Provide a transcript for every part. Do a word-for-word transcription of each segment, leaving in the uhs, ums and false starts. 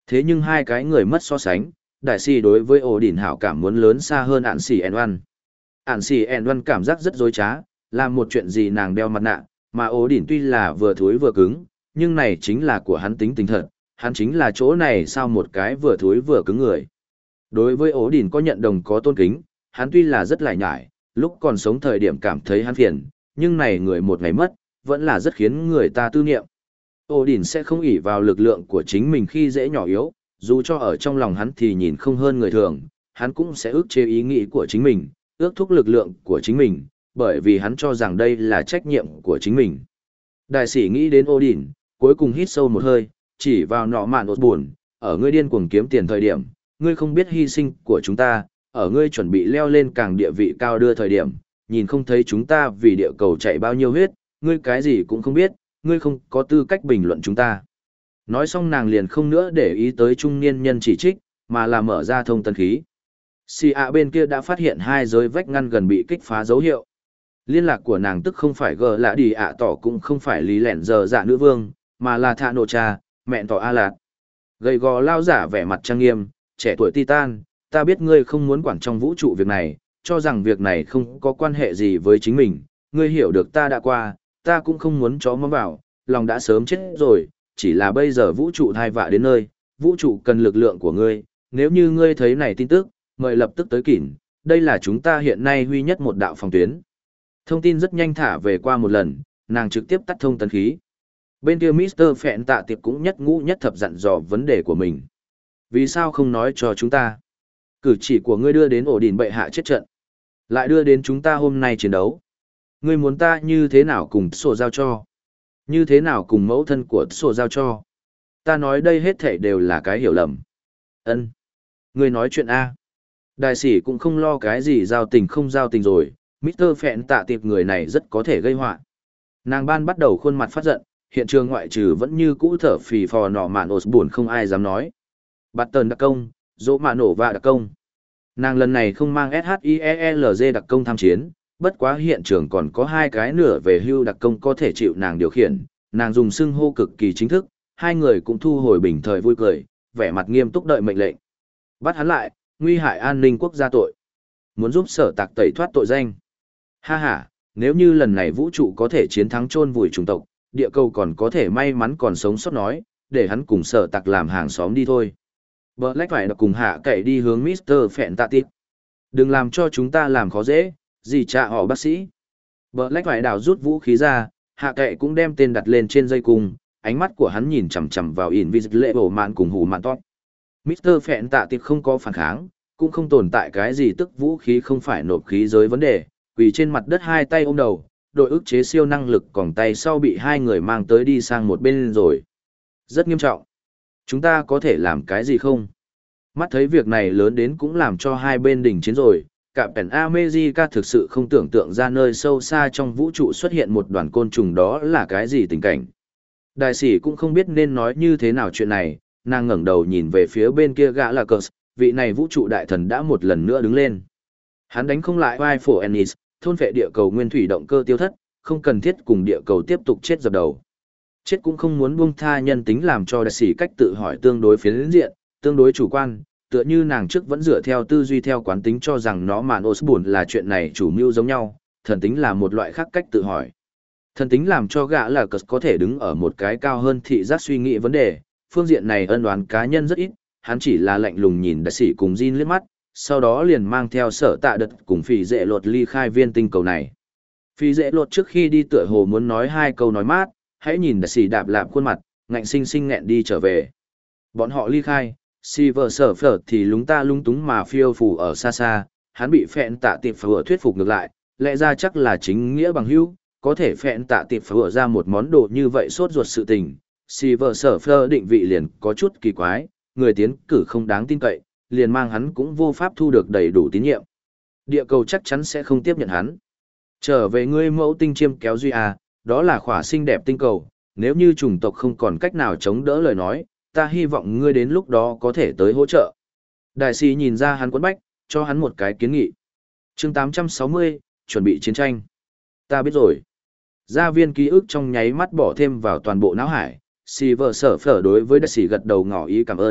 Thế nhưng hai cái người mất so sánh, đại sĩ đối với ổ đỉnh hảo cảm muốn lớn xa hơn ản xỉ en oăn. Ản xỉ en oăn cảm giác rất dối trá, làm một chuyện gì nàng đeo mặt nạ, mà ổ đỉnh tuy là vừa thối vừa cứng, nhưng này chính là của hắn tính tình thật, hắn chính là chỗ này sao một cái vừa thối vừa cứng người. Đối với ổ đỉnh có nhận đồng có tôn kính, hắn tuy là rất lải nhải, lúc còn sống thời điểm cảm thấy hắn phiền, nhưng này người một ngày mất, vẫn là rất khiến người ta tư niệm. Ổ đỉnh sẽ không ỷ vào lực lượng của chính mình khi dễ nhỏ yếu, dù cho ở trong lòng hắn thì nhìn không hơn người thường, hắn cũng sẽ ước chế ý nghĩ của chính mình, ước thúc lực lượng của chính mình, bởi vì hắn cho rằng đây là trách nhiệm của chính mình. Đại sĩ nghĩ đến Odin, cuối cùng hít sâu một hơi, chỉ vào nọ mạn ột buồn, ở ngươi điên cuồng kiếm tiền thời điểm, ngươi không biết hy sinh của chúng ta, ở ngươi chuẩn bị leo lên càng địa vị cao đưa thời điểm, nhìn không thấy chúng ta vì địa cầu chạy bao nhiêu huyết, ngươi cái gì cũng không biết, ngươi không có tư cách bình luận chúng ta. Nói xong nàng liền không nữa để ý tới trung niên nhân chỉ trích, mà là mở ra thông tân khí. Xì ạ bên kia đã phát hiện hai giới vách ngăn gần bị kích phá dấu hiệu. Liên lạc của nàng tức không phải gờ lạ đi ạ tỏ cũng không phải lý lẹn giờ dạ nữ vương, mà là thạ nộ cha, mẹ tỏ A Lạt. Gầy gò lao giả vẻ mặt trang nghiêm, trẻ tuổi titan, ta biết ngươi không muốn quản trong vũ trụ việc này, cho rằng việc này không có quan hệ gì với chính mình, ngươi hiểu được ta đã qua, ta cũng không muốn chó mắm vào, lòng đã sớm chết rồi, chỉ là bây giờ vũ trụ thai vạ đến nơi, vũ trụ cần lực lượng của ngươi, nếu như ngươi thấy này tin tức, mời lập tức tới kỉn, đây là chúng ta hiện nay huy nhất một đạo phòng tuyến. Thông tin rất nhanh thả về qua một lần, nàng trực tiếp tắt thông tấn khí. Bên kia mít tơ Phẹn Tạ Tiệp cũng nhất ngũ nhất thập dặn dò vấn đề của mình. Vì sao không nói cho chúng ta? Cử chỉ của ngươi đưa đến ổ đỉnh bệ hạ chết trận. Lại đưa đến chúng ta hôm nay chiến đấu. Ngươi muốn ta như thế nào cùng sổ giao cho? Như thế nào cùng mẫu thân của sổ giao cho? Ta nói đây hết thảy đều là cái hiểu lầm. Ân, ngươi nói chuyện A. Đại sĩ cũng không lo cái gì giao tình không giao tình rồi, mít tơ Phẹn Tạ Tiệp người này rất có thể gây họa. Nàng ban bắt đầu khuôn mặt phát giận, hiện trường ngoại trừ vẫn như cũ thở phì phò nọ mạn ột buồn không ai dám nói. Bạt tần đặc công, dỗ mạ nổ và đặc công. Nàng lần này không mang ét hát i e lờ giê đặc công tham chiến, bất quá hiện trường còn có hai cái nửa về hưu đặc công có thể chịu nàng điều khiển, nàng dùng xưng hô cực kỳ chính thức, hai người cũng thu hồi bình thời vui cười, vẻ mặt nghiêm túc đợi mệnh lệnh. Bắt hắn lại, nguy hại an ninh quốc gia tội. Muốn giúp sở tạc tẩy thoát tội danh. Ha ha, nếu như lần này vũ trụ có thể chiến thắng chôn vùi chủng tộc, địa cầu còn có thể may mắn còn sống sót nói, để hắn cùng sở tạc làm hàng xóm đi thôi. Black phải được cùng hạ cậy đi hướng mít tơ Phẹn Tạ Tiệp. Đừng làm cho chúng ta làm khó dễ, gì trả họ bác sĩ. Black phải đào rút vũ khí ra, hạ cậy cũng đem tên đặt lên trên dây cung, ánh mắt của hắn nhìn chằm chằm vào Invisible Man cùng hù mạn tốt. mít tơ Phẹn Tạ Tiệp không có phản kháng, cũng không tồn tại cái gì tức vũ khí không phải nộp khí giới vấn đề, quỳ trên mặt đất hai tay ôm đầu, đội ức chế siêu năng lực còng tay sau bị hai người mang tới đi sang một bên rồi. Rất nghiêm trọng. Chúng ta có thể làm cái gì không? Mắt thấy việc này lớn đến cũng làm cho hai bên đình chiến rồi, cả Pen America thực sự không tưởng tượng ra nơi sâu xa trong vũ trụ xuất hiện một đoàn côn trùng đó là cái gì tình cảnh. Đại sĩ cũng không biết nên nói như thế nào chuyện này, nàng ngẩng đầu nhìn về phía bên kia gã là Curs, vị này vũ trụ đại thần đã một lần nữa đứng lên. Hắn đánh không lại vai phổ Ennis, thôn phệ địa cầu nguyên thủy động cơ tiêu thất, không cần thiết cùng địa cầu tiếp tục chết dập đầu. Chết cũng không muốn buông tha nhân tính làm cho đại sĩ cách tự hỏi tương đối phiến diện, tương đối chủ quan, tựa như nàng trước vẫn dựa theo tư duy theo quán tính cho rằng nó màn Osborn là chuyện này chủ mưu giống nhau, thần tính là một loại khác cách tự hỏi. Thần tính làm cho gã là cờ có thể đứng ở một cái cao hơn thị giác suy nghĩ vấn đề, phương diện này ân oán cá nhân rất ít, hắn chỉ là lạnh lùng nhìn đại sĩ cùng Jin liếc mắt, sau đó liền mang theo sở tạ đật cùng phỉ dệ lột ly khai viên tinh cầu này. Phỉ dệ lột trước khi đi tựa hồ muốn nói hai câu nói mát, hãy nhìn đại sĩ đạp lạp khuôn mặt, ngạnh sinh sinh nghẹn đi trở về. Bọn họ ly khai, Silver sở phở thì lúng ta lung túng mà phiêu phù ở xa xa, hắn bị Phẹn Tạ Tiệp phở thuyết phục ngược lại, lẽ ra chắc là chính nghĩa bằng hữu, có thể Phẹn Tạ Tiệp phở ra một món đồ như vậy sốt ruột sự tình. Silver sở phở định vị liền có chút kỳ quái, người tiến cử không đáng tin cậy, liền mang hắn cũng vô pháp thu được đầy đủ tín nhiệm. Địa cầu chắc chắn sẽ không tiếp nhận hắn. Trở về ngươi mẫu tinh chiêm kéo duy à, đó là khỏa xinh đẹp tinh cầu, nếu như chủng tộc không còn cách nào chống đỡ lời nói, ta hy vọng ngươi đến lúc đó có thể tới hỗ trợ. Đại sĩ nhìn ra hắn quấn bách, cho hắn một cái kiến nghị. chương tám trăm sáu mươi, chuẩn bị chiến tranh. Ta biết rồi. Gia viên ký ức trong nháy mắt bỏ thêm vào toàn bộ não hải, Silver sở phở đối với đại sĩ gật đầu ngỏ ý cảm ơn,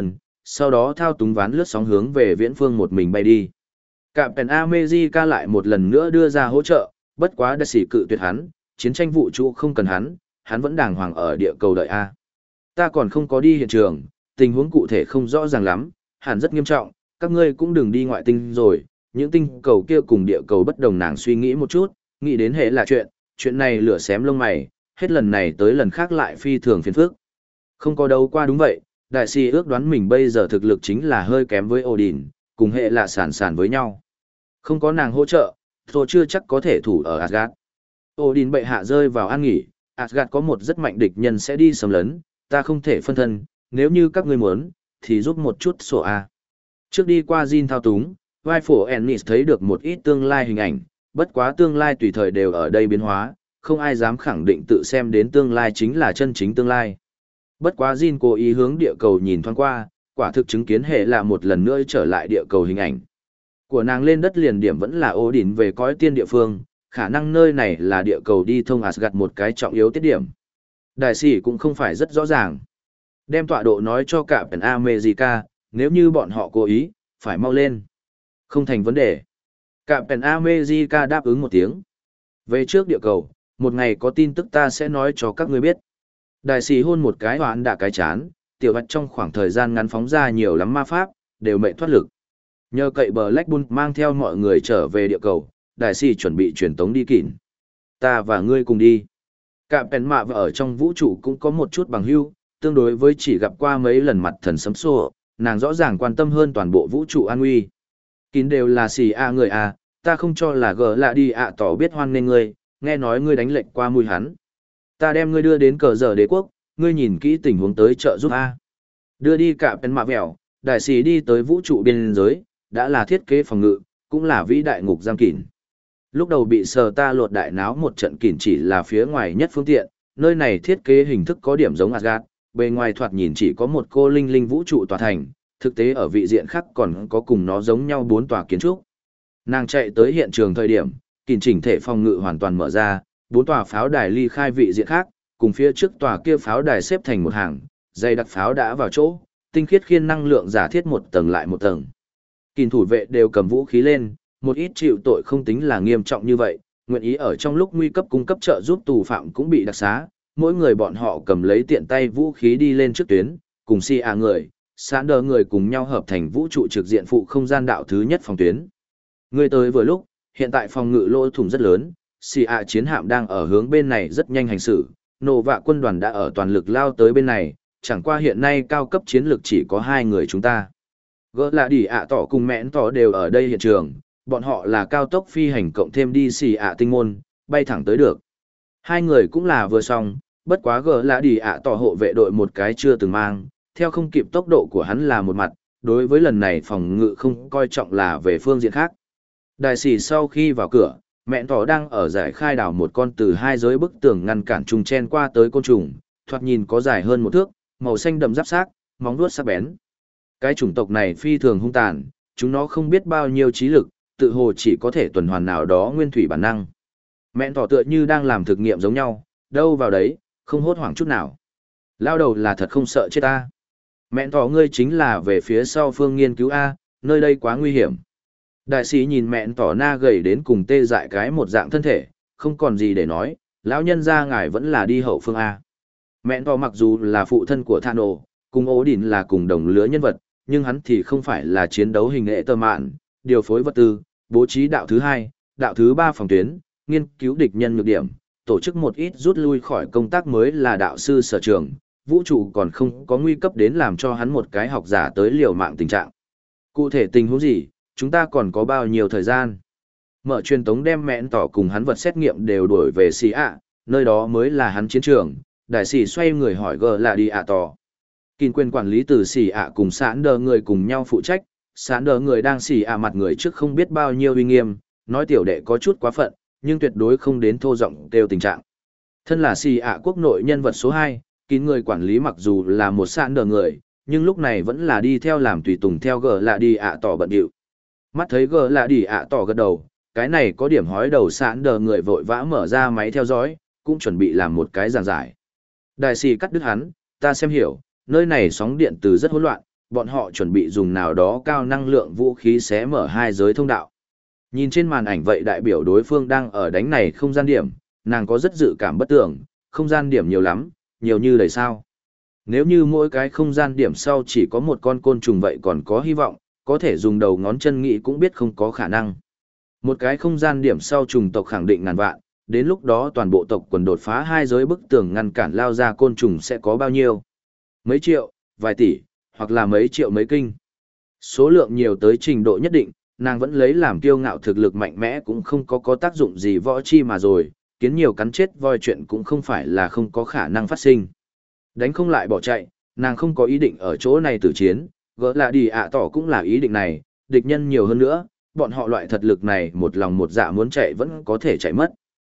sau đó thao túng ván lướt sóng hướng về viễn phương một mình bay đi. Captain America lại một lần nữa đưa ra hỗ trợ, bất quá đã xỉ cự tuyệt hắn, chiến tranh vũ trụ không cần hắn, hắn vẫn đàng hoàng ở địa cầu đợi A. Ta còn không có đi hiện trường, tình huống cụ thể không rõ ràng lắm, hẳn rất nghiêm trọng, các ngươi cũng đừng đi ngoại tinh rồi, những tinh cầu kia cùng địa cầu bất đồng. Nàng suy nghĩ một chút, nghĩ đến hệ là chuyện, chuyện này lửa xém lông mày, hết lần này tới lần khác lại phi thường phiền phức. Không có đâu qua đúng vậy, đại sĩ ước đoán mình bây giờ thực lực chính là hơi kém với Odin, cùng hệ là sản sản với nhau. Không có nàng hỗ trợ, tôi chưa chắc có thể thủ ở Asgard. Odin bệ hạ rơi vào an nghỉ, Asgard có một rất mạnh địch nhân sẽ đi xâm lấn, ta không thể phân thân, nếu như các ngươi muốn, thì giúp một chút sổ A. Trước đi qua Jin thao túng, vai phổ Ennis thấy được một ít tương lai hình ảnh, bất quá tương lai tùy thời đều ở đây biến hóa, không ai dám khẳng định tự xem đến tương lai chính là chân chính tương lai. Bất quá Jin cố ý hướng địa cầu nhìn thoáng qua, quả thực chứng kiến hệ là một lần nữa trở lại địa cầu hình ảnh. Của nàng lên đất liền điểm vẫn là Odin về cõi tiên địa phương, khả năng nơi này là địa cầu đi thông Asgard một cái trọng yếu tiết điểm. Đại sĩ cũng không phải rất rõ ràng. Đem tọa độ nói cho Captain America, nếu như bọn họ cố ý, phải mau lên. Không thành vấn đề. Captain America đáp ứng một tiếng. Về trước địa cầu, một ngày có tin tức ta sẽ nói cho các ngươi biết. Đại sĩ hôn một cái hoán đả cái chán, tiểu hạch trong khoảng thời gian ngắn phóng ra nhiều lắm ma pháp, đều mệnh thoát lực. Nhờ cậy Black Bull mang theo mọi người trở về địa cầu, đại sĩ chuẩn bị truyền tống đi kỉn. Ta và ngươi cùng đi. Captain Mạ và ở trong vũ trụ cũng có một chút bằng hữu, tương đối với chỉ gặp qua mấy lần mặt thần sấm sô, nàng rõ ràng quan tâm hơn toàn bộ vũ trụ an nguy. Kín đều là xì a người a, ta không cho là gờ lạ đi ạ tỏ biết hoan nên ngươi, nghe nói ngươi đánh lệnh qua mùi hắn. Ta đem ngươi đưa đến cờ giờ đế quốc, ngươi nhìn kỹ tình huống tới trợ giúp a. Đưa đi cả pen mạ vẹo, đại sĩ đi tới vũ trụ biên giới, đã là thiết kế phòng ngự, cũng là vĩ đại ngục giam kỉn. Lúc đầu bị sờ ta lột đại náo một trận kỉn chỉ là phía ngoài nhất phương tiện, nơi này thiết kế hình thức có điểm giống Asgard, bề ngoài thoạt nhìn chỉ có một cô linh linh vũ trụ tòa thành, thực tế ở vị diện khác còn có cùng nó giống nhau bốn tòa kiến trúc. Nàng chạy tới hiện trường thời điểm, kỉn chỉnh thể phòng ngự hoàn toàn mở ra, bốn tòa pháo đài ly khai vị diện khác, cùng phía trước tòa kia pháo đài xếp thành một hàng, dây đặc pháo đã vào chỗ, tinh khiết khiên năng lượng giả thiết một tầng lại một tầng. Kỉn thủ vệ đều cầm vũ khí lên, một ít chịu tội không tính là nghiêm trọng như vậy, nguyện ý ở trong lúc nguy cấp cung cấp trợ giúp tù phạm cũng bị đặc xá, mỗi người bọn họ cầm lấy tiện tay vũ khí đi lên trước tuyến, cùng si a người, sán đờ người cùng nhau hợp thành vũ trụ trực diện phụ không gian đạo thứ nhất phòng tuyến. Người tới vừa lúc, hiện tại phòng ngự lỗ thủng rất lớn, si a chiến hạm đang ở hướng bên này rất nhanh hành xử, nổ vạ quân đoàn đã ở toàn lực lao tới bên này, chẳng qua hiện nay cao cấp chiến lược chỉ có hai người chúng ta. Gỡ là đỉ ạ tỏ cùng mẽn tỏ đều ở đây hiện trường, bọn họ là cao tốc phi hành cộng thêm đi xì ạ tinh môn, bay thẳng tới được. Hai người cũng là vừa xong, bất quá gỡ là đỉ ạ tỏ hộ vệ đội một cái chưa từng mang, theo không kịp tốc độ của hắn là một mặt, đối với lần này phòng ngự không coi trọng là về phương diện khác. Đại sĩ sau khi vào cửa, mẹn tỏ đang ở giải khai đảo một con từ hai giới bức tường ngăn cản trùng chen qua tới côn trùng, thoạt nhìn có dài hơn một thước, màu xanh đậm giáp xác, móng vuốt sắc bén. Cái chủng tộc này phi thường hung tàn, chúng nó không biết bao nhiêu trí lực, tự hồ chỉ có thể tuần hoàn nào đó nguyên thủy bản năng. Mẹn tỏ tựa như đang làm thực nghiệm giống nhau, đâu vào đấy, không hốt hoảng chút nào. Lao đầu là thật không sợ chết ta. Mẹn tỏ ngươi chính là về phía sau phương nghiên cứu A, nơi đây quá nguy hiểm. Đại sĩ nhìn mẹn tỏ na gầy đến cùng tê dại cái một dạng thân thể, không còn gì để nói, lão nhân ra ngài vẫn là đi hậu phương A. Mẹn tỏ mặc dù là phụ thân của Thano, cùng ố đỉnh là cùng đồng lứa nhân vật, nhưng hắn thì không phải là chiến đấu hình nghệ tơ mạn, điều phối vật tư, bố trí đạo thứ hai, đạo thứ ba phòng tuyến, nghiên cứu địch nhân nhược điểm, tổ chức một ít rút lui khỏi công tác mới là đạo sư sở trường, vũ trụ còn không có nguy cấp đến làm cho hắn một cái học giả tới liều mạng tình trạng. Cụ thể tình huống gì, chúng ta còn có bao nhiêu thời gian? Mở truyền tống đem mẹn tỏ cùng hắn vật xét nghiệm đều đuổi về xì ạ, nơi đó mới là hắn chiến trường. Đại sĩ xoay người hỏi gờ là đi ạ tỏ. Kinh quyền quản lý từ xì ạ cùng sán đờ người cùng nhau phụ trách, sán đờ người đang xì ạ mặt người trước không biết bao nhiêu uy nghiêm, nói tiểu đệ có chút quá phận, nhưng tuyệt đối không đến thô giọng kêu tình trạng. Thân là xì ạ quốc nội nhân vật số hai, kín người quản lý mặc dù là một sán đờ người, nhưng lúc này vẫn là đi theo làm tùy tùng theo gờ là đi ạ tỏ bận điệu. Mắt thấy gờ là đi ạ tỏ gật đầu, cái này có điểm hói đầu sán đờ người vội vã mở ra máy theo dõi, cũng chuẩn bị làm một cái giảng giải. Đại sĩ cắt đứt hắn, ta xem hiểu, nơi này sóng điện từ rất hỗn loạn, bọn họ chuẩn bị dùng nào đó cao năng lượng vũ khí xé mở hai giới thông đạo. Nhìn trên màn ảnh vậy đại biểu đối phương đang ở đánh này không gian điểm, nàng có rất dự cảm bất tưởng, không gian điểm nhiều lắm, nhiều như đầy sao. Nếu như mỗi cái không gian điểm sau chỉ có một con côn trùng vậy còn có hy vọng, có thể dùng đầu ngón chân nghĩ cũng biết không có khả năng. Một cái không gian điểm sau trùng tộc khẳng định ngàn vạn, đến lúc đó toàn bộ tộc quần đột phá hai giới bức tường ngăn cản lao ra côn trùng sẽ có bao nhiêu? Mấy triệu, vài tỷ, hoặc là mấy triệu mấy kinh. Số lượng nhiều tới trình độ nhất định, nàng vẫn lấy làm kiêu ngạo thực lực mạnh mẽ cũng không có có tác dụng gì võ chi mà rồi, kiến nhiều cắn chết voi chuyện cũng không phải là không có khả năng phát sinh. Đánh không lại bỏ chạy, nàng không có ý định ở chỗ này tử chiến, gỡ là đi ạ tỏ cũng là ý định này, địch nhân nhiều hơn nữa, bọn họ loại thật lực này một lòng một dạ muốn chạy vẫn có thể chạy mất.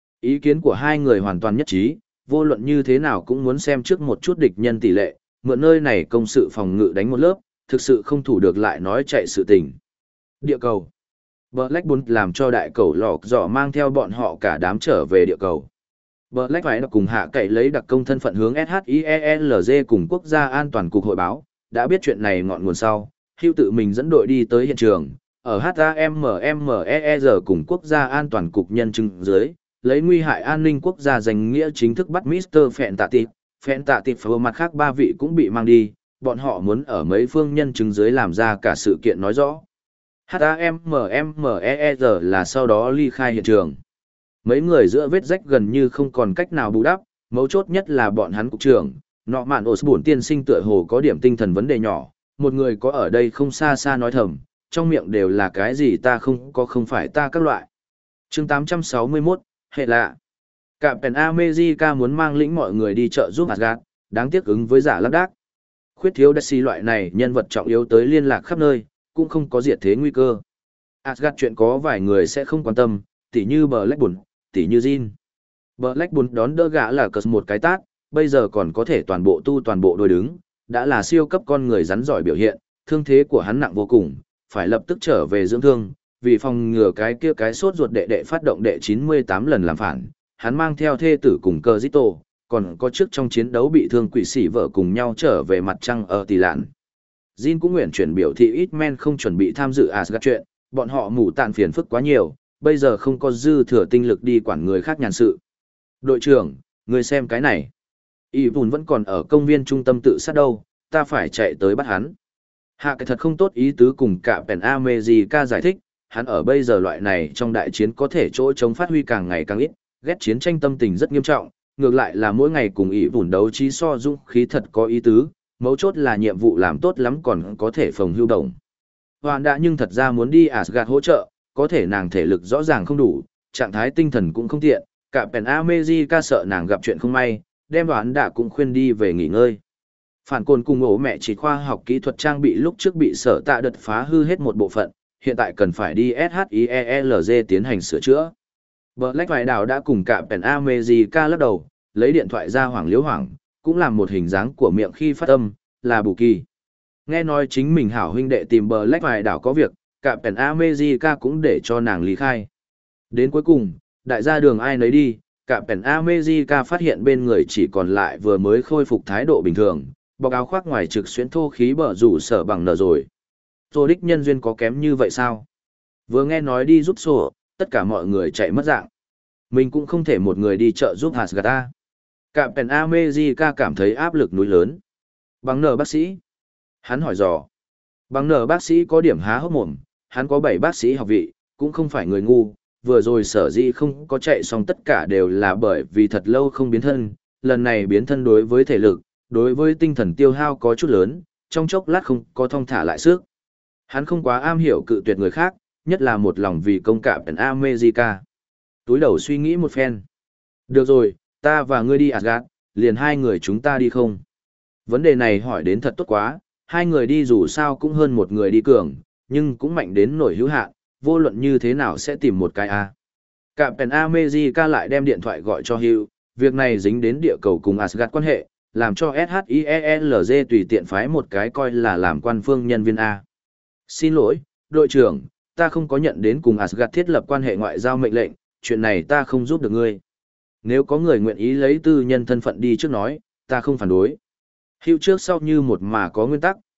Ý kiến của hai người hoàn toàn nhất trí, vô luận như thế nào cũng muốn xem trước một chút địch nhân tỷ lệ, mượn nơi này công sự phòng ngự đánh một lớp, thực sự không thủ được lại nói chạy sự tình. Địa cầu. Blackbolt làm cho đại cầu lọc dọ mang theo bọn họ cả đám trở về địa cầu. Black phải cùng hạ cậy lấy đặc công thân phận hướng ét hát i e lờ giê cùng quốc gia an toàn cục hội báo, đã biết chuyện này ngọn nguồn sau, Hugh tự mình dẫn đội đi tới hiện trường, ở hát a em em e e rờ cùng quốc gia an toàn cục nhân chứng dưới, lấy nguy hại an ninh quốc gia danh nghĩa chính thức bắt mít tơ Phẹn Tạ Tịp, Phẹn Tạ Tịp và mặt khác ba vị cũng bị mang đi, bọn họ muốn ở mấy phương nhân chứng dưới làm ra cả sự kiện nói rõ. hát a em em e e rờ là sau đó ly khai hiện trường. Mấy người giữa vết rách gần như không còn cách nào bù đắp, mấu chốt nhất là bọn hắn cục trưởng, nọ mạn Osborn tiên sinh tựa hồ có điểm tinh thần vấn đề nhỏ, một người có ở đây không xa xa nói thầm, trong miệng đều là cái gì ta không có không phải ta các loại. Chương tám trăm sáu mươi mốt, hệ lạ. Captain America muốn mang lĩnh mọi người đi chợ giúp Asgard, đáng tiếc ứng với giả lác đác. Khuyết thiếu Darcy loại này nhân vật trọng yếu tới liên lạc khắp nơi, cũng không có diệt thế nguy cơ. Asgard chuyện có vài người sẽ không quan tâm, tỉ như Blackbolt, tỉ như Jin. Blackbolt đón đỡ gã là cờ một cái tát, bây giờ còn có thể toàn bộ tu toàn bộ đôi đứng, đã là siêu cấp con người rắn giỏi biểu hiện, thương thế của hắn nặng vô cùng, phải lập tức trở về dưỡng thương, vì phòng ngừa cái kia cái sốt ruột đệ đệ phát động đệ chín mươi tám lần làm phản, hắn mang theo thê tử cùng cờ Zito, còn có trước trong chiến đấu bị thương quỷ sĩ vợ cùng nhau trở về mặt trăng ở Tỷ Lạn. Jin cũng nguyện chuyển biểu thị ít men không chuẩn bị tham dự Asgard chuyện, bọn họ mù tàn phiền phức quá nhiều, bây giờ không có dư thừa tinh lực đi quản người khác nhàn sự. Đội trưởng, người xem cái này. Y Vùn vẫn còn ở công viên trung tâm tự sát đâu, ta phải chạy tới bắt hắn. Hạ cái thật không tốt ý tứ cùng cả Pen America giải thích, hắn ở bây giờ loại này trong đại chiến có thể chỗ chống phát huy càng ngày càng ít, ghét chiến tranh tâm tình rất nghiêm trọng, ngược lại là mỗi ngày cùng Y Vùn đấu trí so dũng khí thật có ý tứ, mấu chốt là nhiệm vụ làm tốt lắm còn có thể phòng hưu đồng. Hoàn đã nhưng thật ra muốn đi Asgard hỗ trợ, có thể nàng thể lực rõ ràng không đủ, trạng thái tinh thần cũng không tiện, cả Pen America sợ nàng gặp chuyện không may, đem đoán đã cũng khuyên đi về nghỉ ngơi. Phản côn cùng ổ mẹ chỉ khoa học kỹ thuật trang bị lúc trước bị sở tạ đợt phá hư hết một bộ phận, hiện tại cần phải đi ét hát i e lờ giê tiến hành sửa chữa. Black Vải Đào đã cùng cả Pen America lắc đầu, lấy điện thoại ra hoảng liếu hoảng, cũng làm một hình dáng của miệng khi phát âm, là bù kỳ. Nghe nói chính mình hảo huynh đệ tìm Black Vải Đào có việc, cả Pen America cũng để cho nàng lý khai. Đến cuối cùng, đại gia đường ai nấy đi, cả Pen America phát hiện bên người chỉ còn lại vừa mới khôi phục thái độ bình thường, bọc áo khoác ngoài trực xuyến thô khí bở rủ sở bằng nở rồi. Rồi đích nhân duyên có kém như vậy sao? Vừa nghe nói đi giúp sổ, tất cả mọi người chạy mất dạng. Mình cũng không thể một người đi chợ giúp Asgard. Cả Pen America cảm thấy áp lực núi lớn. Bằng nở bác sĩ. Hắn hỏi dò. Bằng nở bác sĩ có điểm há hốc mồm, hắn có bảy bác sĩ học vị, cũng không phải người ngu. Vừa rồi sở dĩ không có chạy xong tất cả đều là bởi vì thật lâu không biến thân, lần này biến thân đối với thể lực, đối với tinh thần tiêu hao có chút lớn, trong chốc lát không có thong thả lại sức. Hắn không quá am hiểu cự tuyệt người khác, nhất là một lòng vì công cảm Pen America. Túi đầu suy nghĩ một phen. Được rồi, ta và ngươi đi Asgard, liền hai người chúng ta đi không? Vấn đề này hỏi đến thật tốt quá, hai người đi dù sao cũng hơn một người đi cường, nhưng cũng mạnh đến nổi hữu hạn, vô luận như thế nào sẽ tìm một cái A. Cả Pen America lại đem điện thoại gọi cho Hugh, việc này dính đến địa cầu cùng Asgard quan hệ, làm cho ét hát i e lờ giê tùy tiện phái một cái coi là làm quan phương nhân viên A. Xin lỗi, đội trưởng, ta không có nhận đến cùng Asgard thiết lập quan hệ ngoại giao mệnh lệnh, chuyện này ta không giúp được ngươi. Nếu có người nguyện ý lấy tư nhân thân phận đi trước nói, ta không phản đối. Hugh trước sau như một mà có nguyên tắc,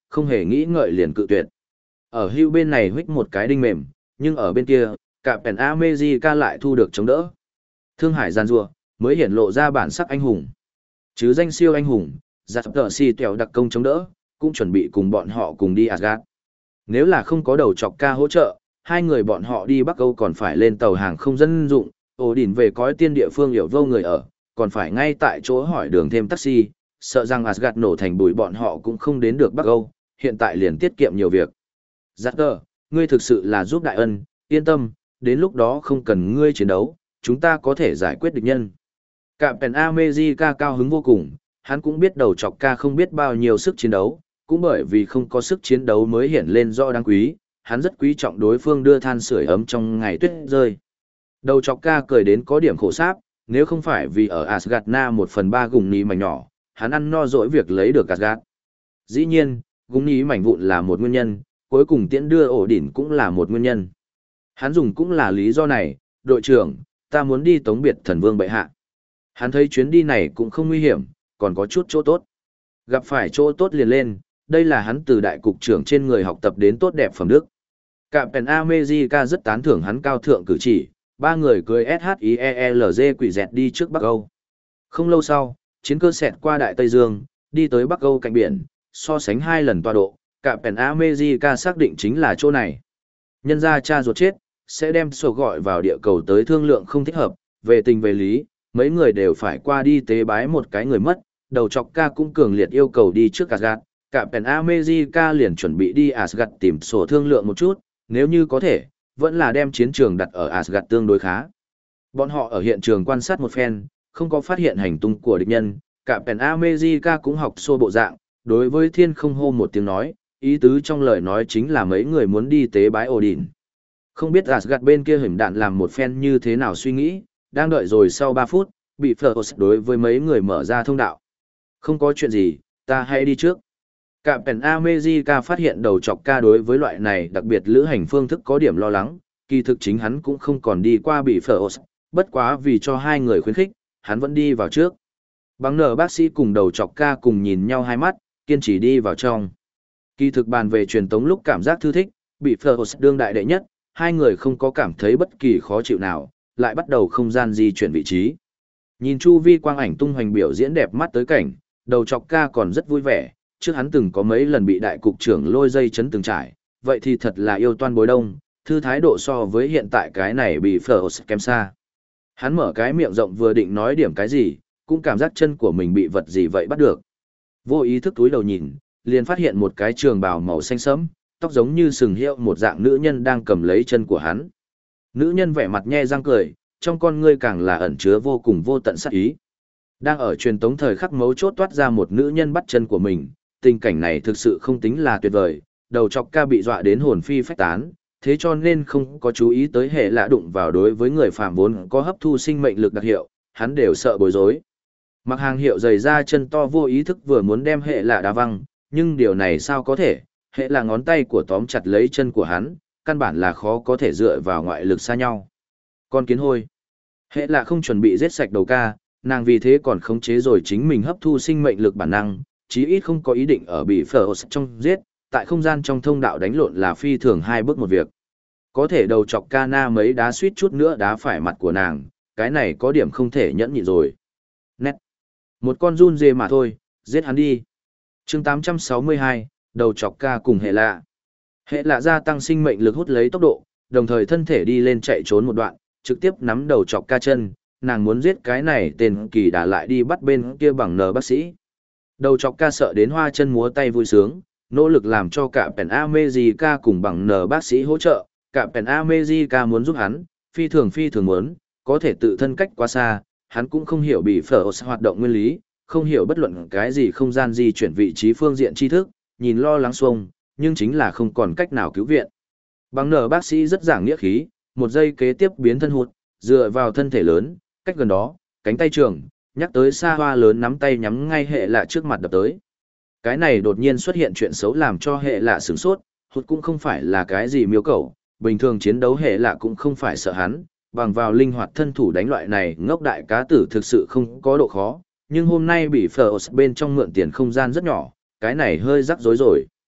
không hề nghĩ ngợi liền cự tuyệt. Ở hưu bên này huých một cái đinh mềm, nhưng ở bên kia, Captain America lại thu được chống đỡ. Thương hải gian rùa, mới hiển lộ ra bản sắc anh hùng. Chứ danh siêu anh hùng, giặt tờ si tèo đặc công chống đỡ, cũng chuẩn bị cùng bọn họ cùng đi Asgard. Nếu là không có đầu chọc ca hỗ trợ, hai người bọn họ đi Bắc Âu còn phải lên tàu hàng không dân dụng, ổ đỉnh về cõi tiên địa phương hiểu vô người ở, còn phải ngay tại chỗ hỏi đường thêm taxi, sợ rằng Asgard nổ thành bụi bọn họ cũng không đến được Bắc Âu, hiện tại liền tiết kiệm nhiều việc. Giặt tờ, ngươi thực sự là giúp đại ân, yên tâm, đến lúc đó không cần ngươi chiến đấu, chúng ta có thể giải quyết địch nhân. Captain America cao hứng vô cùng, hắn cũng biết đầu chọc ca không biết bao nhiêu sức chiến đấu, cũng bởi vì không có sức chiến đấu mới hiện lên rõ đáng quý, hắn rất quý trọng đối phương đưa than sưởi ấm trong ngày tuyết rơi. Đầu chọc ca cười đến có điểm khổ sáp, nếu không phải vì ở Asgard na một phần ba gùng ní mảnh nhỏ, hắn ăn no dỗi việc lấy được Asgard. Dĩ nhiên, gùng ní mảnh vụn là một nguyên nhân, cuối cùng tiễn đưa ổ đỉnh cũng là một nguyên nhân. Hắn dùng cũng là lý do này, đội trưởng, ta muốn đi tống biệt thần vương bệ hạ. Hắn thấy chuyến đi này cũng không nguy hiểm, còn có chút chỗ tốt. Gặp phải chỗ tốt liền lên, đây là hắn từ đại cục trưởng trên người học tập đến tốt đẹp phẩm đức. Captain America rất tán thưởng hắn cao thượng cử chỉ, ba người cưới ét hát i e lờ giê quỷ dẹt đi trước Bắc Âu. Không lâu sau, chiến cơ xẹt qua Đại Tây Dương, đi tới Bắc Âu cạnh biển, so sánh hai lần tọa độ, Captain America xác định chính là chỗ này. Nhân ra cha ruột chết, sẽ đem sổ gọi vào địa cầu tới thương lượng không thích hợp, về tình về lý, mấy người đều phải qua đi tế bái một cái người mất, đầu chọc ca cũng cường liệt yêu cầu đi trước Asgard, Captain America liền chuẩn bị đi Asgard tìm sổ thương lượng một chút, nếu như có thể, vẫn là đem chiến trường đặt ở Asgard tương đối khá. Bọn họ ở hiện trường quan sát một phen, không có phát hiện hành tung của địch nhân, Captain America cũng học xô bộ dạng, đối với thiên không hô một tiếng nói, ý tứ trong lời nói chính là mấy người muốn đi tế bái Odin. Không biết Asgard bên kia hiểm đạn làm một phen như thế nào suy nghĩ, đang đợi rồi sau ba phút, bị Flos đối với mấy người mở ra thông đạo. Không có chuyện gì, ta hãy đi trước. Captain America phát hiện đầu chọc ca đối với loại này đặc biệt lữ hành phương thức có điểm lo lắng, kỳ thực chính hắn cũng không còn đi qua bị Flos, bất quá vì cho hai người khuyến khích, hắn vẫn đi vào trước. Bằng nở bác sĩ cùng đầu chọc ca cùng nhìn nhau hai mắt, kiên trì đi vào trong. Kỳ thực bàn về truyền tống lúc cảm giác thư thích, bị Flos đương đại đệ nhất, hai người không có cảm thấy bất kỳ khó chịu nào, lại bắt đầu không gian di chuyển vị trí. Nhìn chu vi quang ảnh tung hoành biểu diễn đẹp mắt tới cảnh, đầu chọc ca còn rất vui vẻ, trước hắn từng có mấy lần bị đại cục trưởng lôi dây chấn từng trải, vậy thì thật là yêu toan bối đông, thư thái độ so với hiện tại cái này bị Flos kém xa. Hắn mở cái miệng rộng vừa định nói điểm cái gì, cũng cảm giác chân của mình bị vật gì vậy bắt được. Vô ý thức túi đầu nhìn, liền phát hiện một cái trường bào màu xanh sẫm, tóc giống như sừng hiệu một dạng nữ nhân đang cầm lấy chân của hắn. Nữ nhân vẻ mặt nhe răng cười, trong con ngươi càng là ẩn chứa vô cùng vô tận sát ý. Đang ở truyền tống thời khắc mấu chốt toát ra một nữ nhân bắt chân của mình, tình cảnh này thực sự không tính là tuyệt vời, đầu chọc ca bị dọa đến hồn phi phách tán, thế cho nên không có chú ý tới hệ lạ đụng vào đối với người phàm vốn có hấp thu sinh mệnh lực đặc hiệu, hắn đều sợ bối rối. Mặc hàng hiệu giày ra chân to vô ý thức vừa muốn đem hệ lạ đá văng, nhưng điều này sao có thể, hệ là ngón tay của tóm chặt lấy chân của hắn, căn bản là khó có thể dựa vào ngoại lực xa nhau. Con kiến hôi. Hệ là không chuẩn bị giết sạch đầu ca, nàng vì thế còn khống chế rồi chính mình hấp thu sinh mệnh lực bản năng, chí ít không có ý định ở bị phở trong giết, tại không gian trong thông đạo đánh lộn là phi thường hai bước một việc. Có thể đầu chọc ca na mấy đá suýt chút nữa đá phải mặt của nàng, cái này có điểm không thể nhẫn nhịn rồi. Nét. Một con run dê mà thôi, giết hắn đi. chương tám trăm sáu mươi hai, đầu chọc ca cùng hệ lạ. Hệ lạ gia tăng sinh mệnh lực hút lấy tốc độ, đồng thời thân thể đi lên chạy trốn một đoạn, trực tiếp nắm đầu chọc ca chân, nàng muốn giết cái này tên kỳ đà lại đi bắt bên kia bằng nờ bác sĩ. Đầu chọc ca sợ đến hoa chân múa tay vui sướng, nỗ lực làm cho cả Pen America cùng bằng nờ bác sĩ hỗ trợ, cả Pen America muốn giúp hắn, phi thường phi thường muốn, có thể tự thân cách quá xa, hắn cũng không hiểu bị phở hoạt động nguyên lý, không hiểu bất luận cái gì không gian di chuyển vị trí phương diện tri thức, nhìn lo lắng xuông, nhưng chính là không còn cách nào cứu viện. Bằng nở bác sĩ rất giảng nghĩa khí, một giây kế tiếp biến thân hụt, dựa vào thân thể lớn, cách gần đó, cánh tay trường, nhắc tới xa hoa lớn nắm tay nhắm ngay hệ lạ trước mặt đập tới. Cái này đột nhiên xuất hiện chuyện xấu làm cho hệ lạ sửng sốt, hụt cũng không phải là cái gì miêu cầu, bình thường chiến đấu hệ lạ cũng không phải sợ hắn, bằng vào linh hoạt thân thủ đánh loại này ngốc đại cá tử thực sự không có độ khó, nhưng hôm nay bị phở bên trong mượn tiền không gian rất nhỏ, cái này hơi rắc rối rồi.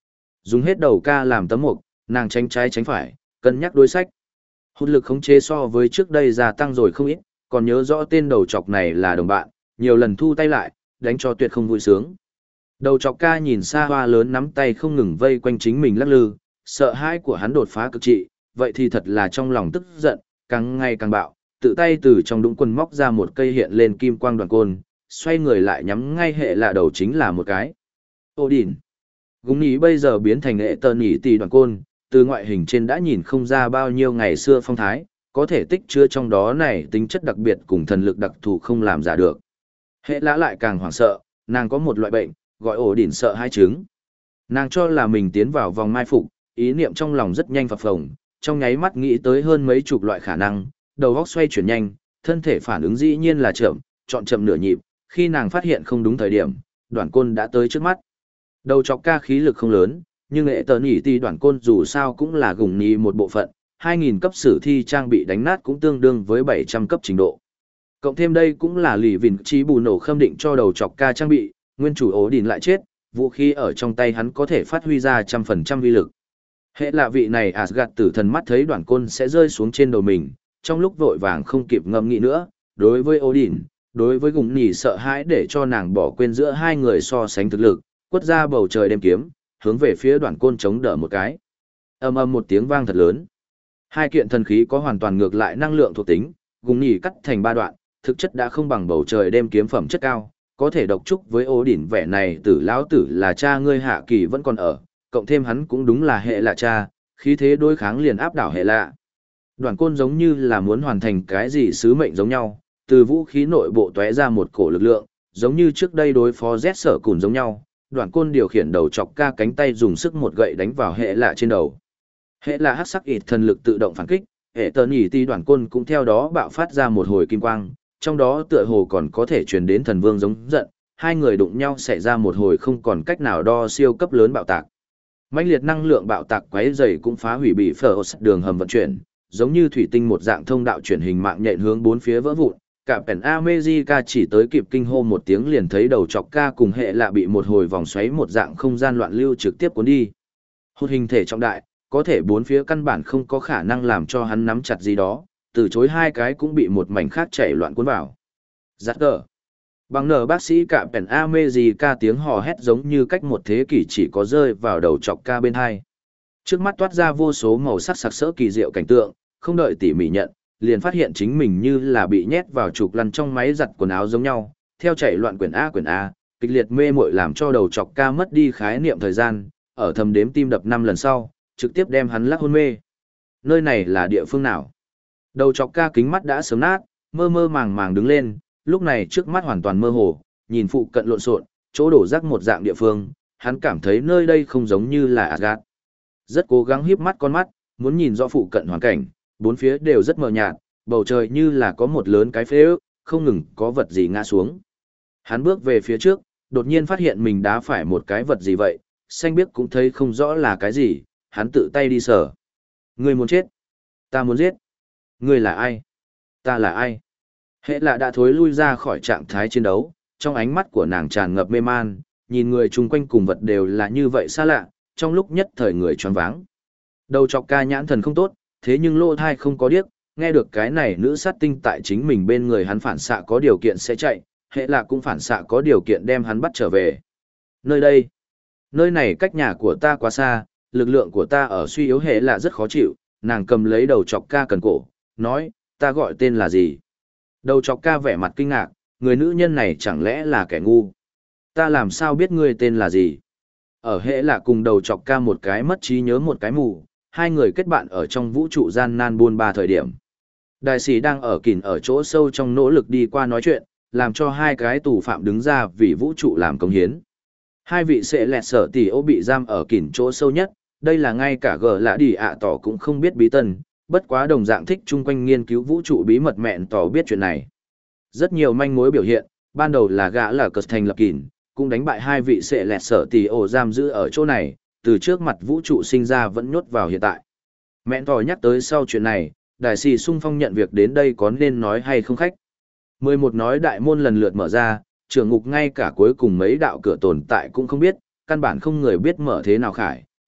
Dùng hết đầu ca làm tấm mục, nàng tránh trái tránh phải, cân nhắc đối sách. Hút lực khống chế so với trước đây gia tăng rồi không ít, còn nhớ rõ tên đầu chọc này là đồng bạn, nhiều lần thu tay lại, đánh cho tuyệt không vui sướng. Đầu chọc ca nhìn xa hoa lớn nắm tay không ngừng vây quanh chính mình lắc lư, sợ hãi của hắn đột phá cực trị, vậy thì thật là trong lòng tức giận, càng ngày càng bạo, tự tay từ trong đũng quần móc ra một cây hiện lên kim quang đoàn côn, xoay người lại nhắm ngay hệ lạ đầu chính là một cái. Odin. Gúng nhí bây giờ biến thành hệ tờ nhỉ tỷ đoàn côn, từ ngoại hình trên đã nhìn không ra bao nhiêu ngày xưa phong thái, có thể tích chứa trong đó này tính chất đặc biệt cùng thần lực đặc thù không làm giả được. Hệ lạ lại càng hoảng sợ, nàng có một loại bệnh, gọi ổ đỉnh sợ hai chứng. Nàng cho là mình tiến vào vòng mai phục, ý niệm trong lòng rất nhanh phập phồng, trong nháy mắt nghĩ tới hơn mấy chục loại khả năng, đầu óc xoay chuyển nhanh, thân thể phản ứng dĩ nhiên là chậm, chọn chậm nửa nhịp, khi nàng phát hiện không đúng thời điểm, đoạn côn đã tới trước mắt. Đầu chọc ca khí lực không lớn, nhưng hệ tờ nhỉ ti đoạn côn dù sao cũng là gùng nhì một bộ phận, hai nghìn cấp sử thi trang bị đánh nát cũng tương đương với bảy trăm cấp trình độ. Cộng thêm đây cũng là lì vìn trí bù nổ khâm định cho đầu chọc ca trang bị, nguyên chủ ố đìn lại chết, vũ khí ở trong tay hắn có thể phát huy ra trăm phần trăm uy lực. Hệ là vị này Asgard tử thần mắt thấy đoạn côn sẽ rơi xuống trên đầu mình, trong lúc vội vàng không kịp ngẫm nghĩ nữa, đối với Odin, đối với gùng nhì sợ hãi để cho nàng bỏ quên giữa hai người so sánh thực lực, quất ra bầu trời đem kiếm, hướng về phía đoạn côn chống đỡ một cái. Ầm ầm một tiếng vang thật lớn. Hai kiện thần khí có hoàn toàn ngược lại năng lượng thuộc tính, gùng nhì cắt thành ba đoạn, thực chất đã không bằng bầu trời đem kiếm phẩm chất cao, có thể độc trúc với Odin vẻ này tử lão tử là cha ngươi hạ kỳ vẫn còn ở, cộng thêm hắn cũng đúng là hệ lạ cha, khí thế đối kháng liền áp đảo hệ lạ. Đoạn côn giống như là muốn hoàn thành cái gì sứ mệnh giống nhau, từ vũ khí nội bộ tóe ra một cổ lực lượng, giống như trước đây đối phó Z sở cùn giống nhau. Đoạn côn điều khiển đầu chọc ca cánh tay dùng sức một gậy đánh vào hệ lạ trên đầu. Hệ lạ hắc sắc ịt thần lực tự động phản kích, hệ tờ nhỉ ti đoạn côn cũng theo đó bạo phát ra một hồi kim quang, trong đó tựa hồ còn có thể truyền đến thần vương giống giận, hai người đụng nhau xảy ra một hồi không còn cách nào đo siêu cấp lớn bạo tạc. Mãnh liệt năng lượng bạo tạc quấy rầy cũng phá hủy bị phở đường hầm vận chuyển, giống như thủy tinh một dạng thông đạo chuyển hình mạng nhện hướng bốn phía vỡ vụn. Cả Pen America chỉ tới kịp kinh hô một tiếng liền thấy đầu chọc ca cùng hệ lạ bị một hồi vòng xoáy một dạng không gian loạn lưu trực tiếp cuốn đi. Hút hình thể trọng đại, có thể bốn phía căn bản không có khả năng làm cho hắn nắm chặt gì đó, từ chối hai cái cũng bị một mảnh khác chảy loạn cuốn vào. Giắt gờ. Bằng nở bác sĩ cả Pen America tiếng hò hét giống như cách một thế kỷ chỉ có rơi vào đầu chọc ca bên hai. Trước mắt toát ra vô số màu sắc sặc sỡ kỳ diệu cảnh tượng, không đợi tỉ mỉ nhận, liền phát hiện chính mình như là bị nhét vào trục lăn trong máy giặt quần áo giống nhau, theo chạy loạn quyển A quyển A, kịch liệt mê muội làm cho đầu chọc ca mất đi khái niệm thời gian, ở thầm đếm tim đập năm lần sau, trực tiếp đem hắn lắc hôn mê. Nơi này là địa phương nào? Đầu chọc ca kính mắt đã sớm nát, mơ mơ màng màng đứng lên, lúc này trước mắt hoàn toàn mơ hồ, nhìn phụ cận lộn xộn, chỗ đổ rác một dạng địa phương, hắn cảm thấy nơi đây không giống như là Asgard. Rất cố gắng híp mắt con mắt, muốn nhìn rõ phụ cận hoàn cảnh, bốn phía đều rất mờ nhạt, bầu trời như là có một lớn cái phế ước, không ngừng có vật gì ngã xuống. Hắn bước về phía trước, đột nhiên phát hiện mình đá phải một cái vật gì vậy, xanh biếc cũng thấy không rõ là cái gì, hắn tự tay đi sờ. Ngươi muốn chết? Ta muốn giết. Ngươi là ai? Ta là ai? Hệ lạ đã thối lui ra khỏi trạng thái chiến đấu, trong ánh mắt của nàng tràn ngập mê man, nhìn người chung quanh cùng vật đều là như vậy xa lạ, trong lúc nhất thời người choáng váng. Đầu chọc ca nhãn thần không tốt, thế nhưng lỗ thai không có điếc, nghe được cái này nữ sát tinh tại chính mình bên người hắn phản xạ có điều kiện sẽ chạy, hệ là cũng phản xạ có điều kiện đem hắn bắt trở về. Nơi đây, nơi này cách nhà của ta quá xa, lực lượng của ta ở suy yếu hệ là rất khó chịu, nàng cầm lấy đầu chọc ca cần cổ, nói, ta gọi tên là gì? Đầu chọc ca vẻ mặt kinh ngạc, người nữ nhân này chẳng lẽ là kẻ ngu? Ta làm sao biết ngươi tên là gì? Ở hệ là cùng đầu chọc ca một cái mất trí nhớ một cái mù, hai người kết bạn ở trong vũ trụ gian nan buôn ba thời điểm. Đại sĩ đang ở kỉn ở chỗ sâu trong nỗ lực đi qua nói chuyện, làm cho hai cái tù phạm đứng ra vì vũ trụ làm công hiến. Hai vị sẽ lẹt sở tỷ ô bị giam ở kỉn chỗ sâu nhất, đây là ngay cả gờ lạ đi ạ tỏ cũng không biết bí tân, bất quá đồng dạng thích chung quanh nghiên cứu vũ trụ bí mật mẹn tỏ biết chuyện này. Rất nhiều manh mối biểu hiện, ban đầu là gã là cờ thành lập kỉn, cũng đánh bại hai vị sẽ lẹt sở tỷ ô giam giữ ở chỗ này, từ trước mặt vũ trụ sinh ra vẫn nhốt vào hiện tại. Mẹn tỏ nhắc tới sau chuyện này, đại sĩ sung phong nhận việc đến đây có nên nói hay không khách. Mười một nói đại môn lần lượt mở ra, trưởng ngục ngay cả cuối cùng mấy đạo cửa tồn tại cũng không biết, căn bản không người biết mở thế nào khải,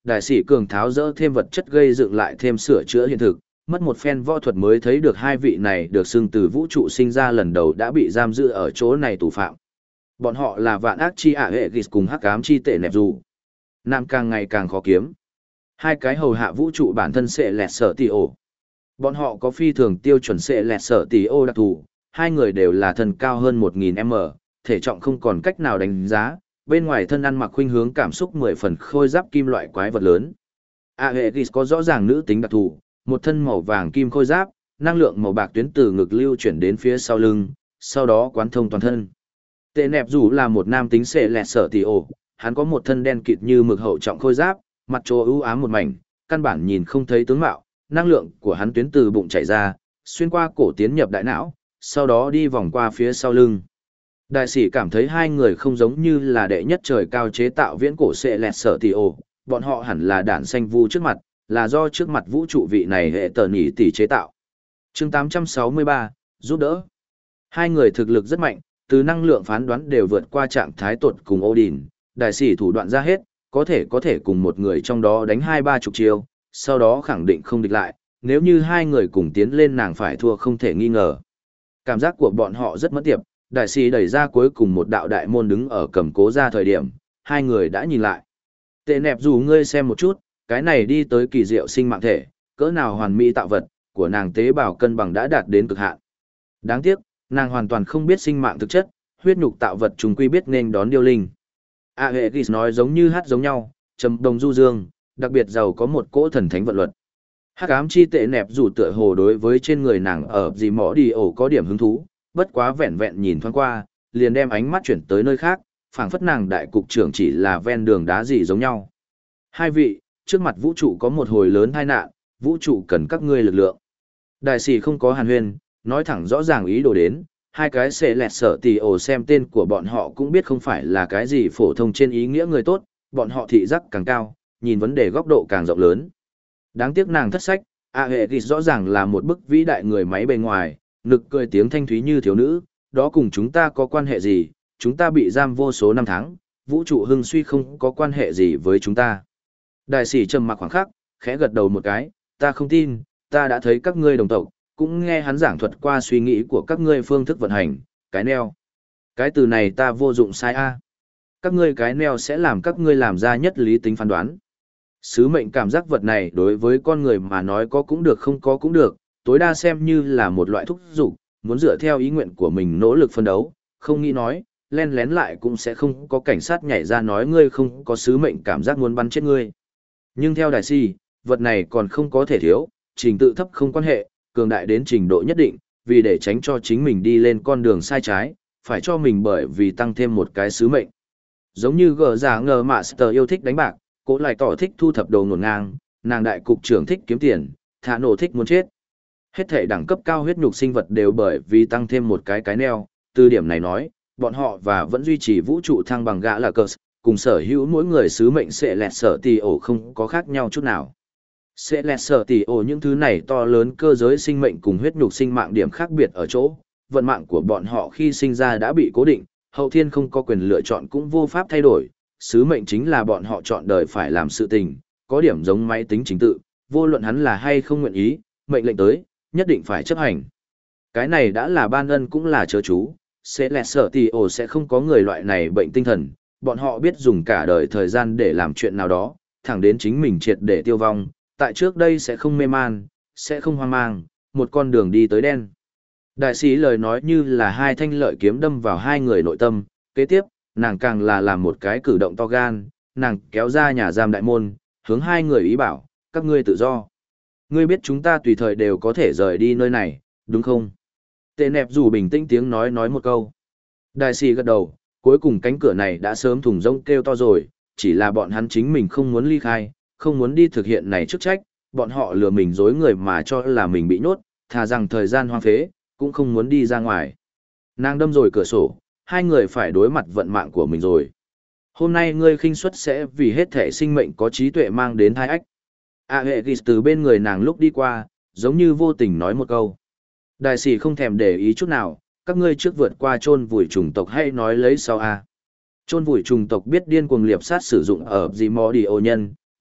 đại sĩ cường tháo dỡ thêm vật chất gây dựng lại thêm sửa chữa hiện thực, mất một phen võ thuật mới thấy được hai vị này được xưng từ vũ trụ sinh ra lần đầu đã bị giam giữ ở chỗ này tù phạm. Bọn họ là vạn ác chi ả hệ ghis cùng hắc ám chi tệ nẹp dù. Nam càng ngày càng khó kiếm. Hai cái hầu hạ vũ trụ bản thân sẽ lẹt sở tỷ ổ. Bọn họ có phi thường tiêu chuẩn sẽ lẹt sở tỷ ô đặc thù, hai người đều là thân cao hơn một nghìn mét, thể trọng không còn cách nào đánh giá, bên ngoài thân ăn mặc khuynh hướng cảm xúc mười phần khôi giáp kim loại quái vật lớn. Aegis có rõ ràng nữ tính đặc thù, một thân màu vàng kim khôi giáp, năng lượng màu bạc tuyến từ ngực lưu chuyển đến phía sau lưng, sau đó quán thông toàn thân. Tệ nẹp dù là một nam tính sẽ lẹt sở tỷ ổ, hắn có một thân đen kịt như mực hậu trọng khôi giáp, mặt trô ưu ám một mảnh, căn bản nhìn không thấy tướng mạo, năng lượng của hắn tuyến từ bụng chảy ra, xuyên qua cổ tiến nhập đại não, sau đó đi vòng qua phía sau lưng. Đại sĩ cảm thấy hai người không giống như là đệ nhất trời cao chế tạo viễn cổ sẽ lẹt sở tỷ ổ, bọn họ hẳn là đản xanh vu trước mặt, là do trước mặt vũ trụ vị này hệ tờ nhỉ tỷ chế tạo. chương tám trăm sáu mươi ba, giúp đỡ. Hai người thực lực rất mạnh, từ năng lượng phán đoán đều vượt qua trạng thái tột cùng Odin, đại sĩ thủ đoạn ra hết, có thể có thể cùng một người trong đó đánh hai ba chục chiêu, sau đó khẳng định không địch lại, nếu như hai người cùng tiến lên nàng phải thua không thể nghi ngờ. Cảm giác của bọn họ rất mất tiệp, đại sĩ đẩy ra cuối cùng một đạo đại môn đứng ở cầm cố ra thời điểm, hai người đã nhìn lại. Tệ nẹp dù ngươi xem một chút, cái này đi tới kỳ diệu sinh mạng thể, cỡ nào hoàn mỹ tạo vật, của nàng tế bào cân bằng đã đạt đến cực hạn. Đáng tiếc, nàng hoàn toàn không biết sinh mạng thực chất, huyết nhục tạo vật chúng quy biết nên đón điêu linh. Aegis nói giống như hát giống nhau, trầm đồng du dương, đặc biệt giàu có một cỗ thần thánh vận luật. Hắc ám chi tệ nẹp dù tựa hồ đối với trên người nàng ở gì mỏ đi ổ có điểm hứng thú, bất quá vẹn vẹn nhìn thoáng qua, liền đem ánh mắt chuyển tới nơi khác, phảng phất nàng đại cục trưởng chỉ là ven đường đá gì giống nhau. Hai vị, trước mặt vũ trụ có một hồi lớn tai nạn, vũ trụ cần các ngươi lực lượng. Đại sĩ không có hàn huyên, nói thẳng rõ ràng ý đồ đến, hai cái sẽ lẹt sở tỷ ổ xem tên của bọn họ cũng biết không phải là cái gì phổ thông trên ý nghĩa người tốt, bọn họ thị giác càng cao, nhìn vấn đề góc độ càng rộng lớn. Đáng tiếc nàng thất sách, Aegis rõ ràng là một bức vĩ đại người máy bề ngoài, nực cười tiếng thanh thúy như thiếu nữ, đó cùng chúng ta có quan hệ gì, chúng ta bị giam vô số năm tháng, vũ trụ hưng suy không có quan hệ gì với chúng ta. Đại sĩ trầm mặc khoảng khắc, khẽ gật đầu một cái, ta không tin, ta đã thấy các ngươi đồng tộc, cũng nghe hắn giảng thuật qua suy nghĩ của các ngươi phương thức vận hành, cái neo. Cái từ này ta vô dụng sai a. Các ngươi cái neo sẽ làm các ngươi làm ra nhất lý tính phán đoán. Sứ mệnh cảm giác vật này đối với con người mà nói có cũng được không có cũng được, tối đa xem như là một loại thúc giục, muốn dựa theo ý nguyện của mình nỗ lực phân đấu, không nghĩ nói, len lén lại cũng sẽ không có cảnh sát nhảy ra nói ngươi không có sứ mệnh cảm giác muốn bắn chết ngươi. Nhưng theo đại si, vật này còn không có thể thiếu, trình tự thấp không quan hệ, cường đại đến trình độ nhất định, vì để tránh cho chính mình đi lên con đường sai trái, phải cho mình bởi vì tăng thêm một cái sứ mệnh. Giống như gờ giả ngờ Master yêu thích đánh bạc, Cố lại tỏ thích thu thập đồ ngổn ngang, nàng đại cục trưởng thích kiếm tiền, thả nổ thích muốn chết. Hết thể đẳng cấp cao huyết nhục sinh vật đều bởi vì tăng thêm một cái cái neo, từ điểm này nói, bọn họ và vẫn duy trì vũ trụ thăng bằng gã là cờ, cùng sở hữu mỗi người sứ mệnh sẽ lẹt sở tỷ ổ không có khác nhau chút nào. Sẽ lẹt sở tỷ ổ những thứ này to lớn cơ giới sinh mệnh cùng huyết nhục sinh mạng điểm khác biệt ở chỗ, vận mạng của bọn họ khi sinh ra đã bị cố định, hậu thiên không có quyền lựa chọn cũng vô pháp thay đổi. Sứ mệnh chính là bọn họ chọn đời phải làm sự tình, có điểm giống máy tính chính tự, vô luận hắn là hay không nguyện ý, mệnh lệnh tới, nhất định phải chấp hành. Cái này đã là ban ân cũng là chớ chú, sẽ lẹt sở tỷ ổ sẽ không có người loại này bệnh tinh thần, bọn họ biết dùng cả đời thời gian để làm chuyện nào đó, thẳng đến chính mình triệt để tiêu vong, tại trước đây sẽ không mê man, sẽ không hoang mang, một con đường đi tới đen. Đại sĩ lời nói như là hai thanh lợi kiếm đâm vào hai người nội tâm, kế tiếp, nàng càng là làm một cái cử động to gan, nàng kéo ra nhà giam đại môn, hướng hai người ý bảo, các ngươi tự do. Ngươi biết chúng ta tùy thời đều có thể rời đi nơi này, đúng không? Tệ nẹp dù bình tĩnh tiếng nói nói một câu. Đại sĩ gật đầu, cuối cùng cánh cửa này đã sớm thùng rông kêu to rồi, chỉ là bọn hắn chính mình không muốn ly khai, không muốn đi thực hiện này chức trách, bọn họ lừa mình dối người mà cho là mình bị nhốt, thà rằng thời gian hoang phế, cũng không muốn đi ra ngoài. Nàng đâm rồi cửa sổ, hai người phải đối mặt vận mạng của mình rồi. Hôm nay ngươi khinh suất sẽ vì hết thể sinh mệnh có trí tuệ mang đến thai ách. Aegis từ bên người nàng lúc đi qua, giống như vô tình nói một câu. Đại sĩ không thèm để ý chút nào, các ngươi trước vượt qua chôn vùi chủng tộc hay nói lấy sau a. Chôn vùi chủng tộc biết điên cuồng liệp sát sử dụng ở gì mò đi ô nhân,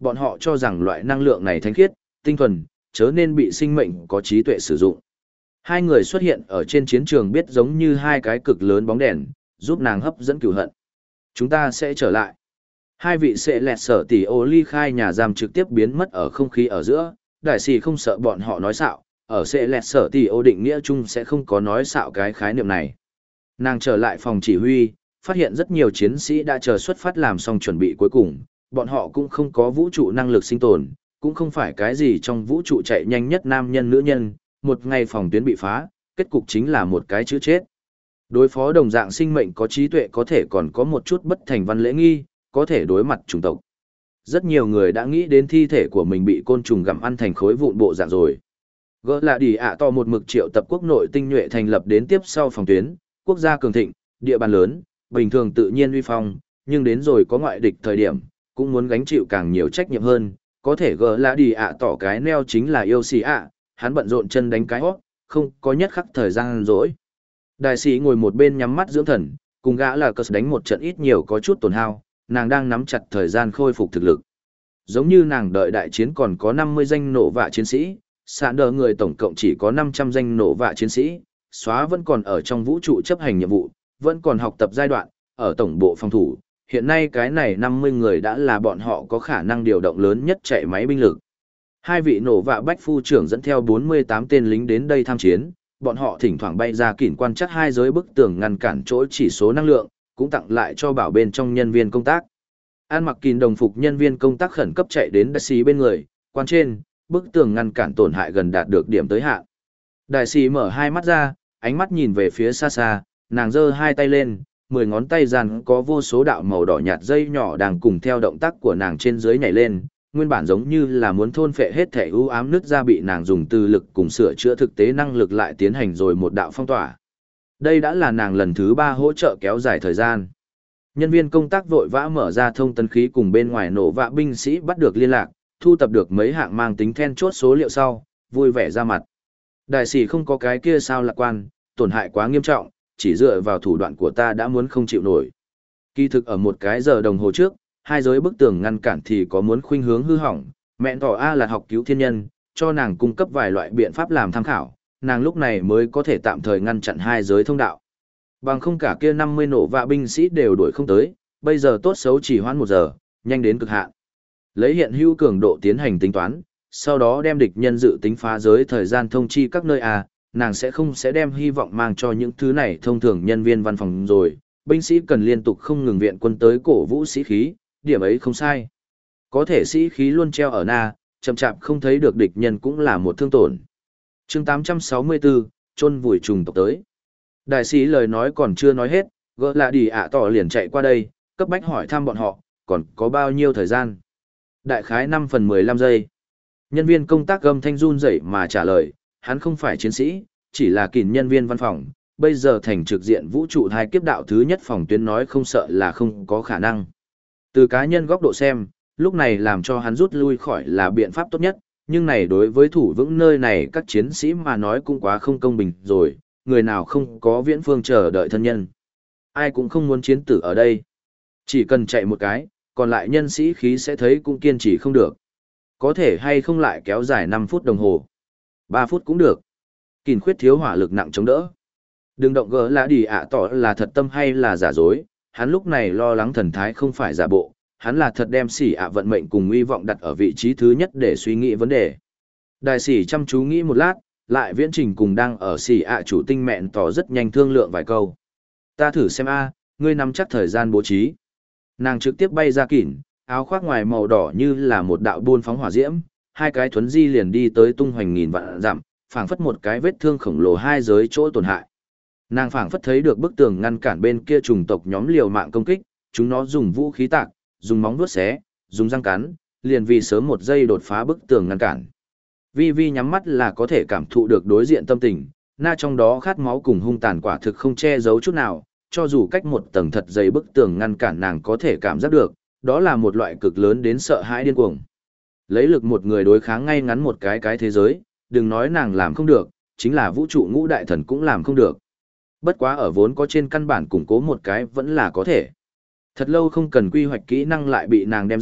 Bọn họ cho rằng loại năng lượng này thánh khiết, tinh thuần, chớ nên bị sinh mệnh có trí tuệ sử dụng. Hai người xuất hiện ở trên chiến trường biết giống như hai cái cực lớn bóng đèn, giúp nàng hấp dẫn cửu hận. Chúng ta sẽ trở lại. Hai vị sẽ lẹt sở tỷ ô ly khai nhà giam trực tiếp biến mất ở không khí ở giữa, đại sĩ không sợ bọn họ nói xạo, ở sẽ lẹt sở tỷ ô định nghĩa chung sẽ không có nói xạo cái khái niệm này. Nàng trở lại phòng chỉ huy, phát hiện rất nhiều chiến sĩ đã chờ xuất phát làm xong chuẩn bị cuối cùng, bọn họ cũng không có vũ trụ năng lực sinh tồn, cũng không phải cái gì trong vũ trụ chạy nhanh nhất nam nhân nữ nhân, một ngày phòng tuyến bị phá, kết cục chính là một cái chữ chết. Đối phó đồng dạng sinh mệnh có trí tuệ có thể còn có một chút bất thành văn lễ nghi, có thể đối mặt chủng tộc. Rất nhiều người đã nghĩ đến thi thể của mình bị côn trùng gặm ăn thành khối vụn bộ dạng rồi. Gỡ là đi ạ to một mực triệu tập quốc nội tinh nhuệ thành lập đến tiếp sau phòng tuyến, quốc gia cường thịnh, địa bàn lớn, bình thường tự nhiên uy phong, nhưng đến rồi có ngoại địch thời điểm, cũng muốn gánh chịu càng nhiều trách nhiệm hơn, có thể gỡ là đi ạ tỏ cái neo chính là yêu xì ạ, hắn bận rộn chân đánh cái hót, không có nhất khắc thời gian rỗi. Đại sĩ ngồi một bên nhắm mắt dưỡng thần, cùng gã là cờ đánh một trận ít nhiều có chút tổn hao, nàng đang nắm chặt thời gian khôi phục thực lực. Giống như nàng đợi đại chiến còn có năm mươi danh nổ vạ chiến sĩ, sạn đờ người tổng cộng chỉ có năm trăm danh nổ vạ chiến sĩ, xóa vẫn còn ở trong vũ trụ chấp hành nhiệm vụ, vẫn còn học tập giai đoạn, ở tổng bộ phòng thủ. Hiện nay cái này năm mươi người đã là bọn họ có khả năng điều động lớn nhất chạy máy binh lực. Hai vị nổ vạ bách phu trưởng dẫn theo bốn mươi tám tên lính đến đây tham chiến, bọn họ thỉnh thoảng bay ra kỉnh quan chắc hai giới bức tường ngăn cản chỗ chỉ số năng lượng, cũng tặng lại cho bảo bên trong nhân viên công tác. An mặc kín đồng phục nhân viên công tác khẩn cấp chạy đến đại sĩ bên người, quan trên, bức tường ngăn cản tổn hại gần đạt được điểm tới hạn. Đại sĩ mở hai mắt ra, ánh mắt nhìn về phía xa xa, nàng giơ hai tay lên, mười ngón tay dàn có vô số đạo màu đỏ nhạt dây nhỏ đang cùng theo động tác của nàng trên dưới nhảy lên, nguyên bản giống như là muốn thôn phệ hết thể ưu ám nứt ra bị nàng dùng từ lực cùng sửa chữa thực tế năng lực lại tiến hành rồi một đạo phong tỏa. Đây đã là nàng lần thứ ba hỗ trợ kéo dài thời gian. Nhân viên công tác vội vã mở ra thông tấn khí cùng bên ngoài nổ vạ binh sĩ bắt được liên lạc, thu tập được mấy hạng mang tính then chốt số liệu sau, vui vẻ ra mặt. Đại sĩ không có cái kia sao lạc quan, tổn hại quá nghiêm trọng, chỉ dựa vào thủ đoạn của ta đã muốn không chịu nổi. Kỳ thực ở một cái giờ đồng hồ trước, hai giới bức tường ngăn cản thì có muốn khuynh hướng hư hỏng, mẹ tỏ A là học cứu thiên nhân, cho nàng cung cấp vài loại biện pháp làm tham khảo, nàng lúc này mới có thể tạm thời ngăn chặn hai giới thông đạo. Bằng không cả kia năm mươi nổ vạ binh sĩ đều đuổi không tới, bây giờ tốt xấu chỉ hoãn một giờ, nhanh đến cực hạn. Lấy hiện hữu cường độ tiến hành tính toán, sau đó đem địch nhân dự tính phá giới thời gian thông chi các nơi A, nàng sẽ không sẽ đem hy vọng mang cho những thứ này thông thường nhân viên văn phòng rồi, binh sĩ cần liên tục không ngừng viện quân tới cổ vũ sĩ khí, điểm ấy không sai. Có thể sĩ khí luôn treo ở na, chậm chạp không thấy được địch nhân cũng là một thương tổn. chương tám trăm sáu mươi bốn, chôn vùi trùng tộc tới. Đại sĩ lời nói còn chưa nói hết, gỡ là đi ạ tỏ liền chạy qua đây, cấp bách hỏi thăm bọn họ, còn có bao nhiêu thời gian. Đại khái năm phần mười lăm giây. Nhân viên công tác gầm thanh run rẩy mà trả lời, hắn không phải chiến sĩ, chỉ là kìn nhân viên văn phòng, bây giờ thành trực diện vũ trụ hai kiếp đạo thứ nhất phòng tuyến nói không sợ là không có khả năng. Từ cá nhân góc độ xem, lúc này làm cho hắn rút lui khỏi là biện pháp tốt nhất, nhưng này đối với thủ vững nơi này các chiến sĩ mà nói cũng quá không công bình rồi, người nào không có viễn phương chờ đợi thân nhân. Ai cũng không muốn chiến tử ở đây. Chỉ cần chạy một cái, còn lại nhân sĩ khí sẽ thấy cũng kiên trì không được. Có thể hay không lại kéo dài năm phút đồng hồ. ba phút cũng được. Kìn khuyết thiếu hỏa lực nặng chống đỡ. Đừng động gỡ là đi ạ tỏ là thật tâm hay là giả dối, hắn lúc này lo lắng thần thái không phải giả bộ, hắn là thật đem xỉ ạ vận mệnh cùng uy vọng đặt ở vị trí thứ nhất để suy nghĩ vấn đề. Đại sĩ chăm chú nghĩ một lát, lại viễn trình cùng đang ở xỉ ạ chủ tinh mẹn tỏ rất nhanh thương lượng vài câu. Ta thử xem a, ngươi nắm chắc thời gian bố trí. Nàng trực tiếp bay ra kỉn, áo khoác ngoài màu đỏ như là một đạo buôn phóng hỏa diễm, hai cái thuấn di liền đi tới tung hoành nghìn vạn dặm, phảng phất một cái vết thương khổng lồ hai giới chỗ tổn hại. Nàng phảng phất thấy được bức tường ngăn cản bên kia chủng tộc nhóm liều mạng công kích, chúng nó dùng vũ khí tạc, dùng móng vuốt xé, dùng răng cắn, liền vì sớm một giây đột phá bức tường ngăn cản. Vi Vi nhắm mắt là có thể cảm thụ được đối diện tâm tình, na trong đó khát máu cùng hung tàn quả thực không che giấu chút nào, cho dù cách một tầng thật dày bức tường ngăn cản nàng có thể cảm giác được, đó là một loại cực lớn đến sợ hãi điên cuồng. Lấy lực một người đối kháng ngay ngắn một cái cái thế giới, đừng nói nàng làm không được, chính là vũ trụ ngũ đại thần cũng làm không được. Bất quá ở vốn có trên căn bản củng cố một cái vẫn là có thể. Thật lâu không cần quy hoạch kỹ năng lại bị nàng đem ra,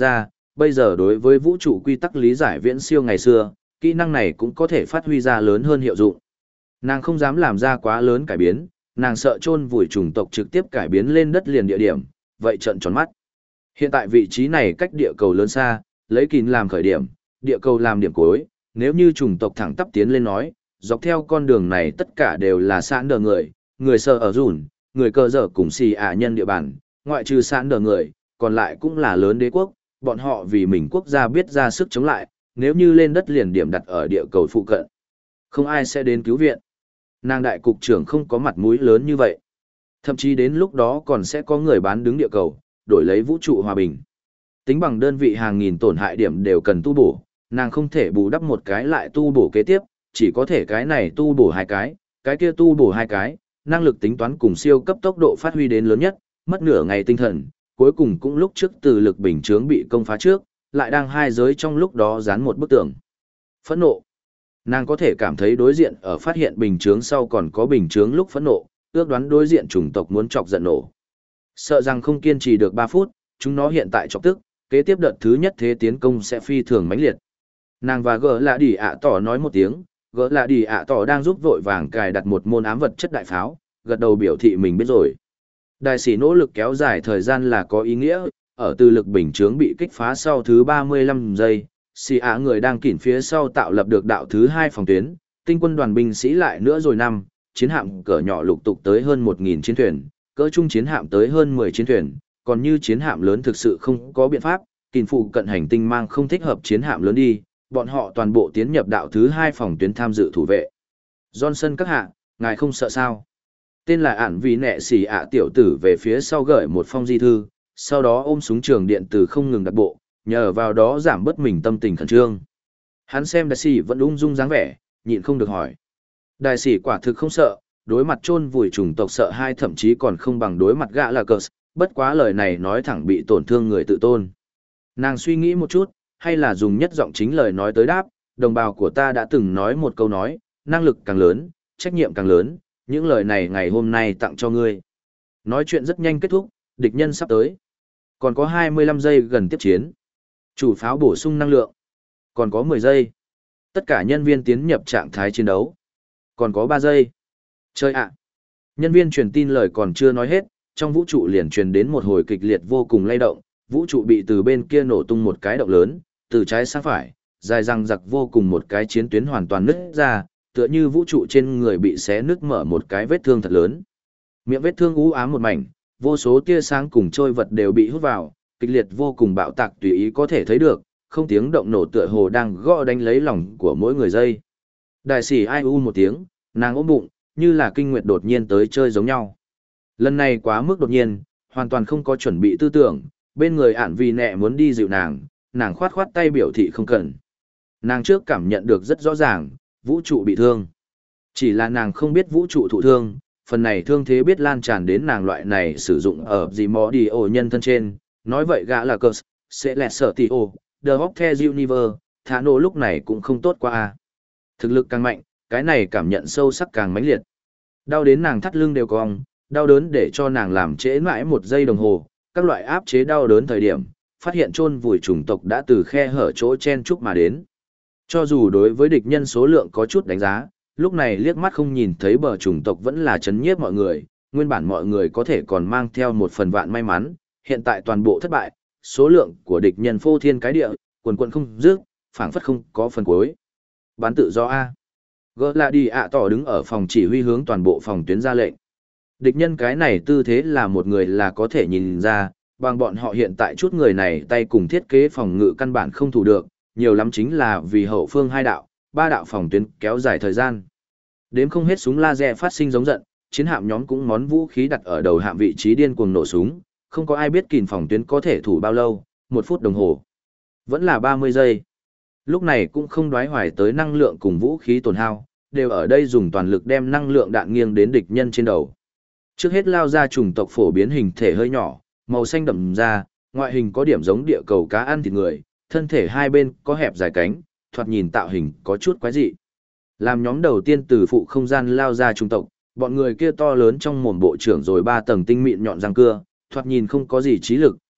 bây giờ đối với vũ trụ quy tắc lý giải viễn siêu ngày xưa, kỹ năng này cũng có thể phát huy ra lớn hơn hiệu dụng. Nàng không dám làm ra quá lớn cải biến, nàng sợ chôn vùi chủng tộc trực tiếp cải biến lên đất liền địa điểm, vậy trợn tròn mắt. Hiện tại vị trí này cách địa cầu lớn xa, lấy kín làm khởi điểm, địa cầu làm điểm cuối, nếu như chủng tộc thẳng tắp tiến lên nói, dọc theo con đường này tất cả đều là sẵn đờ người, người sợ ở rủn, người cơ dở cùng xì ả nhân địa bàn, ngoại trừ sẵn đờ người, còn lại cũng là lớn đế quốc, bọn họ vì mình quốc gia biết ra sức chống lại, nếu như lên đất liền điểm đặt ở địa cầu phụ cận. Không ai sẽ đến cứu viện. Nàng đại cục trưởng không có mặt mũi lớn như vậy. Thậm chí đến lúc đó còn sẽ có người bán đứng địa cầu, đổi lấy vũ trụ hòa bình. Tính bằng đơn vị hàng nghìn tổn hại điểm đều cần tu bổ, nàng không thể bù đắp một cái lại tu bổ kế tiếp, chỉ có thể cái này tu bổ hai cái, cái kia tu bổ hai cái, năng lực tính toán cùng siêu cấp tốc độ phát huy đến lớn nhất, mất nửa ngày tinh thần, cuối cùng cũng lúc trước từ lực bình chướng bị công phá trước, lại đang hai giới trong lúc đó dán một bức tường. Phẫn nộ. Nàng có thể cảm thấy đối diện ở phát hiện bình chướng sau còn có bình chướng lúc phẫn nộ, ước đoán đối diện chủng tộc muốn chọc giận nổ. Sợ rằng không kiên trì được ba phút, chúng nó hiện tại chọc tức, kế tiếp đợt thứ nhất thế tiến công sẽ phi thường mãnh liệt. Nàng và gỡ lạ đi ạ tỏ nói một tiếng, gỡ lạ đi ạ tỏ đang giúp vội vàng cài đặt một môn ám vật chất đại pháo, gật đầu biểu thị mình biết rồi. Đại sĩ nỗ lực kéo dài thời gian là có ý nghĩa, ở từ lực bình chướng bị kích phá sau thứ ba mươi lăm giây, xì ạ người đang kỉn phía sau tạo lập được đạo thứ hai phòng tuyến, tinh quân đoàn binh sĩ lại nữa rồi năm, chiến hạm cỡ nhỏ lục tục tới hơn một nghìn chiến thuyền, cỡ trung chiến hạm tới hơn mười chiến thuyền, còn như chiến hạm lớn thực sự không có biện pháp, kỉn phụ cận hành tinh mang không thích hợp chiến hạm lớn đi, bọn họ toàn bộ tiến nhập đạo thứ hai phòng tuyến tham dự thủ vệ. Johnson các hạ, ngài không sợ sao? Tên là ản vì nẹ xỉ ạ tiểu tử về phía sau gửi một phong di thư, sau đó ôm súng trường điện tử không ngừng đặt bộ, nhờ vào đó giảm bớt mình tâm tình khẩn trương. Hắn xem đại sĩ vẫn ung dung dáng vẻ, nhịn không được hỏi. Đại sĩ quả thực không sợ, đối mặt chôn vùi chủng tộc sợ hai thậm chí còn không bằng đối mặt gã là cờ, bất quá lời này nói thẳng bị tổn thương người tự tôn. Nàng suy nghĩ một chút, hay là dùng nhất giọng chính lời nói tới đáp, đồng bào của ta đã từng nói một câu nói, năng lực càng lớn, trách nhiệm càng lớn, những lời này ngày hôm nay tặng cho ngươi. Nói chuyện rất nhanh kết thúc, địch nhân sắp tới. Còn có hai mươi lăm giây gần tiếp chiến. Chủ pháo bổ sung năng lượng. Còn có mười giây. Tất cả nhân viên tiến nhập trạng thái chiến đấu. Còn có ba giây. Chơi ạ. Nhân viên truyền tin lời còn chưa nói hết, trong vũ trụ liền truyền đến một hồi kịch liệt vô cùng lay động, vũ trụ bị từ bên kia nổ tung một cái động lớn, từ trái sang phải, dài răng giặc vô cùng một cái chiến tuyến hoàn toàn nứt ra, tựa như vũ trụ trên người bị xé nứt mở một cái vết thương thật lớn. Miệng vết thương u ám một mảnh, vô số tia sáng cùng trôi vật đều bị hút vào, kịch liệt vô cùng bạo tạc tùy ý có thể thấy được, không tiếng động nổ tựa hồ đang gõ đánh lấy lòng của mỗi người dây. Đại sĩ ai u một tiếng, nàng ôm bụng, như là kinh nguyệt đột nhiên tới chơi giống nhau. Lần này quá mức đột nhiên, hoàn toàn không có chuẩn bị tư tưởng, bên người ản vì nẹ muốn đi dịu nàng, nàng khoát khoát tay biểu thị không cần. Nàng trước cảm nhận được rất rõ ràng, vũ trụ bị thương. Chỉ là nàng không biết vũ trụ thụ thương, phần này thương thế biết lan tràn đến nàng loại này sử dụng ở gì mó đi ổ nhân thân trên, nói vậy gã là cờ, sẽ lẹt sở tỷ ổ, The Hawk The Universe, thả nổ lúc này cũng không tốt qua a. Thực lực càng mạnh, cái này cảm nhận sâu sắc càng mãnh liệt. Đau đến nàng thắt lưng đều cong, đau đớn để cho nàng làm trễ mãi một giây đồng hồ, các loại áp chế đau đớn thời điểm, phát hiện chôn vùi chủng tộc đã từ khe hở chỗ chen chúc mà đến. Cho dù đối với địch nhân số lượng có chút đánh giá, lúc này liếc mắt không nhìn thấy bờ chủng tộc vẫn là chấn nhiếp mọi người, nguyên bản mọi người có thể còn mang theo một phần vạn may mắn, hiện tại toàn bộ thất bại, số lượng của địch nhân phô thiên cái địa, quần quần không dứt, phảng phất không có phần cuối. Bán tự do A. Gỡ là đi ạ tỏ đứng ở phòng chỉ huy hướng toàn bộ phòng tuyến ra lệnh. Địch nhân cái này tư thế là một người là có thể nhìn ra, bằng bọn họ hiện tại chút người này tay cùng thiết kế phòng ngự căn bản không thủ được, nhiều lắm chính là vì hậu phương hai đạo, ba đạo phòng tuyến kéo dài thời gian. Đếm không hết súng laser phát sinh giống giận, chiến hạm nhóm cũng món vũ khí đặt ở đầu hạm vị trí điên cuồng nổ súng, không có ai biết kìm phòng tuyến có thể thủ bao lâu, một phút đồng hồ. Vẫn là ba mươi giây. Lúc này cũng không đoái hoài tới năng lượng cùng vũ khí tổn hao, đều ở đây dùng toàn lực đem năng lượng đạn nghiêng đến địch nhân trên đầu. Trước hết lao ra chủng tộc phổ biến hình thể hơi nhỏ, màu xanh đậm da, ngoại hình có điểm giống địa cầu cá ăn thịt người, thân thể hai bên có hẹp dài cánh, thoạt nhìn tạo hình có chút quái dị. Làm nhóm đầu tiên từ phụ không gian lao ra chủng tộc, bọn người kia to lớn trong mồm bộ trưởng rồi ba tầng tinh mịn nhọn răng cưa, thoạt nhìn không có gì trí lực,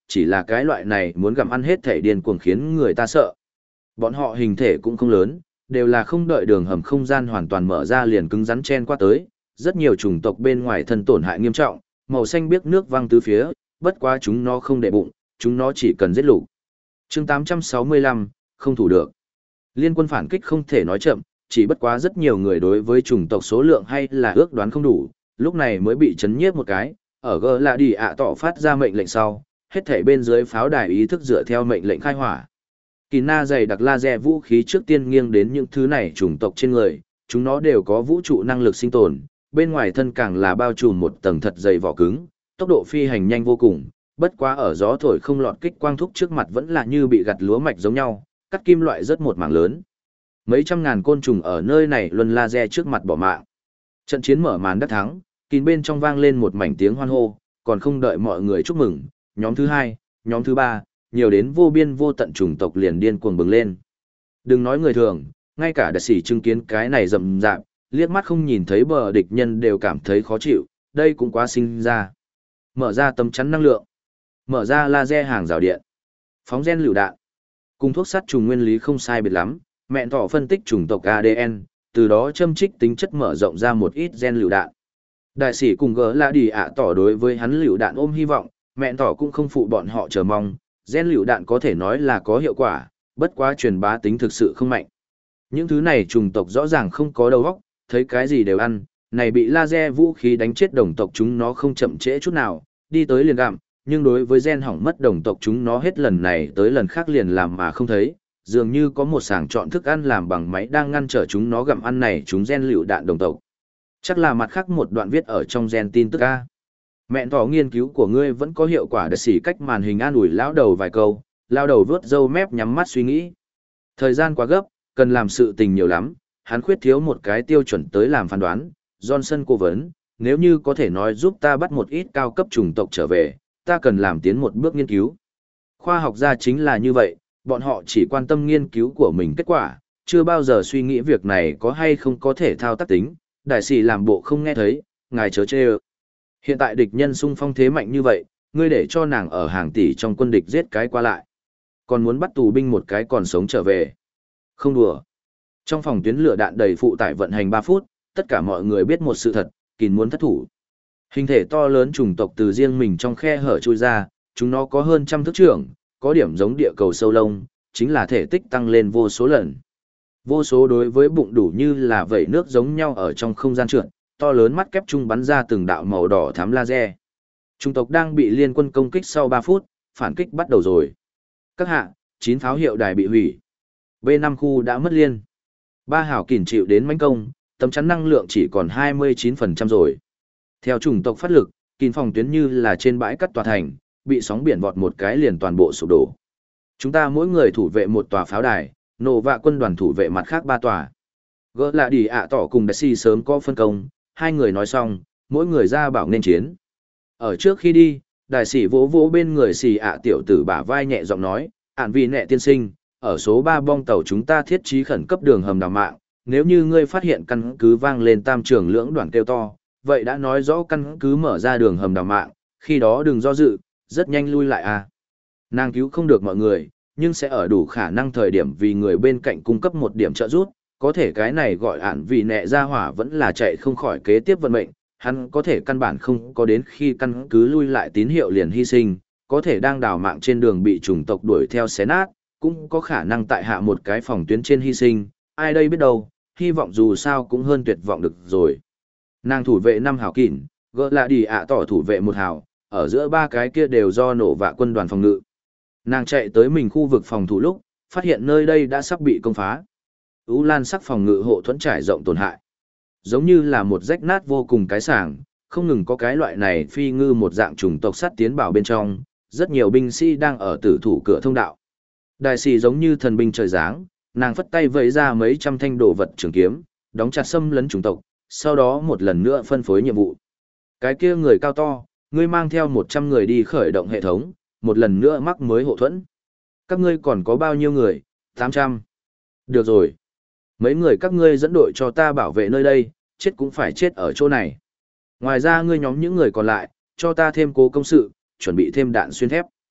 chỉ là cái loại này muốn gặm ăn hết thể điên cuồng khiến người ta sợ. Bọn họ hình thể cũng không lớn, đều là không đợi đường hầm không gian hoàn toàn mở ra liền cứng rắn chen qua tới, rất nhiều chủng tộc bên ngoài thân tổn hại nghiêm trọng, màu xanh biếc nước văng tứ phía, bất quá chúng nó không để bụng, chúng nó chỉ cần giết lục. Chương tám trăm sáu mươi lăm, không thủ được. Liên quân phản kích không thể nói chậm, chỉ bất quá rất nhiều người đối với chủng tộc số lượng hay là ước đoán không đủ, lúc này mới bị chấn nhiếp một cái, ở gờ là đi ạ tỏ phát ra mệnh lệnh sau, hết thảy bên dưới pháo đài ý thức dựa theo mệnh lệnh khai hỏa. Kỳ na dày đặc laser vũ khí trước tiên nghiêng đến những thứ này chủng tộc trên người, chúng nó đều có vũ trụ năng lực sinh tồn, bên ngoài thân càng là bao trùm một tầng thật dày vỏ cứng, tốc độ phi hành nhanh vô cùng, bất quá ở gió thổi không lọt kích quang thúc trước mặt vẫn là như bị gặt lúa mạch giống nhau, cắt kim loại rất một mảng lớn. Mấy trăm ngàn côn trùng ở nơi này luân laser trước mặt bỏ mạng. Trận chiến mở màn đắc thắng, kín bên trong vang lên một mảnh tiếng hoan hô, còn không đợi mọi người chúc mừng, nhóm thứ hai, nhóm thứ ba, nhiều đến vô biên vô tận chủng tộc liền điên cuồng bừng lên. Đừng nói người thường, ngay cả đại sĩ chứng kiến cái này rầm rạp, liếc mắt không nhìn thấy bờ địch nhân đều cảm thấy khó chịu, đây cũng quá sinh ra. Mở ra tấm chắn năng lượng, mở ra laser hàng rào điện, phóng gen lựu đạn. Cùng thuốc sát trùng nguyên lý không sai biệt lắm, mẹn thỏ phân tích chủng tộc a đê en, từ đó châm trích tính chất mở rộng ra một ít gen lựu đạn. Đại sĩ cùng gỡ là đi ạ tỏ đối với hắn lựu đạn ôm hy vọng, mẹn thỏ cũng không phụ bọn họ chờ mong, gen lựu đạn có thể nói là có hiệu quả, bất quá truyền bá tính thực sự không mạnh. Những thứ này chủng tộc rõ ràng không có đầu óc, thấy cái gì đều ăn, này bị laser vũ khí đánh chết đồng tộc chúng nó không chậm trễ chút nào, đi tới liền gặm, nhưng đối với gen hỏng mất đồng tộc chúng nó hết lần này tới lần khác liền làm mà không thấy, dường như có một sàng chọn thức ăn làm bằng máy đang ngăn trở chúng nó gặm ăn này chúng gen lựu đạn đồng tộc. Chắc là mặt khác một đoạn viết ở trong gen tin tức A. Mẹn thỏ nghiên cứu của ngươi vẫn có hiệu quả để xỉ cách màn hình an ủi lão đầu vài câu, lão đầu vướt râu mép nhắm mắt suy nghĩ. Thời gian quá gấp, cần làm sự tình nhiều lắm, hắn khuyết thiếu một cái tiêu chuẩn tới làm phán đoán. Johnson cố vấn, nếu như có thể nói giúp ta bắt một ít cao cấp chủng tộc trở về, ta cần làm tiến một bước nghiên cứu. Khoa học gia chính là như vậy, bọn họ chỉ quan tâm nghiên cứu của mình kết quả, chưa bao giờ suy nghĩ việc này có hay không có thể thao tác tính. Đại sĩ làm bộ không nghe thấy, ngài chớ chê ơ. Hiện tại địch nhân xung phong thế mạnh như vậy, ngươi để cho nàng ở hàng tỷ trong quân địch giết cái qua lại. Còn muốn bắt tù binh một cái còn sống trở về. Không đùa. Trong phòng tuyến lửa đạn đầy phụ tải vận hành ba phút, tất cả mọi người biết một sự thật, Kín muốn thất thủ. Hình thể to lớn chủng tộc từ riêng mình trong khe hở chui ra, chúng nó có hơn trăm thước trưởng, có điểm giống địa cầu sâu lông, chính là thể tích tăng lên vô số lần. Vô số đối với bụng đủ như là vẩy nước giống nhau ở trong không gian trượt, to lớn mắt kép trung bắn ra từng đạo màu đỏ thắm laser. Chủng tộc đang bị liên quân công kích sau ba phút, phản kích bắt đầu rồi. Các hạ, chín pháo hiệu đài bị hủy. B năm khu đã mất liên. Ba hảo kỉn chịu đến mãnh công, tấm chắn năng lượng chỉ còn hai mươi chín phần trăm rồi. Theo chủng tộc phát lực, kỉn phòng tuyến như là trên bãi cắt tòa thành, bị sóng biển vọt một cái liền toàn bộ sụp đổ. Chúng ta mỗi người thủ vệ một tòa pháo đài, nổ vạ quân đoàn thủ vệ mặt khác ba tòa. Gỡ là đi ạ tỏ cùng đại si sớm có phân công, hai người nói xong, mỗi người ra bảo nên chiến. Ở trước khi đi, đại sĩ vỗ vỗ bên người xì ạ tiểu tử bả vai nhẹ giọng nói, ản vì nẹ tiên sinh, ở số ba bong tàu chúng ta thiết trí khẩn cấp đường hầm đào mạng, nếu như ngươi phát hiện căn cứ vang lên tam trường lưỡng đoàn kêu to, vậy đã nói rõ căn cứ mở ra đường hầm đào mạng, khi đó đừng do dự, rất nhanh lui lại à. Nàng cứu không được mọi người, nhưng sẽ ở đủ khả năng thời điểm vì người bên cạnh cung cấp một điểm trợ giúp, có thể cái này gọi ản vì nẹ ra hỏa vẫn là chạy không khỏi kế tiếp vận mệnh, hắn có thể căn bản không có đến khi căn cứ lui lại tín hiệu liền hy sinh, có thể đang đào mạng trên đường bị chủng tộc đuổi theo xé nát, cũng có khả năng tại hạ một cái phòng tuyến trên hy sinh, ai đây biết đâu, hy vọng dù sao cũng hơn tuyệt vọng được rồi. Nàng thủ vệ năm hào kỉn, gỡ lại đi ạ tỏ thủ vệ một hào, ở giữa ba cái kia đều do nổ vạ quân đoàn phòng ngự. Nàng chạy tới mình khu vực phòng thủ lúc, phát hiện nơi đây đã sắp bị công phá. Ú lan sắc phòng ngự hộ thuẫn trải rộng tổn hại. Giống như là một rách nát vô cùng cái sảng, không ngừng có cái loại này phi ngư một dạng chủng tộc sắt tiến vào bên trong, rất nhiều binh sĩ đang ở tử thủ cửa thông đạo. Đại sĩ giống như thần binh trời giáng, nàng phất tay vẫy ra mấy trăm thanh đồ vật trường kiếm, đóng chặt xâm lấn chủng tộc, sau đó một lần nữa phân phối nhiệm vụ. Cái kia người cao to, ngươi mang theo một trăm người đi khởi động hệ thống, một lần nữa mắc mới hộ thuẫn. Các ngươi còn có bao nhiêu người? tám trăm. Được rồi. Mấy người các ngươi dẫn đội cho ta bảo vệ nơi đây, chết cũng phải chết ở chỗ này. Ngoài ra ngươi nhóm những người còn lại, cho ta thêm cố công sự, chuẩn bị thêm đạn xuyên thép.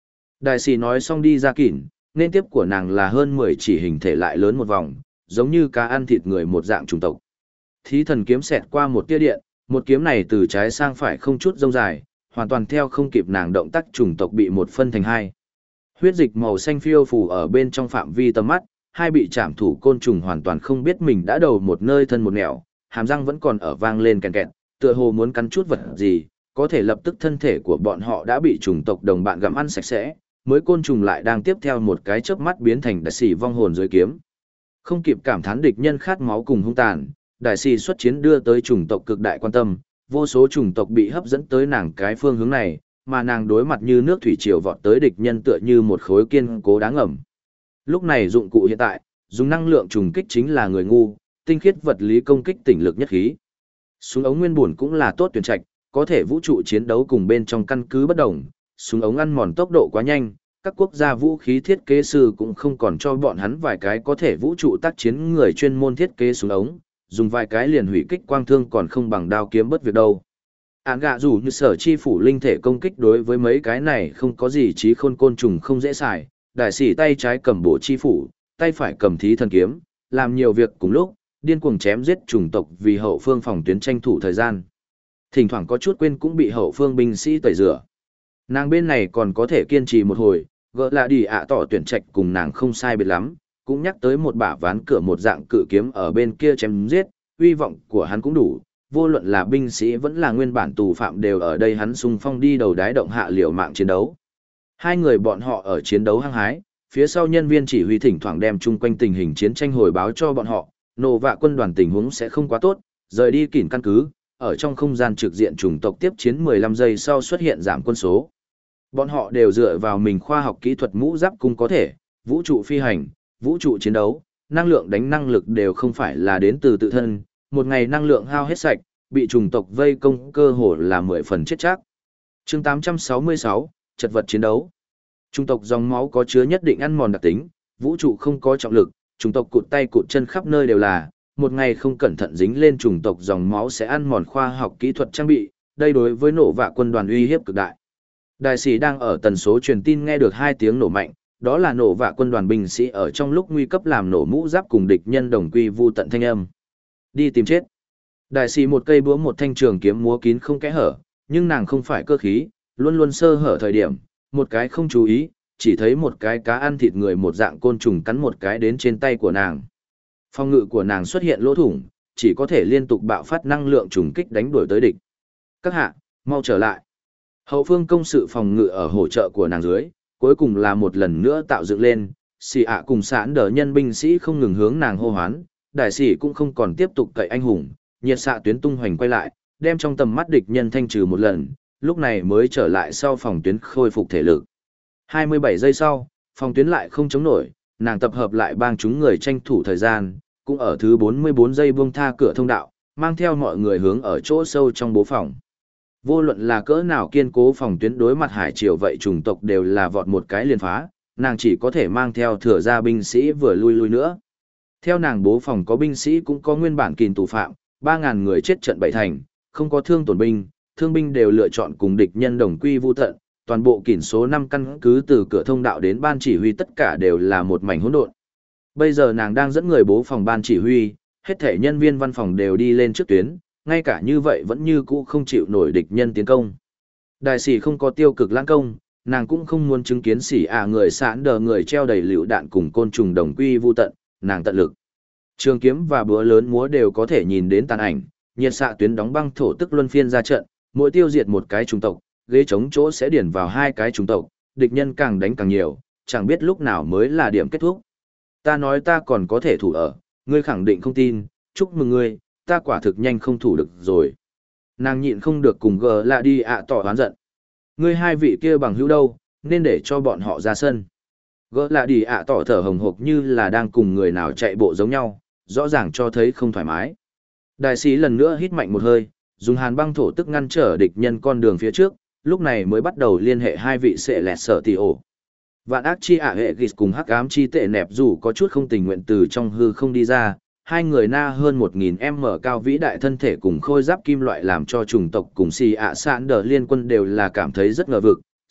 Đại sĩ nói xong đi ra kỉn, nên tiếp của nàng là hơn mười chỉ hình thể lại lớn một vòng, giống như cá ăn thịt người một dạng chủng tộc. Thí thần kiếm xẹt qua một tia điện, một kiếm này từ trái sang phải không chút rông dài, hoàn toàn theo không kịp nàng động tác chủng tộc bị một phân thành hai. Huyết dịch màu xanh phiêu phù ở bên trong phạm vi tầm mắt, hai bị chạm thủ côn trùng hoàn toàn không biết mình đã đầu một nơi thân một nẻo, hàm răng vẫn còn ở vang lên kèn kẹt, tựa hồ muốn cắn chút vật gì, có thể lập tức thân thể của bọn họ đã bị chủng tộc đồng bạn gặm ăn sạch sẽ, mới côn trùng lại đang tiếp theo một cái chớp mắt biến thành đại sĩ vong hồn dưới kiếm. Không kịp cảm thán địch nhân khát máu cùng hung tàn, đại sĩ xuất chiến đưa tới chủng tộc cực đại quan tâm, vô số chủng tộc bị hấp dẫn tới nàng cái phương hướng này, mà nàng đối mặt như nước thủy triều vọt tới địch nhân tựa như một khối kiên cố đáng ngầm. Lúc này dụng cụ hiện tại, dùng năng lượng trùng kích chính là người ngu, tinh khiết vật lý công kích tỉnh lực nhất khí. Súng ống nguyên bổn cũng là tốt tuyển trạch, có thể vũ trụ chiến đấu cùng bên trong căn cứ bất đồng, súng ống ăn mòn tốc độ quá nhanh, các quốc gia vũ khí thiết kế sư cũng không còn cho bọn hắn vài cái có thể vũ trụ tác chiến người chuyên môn thiết kế súng ống, dùng vài cái liền hủy kích quang thương còn không bằng đao kiếm bất việc đâu. Án gạ dù như sở chi phủ linh thể công kích đối với mấy cái này không có gì trí khôn côn trùng không dễ xài, đại sĩ tay trái cầm bộ chi phủ, tay phải cầm thí thần kiếm, làm nhiều việc cùng lúc, điên cuồng chém giết chủng tộc vì hậu phương phòng tuyến tranh thủ thời gian. Thỉnh thoảng có chút quên cũng bị hậu phương binh sĩ tẩy rửa. Nàng bên này còn có thể kiên trì một hồi, gỡ là đi ạ tỏ tuyển trạch cùng nàng không sai biệt lắm, cũng nhắc tới một bả ván cửa một dạng cự kiếm ở bên kia chém giết, uy vọng của hắn cũng đủ, vô luận là binh sĩ vẫn là nguyên bản tù phạm đều ở đây hắn xung phong đi đầu đái động hạ liều mạng chiến đấu. Hai người bọn họ ở chiến đấu hăng hái, phía sau nhân viên chỉ huy thỉnh thoảng đem chung quanh tình hình chiến tranh hồi báo cho bọn họ, nổ vạ quân đoàn tình huống sẽ không quá tốt, rời đi kỉn căn cứ, ở trong không gian trực diện chủng tộc tiếp chiến mười lăm giây sau xuất hiện giảm quân số. Bọn họ đều dựa vào mình khoa học kỹ thuật mũ giáp cung có thể, vũ trụ phi hành, vũ trụ chiến đấu, năng lượng đánh năng lực đều không phải là đến từ tự thân, một ngày năng lượng hao hết sạch, bị chủng tộc vây công cơ hồ là mười phần chết chắc. Chương tám trăm sáu mươi sáu, chật vật chiến đấu. Chủng tộc dòng máu có chứa nhất định ăn mòn đặc tính, vũ trụ không có trọng lực, chủng tộc cụt tay cụt chân khắp nơi đều là, một ngày không cẩn thận dính lên chủng tộc dòng máu sẽ ăn mòn khoa học kỹ thuật trang bị, đây đối với nổ vạ quân đoàn uy hiếp cực đại. Đại sĩ đang ở tần số truyền tin nghe được hai tiếng nổ mạnh, đó là nổ vạ quân đoàn binh sĩ ở trong lúc nguy cấp làm nổ mũ giáp cùng địch nhân đồng quy vu tận thanh âm. Đi tìm chết. Đại sĩ một cây búa một thanh trường kiếm múa kín không kẽ hở, nhưng nàng không phải cơ khí, luôn luôn sơ hở thời điểm, một cái không chú ý, chỉ thấy một cái cá ăn thịt người một dạng côn trùng cắn một cái đến trên tay của nàng. Phòng ngự của nàng xuất hiện lỗ thủng, chỉ có thể liên tục bạo phát năng lượng trùng kích đánh đuổi tới địch. Các hạ, mau trở lại. Hậu phương công sự phòng ngự ở hỗ trợ của nàng dưới, cuối cùng là một lần nữa tạo dựng lên, xì ạ cùng sẵn đỡ nhân binh sĩ không ngừng hướng nàng hô hoán, đại sĩ cũng không còn tiếp tục cậy anh hùng, nhiệt xạ tuyến tung hoành quay lại, đem trong tầm mắt địch nhân thanh trừ một lần, lúc này mới trở lại sau phòng tuyến khôi phục thể lực. hai mươi bảy giây sau, phòng tuyến lại không chống nổi, nàng tập hợp lại bang chúng người tranh thủ thời gian, cũng ở thứ bốn mươi bốn giây buông tha cửa thông đạo, mang theo mọi người hướng ở chỗ sâu trong bố phòng. Vô luận là cỡ nào kiên cố phòng tuyến đối mặt hải triều vậy chủng tộc đều là vọt một cái liền phá, nàng chỉ có thể mang theo thừa ra binh sĩ vừa lui lui nữa. Theo nàng bố phòng có binh sĩ cũng có nguyên bản kìn tù phạm, ba ngàn người chết trận bảy thành, không có thương tổn binh, thương binh đều lựa chọn cùng địch nhân đồng quy vu tận, toàn bộ kìn số năm căn cứ từ cửa thông đạo đến ban chỉ huy tất cả đều là một mảnh hỗn độn. Bây giờ nàng đang dẫn người bố phòng ban chỉ huy, hết thể nhân viên văn phòng đều đi lên trước tuyến, ngay cả như vậy vẫn như cũ không chịu nổi địch nhân tiến công. Đại sĩ không có tiêu cực lãng công, nàng cũng không muốn chứng kiến sĩ ả người sẵn đờ người treo đầy lựu đạn cùng côn trùng đồng quy vu tận, nàng tận lực. Trường kiếm và búa lớn múa đều có thể nhìn đến tàn ảnh, nhiệt xạ tuyến đóng băng thổ tức luân phiên ra trận, mỗi tiêu diệt một cái chủng tộc, ghế chống chỗ sẽ điển vào hai cái chủng tộc, địch nhân càng đánh càng nhiều, chẳng biết lúc nào mới là điểm kết thúc. Ta nói ta còn có thể thủ ở, ngươi khẳng định không tin, chúc mừng ngươi, ta quả thực nhanh không thủ được rồi. Nàng nhịn không được cùng gờ lạ đi ạ tỏ oán giận. Ngươi hai vị kia bằng hữu đâu, nên để cho bọn họ ra sân. Gỡ lạ đi ạ tỏ thở hồng hộc như là đang cùng người nào chạy bộ giống nhau, rõ ràng cho thấy không thoải mái. Đại sĩ lần nữa hít mạnh một hơi, dùng hàn băng thổ tức ngăn trở địch nhân con đường phía trước, lúc này mới bắt đầu liên hệ hai vị sệ lẹt sở tỷ ổ. Vạn ác chi ạ hệ ghis cùng hắc ám chi tệ nẹp dù có chút không tình nguyện từ trong hư không đi ra, hai người na hơn một nghìn m cao vĩ đại thân thể cùng khôi giáp kim loại làm cho chủng tộc cùng xì ạ sạn đờ liên quân đều là cảm thấy rất ngờ vực,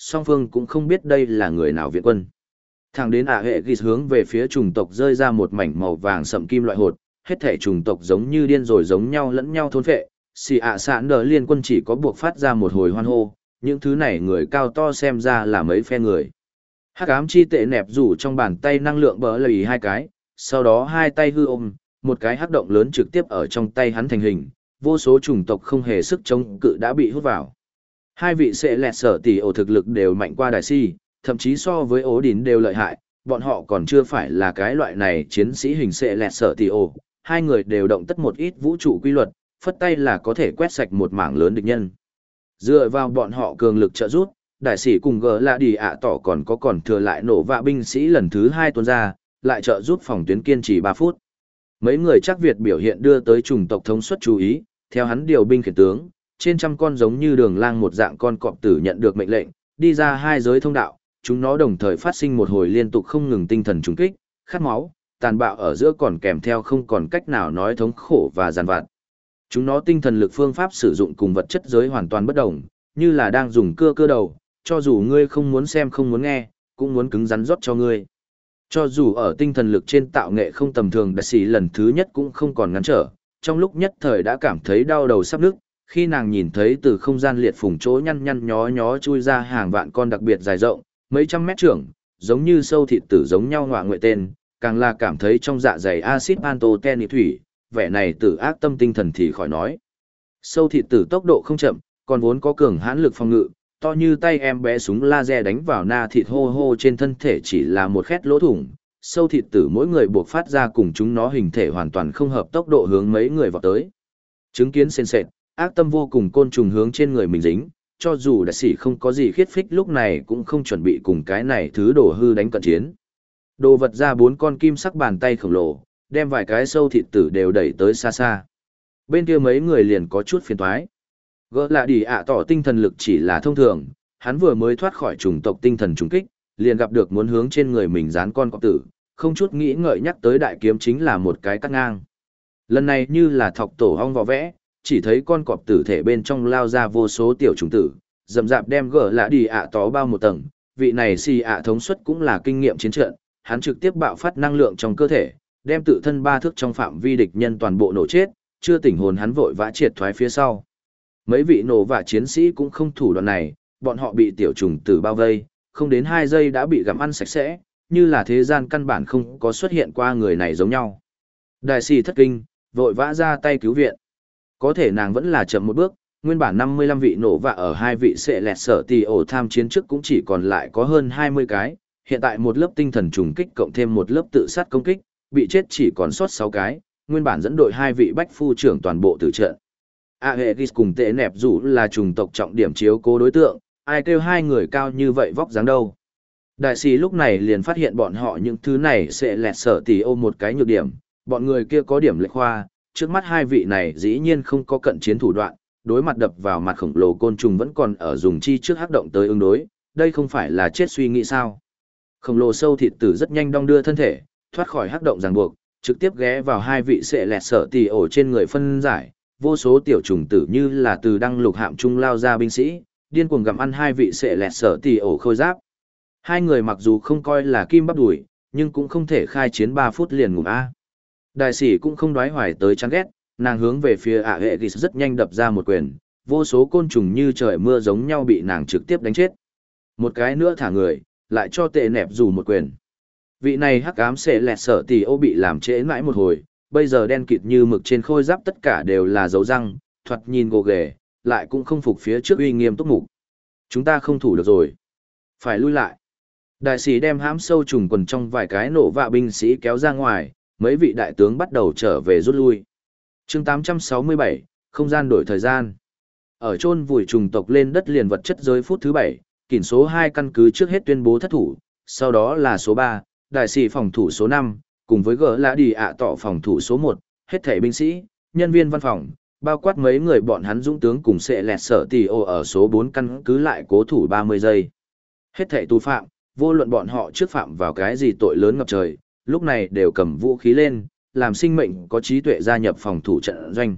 song phương cũng không biết đây là người nào viện quân. Thẳng đến ả hệ ghi hướng về phía chủng tộc rơi ra một mảnh màu vàng sậm kim loại hột, hết thể chủng tộc giống như điên rồi giống nhau lẫn nhau thôn phệ, xì ạ sạn đờ liên quân chỉ có buộc phát ra một hồi hoan hô, những thứ này người cao to xem ra là mấy phe người. Hắc ám chi tệ nẹp rủ trong bàn tay năng lượng bỡ lầy hai cái, sau đó hai tay hư ôm, một cái hắc động lớn trực tiếp ở trong tay hắn thành hình, vô số chủng tộc không hề sức chống cự đã bị hút vào. Hai vị sẽ lẹt sở tỷ ổ thực lực đều mạnh qua đại si, thậm chí so với ố đín đều lợi hại, bọn họ còn chưa phải là cái loại này chiến sĩ hình sẽ lẹt sở tỷ ổ, hai người đều động tất một ít vũ trụ quy luật, phất tay là có thể quét sạch một mảng lớn địch nhân. Dựa vào bọn họ cường lực trợ giúp, đại sĩ cùng gỡ là đi ạ tỏ còn có còn thừa lại nổ vạ binh sĩ lần thứ hai tuần ra, lại trợ giúp phòng tuyến kiên trì ba phút. Mấy người chắc Việt biểu hiện đưa tới chủng tộc thống suất chú ý, theo hắn điều binh khiển tướng, trên trăm con giống như đường lang một dạng con cọp tử nhận được mệnh lệnh, đi ra hai giới thông đạo, chúng nó đồng thời phát sinh một hồi liên tục không ngừng tinh thần trùng kích, khát máu, tàn bạo ở giữa còn kèm theo không còn cách nào nói thống khổ và giàn vặt. Chúng nó tinh thần lực phương pháp sử dụng cùng vật chất giới hoàn toàn bất đồng, như là đang dùng cưa cơ đầu, cho dù ngươi không muốn xem không muốn nghe, cũng muốn cứng rắn rót cho ngươi. Cho dù ở tinh thần lực trên tạo nghệ không tầm thường đại sĩ lần thứ nhất cũng không còn ngăn trở, trong lúc nhất thời đã cảm thấy đau đầu sắp nức, khi nàng nhìn thấy từ không gian liệt phùng chỗ nhăn nhăn nhó nhó chui ra hàng vạn con đặc biệt dài rộng, mấy trăm mét trưởng, giống như sâu thịt tử giống nhau ngọa nguệ tên, càng là cảm thấy trong dạ dày axit pantoteni thủy, vẻ này tử ác tâm tinh thần thì khỏi nói. Sâu thịt tử tốc độ không chậm, còn vốn có cường hãn lực phòng ngự, to như tay em bé súng laser đánh vào na thịt hô hô trên thân thể chỉ là một khét lỗ thủng. Sâu thịt tử mỗi người buộc phát ra cùng chúng nó hình thể hoàn toàn không hợp tốc độ hướng mấy người vào tới. Chứng kiến sền sệt, ác tâm vô cùng côn trùng hướng trên người mình dính, cho dù đại sĩ không có gì khiết phích lúc này cũng không chuẩn bị cùng cái này thứ đổ hư đánh cận chiến. Đồ vật ra bốn con kim sắc bàn tay khổng lồ, đem vài cái sâu thịt tử đều đẩy tới xa xa. Bên kia mấy người liền có chút phiền toái. Gỡ là đi ạ tỏ tinh thần lực chỉ là thông thường, hắn vừa mới thoát khỏi chủng tộc tinh thần trùng kích, liền gặp được muốn hướng trên người mình dán con cọp tử, không chút nghĩ ngợi nhắc tới đại kiếm chính là một cái cắt ngang. Lần này như là thọc tổ hong vò vẽ, chỉ thấy con cọp tử thể bên trong lao ra vô số tiểu trùng tử, dầm dạp đem gỡ là đi ạ tỏ bao một tầng, vị này xì ạ thống suất cũng là kinh nghiệm chiến trận, hắn trực tiếp bạo phát năng lượng trong cơ thể, đem tự thân ba thước trong phạm vi địch nhân toàn bộ nổ chết, chưa tỉnh hồn hắn vội vã triệt thoái phía sau. Mấy vị nổ vạ chiến sĩ cũng không thủ đoạn này, bọn họ bị tiểu trùng tử bao vây, không đến hai giây đã bị gặm ăn sạch sẽ, như là thế gian căn bản không có xuất hiện qua người này giống nhau. Đại sĩ thất kinh, vội vã ra tay cứu viện. Có thể nàng vẫn là chậm một bước, nguyên bản năm mươi lăm vị nổ vạ ở hai vị sẽ lẹt sở tỷ ổ tham chiến trước cũng chỉ còn lại có hơn hai mươi cái, hiện tại một lớp tinh thần trùng kích cộng thêm một lớp tự sát công kích, bị chết chỉ còn sót sáu cái, nguyên bản dẫn đội hai vị bách phu trưởng toàn bộ tử trận. Aegis cùng tệ nẹp dù là chủng tộc trọng điểm chiếu cố đối tượng, ai kêu hai người cao như vậy vóc dáng đâu. Đại sĩ lúc này liền phát hiện bọn họ những thứ này sẽ lẹt sở tỷ ôm một cái nhược điểm, bọn người kia có điểm lệch khoa, trước mắt hai vị này dĩ nhiên không có cận chiến thủ đoạn, đối mặt đập vào mặt khổng lồ côn trùng vẫn còn ở dùng chi trước hắc động tới ứng đối, đây không phải là chết suy nghĩ sao. Khổng lồ sâu thịt tử rất nhanh đong đưa thân thể, thoát khỏi hắc động ràng buộc, trực tiếp ghé vào hai vị sẽ lẹt sở tỷ ổ trên người phân giải, vô số tiểu trùng tử như là từ đăng lục hạm trung lao ra binh sĩ, điên cuồng gặm ăn hai vị sẽ lẹt sở tỷ ổ khôi giáp. Hai người mặc dù không coi là kim bắp đùi, nhưng cũng không thể khai chiến ba phút liền ngủm A. Đại sĩ cũng không đoái hoài tới chán ghét, nàng hướng về phía ả hệ ghis rất nhanh đập ra một quyền, vô số côn trùng như trời mưa giống nhau bị nàng trực tiếp đánh chết. Một cái nữa thả người, lại cho tệ nẹp dù một quyền. Vị này hắc ám sẽ lẹt sở tỷ ô bị làm trễ mãi một hồi, bây giờ đen kịt như mực trên khôi giáp tất cả đều là dấu răng, thoạt nhìn gồ ghề, lại cũng không phục phía trước uy nghiêm túc mục. Chúng ta không thủ được rồi. Phải lui lại. Đại sĩ đem hãm sâu trùng quần trong vài cái nổ vạ binh sĩ kéo ra ngoài, mấy vị đại tướng bắt đầu trở về rút lui. chương tám trăm sáu mươi bảy, không gian đổi thời gian. Ở chôn vùi trùng tộc lên đất liền vật chất giới phút thứ bảy, kỉnh số hai căn cứ trước hết tuyên bố thất thủ, sau đó là số ba, đại sĩ phòng thủ số năm, cùng với gỡ lã đi ạ tỏ phòng thủ số một, hết thảy binh sĩ, nhân viên văn phòng, bao quát mấy người bọn hắn dũng tướng cùng sẽ lẹt sở tỷ ô ở số bốn căn cứ lại cố thủ ba mươi giây. Hết thảy tù phạm, vô luận bọn họ trước phạm vào cái gì tội lớn ngập trời, lúc này đều cầm vũ khí lên, làm sinh mệnh có trí tuệ gia nhập phòng thủ trận doanh.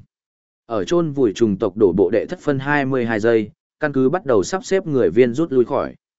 Ở chôn vùi trùng tộc đổ bộ đệ thất phân hai mươi hai giây, căn cứ bắt đầu sắp xếp người viên rút lui khỏi.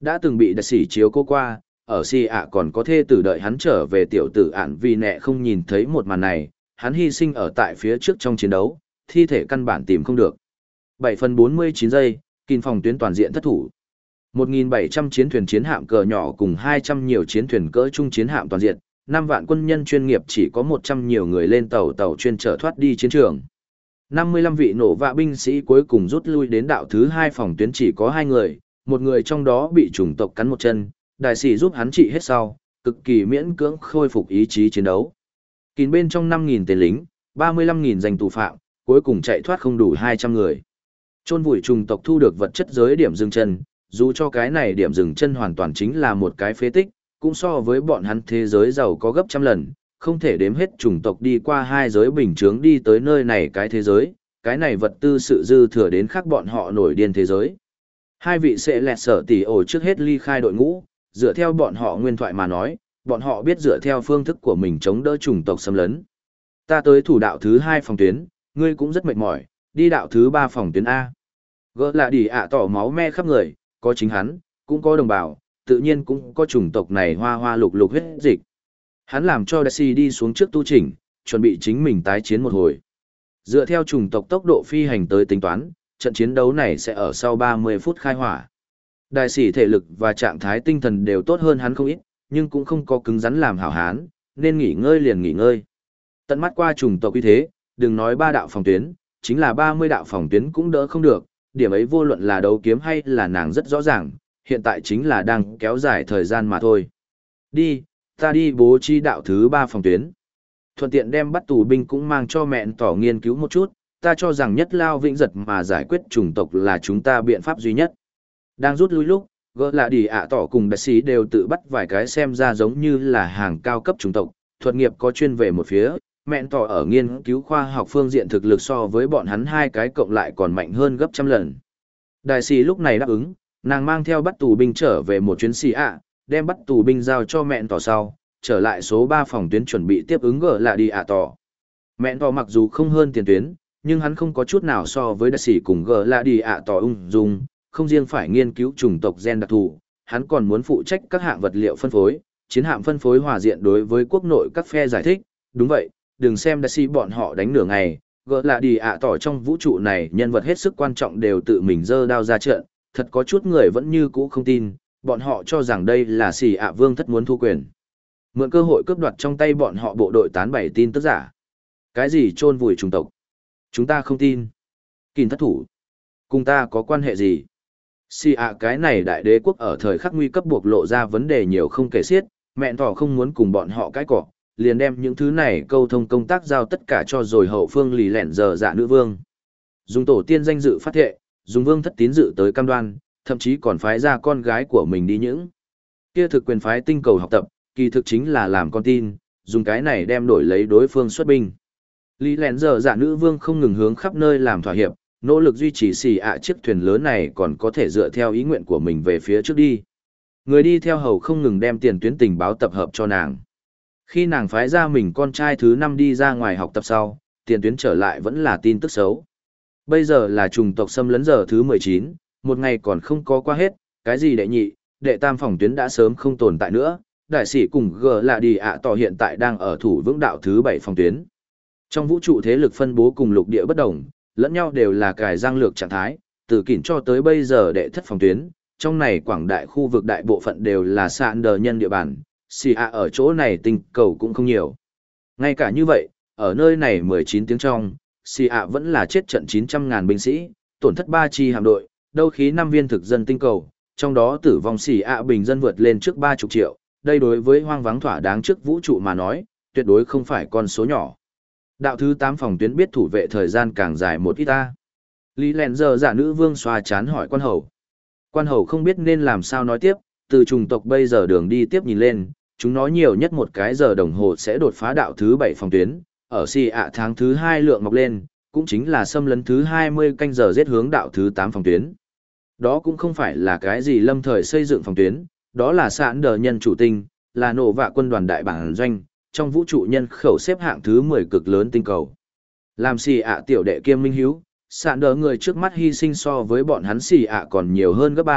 Đã từng bị đặc sĩ chiếu cô qua, ở xì ạ còn có thê tử đợi hắn trở về tiểu tử ản vì nẹ không nhìn thấy một màn này, hắn hy sinh ở tại phía trước trong chiến đấu, thi thể căn bản tìm không được. bảy phần bốn mươi chín giây, Kình phòng tuyến toàn diện thất thủ. một nghìn bảy trăm chiến thuyền chiến hạm cỡ nhỏ cùng hai trăm nhiều chiến thuyền cỡ trung chiến hạm toàn diện, năm vạn quân nhân chuyên nghiệp chỉ có một trăm nhiều người lên tàu tàu chuyên trở thoát đi chiến trường. năm mươi lăm vị nổ vạ binh sĩ cuối cùng rút lui đến đạo thứ hai phòng tuyến chỉ có hai người, một người trong đó bị chủng tộc cắn một chân, đại sĩ giúp hắn trị hết sau, cực kỳ miễn cưỡng khôi phục ý chí chiến đấu. Kín bên trong năm nghìn tên lính, ba mươi lăm nghìn danh tù phạm, cuối cùng chạy thoát không đủ hai trăm người. Chôn vùi chủng tộc thu được vật chất giới điểm dừng chân, dù cho cái này điểm dừng chân hoàn toàn chính là một cái phế tích, cũng so với bọn hắn thế giới giàu có gấp trăm lần, không thể đếm hết chủng tộc đi qua hai giới bình chướng đi tới nơi này cái thế giới, cái này vật tư sự dư thừa đến khác bọn họ nổi điên thế giới. Hai vị sẽ lẹt sở tỷ ổ trước hết ly khai đội ngũ, dựa theo bọn họ nguyên thoại mà nói, bọn họ biết dựa theo phương thức của mình chống đỡ chủng tộc xâm lấn. Ta tới thủ đạo thứ hai phòng tuyến, ngươi cũng rất mệt mỏi, đi đạo thứ ba phòng tuyến A. Gỡ là đi ạ tỏ máu me khắp người, có chính hắn, cũng có đồng bào, tự nhiên cũng có chủng tộc này hoa hoa lục lục huyết dịch. Hắn làm cho Daisy đi xuống trước tu chỉnh, chuẩn bị chính mình tái chiến một hồi. Dựa theo chủng tộc tốc độ phi hành tới tính toán, trận chiến đấu này sẽ ở sau ba mươi phút khai hỏa. Đại sĩ thể lực và trạng thái tinh thần đều tốt hơn hắn không ít, nhưng cũng không có cứng rắn làm hảo hán, nên nghỉ ngơi liền nghỉ ngơi. Tận mắt qua chủng tộc uy thế, đừng nói ba đạo phòng tuyến, chính là ba mươi đạo phòng tuyến cũng đỡ không được, điểm ấy vô luận là đấu kiếm hay là nàng rất rõ ràng, hiện tại chính là đang kéo dài thời gian mà thôi. Đi, ta đi bố trí đạo thứ ba phòng tuyến. Thuận tiện đem bắt tù binh cũng mang cho mẹn tỏ nghiên cứu một chút, ta cho rằng nhất lao vĩnh giật mà giải quyết chủng tộc là chúng ta biện pháp duy nhất. Đang rút lui lúc, gỡ là đi ạ tỏ cùng đại sĩ đều tự bắt vài cái xem ra giống như là hàng cao cấp chủng tộc, thuật nghiệp có chuyên về một phía, mẹn tỏ ở nghiên cứu khoa học phương diện thực lực so với bọn hắn hai cái cộng lại còn mạnh hơn gấp trăm lần. Đại sĩ lúc này đáp ứng, nàng mang theo bắt tù binh trở về một chuyến xì ạ, đem bắt tù binh giao cho mẹn tỏ sau, trở lại số ba phòng tuyến chuẩn bị tiếp ứng gỡ là đi ạ tỏ. Mẹn tỏ mặc dù không hơn tiền tuyến, nhưng hắn không có chút nào so với đại sĩ cùng gỡ là đi ạ tỏ ung dung, không riêng phải nghiên cứu chủng tộc gen đặc thù, hắn còn muốn phụ trách các hạng vật liệu phân phối, chiến hạm phân phối hòa diện đối với quốc nội các phe giải thích, đúng vậy, đừng xem đại sĩ bọn họ đánh nửa ngày, gỡ là đi ạ tỏ trong vũ trụ này nhân vật hết sức quan trọng đều tự mình dơ đao ra trận, thật có chút người vẫn như cũ không tin, bọn họ cho rằng đây là xì ạ vương thất muốn thu quyền. Mượn cơ hội cướp đoạt trong tay bọn họ bộ đội tán bảy tin tức giả. Cái gì chôn vùi chủng tộc? Chúng ta không tin. Kình thất thủ. Cùng ta có quan hệ gì? Xì ạ cái này đại đế quốc ở thời khắc nguy cấp buộc lộ ra vấn đề nhiều không kể xiết, mẹn tỏ không muốn cùng bọn họ cái cỏ, liền đem những thứ này câu thông công tác giao tất cả cho rồi hậu phương lì lẹn giờ dạ nữ vương. Dùng tổ tiên danh dự phát thệ, dùng vương thất tín dự tới cam đoan, thậm chí còn phái ra con gái của mình đi những. Kia thực quyền phái tinh cầu học tập, kỳ thực chính là làm con tin, dùng cái này đem đổi lấy đối phương xuất binh. Lý lẹn giờ dạ nữ vương không ngừng hướng khắp nơi làm thỏa hiệp, nỗ lực duy trì xì ạ chiếc thuyền lớn này còn có thể dựa theo ý nguyện của mình về phía trước đi. Người đi theo hầu không ngừng đem tiền tuyến tình báo tập hợp cho nàng. Khi nàng phái ra mình con trai thứ năm đi ra ngoài học tập sau, tiền tuyến trở lại vẫn là tin tức xấu. Bây giờ là chủng tộc xâm lấn giờ thứ mười chín, một ngày còn không có qua hết, cái gì đệ nhị, đệ tam phòng tuyến đã sớm không tồn tại nữa, đại sĩ cùng G là đi ạ tỏ hiện tại đang ở thủ vững đạo thứ bảy phòng tuyến. Trong vũ trụ thế lực phân bố cùng lục địa bất đồng, lẫn nhau đều là cài giang lược trạng thái, từ kỉnh cho tới bây giờ đệ thất phòng tuyến, trong này quảng đại khu vực đại bộ phận đều là sạn đờ nhân địa bàn, xì ạ ở chỗ này tinh cầu cũng không nhiều. Ngay cả như vậy, ở nơi này mười chín tiếng trong, xì ạ vẫn là chết trận chín trăm ngàn binh sĩ, tổn thất ba chi hạm đội, đâu khí năm viên thực dân tinh cầu, trong đó tử vong xì ạ bình dân vượt lên trước ba mươi triệu, đây đối với hoang vắng thỏa đáng trước vũ trụ mà nói, tuyệt đối không phải con số nhỏ. Đạo thứ tám phòng tuyến biết thủ vệ thời gian càng dài một ít ta. Lý lẹn giờ giả nữ vương xoa chán hỏi quan hầu. Quan hầu không biết nên làm sao nói tiếp, từ chủng tộc bây giờ đường đi tiếp nhìn lên, chúng nó nhiều nhất một cái giờ đồng hồ sẽ đột phá đạo thứ bảy phòng tuyến, ở xì ạ tháng thứ hai lượng mọc lên, cũng chính là xâm lấn thứ hai mươi canh giờ giết hướng đạo thứ tám phòng tuyến. Đó cũng không phải là cái gì lâm thời xây dựng phòng tuyến, đó là sạn đờ nhân chủ tinh, là nổ vạ quân đoàn đại bản doanh, trong vũ trụ nhân khẩu xếp hạng thứ mười cực lớn tinh cầu. Làm xì ạ tiểu đệ kiêm minh hiếu, sạn đờ người trước mắt hy sinh so với bọn hắn xì ạ còn nhiều hơn gấp ba,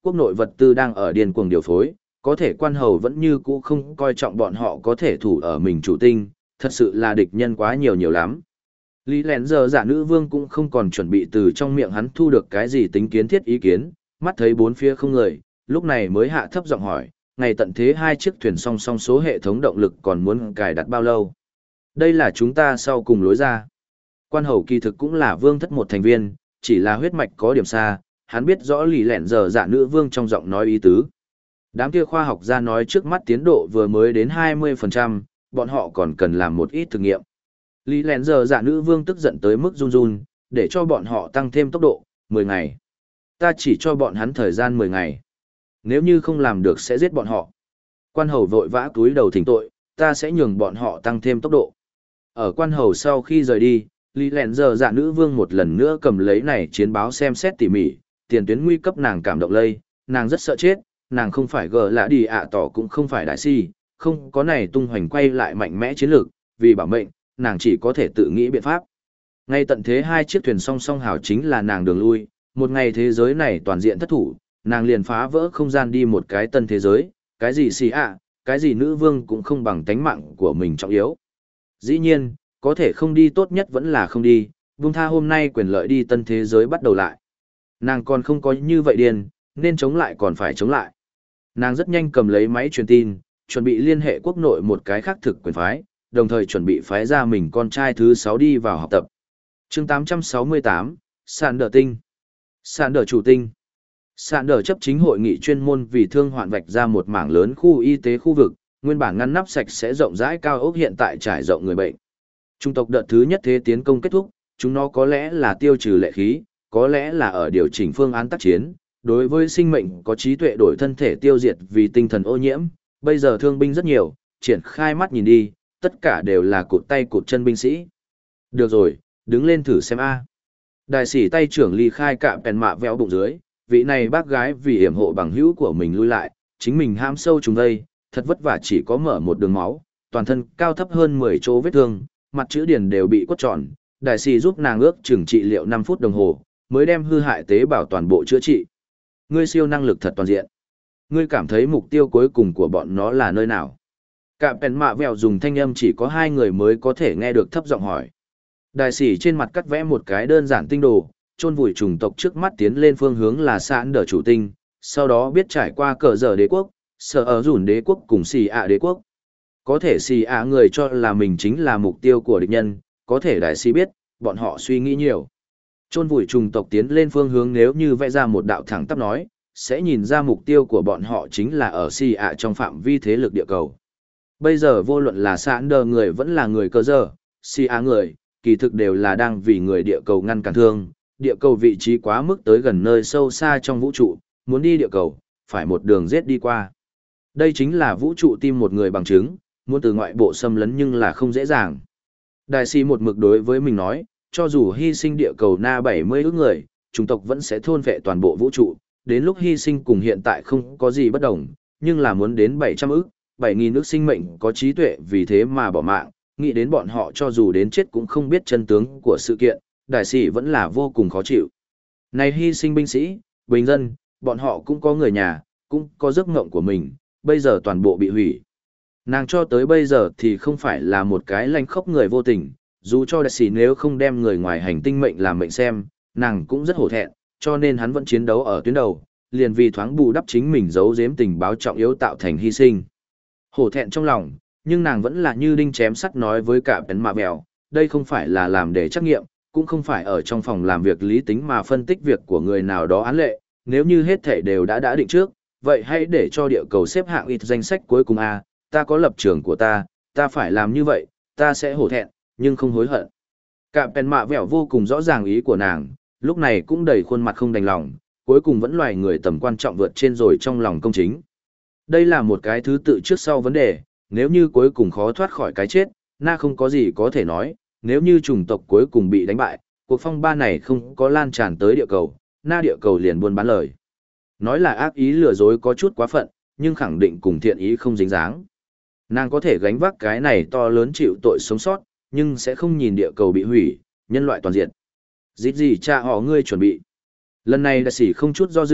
quốc nội vật tư đang ở điên cuồng điều phối, có thể quan hầu vẫn như cũ không coi trọng bọn họ có thể thủ ở mình chủ tinh, thật sự là địch nhân quá nhiều nhiều lắm. Lý lén giờ giả nữ vương cũng không còn chuẩn bị từ trong miệng hắn thu được cái gì tính kiến thiết ý kiến, mắt thấy bốn phía không người, lúc này mới hạ thấp giọng hỏi, ngày tận thế hai chiếc thuyền song song số hệ thống động lực còn muốn cài đặt bao lâu? Đây là chúng ta sau cùng lối ra. Quan hầu kỳ thực cũng là vương thất một thành viên, chỉ là huyết mạch có điểm xa, hắn biết rõ lì lẹn giờ dạ nữ vương trong giọng nói ý tứ. Đám kia khoa học gia nói trước mắt tiến độ vừa mới đến hai mươi phần trăm, bọn họ còn cần làm một ít thử nghiệm. Lý lẹn giờ dạ nữ vương tức giận tới mức run run, để cho bọn họ tăng thêm tốc độ, mười ngày. Ta chỉ cho bọn hắn thời gian mười ngày. Nếu như không làm được sẽ giết bọn họ. Quan hầu vội vã túi đầu thỉnh tội, ta sẽ nhường bọn họ tăng thêm tốc độ. Ở quan hầu sau khi rời đi, Lý lẹn giờ dạ nữ vương một lần nữa cầm lấy này chiến báo xem xét tỉ mỉ, tiền tuyến nguy cấp nàng cảm động lây, nàng rất sợ chết, nàng không phải gờ lạ đi ạ tỏ cũng không phải đại si, không có này tung hoành quay lại mạnh mẽ chiến lược, vì bảo mệnh, nàng chỉ có thể tự nghĩ biện pháp. Ngay tận thế hai chiếc thuyền song song hào chính là nàng đường lui, một ngày thế giới này toàn diện thất thủ, nàng liền phá vỡ không gian đi một cái tân thế giới, cái gì xì ạ, cái gì nữ vương cũng không bằng tánh mạng của mình trọng yếu. Dĩ nhiên, có thể không đi tốt nhất vẫn là không đi, buông tha hôm nay quyền lợi đi tân thế giới bắt đầu lại. Nàng còn không có như vậy điên, nên chống lại còn phải chống lại. Nàng rất nhanh cầm lấy máy truyền tin, chuẩn bị liên hệ quốc nội một cái khác thực quyền phái, đồng thời chuẩn bị phái ra mình con trai thứ sáu đi vào học tập. chương tám trăm sáu mươi tám, Sạn Đờ Tinh. Sạn Đờ chủ tinh. Sạn Đờ chấp chính hội nghị chuyên môn vì thương hoạn vạch ra một mảng lớn khu y tế khu vực, nguyên bản ngăn nắp sạch sẽ rộng rãi cao ốc hiện tại trải rộng người bệnh. Trung tộc đợt thứ nhất thế tiến công kết thúc, chúng nó có lẽ là tiêu trừ lệ khí, có lẽ là ở điều chỉnh phương án tác chiến, đối với sinh mệnh có trí tuệ đổi thân thể tiêu diệt vì tinh thần ô nhiễm, bây giờ thương binh rất nhiều, triển khai mắt nhìn đi, tất cả đều là cụt tay cụt chân binh sĩ. Được rồi, đứng lên thử xem a. Đại sĩ tay trưởng ly khai cạm bèn mạ véo bụng dưới, vị này bác gái vì hiểm hộ bằng hữu của mình lui lại, chính mình ham sâu trùng đây, thật vất vả chỉ có mở một đường máu, toàn thân cao thấp hơn mười chỗ vết thương, mặt chữ điển đều bị quất tròn, đại sĩ giúp nàng ước chừng trị liệu năm phút đồng hồ, mới đem hư hại tế bào toàn bộ chữa trị. Ngươi siêu năng lực thật toàn diện. Ngươi cảm thấy mục tiêu cuối cùng của bọn nó là nơi nào? Cạm bèn mạ vèo dùng thanh âm chỉ có hai người mới có thể nghe được thấp giọng hỏi. Đại sĩ trên mặt cắt vẽ một cái đơn giản tinh đồ, chôn vùi chủng tộc trước mắt tiến lên phương hướng là Sạn Đờ chủ tinh, sau đó biết trải qua cờ giờ đế quốc, sở ở rủn đế quốc cùng xì ạ đế quốc. Có thể xì ạ người cho là mình chính là mục tiêu của địch nhân, có thể đại sĩ biết, bọn họ suy nghĩ nhiều. Chôn vùi chủng tộc tiến lên phương hướng nếu như vẽ ra một đạo thẳng tắp nói, sẽ nhìn ra mục tiêu của bọn họ chính là ở xì ạ trong phạm vi thế lực địa cầu. Bây giờ vô luận là Sạn Đờ người vẫn là người cơ giờ, xì ạ người, kỳ thực đều là đang vì người địa cầu ngăn cản thương, địa cầu vị trí quá mức tới gần nơi sâu xa trong vũ trụ, muốn đi địa cầu, phải một đường giết đi qua. Đây chính là vũ trụ tim một người bằng chứng, muốn từ ngoại bộ xâm lấn nhưng là không dễ dàng. Đại sĩ một mực đối với mình nói, cho dù hy sinh địa cầu na bảy mươi ức người, chủng tộc vẫn sẽ thôn vệ toàn bộ vũ trụ, đến lúc hy sinh cùng hiện tại không có gì bất đồng, nhưng là muốn đến bảy trăm ức, bảy nghìn ức sinh mệnh có trí tuệ vì thế mà bỏ mạng, nghĩ đến bọn họ cho dù đến chết cũng không biết chân tướng của sự kiện, đại sĩ vẫn là vô cùng khó chịu. Này hy sinh binh sĩ, bình dân, bọn họ cũng có người nhà, cũng có giấc mộng của mình, bây giờ toàn bộ bị hủy. Nàng cho tới bây giờ thì không phải là một cái lanh khốc người vô tình, dù cho đại sĩ nếu không đem người ngoài hành tinh mệnh làm mệnh xem, nàng cũng rất hổ thẹn, cho nên hắn vẫn chiến đấu ở tuyến đầu, liền vì thoáng bù đắp chính mình giấu giếm tình báo trọng yếu tạo thành hy sinh. Hổ thẹn trong lòng, nhưng nàng vẫn là như đinh chém sắt nói với cả bén mạ bèo, đây không phải là làm để trắc nghiệm, cũng không phải ở trong phòng làm việc lý tính mà phân tích việc của người nào đó án lệ, nếu như hết thể đều đã đã định trước, vậy hãy để cho địa cầu xếp hạng ít danh sách cuối cùng a, ta có lập trường của ta, ta phải làm như vậy, ta sẽ hổ thẹn, nhưng không hối hận. Cả bèn mạ vẻo vô cùng rõ ràng ý của nàng, lúc này cũng đầy khuôn mặt không đành lòng, cuối cùng vẫn loài người tầm quan trọng vượt trên rồi trong lòng công chính. Đây là một cái thứ tự trước sau vấn đề, nếu như cuối cùng khó thoát khỏi cái chết, na không có gì có thể nói, nếu như chủng tộc cuối cùng bị đánh bại, cuộc phong ba này không có lan tràn tới địa cầu, na địa cầu liền buôn bán lời. Nói là ác ý lừa dối có chút quá phận, nhưng khẳng định cùng thiện ý không dính dáng. Nàng có thể gánh vác cái này to lớn chịu tội sống sót, nhưng sẽ không nhìn địa cầu bị hủy, nhân loại toàn diện. Dít gì cha họ ngươi chuẩn bị. Lần này đại sĩ không chút do dự,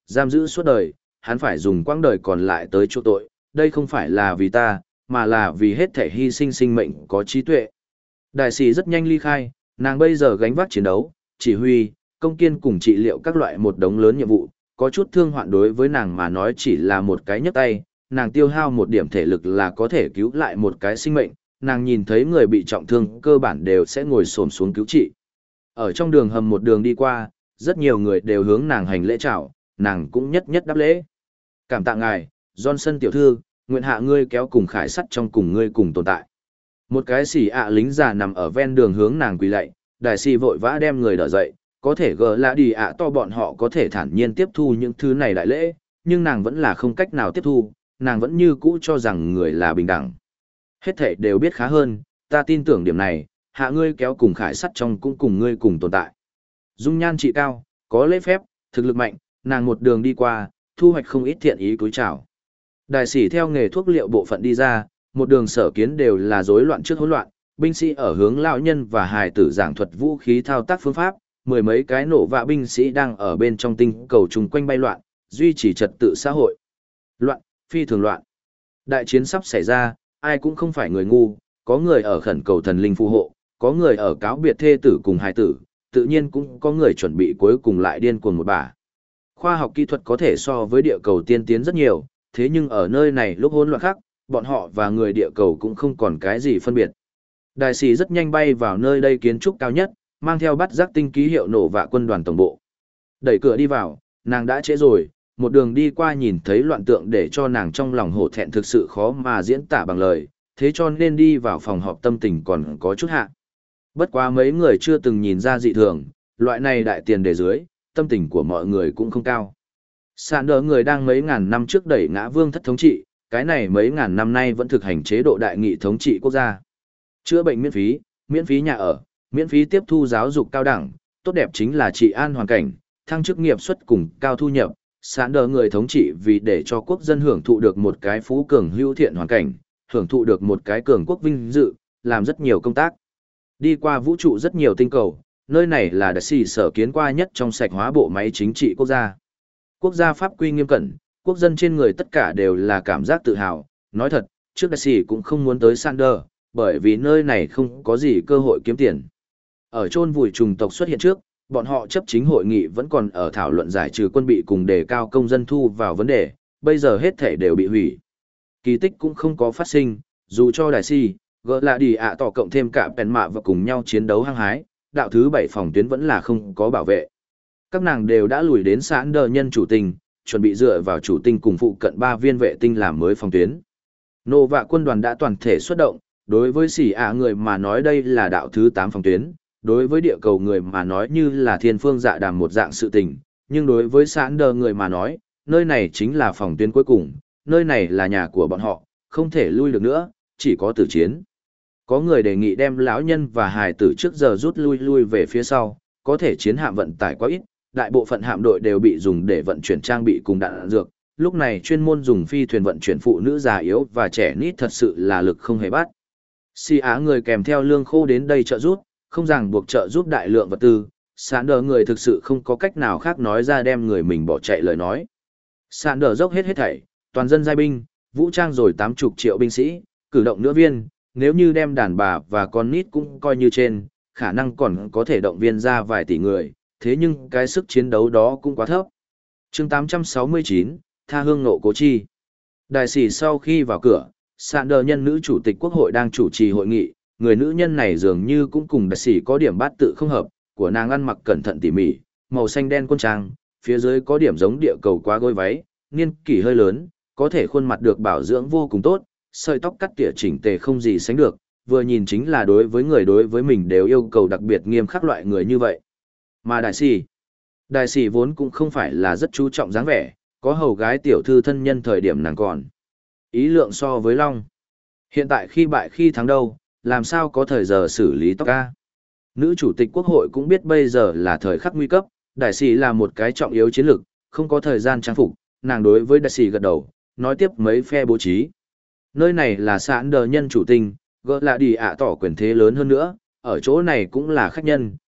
Giam giữ suốt đời, hắn phải dùng quãng đời còn lại tới chỗ tội, đây không phải là vì ta, mà là vì hết thể hy sinh sinh mệnh có trí tuệ. Đại sĩ rất nhanh ly khai, nàng bây giờ gánh vác chiến đấu, chỉ huy, công kiên cùng trị liệu các loại một đống lớn nhiệm vụ, có chút thương hoạn đối với nàng mà nói chỉ là một cái nhấc tay, nàng tiêu hao một điểm thể lực là có thể cứu lại một cái sinh mệnh, nàng nhìn thấy người bị trọng thương cơ bản đều sẽ ngồi xổm xuống cứu trị. Ở trong đường hầm một đường đi qua, rất nhiều người đều hướng nàng hành lễ chào, nàng cũng nhất nhất đáp lễ. Cảm tạ ngài, Johnson tiểu thư, nguyện hạ ngươi kéo cùng khải sắt trong cùng ngươi cùng tồn tại. Một cái xỉ ạ lính già nằm ở ven đường hướng nàng quỳ lạy, đại sĩ vội vã đem người đỡ dậy, có thể gỡ lạ đi ạ to bọn họ có thể thản nhiên tiếp thu những thứ này đại lễ, nhưng nàng vẫn là không cách nào tiếp thu, nàng vẫn như cũ cho rằng người là bình đẳng. Hết thảy đều biết khá hơn, ta tin tưởng điểm này, hạ ngươi kéo cùng khải sắt trong cũng cùng ngươi cùng tồn tại. Dung nhan trị cao, có lễ phép, thực lực mạnh, nàng một đường đi qua, thu hoạch không ít thiện ý cúi chào. Đại sĩ theo nghề thuốc liệu bộ phận đi ra, một đường sở kiến đều là rối loạn trước hỗn loạn, binh sĩ ở hướng lão nhân và hài tử giảng thuật vũ khí thao tác phương pháp, mười mấy cái nổ vạ binh sĩ đang ở bên trong tinh cầu chung quanh bay loạn, duy trì trật tự xã hội. Loạn, phi thường loạn. Đại chiến sắp xảy ra, ai cũng không phải người ngu, có người ở khẩn cầu thần linh phù hộ, có người ở cáo biệt thê tử cùng hài tử, tự nhiên cũng có người chuẩn bị cuối cùng lại điên cuồng một bà. Khoa học kỹ thuật có thể so với địa cầu tiên tiến rất nhiều, thế nhưng ở nơi này lúc hỗn loạn khác, bọn họ và người địa cầu cũng không còn cái gì phân biệt. Đại sĩ rất nhanh bay vào nơi đây kiến trúc cao nhất, mang theo bắt giác tinh ký hiệu nổ vạ quân đoàn tổng bộ. Đẩy cửa đi vào, nàng đã trễ rồi, một đường đi qua nhìn thấy loạn tượng để cho nàng trong lòng hổ thẹn thực sự khó mà diễn tả bằng lời, thế cho nên đi vào phòng họp tâm tình còn có chút hạ. Bất quá mấy người chưa từng nhìn ra dị thường, loại này đại tiền đề dưới, tâm tình của mọi người cũng không cao. Sạn đỡ người đang mấy ngàn năm trước đẩy ngã vương thất thống trị, cái này mấy ngàn năm nay vẫn thực hành chế độ đại nghị thống trị quốc gia. Chữa bệnh miễn phí, miễn phí nhà ở, miễn phí tiếp thu giáo dục cao đẳng, tốt đẹp chính là trị an hoàn cảnh, thăng chức nghiệp suất cùng cao thu nhập. Sạn đỡ người thống trị vì để cho quốc dân hưởng thụ được một cái phú cường hữu thiện hoàn cảnh, hưởng thụ được một cái cường quốc vinh dự, làm rất nhiều công tác. Đi qua vũ trụ rất nhiều tinh cầu, nơi này là đại sĩ sở kiến qua nhất trong sạch hóa bộ máy chính trị quốc gia. Quốc gia pháp quy nghiêm cẩn, quốc dân trên người tất cả đều là cảm giác tự hào. Nói thật, trước đại sĩ cũng không muốn tới Sander, bởi vì nơi này không có gì cơ hội kiếm tiền. Ở chôn vùi trùng tộc xuất hiện trước, bọn họ chấp chính hội nghị vẫn còn ở thảo luận giải trừ quân bị cùng đề cao công dân thu vào vấn đề, bây giờ hết thể đều bị hủy. Kỳ tích cũng không có phát sinh, dù cho đại sĩ, gỡ là đi ạ tỏ cộng thêm cả bèn mạ và cùng nhau chiến đấu hăng hái, đạo thứ bảy phòng tuyến vẫn là không có bảo vệ. Các nàng đều đã lùi đến sẵn đờ nhân chủ tinh, chuẩn bị dựa vào chủ tinh cùng phụ cận ba viên vệ tinh làm mới phòng tuyến. Nô vạ quân đoàn đã toàn thể xuất động, đối với xỉ ạ người mà nói đây là đạo thứ tám phòng tuyến, đối với địa cầu người mà nói như là thiên phương dạ đàm một dạng sự tình, nhưng đối với sẵn đờ người mà nói, nơi này chính là phòng tuyến cuối cùng, nơi này là nhà của bọn họ, không thể lui được nữa, chỉ có tử chiến. Có người đề nghị đem lão nhân và hài tử trước giờ rút lui lui về phía sau, có thể chiến hạm vận tải quá ít, đại bộ phận hạm đội đều bị dùng để vận chuyển trang bị cùng đạn dược, lúc này chuyên môn dùng phi thuyền vận chuyển phụ nữ già yếu và trẻ nít thật sự là lực không hề bắt. Si Á người kèm theo lương khô đến đây trợ giúp, không ràng buộc trợ giúp đại lượng vật tư, Sạn đờ người thực sự không có cách nào khác nói ra đem người mình bỏ chạy lời nói. Sạn đờ dốc hết hết thảy, toàn dân giai binh, vũ trang rồi tám mươi triệu binh sĩ, cử động nữa viên, nếu như đem đàn bà và con nít cũng coi như trên, khả năng còn có thể động viên ra vài tỷ người, thế nhưng cái sức chiến đấu đó cũng quá thấp. chương tám trăm sáu mươi chín, Tha hương nộ cố chi. Đại sĩ sau khi vào cửa, Sạn đờ nhân nữ chủ tịch quốc hội đang chủ trì hội nghị, người nữ nhân này dường như cũng cùng đại sĩ có điểm bát tự không hợp, của nàng ăn mặc cẩn thận tỉ mỉ, màu xanh đen quân trang, phía dưới có điểm giống địa cầu quá gối váy, niên kỷ hơi lớn, có thể khuôn mặt được bảo dưỡng vô cùng tốt, sợi tóc cắt tỉa chỉnh tề không gì sánh được, vừa nhìn chính là đối với người đối với mình đều yêu cầu đặc biệt nghiêm khắc loại người như vậy. Mà đại sĩ, đại sĩ vốn cũng không phải là rất chú trọng dáng vẻ, có hầu gái tiểu thư thân nhân thời điểm nàng còn. Ý lượng so với Long. Hiện tại khi bại khi thắng đâu, làm sao có thời giờ xử lý tóc ca. Nữ chủ tịch quốc hội cũng biết bây giờ là thời khắc nguy cấp, đại sĩ là một cái trọng yếu chiến lược, không có thời gian trang phục, nàng đối với đại sĩ gật đầu, nói tiếp mấy phe bố trí. Nơi này là Sạn đờ nhân chủ tinh, gỡ là đi ạ tỏ quyền thế lớn hơn nữa, ở chỗ này cũng là khách nhân,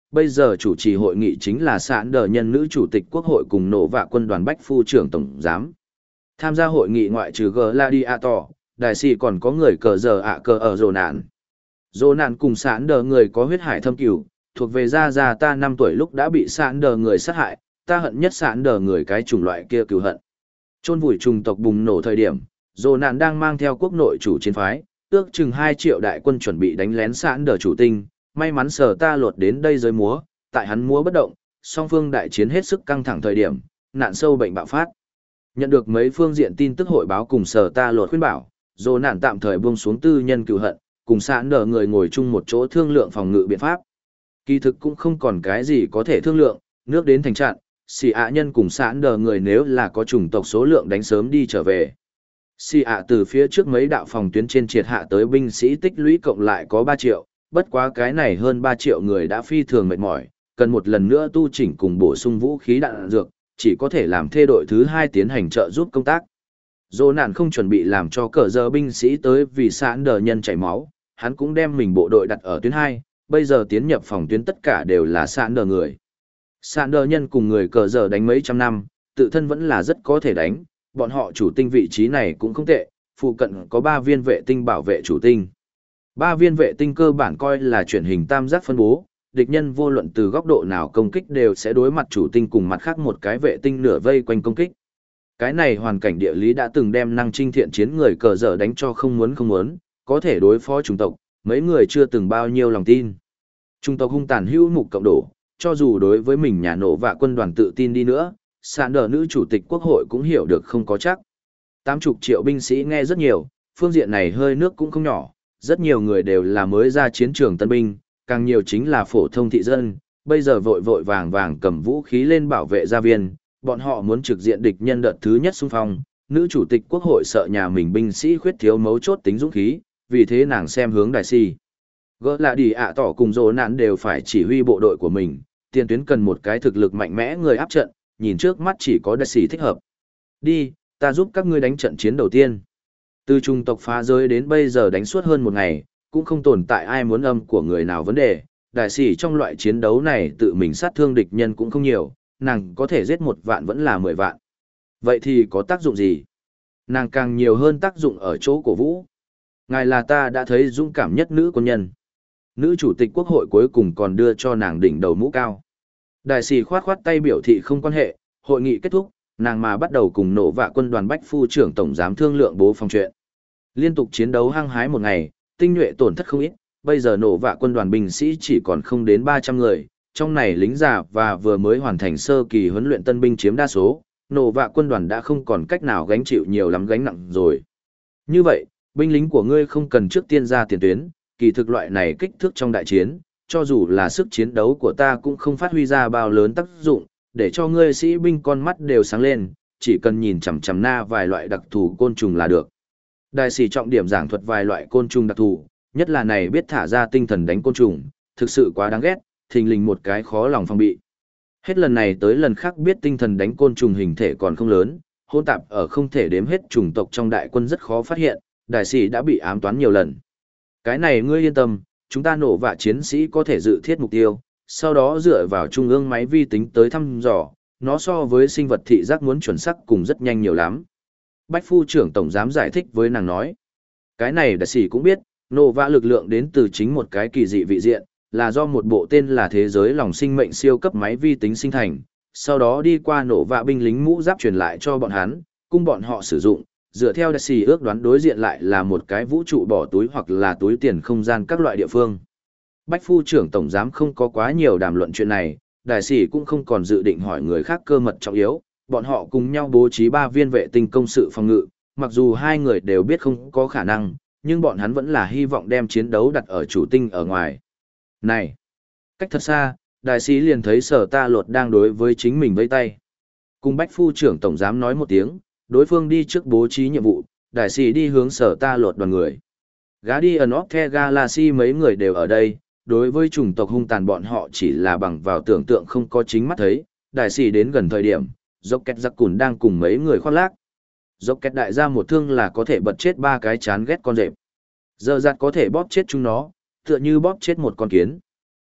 bây giờ chủ trì hội nghị chính là sạn đờ nhân nữ chủ tịch quốc hội cùng nổ vạ quân đoàn Bách Phu trưởng tổng giám. Tham gia hội nghị ngoại trừ Gladiator, đại sĩ còn có người cờ giờ ạ cờ ở rồ nạn. Rồ nạn cùng sạn đờ người có huyết hải thâm cửu, thuộc về gia gia ta năm tuổi lúc đã bị sạn đờ người sát hại, ta hận nhất sạn đờ người cái chủng loại kia cừu hận. Chôn vùi trùng tộc bùng nổ thời điểm, rồ nạn đang mang theo quốc nội chủ chiến phái, ước chừng hai triệu đại quân chuẩn bị đánh lén sạn đờ chủ tinh, may mắn sở ta lột đến đây giới múa, tại hắn múa bất động, song phương đại chiến hết sức căng thẳng thời điểm, nạn sâu bệnh bạo phát. Nhận được mấy phương diện tin tức hội báo cùng sở ta lột khuyên bảo, rồ nạn tạm thời buông xuống tư nhân cừu hận, cùng sạn đờ người ngồi chung một chỗ thương lượng phòng ngự biện pháp. Kỳ thực cũng không còn cái gì có thể thương lượng, nước đến thành trạng, xì ạ nhân cùng sạn đờ người nếu là có chủng tộc số lượng đánh sớm đi trở về. Xì ạ từ phía trước mấy đạo phòng tuyến trên triệt hạ tới binh sĩ tích lũy cộng lại có ba triệu, bất quá cái này hơn ba triệu người đã phi thường mệt mỏi, cần một lần nữa tu chỉnh cùng bổ sung vũ khí đạn dược, chỉ có thể làm thê đội thứ hai tiến hành trợ giúp công tác. Dô nạn không chuẩn bị làm cho cờ giờ binh sĩ tới vì sạn đờ nhân chảy máu, hắn cũng đem mình bộ đội đặt ở tuyến hai, bây giờ tiến nhập phòng tuyến tất cả đều là sạn đờ người. Sạn đờ nhân cùng người cờ giờ đánh mấy trăm năm, tự thân vẫn là rất có thể đánh, bọn họ chủ tinh vị trí này cũng không tệ, phụ cận có ba viên vệ tinh bảo vệ chủ tinh. Ba viên vệ tinh cơ bản coi là chuyển hình tam giác phân bố, địch nhân vô luận từ góc độ nào công kích đều sẽ đối mặt chủ tinh cùng mặt khác một cái vệ tinh nửa vây quanh công kích. Cái này hoàn cảnh địa lý đã từng đem năng trinh thiện chiến người cờ dở đánh cho không muốn không muốn, có thể đối phó chủng tộc, mấy người chưa từng bao nhiêu lòng tin. Chủng tộc hung tàn hữu mục cộng đổ, cho dù đối với mình nhà nổ và quân đoàn tự tin đi nữa, sạn đờ nữ chủ tịch quốc hội cũng hiểu được không có chắc. Tám chục triệu binh sĩ nghe rất nhiều, phương diện này hơi nước cũng không nhỏ, rất nhiều người đều là mới ra chiến trường tân binh, càng nhiều chính là phổ thông thị dân, bây giờ vội vội vàng vàng cầm vũ khí lên bảo vệ gia viên, bọn họ muốn trực diện địch nhân đợt thứ nhất xung phong, nữ chủ tịch quốc hội sợ nhà mình binh sĩ khuyết thiếu mấu chốt tính dũng khí, vì thế nàng xem hướng đại si. Gỡ là đi ạ tỏ cùng rồ nạn đều phải chỉ huy bộ đội của mình, tiền tuyến cần một cái thực lực mạnh mẽ người áp trận, nhìn trước mắt chỉ có đại si thích hợp. Đi, ta giúp các ngươi đánh trận chiến đầu tiên. Từ trung tộc phá giới đến bây giờ đánh suốt hơn một ngày, cũng không tồn tại ai muốn âm của người nào vấn đề. Đại sĩ trong loại chiến đấu này tự mình sát thương địch nhân cũng không nhiều, nàng có thể giết một vạn vẫn là mười vạn. Vậy thì có tác dụng gì? Nàng càng nhiều hơn tác dụng ở chỗ cổ vũ. Ngài là ta đã thấy dũng cảm nhất nữ quân nhân. Nữ chủ tịch quốc hội cuối cùng còn đưa cho nàng đỉnh đầu mũ cao. Đại sĩ khoát khoát tay biểu thị không quan hệ, hội nghị kết thúc, nàng mà bắt đầu cùng nổ vạ quân đoàn Bách Phu trưởng tổng giám thương lượng bố phòng chuyện. Liên tục chiến đấu hăng hái một ngày, tinh nhuệ tổn thất không ít, bây giờ nổ vạ quân đoàn binh sĩ chỉ còn không đến ba trăm người, trong này lính già và vừa mới hoàn thành sơ kỳ huấn luyện tân binh chiếm đa số, nổ vạ quân đoàn đã không còn cách nào gánh chịu nhiều lắm gánh nặng rồi. Như vậy, binh lính của ngươi không cần trước tiên ra tiền tuyến, kỳ thực loại này kích thước trong đại chiến, cho dù là sức chiến đấu của ta cũng không phát huy ra bao lớn tác dụng, để cho ngươi sĩ binh con mắt đều sáng lên, chỉ cần nhìn chằm chằm na vài loại đặc thù côn trùng là được. Đại sĩ trọng điểm giảng thuật vài loại côn trùng đặc thù, nhất là này biết thả ra tinh thần đánh côn trùng, thực sự quá đáng ghét, thình lình một cái khó lòng phòng bị. Hết lần này tới lần khác biết tinh thần đánh côn trùng hình thể còn không lớn, hỗn tạp ở không thể đếm hết chủng tộc trong đại quân rất khó phát hiện, đại sĩ đã bị ám toán nhiều lần. Cái này ngươi yên tâm, chúng ta nổ vạ chiến sĩ có thể dự thiết mục tiêu, sau đó dựa vào trung ương máy vi tính tới thăm dò, nó so với sinh vật thị giác muốn chuẩn xác cùng rất nhanh nhiều lắm. Bách Phu trưởng tổng giám giải thích với nàng nói. Cái này đại sĩ cũng biết, nổ vạ lực lượng đến từ chính một cái kỳ dị vị diện, là do một bộ tên là thế giới lòng sinh mệnh siêu cấp máy vi tính sinh thành, sau đó đi qua nổ vạ binh lính mũ giáp truyền lại cho bọn hắn, cung bọn họ sử dụng, dựa theo đại sĩ ước đoán đối diện lại là một cái vũ trụ bỏ túi hoặc là túi tiền không gian các loại địa phương. Bách Phu trưởng tổng giám không có quá nhiều đàm luận chuyện này, đại sĩ cũng không còn dự định hỏi người khác cơ mật trọng yếu, bọn họ cùng nhau bố trí ba viên vệ tinh công sự phòng ngự, mặc dù hai người đều biết không có khả năng, nhưng bọn hắn vẫn là hy vọng đem chiến đấu đặt ở chủ tinh ở ngoài. Này! Cách thật xa, đại sĩ liền thấy sở ta lột đang đối với chính mình vây tay. Cùng Bách Phu trưởng tổng giám nói một tiếng, đối phương đi trước bố trí nhiệm vụ, đại sĩ đi hướng sở ta lột đoàn người. Guardian of the Galaxy mấy người đều ở đây, đối với chủng tộc hung tàn bọn họ chỉ là bằng vào tưởng tượng không có chính mắt thấy, đại sĩ đến gần thời điểm, Rocket giặc cùn đang cùng mấy người khoác lác. Rocket đại ra một thương là có thể bật chết ba cái chán ghét con rệp. Giờ giặt có thể bóp chết chúng nó, tựa như bóp chết một con kiến.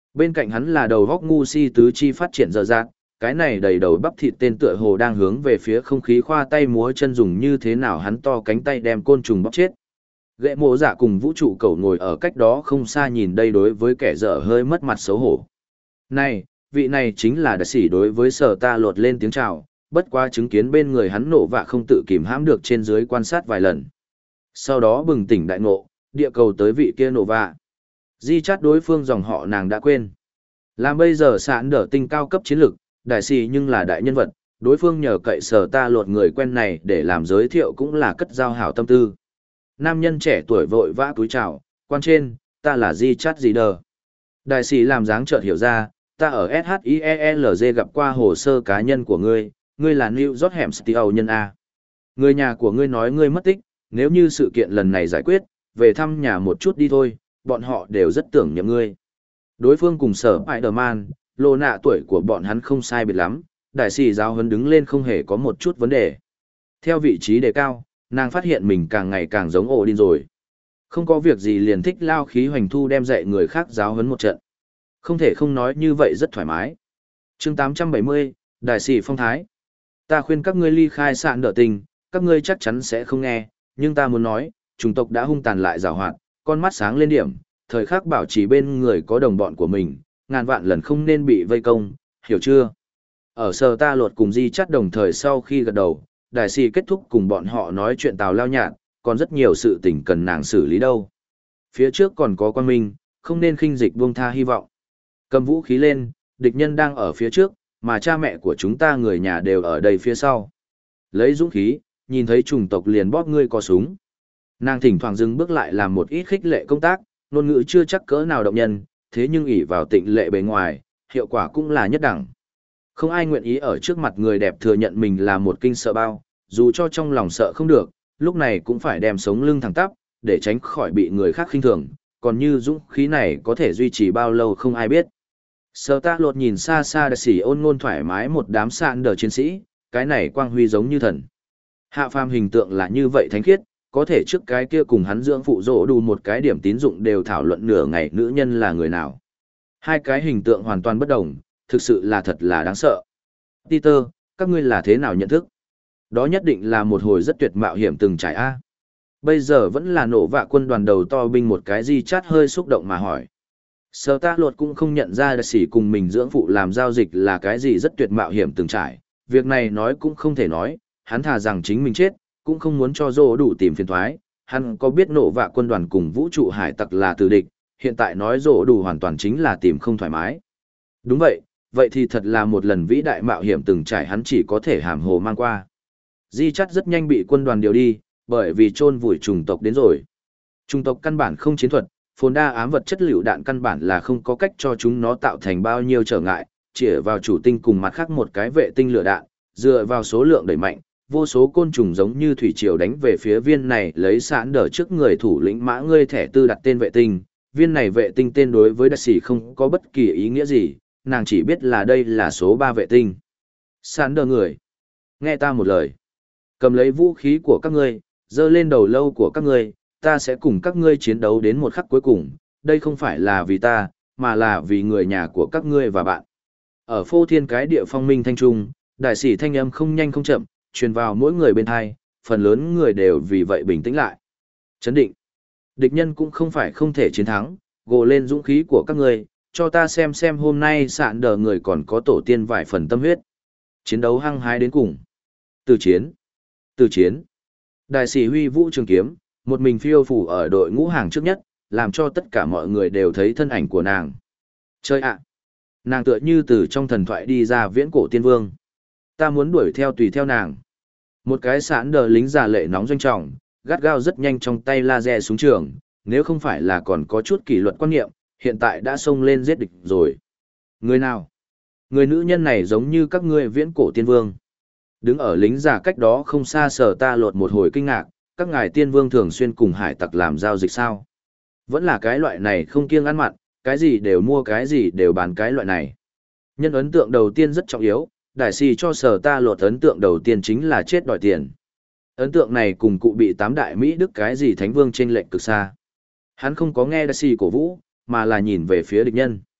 Bên cạnh hắn là đầu góc ngu si tứ chi phát triển dở dạt, cái này đầy đầu bắp thịt tên tựa hồ đang hướng về phía không khí khoa tay múa chân dùng như thế nào hắn to cánh tay đem côn trùng bóc chết. Gệ mộ dạ cùng vũ trụ cầu ngồi ở cách đó không xa nhìn đây đối với kẻ dở hơi mất mặt xấu hổ. Này, vị này chính là đại sĩ đối với sở ta lột lên tiếng chào, bất quá chứng kiến bên người hắn nổ vạ không tự kìm hãm được trên dưới quan sát vài lần. Sau đó bừng tỉnh đại ngộ, địa cầu tới vị kia nổ vạ. Di chát đối phương dòng họ nàng đã quên. Làm bây giờ sạn đỡ tinh cao cấp chiến lực, đại sĩ nhưng là đại nhân vật, đối phương nhờ cậy sở ta lột người quen này để làm giới thiệu cũng là cất giao hảo tâm tư. Nam nhân trẻ tuổi vội vã túi chào, quan trên, ta là Di chát gì đờ. Đại sĩ làm dáng chợt hiểu ra, ta ở ét hát i e lờ giê gặp qua hồ sơ cá nhân của ngươi, ngươi là New York Hampstead nhân A. Người nhà của ngươi nói ngươi mất tích, nếu như sự kiện lần này giải quyết, về thăm nhà một chút đi thôi, bọn họ đều rất tưởng nhậm ngươi. Đối phương cùng sở Spider-Man, lô nạ tuổi của bọn hắn không sai biệt lắm, đại sĩ giáo huấn đứng lên không hề có một chút vấn đề. Theo vị trí đề cao, nàng phát hiện mình càng ngày càng giống ổ điên rồi. Không có việc gì liền thích lao khí hoành thu đem dạy người khác giáo huấn một trận. Không thể không nói như vậy rất thoải mái. chương tám trăm bảy mươi, Đại sĩ phong thái. Ta khuyên các ngươi ly khai sạn đỡ tình, các ngươi chắc chắn sẽ không nghe, nhưng ta muốn nói, chủng tộc đã hung tàn lại giàu hoạt, con mắt sáng lên điểm, thời khắc bảo trì bên người có đồng bọn của mình, ngàn vạn lần không nên bị vây công, hiểu chưa? Ở sở ta lột cùng Di chắt đồng thời sau khi gật đầu, đại sĩ kết thúc cùng bọn họ nói chuyện tào lao nhạt, còn rất nhiều sự tình cần nàng xử lý đâu. Phía trước còn có quan minh, không nên khinh dịch buông tha hy vọng. Cầm vũ khí lên, địch nhân đang ở phía trước, mà cha mẹ của chúng ta người nhà đều ở đây phía sau. Lấy dũng khí, nhìn thấy chủng tộc liền bóp ngươi có súng. Nàng thỉnh thoảng dừng bước lại làm một ít khích lệ công tác, ngôn ngữ chưa chắc cỡ nào động nhân, thế nhưng ỷ vào tịnh lệ bề ngoài, hiệu quả cũng là nhất đẳng. Không ai nguyện ý ở trước mặt người đẹp thừa nhận mình là một kinh sợ bao, dù cho trong lòng sợ không được, lúc này cũng phải đem sống lưng thẳng tắp, để tránh khỏi bị người khác khinh thường, còn như dũng khí này có thể duy trì bao lâu không ai biết. Sở ta lột nhìn xa xa đại sĩ ôn ngôn thoải mái một đám sạn đờ chiến sĩ, cái này quang huy giống như thần. Hạ phàm hình tượng là như vậy thánh khiết, có thể trước cái kia cùng hắn dưỡng phụ rỗ đủ một cái điểm tín dụng đều thảo luận nửa ngày nữ nhân là người nào. Hai cái hình tượng hoàn toàn bất đồng, thực sự là thật là đáng sợ. Peter, các ngươi là thế nào nhận thức? Đó nhất định là một hồi rất tuyệt mạo hiểm từng trải A. Bây giờ vẫn là nổ vạ quân đoàn đầu to binh một cái Di chát hơi xúc động mà hỏi. Sở ta luật cũng không nhận ra đại sĩ cùng mình dưỡng phụ làm giao dịch là cái gì rất tuyệt mạo hiểm từng trải. Việc này nói cũng không thể nói, hắn thà rằng chính mình chết, cũng không muốn cho Dô đủ tìm phiền thoái. Hắn có biết nổ vạ quân đoàn cùng vũ trụ hải tặc là tử địch, hiện tại nói Dô đủ hoàn toàn chính là tìm không thoải mái. Đúng vậy, vậy thì thật là một lần vĩ đại mạo hiểm từng trải hắn chỉ có thể hàm hồ mang qua. Di chắt rất nhanh bị quân đoàn điều đi, bởi vì chôn vùi chủng tộc đến rồi. Chủng tộc căn bản không chiến thuật, phồn đa ám vật chất lựu đạn căn bản là không có cách cho chúng nó tạo thành bao nhiêu trở ngại, chỉ vào chủ tinh cùng mặt khác một cái vệ tinh lửa đạn, dựa vào số lượng đẩy mạnh, vô số côn trùng giống như thủy triều đánh về phía viên này lấy sẵn đỡ trước người thủ lĩnh mã ngươi thẻ tư đặt tên vệ tinh, viên này vệ tinh tên đối với đại sĩ không có bất kỳ ý nghĩa gì, nàng chỉ biết là đây là số ba vệ tinh. Sẵn đỡ người, nghe ta một lời, cầm lấy vũ khí của các ngươi, giơ lên đầu lâu của các ngươi, ta sẽ cùng các ngươi chiến đấu đến một khắc cuối cùng, đây không phải là vì ta, mà là vì người nhà của các ngươi và bạn. Ở phô thiên cái địa phong minh thanh trung, đại sĩ thanh âm không nhanh không chậm, truyền vào mỗi người bên thai, phần lớn người đều vì vậy bình tĩnh lại. Chấn định. Địch nhân cũng không phải không thể chiến thắng, gồ lên dũng khí của các ngươi, cho ta xem xem hôm nay sạn đờ người còn có tổ tiên vài phần tâm huyết. Chiến đấu hăng hái đến cùng. Từ chiến. Từ chiến. Đại sĩ huy vũ trường kiếm, một mình phiêu phủ ở đội ngũ hàng trước nhất, làm cho tất cả mọi người đều thấy thân ảnh của nàng. Chơi ạ! Nàng tựa như từ trong thần thoại đi ra viễn cổ tiên vương. Ta muốn đuổi theo tùy theo nàng. Một cái sẵn đờ lính già lệ nóng doanh trọng, gắt gao rất nhanh trong tay laser súng trường, nếu không phải là còn có chút kỷ luật quan niệm, hiện tại đã xông lên giết địch rồi. Người nào? Người nữ nhân này giống như các ngươi viễn cổ tiên vương. Đứng ở lính già cách đó không xa sở ta lột một hồi kinh ngạc, các ngài tiên vương thường xuyên cùng hải tặc làm giao dịch sao? Vẫn là cái loại này không kiêng ăn mặn, cái gì đều mua cái gì đều bán cái loại này. Nhân ấn tượng đầu tiên rất trọng yếu, đại sĩ cho sở ta lột ấn tượng đầu tiên chính là chết đòi tiền. Ấn tượng này cùng cụ bị tám đại Mỹ Đức cái gì thánh vương trên lệnh cực xa. Hắn không có nghe đại sĩ cổ vũ, mà là nhìn về phía địch nhân.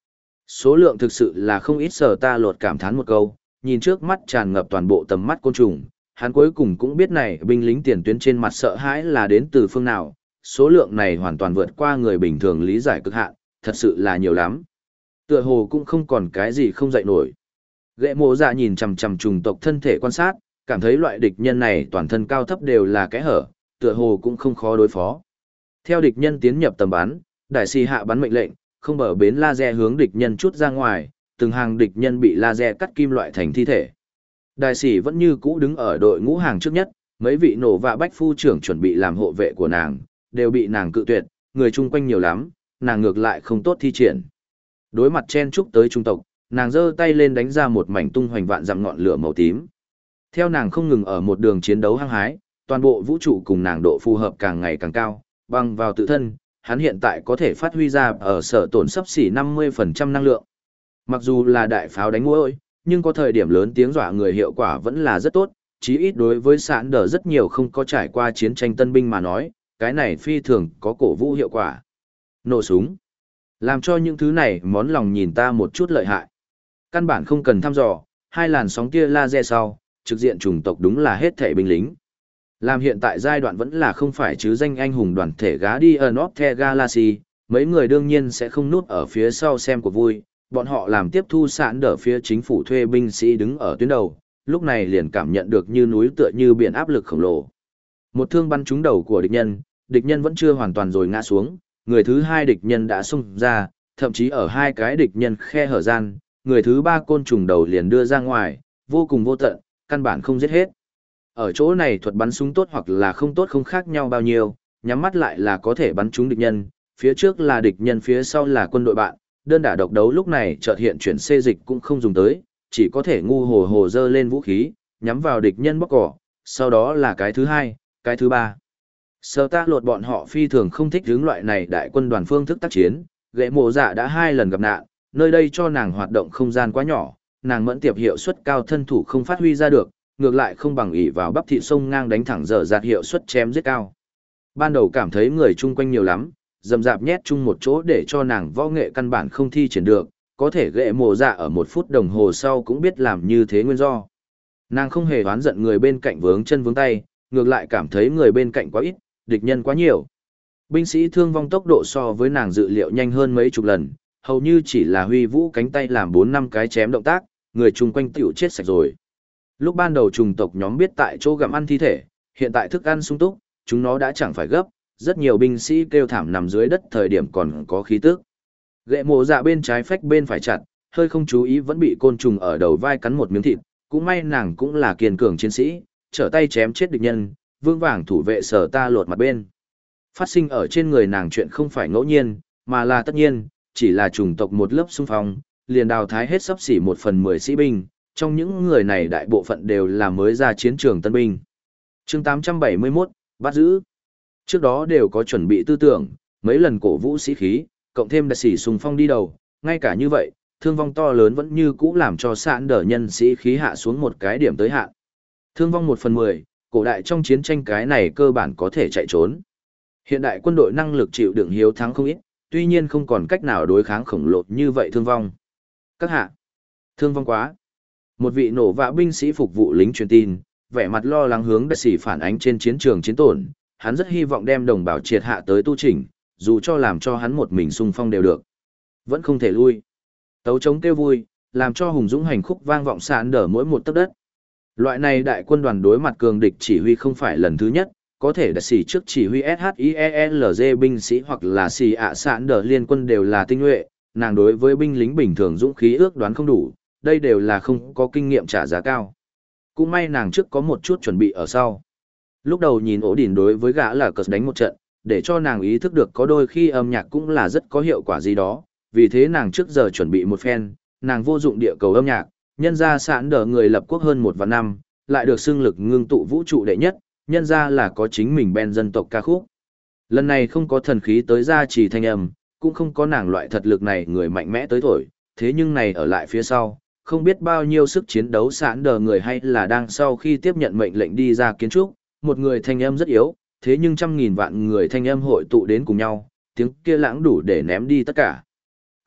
Số lượng thực sự là không ít, Sở Ta Lột cảm thán một câu, nhìn trước mắt tràn ngập toàn bộ tầm mắt côn trùng, hắn cuối cùng cũng biết này binh lính tiền tuyến trên mặt sợ hãi là đến từ phương nào, số lượng này hoàn toàn vượt qua người bình thường lý giải cực hạn, thật sự là nhiều lắm. Tựa hồ cũng không còn cái gì không dậy nổi. Ghệ mộ dạ nhìn chằm chằm trùng tộc thân thể quan sát, cảm thấy loại địch nhân này toàn thân cao thấp đều là kẽ hở, tựa hồ cũng không khó đối phó. Theo địch nhân tiến nhập tầm bắn, đại sĩ hạ bắn mệnh lệnh, không bờ bến laser hướng địch nhân chút ra ngoài, từng hàng địch nhân bị laser cắt kim loại thành thi thể. Đại sĩ vẫn như cũ đứng ở đội ngũ hàng trước nhất, mấy vị nổ vạ bách phu trưởng chuẩn bị làm hộ vệ của nàng, đều bị nàng cự tuyệt, người chung quanh nhiều lắm, nàng ngược lại không tốt thi triển. Đối mặt chen chúc tới trung tộc, nàng giơ tay lên đánh ra một mảnh tung hoành vạn dặm ngọn lửa màu tím. Theo nàng không ngừng ở một đường chiến đấu hăng hái, toàn bộ vũ trụ cùng nàng độ phù hợp càng ngày càng cao, bằng vào tự thân, hắn hiện tại có thể phát huy ra ở sở tổn sấp xỉ năm mươi phần trăm năng lượng. Mặc dù là đại pháo đánh ngôi, nhưng có thời điểm lớn tiếng dọa người hiệu quả vẫn là rất tốt, chí ít đối với sạn đờ rất nhiều không có trải qua chiến tranh tân binh mà nói, cái này phi thường có cổ vũ hiệu quả. Nổ súng. Làm cho những thứ này món lòng nhìn ta một chút lợi hại. Căn bản không cần thăm dò, hai làn sóng tia laser sau, trực diện chủng tộc đúng là hết thể binh lính. Làm hiện tại giai đoạn vẫn là không phải chứ danh anh hùng đoàn thể Guardian of the Galaxy, mấy người đương nhiên sẽ không núp ở phía sau xem của vui, bọn họ làm tiếp thu sạn đỡ phía chính phủ thuê binh sĩ đứng ở tuyến đầu, lúc này liền cảm nhận được như núi tựa như biển áp lực khổng lồ. Một thương bắn trúng đầu của địch nhân, địch nhân vẫn chưa hoàn toàn rồi ngã xuống, người thứ hai địch nhân đã xông ra, thậm chí ở hai cái địch nhân khe hở gian, người thứ ba côn trùng đầu liền đưa ra ngoài, vô cùng vô tận, căn bản không giết hết. Ở chỗ này thuật bắn súng tốt hoặc là không tốt không khác nhau bao nhiêu, nhắm mắt lại là có thể bắn trúng địch nhân, phía trước là địch nhân phía sau là quân đội bạn, đơn đả độc đấu lúc này chợt hiện chuyển xê dịch cũng không dùng tới, chỉ có thể ngu hồ hồ dơ lên vũ khí, nhắm vào địch nhân bóc cỏ, sau đó là cái thứ hai, cái thứ ba. Sở Ta Lột bọn họ phi thường không thích hướng loại này đại quân đoàn phương thức tác chiến, ghệ mộ dạ đã hai lần gặp nạn, nơi đây cho nàng hoạt động không gian quá nhỏ, nàng mẫn tiệp hiệu suất cao thân thủ không phát huy ra được, ngược lại không bằng ỷ vào bắp thị sông ngang đánh thẳng dở dạt hiệu suất chém giết cao. Ban đầu cảm thấy người chung quanh nhiều lắm, dầm dạp nhét chung một chỗ để cho nàng võ nghệ căn bản không thi triển được, có thể ghệ mộ dạ ở một phút đồng hồ sau cũng biết làm như thế nguyên do. Nàng không hề oán giận người bên cạnh vướng chân vướng tay, ngược lại cảm thấy người bên cạnh quá ít, địch nhân quá nhiều. Binh sĩ thương vong tốc độ so với nàng dự liệu nhanh hơn mấy chục lần, hầu như chỉ là huy vũ cánh tay làm bốn năm cái chém động tác, người chung quanh tiểu chết sạch rồi. Lúc ban đầu trùng tộc nhóm biết tại chỗ gặm ăn thi thể, hiện tại thức ăn sung túc, chúng nó đã chẳng phải gấp, rất nhiều binh sĩ kêu thảm nằm dưới đất thời điểm còn có khí tức. Ghệ mộ dạ bên trái phách bên phải chặt, hơi không chú ý vẫn bị côn trùng ở đầu vai cắn một miếng thịt, cũng may nàng cũng là kiên cường chiến sĩ, trở tay chém chết địch nhân, vương vàng thủ vệ Sở Ta Lột mặt bên. Phát sinh ở trên người nàng chuyện không phải ngẫu nhiên, mà là tất nhiên, chỉ là chủng tộc một lớp xung phong, liền đào thái hết sắp xỉ một phần mười sĩ binh, trong những người này đại bộ phận đều là mới ra chiến trường tân binh. Chương tám trăm bảy mươi mốt, bắt giữ. Trước đó đều có chuẩn bị tư tưởng, mấy lần cổ vũ sĩ khí, cộng thêm đại sĩ xung phong đi đầu, ngay cả như vậy, thương vong to lớn vẫn như cũ làm cho sạn đỡ nhân sĩ khí hạ xuống một cái điểm tới hạn. Thương vong một phần mười, cổ đại trong chiến tranh cái này cơ bản có thể chạy trốn. Hiện đại quân đội năng lực chịu đựng hiếu thắng không ít, tuy nhiên không còn cách nào đối kháng khổng lồ như vậy thương vong. Các hạ, thương vong quá. Một vị nổ vạ binh sĩ phục vụ lính truyền tin, vẻ mặt lo lắng hướng đại sĩ phản ánh trên chiến trường chiến tổn, hắn rất hy vọng đem đồng bào triệt hạ tới tu chỉnh, dù cho làm cho hắn một mình xung phong đều được. Vẫn không thể lui. Tấu trống kêu vui, làm cho hùng dũng hành khúc vang vọng sạn đỡ mỗi một tấc đất. Loại này đại quân đoàn đối mặt cường địch chỉ huy không phải lần thứ nhất, có thể đại sĩ trước chỉ huy ét hát i e lờ giê binh sĩ hoặc là xì ạ sạn đỡ liên quân đều là tinh nhuệ, nàng đối với binh lính bình thường dũng khí ước đoán không đủ, đây đều là không có kinh nghiệm trả giá cao. Cũng may nàng trước có một chút chuẩn bị ở sau. Lúc đầu nhìn ổ đỉnh đối với gã là cờ đánh một trận, để cho nàng ý thức được có đôi khi âm nhạc cũng là rất có hiệu quả gì đó, vì thế nàng trước giờ chuẩn bị một phen, nàng vô dụng địa cầu âm nhạc, nhân ra sạn đỡ người lập quốc hơn một vạn năm, lại được xưng lực ngưng tụ vũ trụ đệ nhất, nhân ra là có chính mình ben dân tộc ca khúc. Lần này không có thần khí tới ra chỉ thanh âm, cũng không có nàng loại thật lực này người mạnh mẽ tới thổi, thế nhưng này ở lại phía sau, không biết bao nhiêu sức chiến đấu sạn đờ người hay là đang sau khi tiếp nhận mệnh lệnh đi ra kiến trúc, một người thanh âm rất yếu, thế nhưng trăm nghìn vạn người thanh âm hội tụ đến cùng nhau, tiếng kia lãng đủ để ném đi tất cả.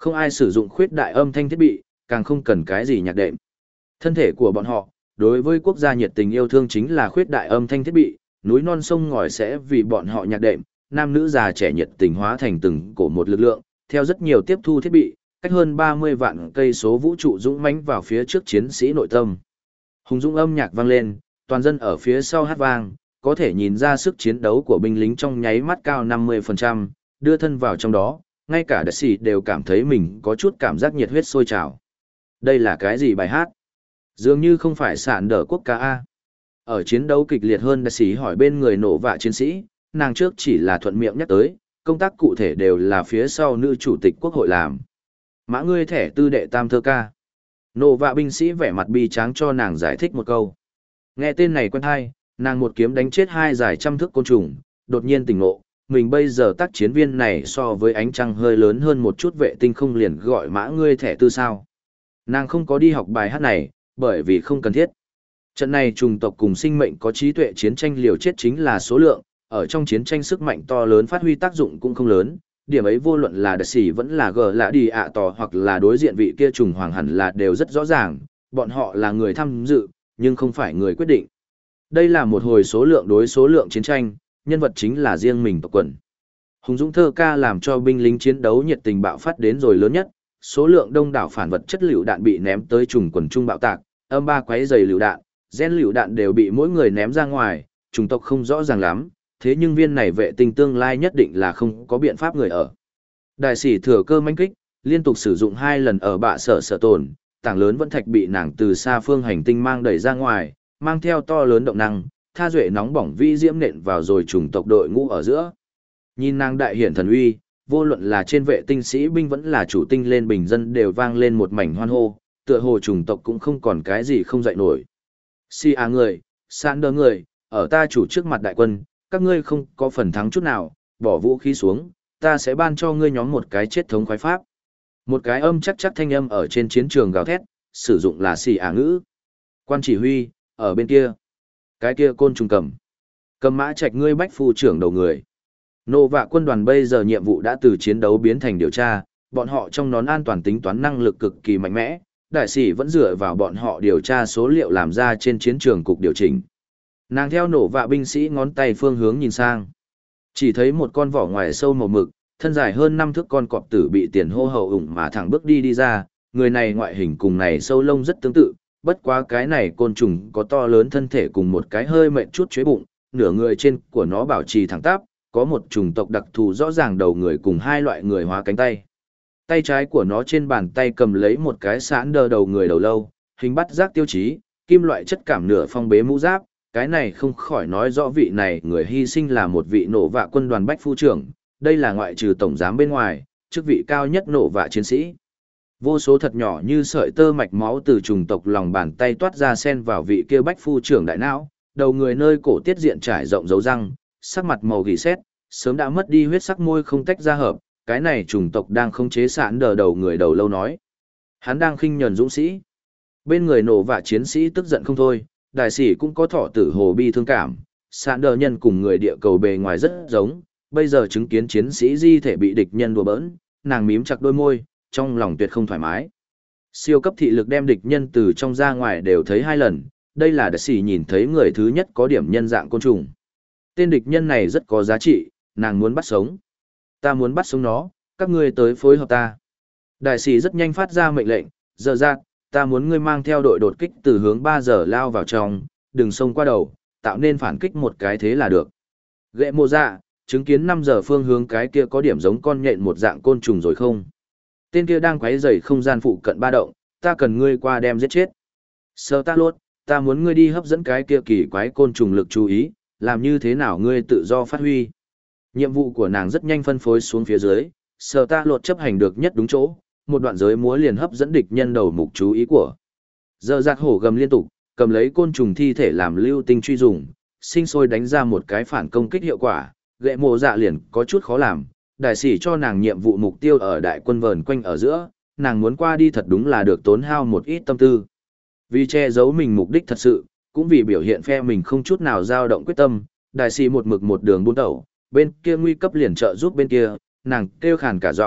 Không ai sử dụng khuyết đại âm thanh thiết bị, càng không cần cái gì nhạc đệm. Thân thể của bọn họ, đối với quốc gia nhiệt tình yêu thương chính là khuyết đại âm thanh thiết bị, núi non sông ngòi sẽ vì bọn họ nhạc đệm, nam nữ già trẻ nhiệt tình hóa thành từng cổ một lực lượng, theo rất nhiều tiếp thu thiết bị, cách hơn ba mươi vạn cây số vũ trụ dũng mãnh vào phía trước chiến sĩ nội tâm. Hùng dũng âm nhạc vang lên, toàn dân ở phía sau hát vang, có thể nhìn ra sức chiến đấu của binh lính trong nháy mắt cao năm mươi phần trăm, đưa thân vào trong đó, ngay cả đại sĩ đều cảm thấy mình có chút cảm giác nhiệt huyết sôi trào. Đây là cái gì bài hát? Dường như không phải sạn đỡ quốc ca A. Ở chiến đấu kịch liệt hơn đại sĩ hỏi bên người nổ vạ chiến sĩ, nàng trước chỉ là thuận miệng nhắc tới, công tác cụ thể đều là phía sau nữ chủ tịch quốc hội làm. Mã ngươi thẻ tư đệ tam thơ ca. Nổ vạ binh sĩ vẻ mặt bi tráng cho nàng giải thích một câu. Nghe tên này quen hay, nàng một kiếm đánh chết hai giải trăm thước côn trùng, đột nhiên tỉnh ngộ, mình bây giờ tác chiến viên này so với ánh trăng hơi lớn hơn một chút vệ tinh không liền gọi mã ngươi thẻ tư sao. Nàng không có đi học bài hát này, bởi vì không cần thiết. Trận này trùng tộc cùng sinh mệnh có trí tuệ chiến tranh liều chết chính là số lượng, ở trong chiến tranh sức mạnh to lớn phát huy tác dụng cũng không lớn, điểm ấy vô luận là đặc sĩ vẫn là gờ lạ đi ạ tỏ hoặc là đối diện vị kia trùng hoàng hẳn là đều rất rõ ràng, bọn họ là người tham dự, nhưng không phải người quyết định. Đây là một hồi số lượng đối số lượng chiến tranh, nhân vật chính là riêng mình tộc quần. Hùng dũng thơ ca làm cho binh lính chiến đấu nhiệt tình bạo phát đến rồi lớn nhất, số lượng đông đảo phản vật chất lựu đạn bị ném tới trùng quần trung bạo tạc, âm ba quấy dày lựu đạn, gen lựu đạn đều bị mỗi người ném ra ngoài, chủng tộc không rõ ràng lắm, thế nhưng viên này vệ tinh tương lai nhất định là không có biện pháp người ở. Đại sĩ thừa cơ manh kích, liên tục sử dụng hai lần ở bạ sở sở tồn, tảng lớn vẫn thạch bị nàng từ xa phương hành tinh mang đẩy ra ngoài, mang theo to lớn động năng, tha duệ nóng bỏng vi diễm nện vào rồi chủng tộc đội ngũ ở giữa. Nhìn nàng đại hiển thần uy, vô luận là trên vệ tinh sĩ binh vẫn là chủ tinh lên bình dân đều vang lên một mảnh hoan hô, tựa hồ chủng tộc cũng không còn cái gì không dậy nổi. Si à người, sạn đỡ người, ở ta chủ trước mặt đại quân, các ngươi không có phần thắng chút nào, bỏ vũ khí xuống, ta sẽ ban cho ngươi nhóm một cái chết thống khoái pháp. Một cái âm chắc chắc thanh âm ở trên chiến trường gào thét, sử dụng là xì ả ngữ. Quan chỉ huy, ở bên kia. Cái kia côn trùng cầm. Cầm mã trạch ngươi bách phu trưởng đầu người. Nô vạ quân đoàn bây giờ nhiệm vụ đã từ chiến đấu biến thành điều tra, bọn họ trong nón an toàn tính toán năng lực cực kỳ mạnh mẽ, đại sĩ vẫn dựa vào bọn họ điều tra số liệu làm ra trên chiến trường cục điều chỉnh. Nàng theo nổ vạ binh sĩ ngón tay phương hướng nhìn sang. Chỉ thấy một con vỏ ngoài sâu màu mực, thân dài hơn năm thước con cọp tử bị tiền hô hậu ủng mà thẳng bước đi đi ra, người này ngoại hình cùng này sâu lông rất tương tự, bất quá cái này côn trùng có to lớn thân thể cùng một cái hơi mệt chút chế bụng, nửa người trên của nó bảo trì thẳng tắp, có một chủng tộc đặc thù rõ ràng đầu người cùng hai loại người hóa cánh tay. Tay trái của nó trên bàn tay cầm lấy một cái sán đờ đầu người đầu lâu, hình bắt giác tiêu chí, kim loại chất cảm nửa phong bế mũ giáp, cái này không khỏi nói rõ vị này người hy sinh là một vị nổ vạ quân đoàn bách phu trưởng, đây là ngoại trừ tổng giám bên ngoài, chức vị cao nhất nổ vạ chiến sĩ. Vô số thật nhỏ như sợi tơ mạch máu từ trùng tộc lòng bàn tay toát ra sen vào vị kia bách phu trưởng đại não, đầu người nơi cổ tiết diện trải rộng dấu răng, sắc mặt màu gỉ sét, sớm đã mất đi huyết sắc môi không tách ra hợp, cái này trùng tộc đang không chế sạn đờ đầu người đầu lâu nói. Hắn đang khinh nhẫn dũng sĩ. Bên người nổ vạ chiến sĩ tức giận không thôi, đại sĩ cũng có thọ tử hồ bi thương cảm, sạn đờ nhân cùng người địa cầu bề ngoài rất giống, bây giờ chứng kiến chiến sĩ di thể bị địch nhân đùa bỡn, nàng mím chặt đôi môi, trong lòng tuyệt không thoải mái. Siêu cấp thị lực đem địch nhân từ trong ra ngoài đều thấy hai lần, đây là đại sĩ nhìn thấy người thứ nhất có điểm nhân dạng côn trùng. Tên địch nhân này rất có giá trị, nàng muốn bắt sống. Ta muốn bắt sống nó, các ngươi tới phối hợp ta. Đại sĩ rất nhanh phát ra mệnh lệnh, giờ ra, ta muốn ngươi mang theo đội đột kích từ hướng ba giờ lao vào trong, đừng xông qua đầu, tạo nên phản kích một cái thế là được. Ghệ mộ dạ, chứng kiến năm giờ phương hướng cái kia có điểm giống con nhện một dạng côn trùng rồi không? Tên kia đang quấy rầy không gian phụ cận ba động, ta cần ngươi qua đem giết chết. Sơ ta lốt, ta muốn ngươi đi hấp dẫn cái kia kỳ quái côn trùng lực chú ý, làm như thế nào ngươi tự do phát huy. Nhiệm vụ của nàng rất nhanh phân phối xuống phía dưới, sơ ta lột chấp hành được nhất đúng chỗ, một đoạn giới múa liền hấp dẫn địch nhân đầu mục chú ý của. Giờ giặc hổ gầm liên tục, cầm lấy côn trùng thi thể làm lưu tinh truy dùng, sinh sôi đánh ra một cái phản công kích hiệu quả, gệ mộ dạ liền có chút khó làm, đại sĩ cho nàng nhiệm vụ mục tiêu ở đại quân vờn quanh ở giữa, nàng muốn qua đi thật đúng là được tốn hao một ít tâm tư. Vì che giấu mình mục đích thật sự, cũng vì biểu hiện phe mình không chút nào dao động quyết tâm, đại sĩ một mực một đường buôn tẩu, bên kia nguy cấp liền trợ giúp bên kia, nàng kêu khàn cả giọng,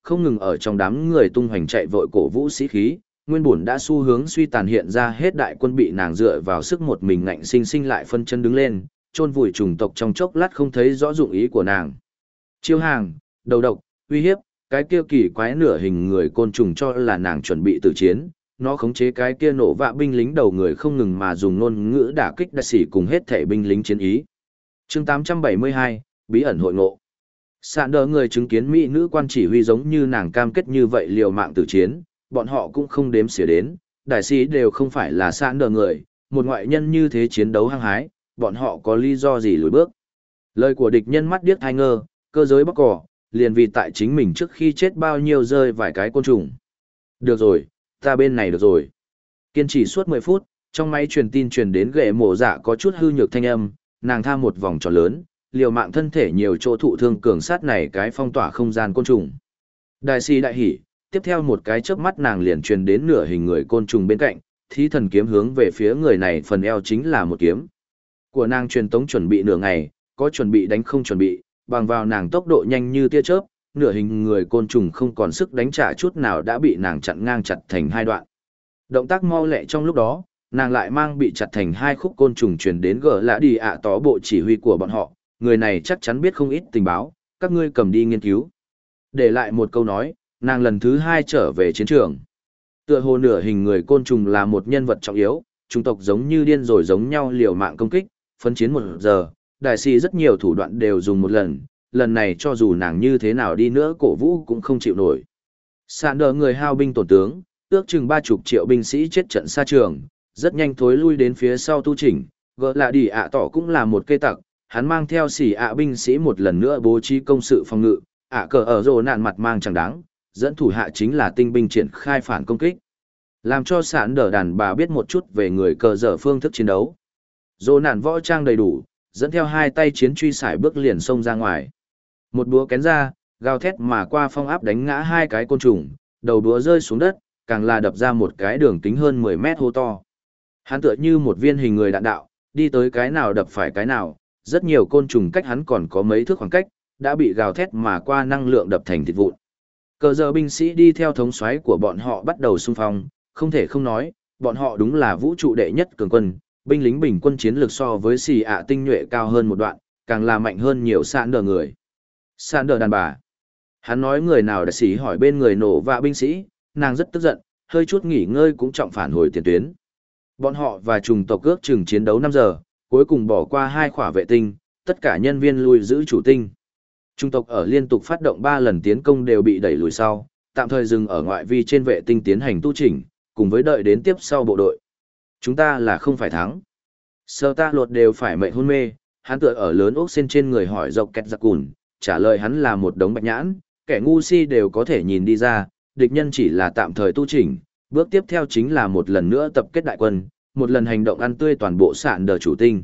không ngừng ở trong đám người tung hoành chạy vội cổ vũ sĩ khí, nguyên bổn đã xu hướng suy tàn hiện ra hết đại quân bị nàng dựa vào sức một mình ngạnh sinh sinh lại phân chân đứng lên, chôn vùi chủng tộc trong chốc lát không thấy rõ dụng ý của nàng. Chiêu hàng, đầu độc, uy hiếp, cái kia kỳ quái nửa hình người côn trùng cho là nàng chuẩn bị tử chiến, nó khống chế cái kia nổ vạ binh lính đầu người không ngừng mà dùng ngôn ngữ đả kích đại sĩ cùng hết thể binh lính chiến ý. Chương tám trăm bảy mươi hai, bí ẩn hội ngộ. Sạn đỡ người chứng kiến mỹ nữ quan chỉ huy giống như nàng cam kết như vậy liều mạng tử chiến, bọn họ cũng không đếm xỉa đến, đại sĩ đều không phải là sạn đỡ người, một ngoại nhân như thế chiến đấu hăng hái, bọn họ có lý do gì lùi bước. Lời của địch nhân mắt điếc thai ngơ, cơ giới bóc cỏ, liền vì tại chính mình trước khi chết bao nhiêu rơi vài cái côn trùng. Được rồi, ta bên này được rồi. Kiên trì suốt mười phút, trong máy truyền tin truyền đến ghệ mổ dạ có chút hư nhược thanh âm, nàng tha một vòng tròn lớn, liều mạng thân thể nhiều chỗ thụ thương cường sát này cái phong tỏa không gian côn trùng. Đại sĩ đại hỉ, tiếp theo một cái chớp mắt nàng liền truyền đến nửa hình người côn trùng bên cạnh, thí thần kiếm hướng về phía người này phần eo chính là một kiếm. Của nàng truyền tống chuẩn bị nửa ngày, có chuẩn bị đánh không chuẩn bị, bằng vào nàng tốc độ nhanh như tia chớp, nửa hình người côn trùng không còn sức đánh trả chút nào đã bị nàng chặn ngang chặt thành hai đoạn. Động tác mau lẹ trong lúc đó, nàng lại mang bị chặt thành hai khúc côn trùng truyền đến gỡ lã đi ạ tó bộ chỉ huy của bọn họ, người này chắc chắn biết không ít tình báo, các ngươi cầm đi nghiên cứu. Để lại một câu nói, nàng lần thứ hai trở về chiến trường. Tựa hồ nửa hình người côn trùng là một nhân vật trọng yếu, chủng tộc giống như điên rồi giống nhau liều mạng công kích, phân chiến một giờ, đại sĩ rất nhiều thủ đoạn đều dùng một lần, lần này cho dù nàng như thế nào đi nữa cổ vũ cũng không chịu nổi. Sạn đỡ người hao binh tổn tướng, ước chừng ba chục triệu binh sĩ chết trận xa trường, rất nhanh thối lui đến phía sau tu chỉnh, gỡ lại đi ạ tỏ cũng là một cây tặc, hắn mang theo xỉ ạ binh sĩ một lần nữa bố trí công sự phòng ngự, ạ cờ ở rồ nạn mặt mang chẳng đáng, dẫn thủ hạ chính là tinh binh triển khai phản công kích. Làm cho sạn đỡ đàn bà biết một chút về người cờ dở phương thức chiến đấu. Rồ nạn võ trang đầy đủ, dẫn theo hai tay chiến truy sải bước liền xông ra ngoài. Một búa kén ra, gào thét mà qua phong áp đánh ngã hai cái côn trùng, đầu búa rơi xuống đất, càng là đập ra một cái đường kính hơn mười mét hô to. Hắn tựa như một viên hình người đạn đạo, đi tới cái nào đập phải cái nào, rất nhiều côn trùng cách hắn còn có mấy thước khoảng cách, đã bị gào thét mà qua năng lượng đập thành thịt vụn. Cờ giờ binh sĩ đi theo thống soái của bọn họ bắt đầu xung phong, không thể không nói, bọn họ đúng là vũ trụ đệ nhất cường quân, binh lính bình quân chiến lược so với xì ạ tinh nhuệ cao hơn một đoạn, càng là mạnh hơn nhiều sạn đờ người. Sạn đờ đàn bà. Hắn nói người nào đã xỉ hỏi bên người nổ vạ binh sĩ, nàng rất tức giận, hơi chút nghỉ ngơi cũng trọng phản hồi tiền tuyến. Bọn họ và trùng tộc ước chừng chiến đấu năm giờ, cuối cùng bỏ qua hai khỏa vệ tinh, tất cả nhân viên lui giữ chủ tinh. Trung tộc ở liên tục phát động ba lần tiến công đều bị đẩy lùi sau, tạm thời dừng ở ngoại vi trên vệ tinh tiến hành tu chỉnh, cùng với đợi đến tiếp sau bộ đội. Chúng ta là không phải thắng. Sơ ta lột đều phải mệnh hôn mê, hắn tựa ở lớn ốc sen trên người hỏi dọc kẹt giặc cùn, trả lời hắn là một đống bạch nhãn, kẻ ngu si đều có thể nhìn đi ra, địch nhân chỉ là tạm thời tu chỉnh, bước tiếp theo chính là một lần nữa tập kết đại quân, một lần hành động ăn tươi toàn bộ sạn đờ chủ tinh.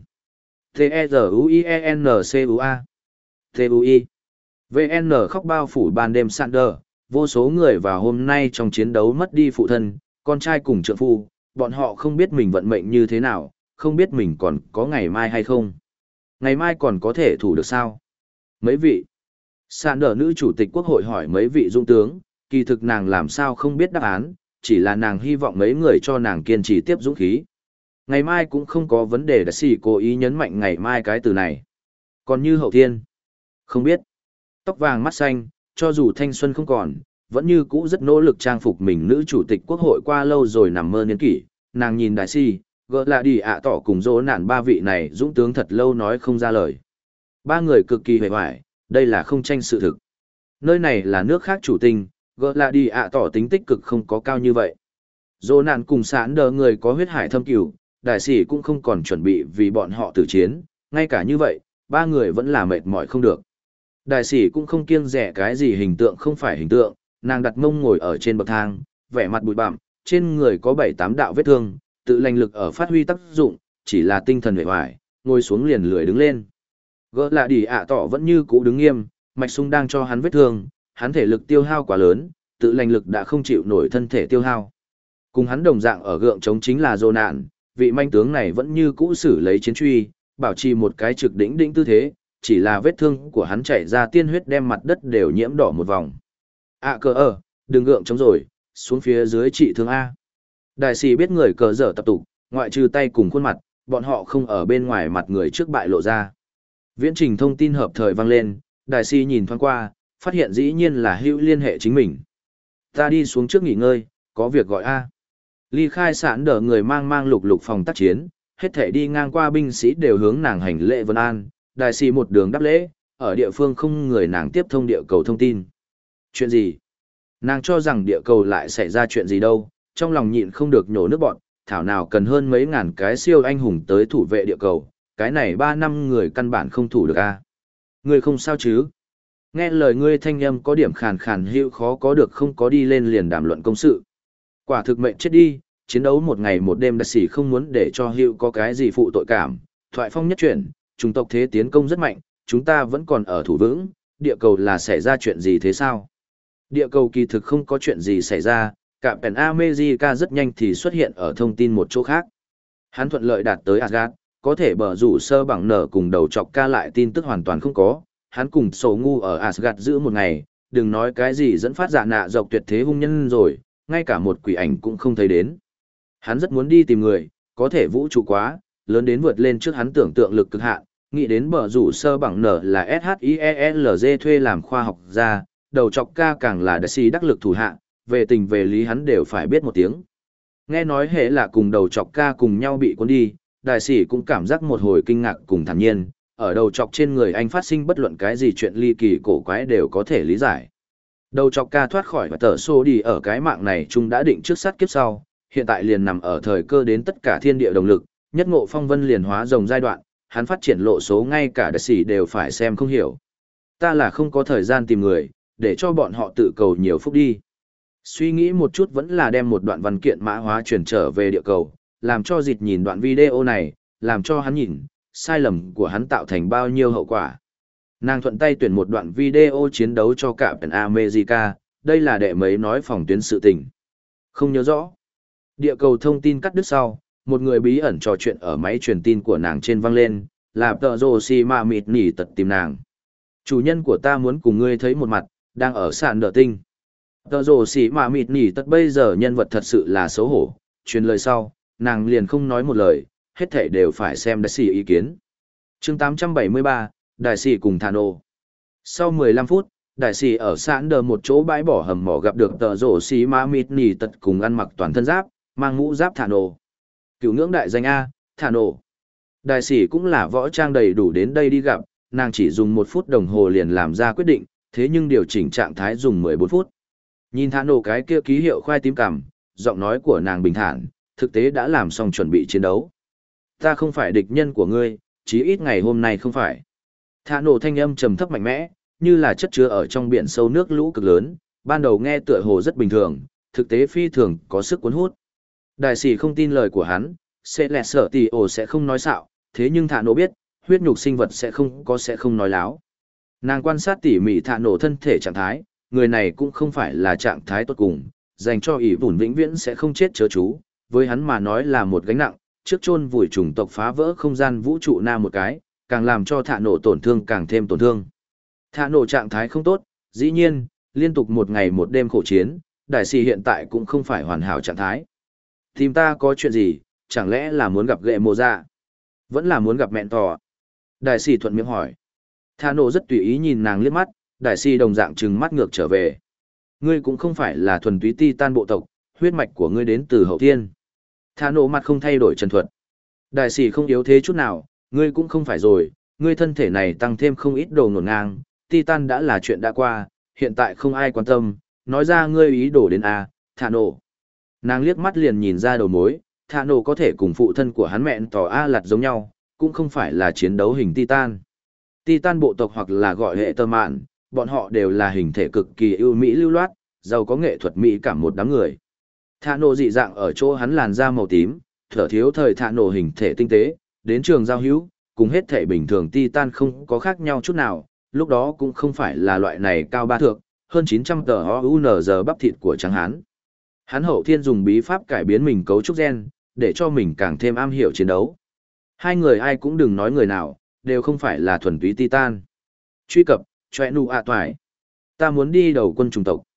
T-E-Z-U-I-E-N-C-U-A T-U-I vê en khóc bao phủ ban đêm sạn đờ, vô số người vào hôm nay trong chiến đấu mất đi phụ thân, con trai cùng trượng phu, bọn họ không biết mình vận mệnh như thế nào, không biết mình còn có ngày mai hay không. Ngày mai còn có thể thủ được sao? Mấy vị? Sạn đờ nữ chủ tịch quốc hội hỏi mấy vị dũng tướng, kỳ thực nàng làm sao không biết đáp án, chỉ là nàng hy vọng mấy người cho nàng kiên trì tiếp dũng khí. Ngày mai cũng không có vấn đề, đã xì cố ý nhấn mạnh ngày mai cái từ này. Còn như hậu thiên? Không biết. Tóc vàng mắt xanh, cho dù thanh xuân không còn, vẫn như cũ rất nỗ lực trang phục mình nữ chủ tịch quốc hội qua lâu rồi nằm mơ niên kỷ. Nàng nhìn đại si, gỡ lại đi ạ tỏ cùng dỗ nạn ba vị này dũng tướng thật lâu nói không ra lời. Ba người cực kỳ hề hoài, đây là không tranh sự thực. Nơi này là nước khác chủ tinh, gỡ lại đi ạ tỏ tính tích cực không có cao như vậy. Dỗ nạn cùng sán đờ người có huyết hải thâm cửu, đại sĩ cũng không còn chuẩn bị vì bọn họ tử chiến, ngay cả như vậy, ba người vẫn là mệt mỏi không được. Đại sĩ cũng không kiêng rẻ cái gì hình tượng không phải hình tượng, nàng đặt mông ngồi ở trên bậc thang, vẻ mặt bụi bặm, trên người có bảy tám đạo vết thương, tự lành lực ở phát huy tác dụng, chỉ là tinh thần uể oải, ngồi xuống liền lười đứng lên. Gỡ lại đi ạ tỏ vẫn như cũ đứng nghiêm, mạch sung đang cho hắn vết thương, hắn thể lực tiêu hao quá lớn, tự lành lực đã không chịu nổi thân thể tiêu hao. Cùng hắn đồng dạng ở gượng chống chính là Dô nạn, vị manh tướng này vẫn như cũ xử lấy chiến truy, bảo trì một cái trực đỉnh đỉnh tư thế, chỉ là vết thương của hắn chảy ra tiên huyết đem mặt đất đều nhiễm đỏ một vòng. À cờ ở, đừng gượng chống rồi, xuống phía dưới trị thương A. Đại sĩ biết người cờ dở tập tục, ngoại trừ tay cùng khuôn mặt, bọn họ không ở bên ngoài mặt người trước bại lộ ra. Viễn trình thông tin hợp thời vang lên, đại sĩ nhìn thoáng qua, phát hiện dĩ nhiên là hữu liên hệ chính mình. Ta đi xuống trước nghỉ ngơi, có việc gọi A. Ly khai sạn đỡ người mang mang lục lục phòng tác chiến, hết thể đi ngang qua binh sĩ đều hướng nàng hành lễ vân an, đại sĩ một đường đáp lễ, ở địa phương không người nàng tiếp thông địa cầu thông tin. Chuyện gì? Nàng cho rằng địa cầu lại xảy ra chuyện gì đâu, trong lòng nhịn không được nhổ nước bọn, thảo nào cần hơn mấy ngàn cái siêu anh hùng tới thủ vệ địa cầu, cái này ba năm người căn bản không thủ được a. Ngươi không sao chứ? Nghe lời ngươi thanh âm có điểm khàn khàn hữu khó có được không có đi lên liền đàm luận công sự. Quả thực mệnh chết đi, chiến đấu một ngày một đêm đặc sĩ không muốn để cho hữu có cái gì phụ tội cảm, thoại phong nhất chuyển, chủng tộc thế tiến công rất mạnh, chúng ta vẫn còn ở thủ vững, địa cầu là xảy ra chuyện gì thế sao? Địa cầu kỳ thực không có chuyện gì xảy ra, cả Pen America rất nhanh thì xuất hiện ở thông tin một chỗ khác. Hắn thuận lợi đạt tới Asgard, có thể bờ rủ sơ bằng nở cùng đầu chọc ca lại tin tức hoàn toàn không có, hắn cùng sổ ngu ở Asgard giữ một ngày, đừng nói cái gì dẫn phát dạ nạ dọc tuyệt thế hung nhân rồi, ngay cả một quỷ ảnh cũng không thấy đến. Hắn rất muốn đi tìm người, có thể vũ trụ quá, lớn đến vượt lên trước hắn tưởng tượng lực cực hạn, nghĩ đến bờ rủ sơ bằng nở là ét hát i e lờ giê thuê làm khoa học gia, đầu chọc ca càng là đại sĩ đắc lực thủ hạ, về tình về lý hắn đều phải biết một tiếng. Nghe nói hệ là cùng đầu chọc ca cùng nhau bị cuốn đi, đại sĩ cũng cảm giác một hồi kinh ngạc cùng thản nhiên, ở đầu chọc trên người anh phát sinh bất luận cái gì chuyện ly kỳ cổ quái đều có thể lý giải. Đầu chọc ca thoát khỏi và tờ xô đi ở cái mạng này chúng đã định trước sát kiếp sau, hiện tại liền nằm ở thời cơ đến tất cả thiên địa đồng lực, nhất ngộ phong vân liền hóa rồng giai đoạn, hắn phát triển lộ số ngay cả đại sĩ đều phải xem không hiểu. Ta là không có thời gian tìm người, để cho bọn họ tự cầu nhiều phúc đi. Suy nghĩ một chút vẫn là đem một đoạn văn kiện mã hóa chuyển trở về địa cầu, làm cho dịch nhìn đoạn video này, làm cho hắn nhìn, sai lầm của hắn tạo thành bao nhiêu hậu quả. Nàng thuận tay tuyển một đoạn video chiến đấu cho cả Pen America, đây là đệ mấy nói phòng tuyến sự tình. Không nhớ rõ. Địa cầu thông tin cắt đứt sau, một người bí ẩn trò chuyện ở máy truyền tin của nàng trên vang lên, là tờ rồ xì mà mịt nỉ tật tìm nàng. Chủ nhân của ta muốn cùng ngươi thấy một mặt, đang ở sàn đỡ tinh. Tờ rồ xì mà mịt nỉ tật bây giờ nhân vật thật sự là xấu hổ, truyền lời sau, nàng liền không nói một lời, hết thảy đều phải xem đại sĩ ý kiến. chương tám trăm bảy mươi ba, đại sĩ cùng Thano. Sau mười lăm phút, đại sĩ ở sàn đờ một chỗ bãi bỏ hầm mỏ gặp được tờ rồ xì mà mịt nỉ tật cùng ăn mặc toàn thân giáp, mang mũ giáp Thano. Cửu ngưỡng đại danh A, Thano. Đại sĩ cũng là võ trang đầy đủ đến đây đi gặp, nàng chỉ dùng một phút đồng hồ liền làm ra quyết định, thế nhưng điều chỉnh trạng thái dùng mười bốn phút. Nhìn Thano cái kia ký hiệu khoai tím cằm, giọng nói của nàng bình thản, thực tế đã làm xong chuẩn bị chiến đấu. Ta không phải địch nhân của ngươi, chí ít ngày hôm nay không phải. Thano thanh âm trầm thấp mạnh mẽ, như là chất chứa ở trong biển sâu nước lũ cực lớn, ban đầu nghe tựa hồ rất bình thường, thực tế phi thường có sức cuốn hút. Đại sĩ không tin lời của hắn, sẽ lẹ sợ tì ổ sẽ không nói xạo, thế nhưng Thano biết, huyết nhục sinh vật sẽ không có sẽ không nói láo. Nàng quan sát tỉ mỉ Thano thân thể trạng thái, người này cũng không phải là trạng thái tốt cùng, dành cho ỷ vùn vĩnh viễn sẽ không chết chớ chú, với hắn mà nói là một gánh nặng, trước chôn vùi chủng tộc phá vỡ không gian vũ trụ nam một cái, càng làm cho Thano tổn thương càng thêm tổn thương. Thano trạng thái không tốt, dĩ nhiên, liên tục một ngày một đêm khổ chiến, đại sĩ hiện tại cũng không phải hoàn hảo trạng thái. Tìm ta có chuyện gì, chẳng lẽ là muốn gặp ghệ mồ dạ? Vẫn là muốn gặp mẹn tò. Đại sĩ thuận miệng hỏi. Thano rất tùy ý nhìn nàng liếc mắt, đại sĩ đồng dạng trừng mắt ngược trở về. Ngươi cũng không phải là thuần túy Titan bộ tộc, huyết mạch của ngươi đến từ hậu thiên. Thano mặt không thay đổi trần thuật. Đại sĩ không yếu thế chút nào, ngươi cũng không phải rồi, ngươi thân thể này tăng thêm không ít đồ ngổn ngang, Titan đã là chuyện đã qua, hiện tại không ai quan tâm, nói ra ngươi ý đồ đến A, Thano. Nàng liếc mắt liền nhìn ra đầu mối, Thano có thể cùng phụ thân của hắn mẹn tỏ A lặt giống nhau, cũng không phải là chiến đấu hình Titan. Titan bộ tộc hoặc là gọi hệ tơ mạn, bọn họ đều là hình thể cực kỳ ưu mỹ lưu loát, giàu có nghệ thuật mỹ cảm một đám người. Thano dị dạng ở chỗ hắn làn da màu tím, thở thiếu thời Thano hình thể tinh tế, đến trường giao hữu, cùng hết thể bình thường Titan không có khác nhau chút nào, lúc đó cũng không phải là loại này cao ba thượng, hơn chín trăm tờ o u en giờ bắp thịt của trắng hán. Hắn hậu thiên dùng bí pháp cải biến mình cấu trúc gen, để cho mình càng thêm am hiểu chiến đấu. Hai người ai cũng đừng nói người nào, đều không phải là thuần túy Titan. Truy cập, choe nu ạ toài. Ta muốn đi đầu quân chủng tộc.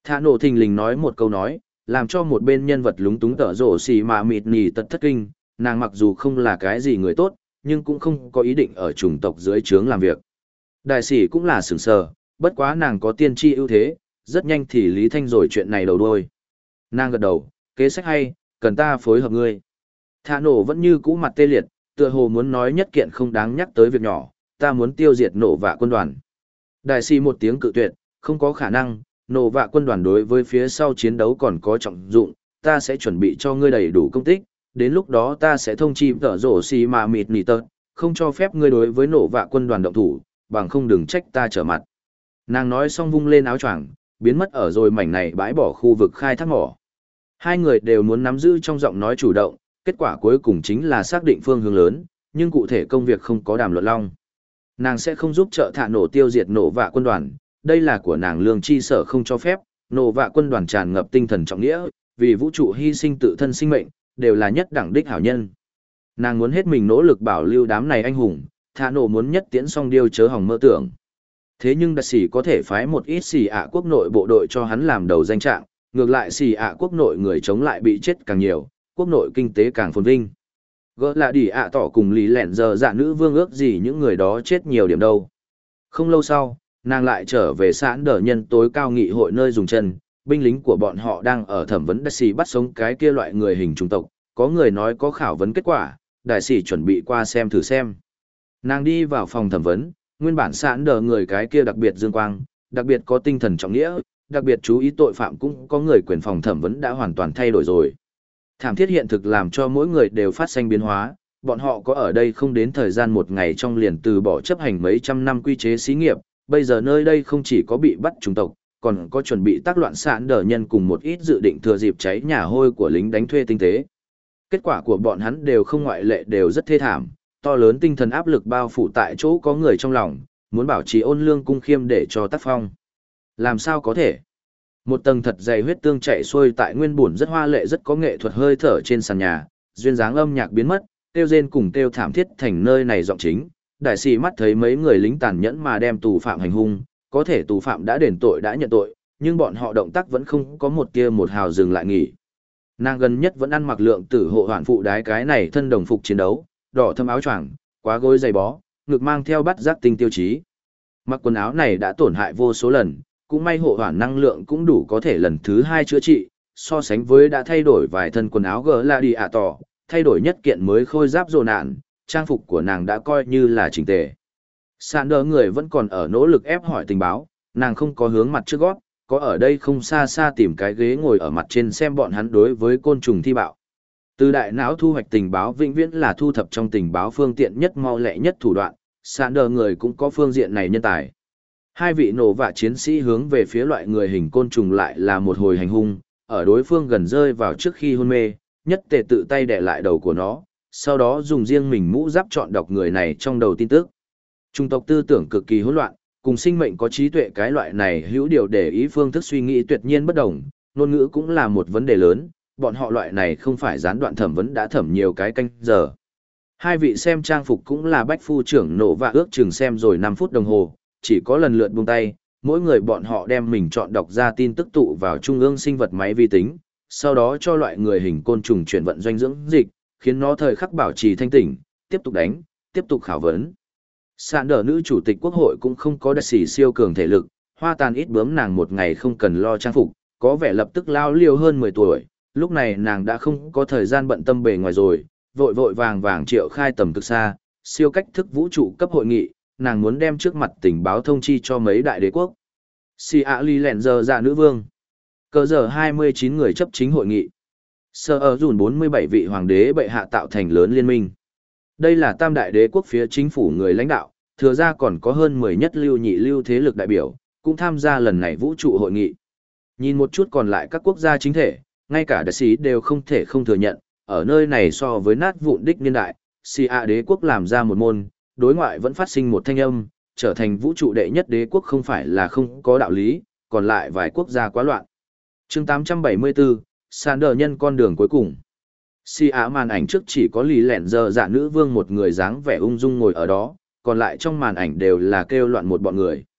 Thả nổ thình lình nói một câu nói, làm cho một bên nhân vật lúng túng tở rổ xì mà mịt nỉ tật thất kinh, nàng mặc dù không là cái gì người tốt, nhưng cũng không có ý định ở chủng tộc dưới trướng làm việc. Đại sĩ cũng là sửng sờ, bất quá nàng có tiên tri ưu thế, rất nhanh thì Lý Thanh rồi chuyện này đầu đuôi. Nàng gật đầu, kế sách hay, cần ta phối hợp ngươi. Thả nổ vẫn như cũ mặt tê liệt, tựa hồ muốn nói nhất kiện không đáng nhắc tới việc nhỏ, ta muốn tiêu diệt nổ vạ quân đoàn. Đại sĩ một tiếng cự tuyệt, không có khả năng, nổ vạ quân đoàn đối với phía sau chiến đấu còn có trọng dụng, ta sẽ chuẩn bị cho ngươi đầy đủ công tích, đến lúc đó ta sẽ thông chi tở rổ xì mà mịt nỉ tật, không cho phép ngươi đối với nổ vạ quân đoàn động thủ, bằng không đừng trách ta trở mặt. Nàng nói xong vung lên áo choàng, biến mất ở rồi mảnh này bãi bỏ khu vực khai thác mỏ. Hai người đều muốn nắm giữ trong giọng nói chủ động, kết quả cuối cùng chính là xác định phương hướng lớn, nhưng cụ thể công việc không có đàm luận long. Nàng sẽ không giúp trợ thả nổ tiêu diệt nổ vạ quân đoàn, đây là của nàng lương chi sở không cho phép, nổ vạ quân đoàn tràn ngập tinh thần trọng nghĩa, vì vũ trụ hy sinh tự thân sinh mệnh, đều là nhất đẳng đích hảo nhân. Nàng muốn hết mình nỗ lực bảo lưu đám này anh hùng, thả nổ muốn nhất tiễn song điêu chớ hỏng mơ tưởng. Thế nhưng đặc sĩ có thể phái một ít xì ạ quốc nội bộ đội cho hắn làm đầu danh trạng, ngược lại xì ạ quốc nội người chống lại bị chết càng nhiều, quốc nội kinh tế càng phồn vinh. Gỡ là đỉ ạ tỏ cùng lý lẹn giờ dạ nữ vương ước gì những người đó chết nhiều điểm đâu. Không lâu sau, nàng lại trở về sãn đờ nhân tối cao nghị hội nơi dùng chân, binh lính của bọn họ đang ở thẩm vấn đại sĩ bắt sống cái kia loại người hình chủng tộc, có người nói có khảo vấn kết quả, đại sĩ chuẩn bị qua xem thử xem. Nàng đi vào phòng thẩm vấn, nguyên bản sãn đờ người cái kia đặc biệt dương quang, đặc biệt có tinh thần trọng nghĩa, đặc biệt chú ý tội phạm cũng có người quyền phòng thẩm vấn đã hoàn toàn thay đổi rồi. Thảm thiết hiện thực làm cho mỗi người đều phát sinh biến hóa, bọn họ có ở đây không đến thời gian một ngày trong liền từ bỏ chấp hành mấy trăm năm quy chế xí nghiệp, bây giờ nơi đây không chỉ có bị bắt chủng tộc, còn có chuẩn bị tác loạn sạn đờ nhân cùng một ít dự định thừa dịp cháy nhà hôi của lính đánh thuê tinh tế. Kết quả của bọn hắn đều không ngoại lệ đều rất thê thảm, to lớn tinh thần áp lực bao phủ tại chỗ có người trong lòng, muốn bảo trì ôn lương cung khiêm để cho tác phong. Làm sao có thể? Một tầng thật dày huyết tương chạy xuôi tại nguyên bùn rất hoa lệ rất có nghệ thuật hơi thở trên sàn nhà, duyên dáng âm nhạc biến mất, tiêu rên cùng tiêu thảm thiết thành nơi này giọng chính. Đại sĩ mắt thấy mấy người lính tàn nhẫn mà đem tù phạm hành hung, có thể tù phạm đã đền tội đã nhận tội, nhưng bọn họ động tác vẫn không có một kia một hào dừng lại nghỉ. Nàng gần nhất vẫn ăn mặc lượng tử hộ hoàn phụ đái cái này thân đồng phục chiến đấu, đỏ thâm áo choàng, quá gối giày bó, ngực mang theo bắt giác tinh tiêu chí. Mặc quần áo này đã tổn hại vô số lần, cũng may hộ hoàn năng lượng cũng đủ có thể lần thứ hai chữa trị, so sánh với đã thay đổi vài thân quần áo gỡ là đi ạ tỏ, thay đổi nhất kiện mới khôi giáp rồ nạn, trang phục của nàng đã coi như là chỉnh tề. Sàn đỡ người vẫn còn ở nỗ lực ép hỏi tình báo, nàng không có hướng mặt trước gót, có ở đây không xa xa tìm cái ghế ngồi ở mặt trên xem bọn hắn đối với côn trùng thi bạo. Từ đại não thu hoạch tình báo vĩnh viễn là thu thập trong tình báo phương tiện nhất mau lẹ nhất thủ đoạn, sàn đỡ người cũng có phương diện này nhân tài. Hai vị nổ vạ chiến sĩ hướng về phía loại người hình côn trùng lại là một hồi hành hung, ở đối phương gần rơi vào trước khi hôn mê, nhất tề tự tay đè lại đầu của nó, sau đó dùng riêng mình mũ giáp chọn đọc người này trong đầu tin tức. Trung tộc tư tưởng cực kỳ hỗn loạn, cùng sinh mệnh có trí tuệ cái loại này hữu điều để ý phương thức suy nghĩ tuyệt nhiên bất đồng, ngôn ngữ cũng là một vấn đề lớn, bọn họ loại này không phải gián đoạn thẩm vấn đã thẩm nhiều cái canh giờ. Hai vị xem trang phục cũng là bách phu trưởng nổ và ước chừng xem rồi năm phút đồng hồ, chỉ có lần lượt buông tay, mỗi người bọn họ đem mình chọn đọc ra tin tức tụ vào trung ương sinh vật máy vi tính, sau đó cho loại người hình côn trùng chuyển vận doanh dưỡng dịch, khiến nó thời khắc bảo trì thanh tỉnh, tiếp tục đánh, tiếp tục khảo vấn. Sạn đỡ nữ chủ tịch quốc hội cũng không có đặc sĩ siêu cường thể lực, hoa tàn ít bướm nàng một ngày không cần lo trang phục, có vẻ lập tức lao liêu hơn mười tuổi, lúc này nàng đã không có thời gian bận tâm bề ngoài rồi, vội vội vàng vàng triệu khai tầm cực xa, siêu cách thức vũ trụ cấp hội nghị, nàng muốn đem trước mặt tình báo thông chi cho mấy đại đế quốc. Si ạ ly lẹn giờ dạ nữ vương. Cờ giờ hai mươi chín người chấp chính hội nghị. Sơ ở dùn bốn mươi bảy vị hoàng đế bệ hạ tạo thành lớn liên minh. Đây là tam đại đế quốc phía chính phủ người lãnh đạo, thừa ra còn có hơn mười nhất lưu nhị lưu thế lực đại biểu, cũng tham gia lần này vũ trụ hội nghị. Nhìn một chút còn lại các quốc gia chính thể, ngay cả đại sĩ đều không thể không thừa nhận, ở nơi này so với nát vụn đích niên đại, Si ạ đế quốc làm ra một môn, đối ngoại vẫn phát sinh một thanh âm, trở thành vũ trụ đệ nhất đế quốc không phải là không có đạo lý, còn lại vài quốc gia quá loạn. Chương tám trăm bảy mươi bốn, sàn đờ nhân con đường cuối cùng. Si ạ màn ảnh trước chỉ có lì lẹn giờ dạ nữ vương một người dáng vẻ ung dung ngồi ở đó, còn lại trong màn ảnh đều là kêu loạn một bọn người.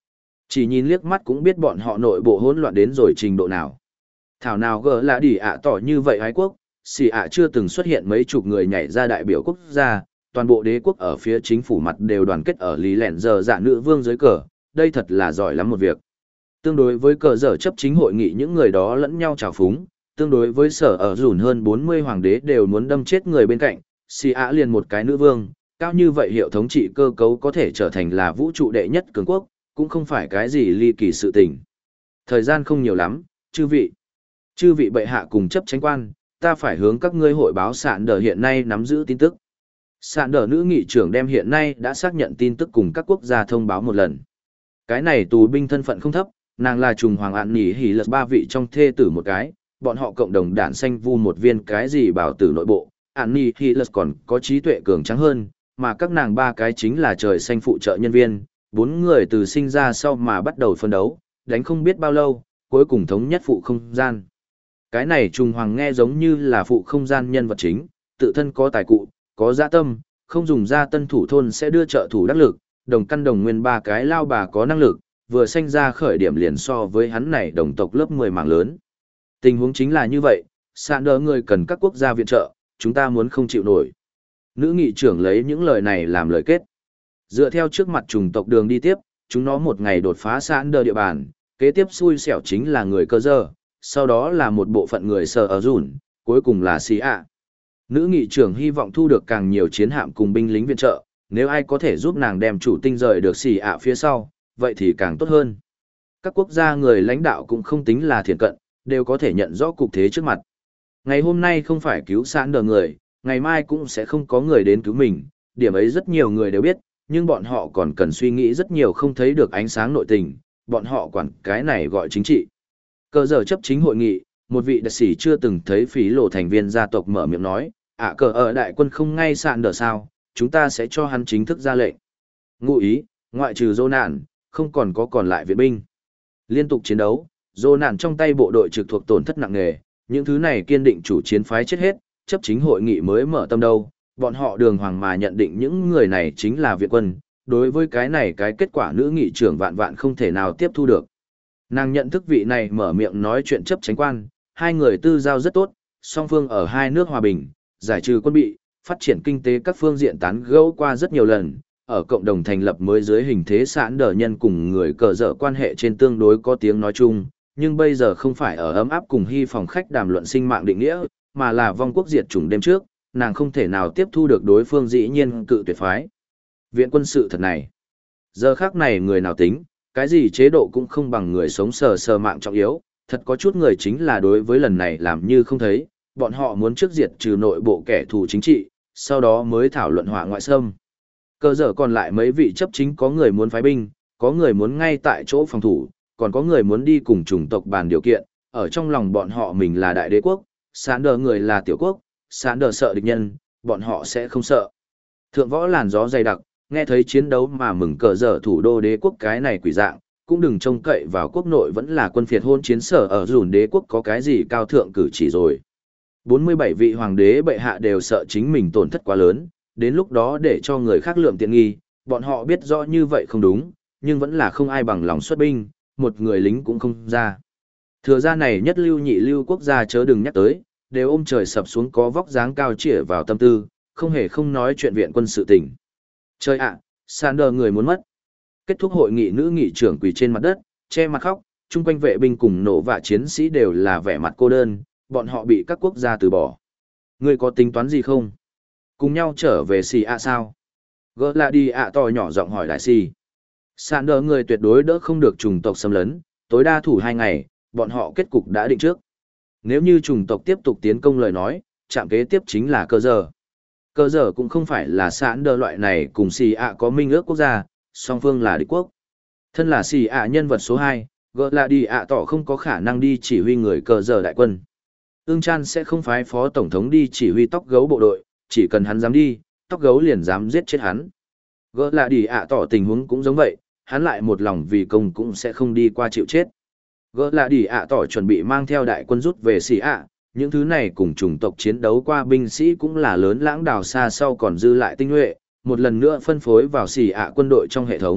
Chỉ nhìn liếc mắt cũng biết bọn họ nội bộ hỗn loạn đến rồi trình độ nào. Thảo nào gỡ là đỉ ạ tỏ như vậy ái quốc, xì ạ chưa từng xuất hiện mấy chục người nhảy ra đại biểu quốc gia, toàn bộ đế quốc ở phía chính phủ mặt đều đoàn kết ở lý lẹn giờ dạ nữ vương dưới cờ, đây thật là giỏi lắm một việc. Tương đối với cờ dở chấp chính hội nghị những người đó lẫn nhau trào phúng, tương đối với sở ở dùn hơn bốn mươi hoàng đế đều muốn đâm chết người bên cạnh, xì ạ liền một cái nữ vương, cao như vậy hiệu thống trị cơ cấu có thể trở thành là vũ trụ đệ nhất cường quốc, cũng không phải cái gì ly kỳ sự tình. Thời gian không nhiều lắm, chư vị. Chư vị bệ hạ cùng chấp chính quan, ta phải hướng các ngươi hội báo sạn đờ hiện nay nắm giữ tin tức. Sạn đờ nữ nghị trưởng đem hiện nay đã xác nhận tin tức cùng các quốc gia thông báo một lần. Cái này tù binh thân phận không thấp, nàng là trùng hoàng ạn nỉ hỉ lật ba vị trong thê tử một cái, bọn họ cộng đồng đản xanh vu một viên cái gì bảo tử nội bộ, ạn nỉ hỉ lật còn có trí tuệ cường trắng hơn, mà các nàng ba cái chính là trời xanh phụ trợ nhân viên, bốn người từ sinh ra sau mà bắt đầu phân đấu, đánh không biết bao lâu, cuối cùng thống nhất phụ không gian. Cái này trùng hoàng nghe giống như là phụ không gian nhân vật chính, tự thân có tài cụ, có dạ tâm, không dùng ra tân thủ thôn sẽ đưa trợ thủ đắc lực, đồng căn đồng nguyên ba cái lao bà có năng lực, vừa sanh ra khởi điểm liền so với hắn này đồng tộc lớp mười mảng lớn. Tình huống chính là như vậy, sạn đỡ người cần các quốc gia viện trợ, chúng ta muốn không chịu nổi. Nữ nghị trưởng lấy những lời này làm lời kết. Dựa theo trước mặt trùng tộc đường đi tiếp, chúng nó một ngày đột phá sạn đỡ địa bàn, kế tiếp xui xẻo chính là người cơ dơ, sau đó là một bộ phận người sở ở dùn, cuối cùng là xì ạ. Nữ nghị trưởng hy vọng thu được càng nhiều chiến hạm cùng binh lính viện trợ, nếu ai có thể giúp nàng đem chủ tinh rời được xì ạ phía sau, vậy thì càng tốt hơn. Các quốc gia người lãnh đạo cũng không tính là thiện cận, đều có thể nhận rõ cục thế trước mặt. Ngày hôm nay không phải cứu sạn đờ người, ngày mai cũng sẽ không có người đến cứu mình, điểm ấy rất nhiều người đều biết, nhưng bọn họ còn cần suy nghĩ rất nhiều không thấy được ánh sáng nội tình, bọn họ quản cái này gọi chính trị. Cờ giờ chấp chính hội nghị, một vị đặc sĩ chưa từng thấy phí lộ thành viên gia tộc mở miệng nói, ạ cờ ở đại quân không ngay sạn đờ sao, chúng ta sẽ cho hắn chính thức ra lệnh. Ngụ ý, ngoại trừ dô nạn, không còn có còn lại viện binh. Liên tục chiến đấu, dô nạn trong tay bộ đội trực thuộc tổn thất nặng nề, những thứ này kiên định chủ chiến phái chết hết, chấp chính hội nghị mới mở tâm đâu, bọn họ đường hoàng mà nhận định những người này chính là viện quân, đối với cái này cái kết quả nữ nghị trưởng vạn vạn không thể nào tiếp thu được. Nàng nhận thức vị này mở miệng nói chuyện chấp chính quan, hai người tư giao rất tốt, song phương ở hai nước hòa bình, giải trừ quân bị, phát triển kinh tế các phương diện tán gẫu qua rất nhiều lần, ở cộng đồng thành lập mới dưới hình thế sạn đờ nhân cùng người cờ dở quan hệ trên tương đối có tiếng nói chung, nhưng bây giờ không phải ở ấm áp cùng hy phòng khách đàm luận sinh mạng định nghĩa, mà là vong quốc diệt chủng đêm trước, nàng không thể nào tiếp thu được đối phương dĩ nhiên cự tuyệt phái. Viện quân sự thật này. Giờ khác này người nào tính, cái gì chế độ cũng không bằng người sống sờ sờ mạng trọng yếu, thật có chút người chính là đối với lần này làm như không thấy, bọn họ muốn trước diệt trừ nội bộ kẻ thù chính trị, sau đó mới thảo luận hỏa ngoại xâm. Cơ giờ còn lại mấy vị chấp chính có người muốn phái binh, có người muốn ngay tại chỗ phòng thủ, còn có người muốn đi cùng chủng tộc bàn điều kiện, ở trong lòng bọn họ mình là đại đế quốc, sán đờ người là tiểu quốc, sán đờ sợ địch nhân, bọn họ sẽ không sợ. Thượng võ làn gió dày đặc, nghe thấy chiến đấu mà mừng cờ dở thủ đô đế quốc cái này quỷ dạng, cũng đừng trông cậy vào quốc nội vẫn là quân phiệt hôn chiến sở ở dùn đế quốc có cái gì cao thượng cử chỉ rồi. bốn mươi bảy vị hoàng đế bệ hạ đều sợ chính mình tổn thất quá lớn, đến lúc đó để cho người khác lượm tiện nghi, bọn họ biết rõ như vậy không đúng, nhưng vẫn là không ai bằng lòng xuất binh, một người lính cũng không ra. Thừa ra này nhất lưu nhị lưu quốc gia chớ đừng nhắc tới, đều ôm trời sập xuống có vóc dáng cao chĩa vào tâm tư, không hề không nói chuyện viện quân sự tình. Trời ạ, Sander người muốn mất. Kết thúc hội nghị nữ nghị trưởng quỳ trên mặt đất, che mặt khóc, chung quanh vệ binh cùng nổ vạ chiến sĩ đều là vẻ mặt cô đơn, bọn họ bị các quốc gia từ bỏ. Người có tính toán gì không? Cùng nhau trở về xì ạ sao? Gỡ là đi ạ to nhỏ giọng hỏi đại xì. Sander người tuyệt đối đỡ không được chủng tộc xâm lấn, tối đa thủ hai ngày, bọn họ kết cục đã định trước. Nếu như chủng tộc tiếp tục tiến công lời nói, chạm kế tiếp chính là cơ giờ. Cơ giờ cũng không phải là Sander loại này cùng xì ạ có minh ước quốc gia, song phương là địch quốc. Thân là xì ạ nhân vật số hai, gỡ là đi ạ tỏ không có khả năng đi chỉ huy người cơ giờ đại quân. Ương Chan sẽ không phái phó tổng thống đi chỉ huy tóc gấu bộ đội, chỉ cần hắn dám đi, tóc gấu liền dám giết chết hắn. Gỡ là đi ạ tỏ tình huống cũng giống vậy, hắn lại một lòng vì công cũng sẽ không đi qua chịu chết. Gỡ là đi ạ tỏ chuẩn bị mang theo đại quân rút về xì ạ, những thứ này cùng chủng tộc chiến đấu qua binh sĩ cũng là lớn lãng đào xa sau còn dư lại tinh nhuệ, một lần nữa phân phối vào xì ạ quân đội trong hệ thống,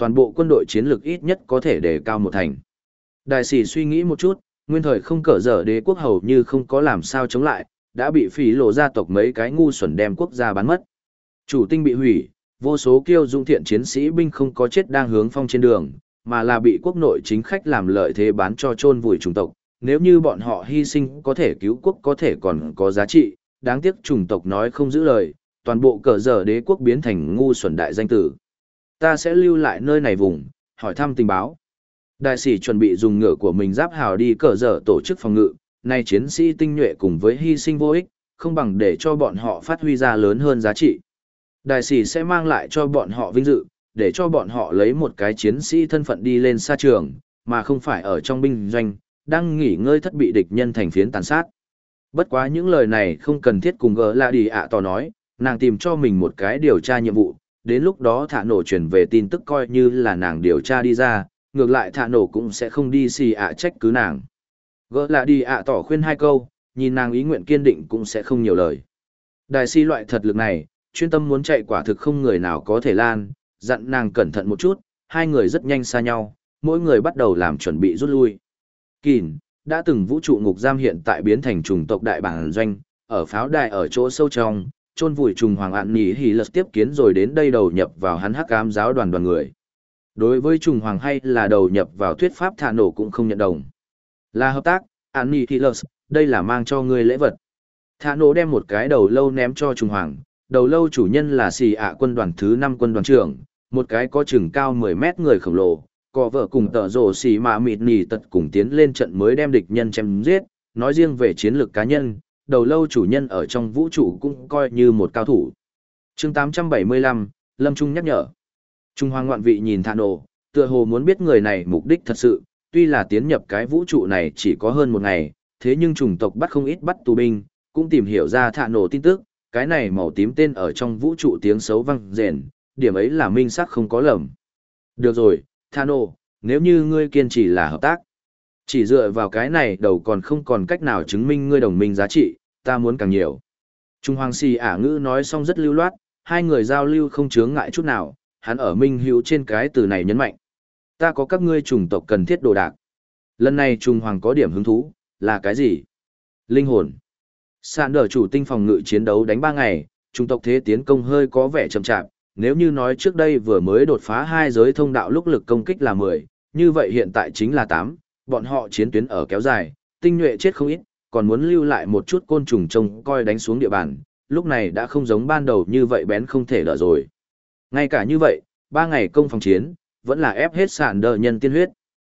toàn bộ quân đội chiến lược ít nhất có thể đề cao một thành. Đại sĩ suy nghĩ một chút, nguyên thời không cỡ dở đế quốc hầu như không có làm sao chống lại, đã bị phỉ lộ gia tộc mấy cái ngu xuẩn đem quốc gia bán mất. Chủ tinh bị hủy, vô số kiêu dung thiện chiến sĩ binh không có chết đang hướng phong trên đường, mà là bị quốc nội chính khách làm lợi thế bán cho chôn vùi chủng tộc. Nếu như bọn họ hy sinh có thể cứu quốc có thể còn có giá trị, đáng tiếc chủng tộc nói không giữ lời, toàn bộ cờ dở đế quốc biến thành ngu xuẩn đại danh tử. Ta sẽ lưu lại nơi này vùng, hỏi thăm tình báo. Đại sĩ chuẩn bị dùng ngựa của mình giáp hào đi cờ dở tổ chức phòng ngự, nay chiến sĩ tinh nhuệ cùng với hy sinh vô ích, không bằng để cho bọn họ phát huy ra lớn hơn giá trị. Đại sĩ sẽ mang lại cho bọn họ vinh dự, để cho bọn họ lấy một cái chiến sĩ thân phận đi lên xa trường, mà không phải ở trong binh doanh, đang nghỉ ngơi thất bị địch nhân thành phiến tàn sát. Bất quá những lời này không cần thiết cùng gỡ là đi ạ tỏ nói, nàng tìm cho mình một cái điều tra nhiệm vụ, đến lúc đó thả nổ truyền về tin tức coi như là nàng điều tra đi ra, ngược lại thả nổ cũng sẽ không đi xì ạ trách cứ nàng. Gỡ là đi ạ tỏ khuyên hai câu, nhìn nàng ý nguyện kiên định cũng sẽ không nhiều lời. Đại si loại thật lực này, chuyên tâm muốn chạy quả thực không người nào có thể lan, dặn nàng cẩn thận một chút, hai người rất nhanh xa nhau, mỗi người bắt đầu làm chuẩn bị rút lui. Kỳn, đã từng vũ trụ ngục giam hiện tại biến thành chủng tộc đại bản doanh, ở pháo đài ở chỗ sâu trong, chôn vùi trùng hoàng ạn nỉ hỉ lật tiếp kiến rồi đến đây đầu nhập vào hắn hắc ám giáo đoàn đoàn người. Đối với trùng hoàng hay là đầu nhập vào thuyết pháp thả nổ cũng không nhận đồng. Là hợp tác, ạn nỉ hỉ lật, đây là mang cho ngươi lễ vật. Thả nổ đem một cái đầu lâu ném cho trùng hoàng, đầu lâu chủ nhân là xì ạ quân đoàn thứ năm quân đoàn trưởng, một cái có chừng cao mười mét người khổng lồ, có vợ cùng tợ rồ xì mạ mịt nỉ tật cùng tiến lên trận mới đem địch nhân chém giết, nói riêng về chiến lược cá nhân, đầu lâu chủ nhân ở trong vũ trụ cũng coi như một cao thủ. chương tám trăm bảy mươi lăm, Lâm Trung nhắc nhở. Trung Hoàng ngoạn vị nhìn Thạ Nổ, tựa hồ muốn biết người này mục đích thật sự, tuy là tiến nhập cái vũ trụ này chỉ có hơn một ngày, thế nhưng chủng tộc bắt không ít bắt tù binh, cũng tìm hiểu ra Thạ Nổ tin tức, cái này màu tím tên ở trong vũ trụ tiếng xấu vang rền, điểm ấy là minh xác không có lầm. Được rồi, Thạ Nổ, nếu như ngươi kiên trì là hợp tác, chỉ dựa vào cái này đầu còn không còn cách nào chứng minh ngươi đồng minh giá trị, ta muốn càng nhiều. Trung Hoàng Xì ả ngữ nói xong rất lưu loát, hai người giao lưu không chướng ngại chút nào, hắn ở minh hữu trên cái từ này nhấn mạnh. Ta có các ngươi chủng tộc cần thiết đồ đạc. Lần này Trung Hoàng có điểm hứng thú, là cái gì? Linh hồn. Sạn đỡ chủ tinh phòng ngự chiến đấu đánh ba ngày, chủng tộc thế tiến công hơi có vẻ chậm chạp, nếu như nói trước đây vừa mới đột phá hai giới thông đạo lúc lực công kích là mười, như vậy hiện tại chính là tám, bọn họ chiến tuyến ở kéo dài, tinh nhuệ chết không ít, còn muốn lưu lại một chút côn trùng trông coi đánh xuống địa bàn, lúc này đã không giống ban đầu như vậy bén không thể đỡ rồi. Ngay cả như vậy, ba ngày công phòng chiến, vẫn là ép hết sạn đỡ nhân tiên huyết.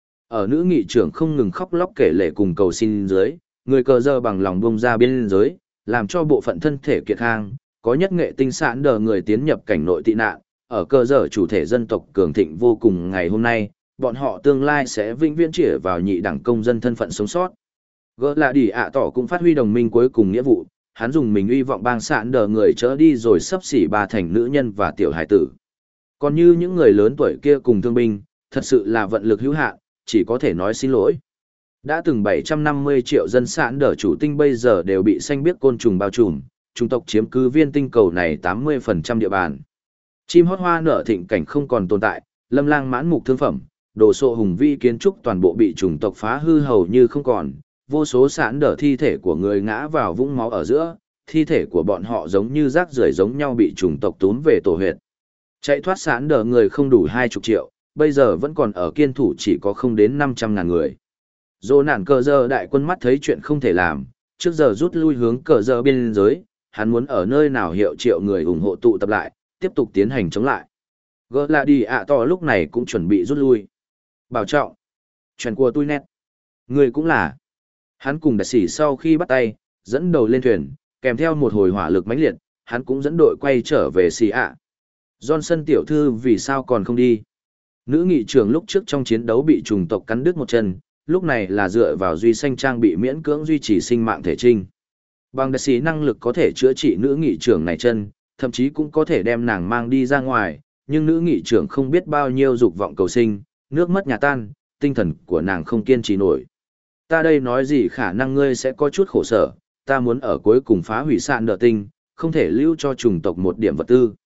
Ở nữ nghị trưởng không ngừng khóc lóc kể lể cùng cầu xin dưới, người cờ dơ bằng lòng bông ra biên giới, làm cho bộ phận thân thể kiệt khang, có nhất nghệ tinh sạn đỡ người tiến nhập cảnh nội tị nạn, ở cờ dơ chủ thể dân tộc cường thịnh vô cùng ngày hôm nay, bọn họ tương lai sẽ vĩnh viễn trỉa vào nhị đẳng công dân thân phận sống sót. Gỡ là đi ạ tỏ cũng phát huy đồng minh cuối cùng nghĩa vụ, hắn dùng mình uy vọng bang sạn đờ người chỡ đi rồi sắp xỉ ba thành nữ nhân và tiểu hải tử. Còn như những người lớn tuổi kia cùng thương binh, thật sự là vận lực hữu hạn, chỉ có thể nói xin lỗi. Đã từng bảy trăm năm mươi triệu dân sạn đờ chủ tinh bây giờ đều bị xanh biếc côn trùng bao trùm, chủng tộc chiếm cứ viên tinh cầu này tám mươi phần trăm địa bàn. Chim hót hoa nở thịnh cảnh không còn tồn tại, lâm lang mãn mục thương phẩm, đồ sộ hùng vi kiến trúc toàn bộ bị chủng tộc phá hư hầu như không còn, vô số sạn đỡ thi thể của người ngã vào vũng máu ở giữa, thi thể của bọn họ giống như rác rưởi giống nhau bị chủng tộc tún về tổ huyệt. Chạy thoát sạn đỡ người không đủ hai mươi triệu, bây giờ vẫn còn ở kiên thủ chỉ có không đến năm trăm ngàn người. Dô nản cờ giờ đại quân mắt thấy chuyện không thể làm, trước giờ rút lui hướng cờ giờ biên giới, hắn muốn ở nơi nào hiệu triệu người ủng hộ tụ tập lại, tiếp tục tiến hành chống lại. Gỡ là đi ạ to lúc này cũng chuẩn bị rút lui. Bảo trọng. Chuyện của tôi nét. Người cũng là. Hắn cùng đại sĩ sau khi bắt tay, dẫn đầu lên thuyền, kèm theo một hồi hỏa lực mãnh liệt, hắn cũng dẫn đội quay trở về xì ạ. Johnson tiểu thư vì sao còn không đi? Nữ nghị trưởng lúc trước trong chiến đấu bị trùng tộc cắn đứt một chân, lúc này là dựa vào duy xanh trang bị miễn cưỡng duy trì sinh mạng thể trinh. Bằng đại sĩ năng lực có thể chữa trị nữ nghị trưởng này chân, thậm chí cũng có thể đem nàng mang đi ra ngoài, nhưng nữ nghị trưởng không biết bao nhiêu dục vọng cầu sinh, nước mất nhà tan, tinh thần của nàng không kiên trì nổi. Ta đây nói gì khả năng ngươi sẽ có chút khổ sở, ta muốn ở cuối cùng phá hủy sạn đỡ tinh, không thể lưu cho chủng tộc một điểm vật tư.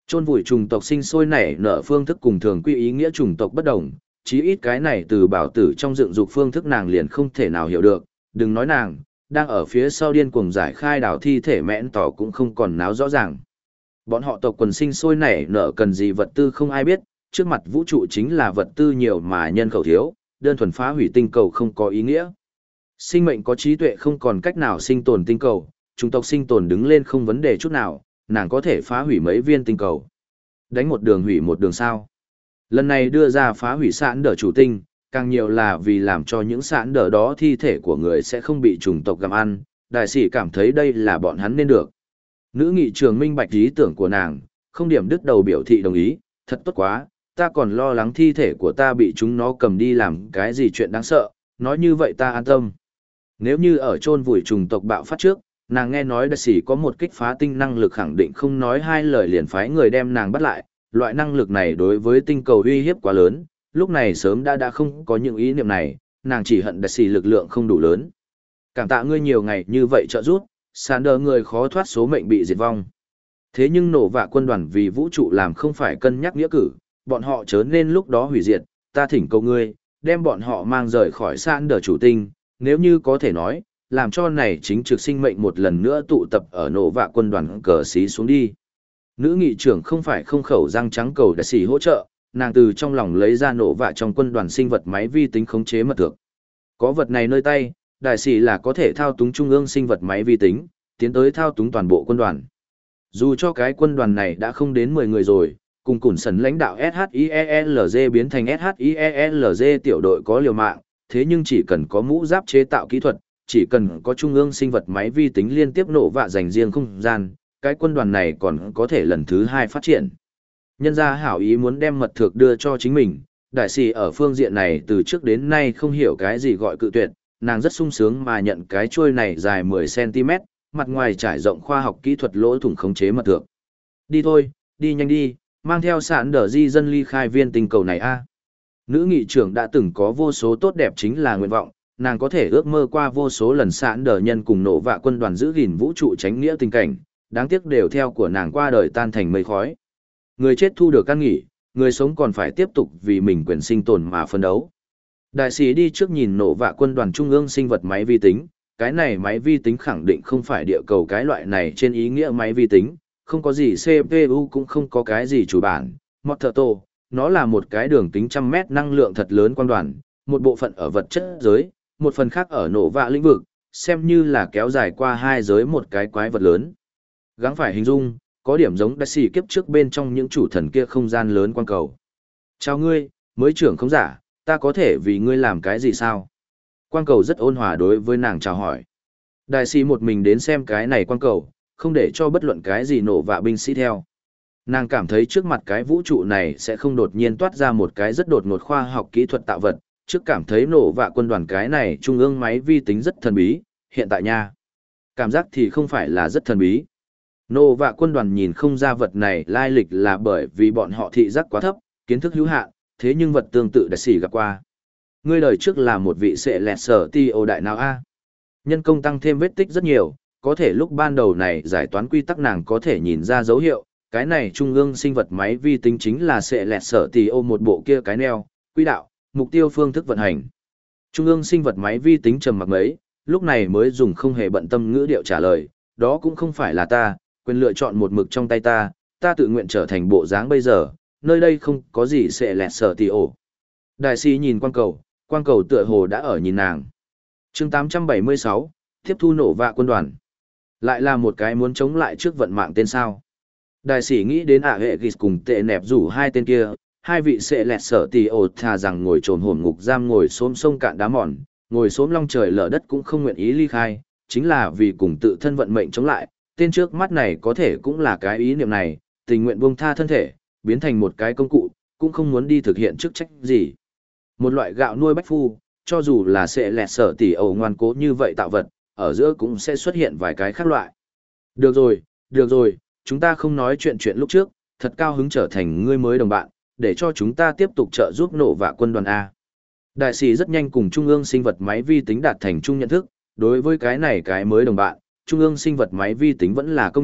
Chôn vùi chủng tộc sinh sôi nảy nở phương thức cùng thường quy ý nghĩa chủng tộc bất đồng, chí ít cái này từ bảo tử trong dựng dục phương thức nàng liền không thể nào hiểu được, đừng nói nàng, đang ở phía sau điên cuồng giải khai đảo thi thể mẽn tỏ cũng không còn náo rõ ràng. Bọn họ tộc quần sinh sôi nảy nở cần gì vật tư không ai biết, trước mặt vũ trụ chính là vật tư nhiều mà nhân khẩu thiếu, đơn thuần phá hủy tinh cầu không có ý nghĩa. Sinh mệnh có trí tuệ không còn cách nào sinh tồn tinh cầu, chủng tộc sinh tồn đứng lên không vấn đề chút nào, nàng có thể phá hủy mấy viên tinh cầu. Đánh một đường hủy một đường sao. Lần này đưa ra phá hủy sạn đỡ chủ tinh, càng nhiều là vì làm cho những sạn đỡ đó thi thể của người sẽ không bị chủng tộc gặm ăn, đại sĩ cảm thấy đây là bọn hắn nên được. Nữ nghị trường minh bạch ý tưởng của nàng, không điểm đứt đầu biểu thị đồng ý, thật tốt quá, ta còn lo lắng thi thể của ta bị chúng nó cầm đi làm cái gì chuyện đáng sợ, nói như vậy ta an tâm. Nếu như ở chôn vùi chủng tộc bạo phát trước, nàng nghe nói đại sĩ có một kích phá tinh năng lực khẳng định không nói hai lời liền phái người đem nàng bắt lại, loại năng lực này đối với tinh cầu uy hiếp quá lớn, lúc này sớm đã đã không có những ý niệm này, nàng chỉ hận đại sĩ lực lượng không đủ lớn. Cảm tạ ngươi nhiều ngày như vậy trợ giúp, sàn đờ người khó thoát số mệnh bị diệt vong. Thế nhưng nổ vạ quân đoàn vì vũ trụ làm không phải cân nhắc nghĩa cử, bọn họ chớ nên lúc đó hủy diệt, ta thỉnh cầu ngươi, đem bọn họ mang rời khỏi sàn đờ chủ tinh, nếu như có thể nói, làm cho này chính trực sinh mệnh một lần nữa tụ tập ở nổ vạ quân đoàn cờ xí xuống đi. Nữ nghị trưởng không phải không khẩu răng trắng cầu đại sĩ hỗ trợ, nàng từ trong lòng lấy ra nổ vạ trong quân đoàn sinh vật máy vi tính khống chế mật thượng. Có vật này nơi tay, đại sĩ là có thể thao túng trung ương sinh vật máy vi tính, tiến tới thao túng toàn bộ quân đoàn. Dù cho cái quân đoàn này đã không đến mười người rồi, cùng củn sần lãnh đạo ét hát i e lờ giê biến thành ét hát i e lờ giê tiểu đội có liều mạng, thế nhưng chỉ cần có mũ giáp chế tạo kỹ thuật, chỉ cần có trung ương sinh vật máy vi tính liên tiếp nổ vạ dành riêng không gian, cái quân đoàn này còn có thể lần thứ hai phát triển. Nhân gia hảo ý muốn đem mật thược đưa cho chính mình, đại sĩ ở phương diện này từ trước đến nay không hiểu cái gì gọi cự tuyệt, nàng rất sung sướng mà nhận cái chuôi này dài mười xăng ti mét, mặt ngoài trải rộng khoa học kỹ thuật lỗ thủng khống chế mật thược. Đi thôi, đi nhanh đi, mang theo sạn đỡ di dân ly khai viên tinh cầu này a. Nữ nghị trưởng đã từng có vô số tốt đẹp chính là nguyện vọng, nàng có thể ước mơ qua vô số lần sạn đỡ nhân cùng nổ vạ quân đoàn giữ gìn vũ trụ tránh nghĩa tình cảnh, đáng tiếc đều theo của nàng qua đời tan thành mây khói. Người chết thu được căn nghỉ, người sống còn phải tiếp tục vì mình quyền sinh tồn mà phân đấu. Đại sĩ đi trước nhìn nổ vạ quân đoàn trung ương sinh vật máy vi tính, cái này máy vi tính khẳng định không phải địa cầu cái loại này trên ý nghĩa máy vi tính, không có gì xê pê u cũng không có cái gì chủ bản, Motorto, nó là một cái đường kính trăm mét năng lượng thật lớn quang đoàn, một bộ phận ở vật chất giới, một phần khác ở nổ vạ lĩnh vực, xem như là kéo dài qua hai giới một cái quái vật lớn. Gắng phải hình dung, có điểm giống đại sĩ kiếp trước bên trong những chủ thần kia không gian lớn quang cầu. Chào ngươi, mới trưởng không giả, ta có thể vì ngươi làm cái gì sao? Quang cầu rất ôn hòa đối với nàng chào hỏi. Đại sĩ một mình đến xem cái này quang cầu, không để cho bất luận cái gì nổ vạ binh sĩ theo. Nàng cảm thấy trước mặt cái vũ trụ này sẽ không đột nhiên toát ra một cái rất đột ngột khoa học kỹ thuật tạo vật, trước cảm thấy nổ vạ quân đoàn cái này trung ương máy vi tính rất thần bí, hiện tại nha. Cảm giác thì không phải là rất thần bí. Nổ vạ quân đoàn nhìn không ra vật này lai lịch là bởi vì bọn họ thị giác quá thấp, kiến thức hữu hạn, thế nhưng vật tương tự đại sĩ gặp qua. Ngươi đời trước là một vị sệ lẹt sở ti ô đại nào a? Nhân công tăng thêm vết tích rất nhiều, có thể lúc ban đầu này giải toán quy tắc nàng có thể nhìn ra dấu hiệu, cái này trung ương sinh vật máy vi tính chính là sệ lẹt sở ti ô một bộ kia cái neo, quỹ đạo, mục tiêu phương thức vận hành. Trung ương sinh vật máy vi tính trầm mặc mấy, lúc này mới dùng không hề bận tâm ngữ điệu trả lời, đó cũng không phải là ta, quyền lựa chọn một mực trong tay ta, ta tự nguyện trở thành bộ dáng bây giờ, nơi đây không có gì sệ lẹt sở ti ô. Đại sĩ nhìn quang cầu, quang cầu tựa hồ đã ở nhìn nàng. chương tám trăm bảy mươi sáu, tiếp thu nổ vạ quân đoàn. Lại là một cái muốn chống lại trước vận mạng tên sao. Đại sĩ nghĩ đến ả hệ ghis cùng tệ nẹp rủ hai tên kia, hai vị sệ lẹt sở tì ổ thà rằng ngồi trồn hổm ngục giam ngồi xốm sông cạn đá mòn, ngồi xốm long trời lở đất cũng không nguyện ý ly khai, chính là vì cùng tự thân vận mệnh chống lại, tên trước mắt này có thể cũng là cái ý niệm này, tình nguyện buông tha thân thể, biến thành một cái công cụ, cũng không muốn đi thực hiện chức trách gì. Một loại gạo nuôi bách phu, cho dù là sệ lẹt sở tỉ ẩu ngoan cố như vậy tạo vật, ở giữa cũng sẽ xuất hiện vài cái khác loại. Được rồi, được rồi, chúng ta không nói chuyện chuyện lúc trước, thật cao hứng trở thành ngươi mới đồng bạn, để cho chúng ta tiếp tục trợ giúp nổ vạ quân đoàn A. Đại sĩ rất nhanh cùng trung ương sinh vật máy vi tính đạt thành chung nhận thức, đối với cái này cái mới đồng bạn, trung ương sinh vật máy vi tính vẫn là công nhận,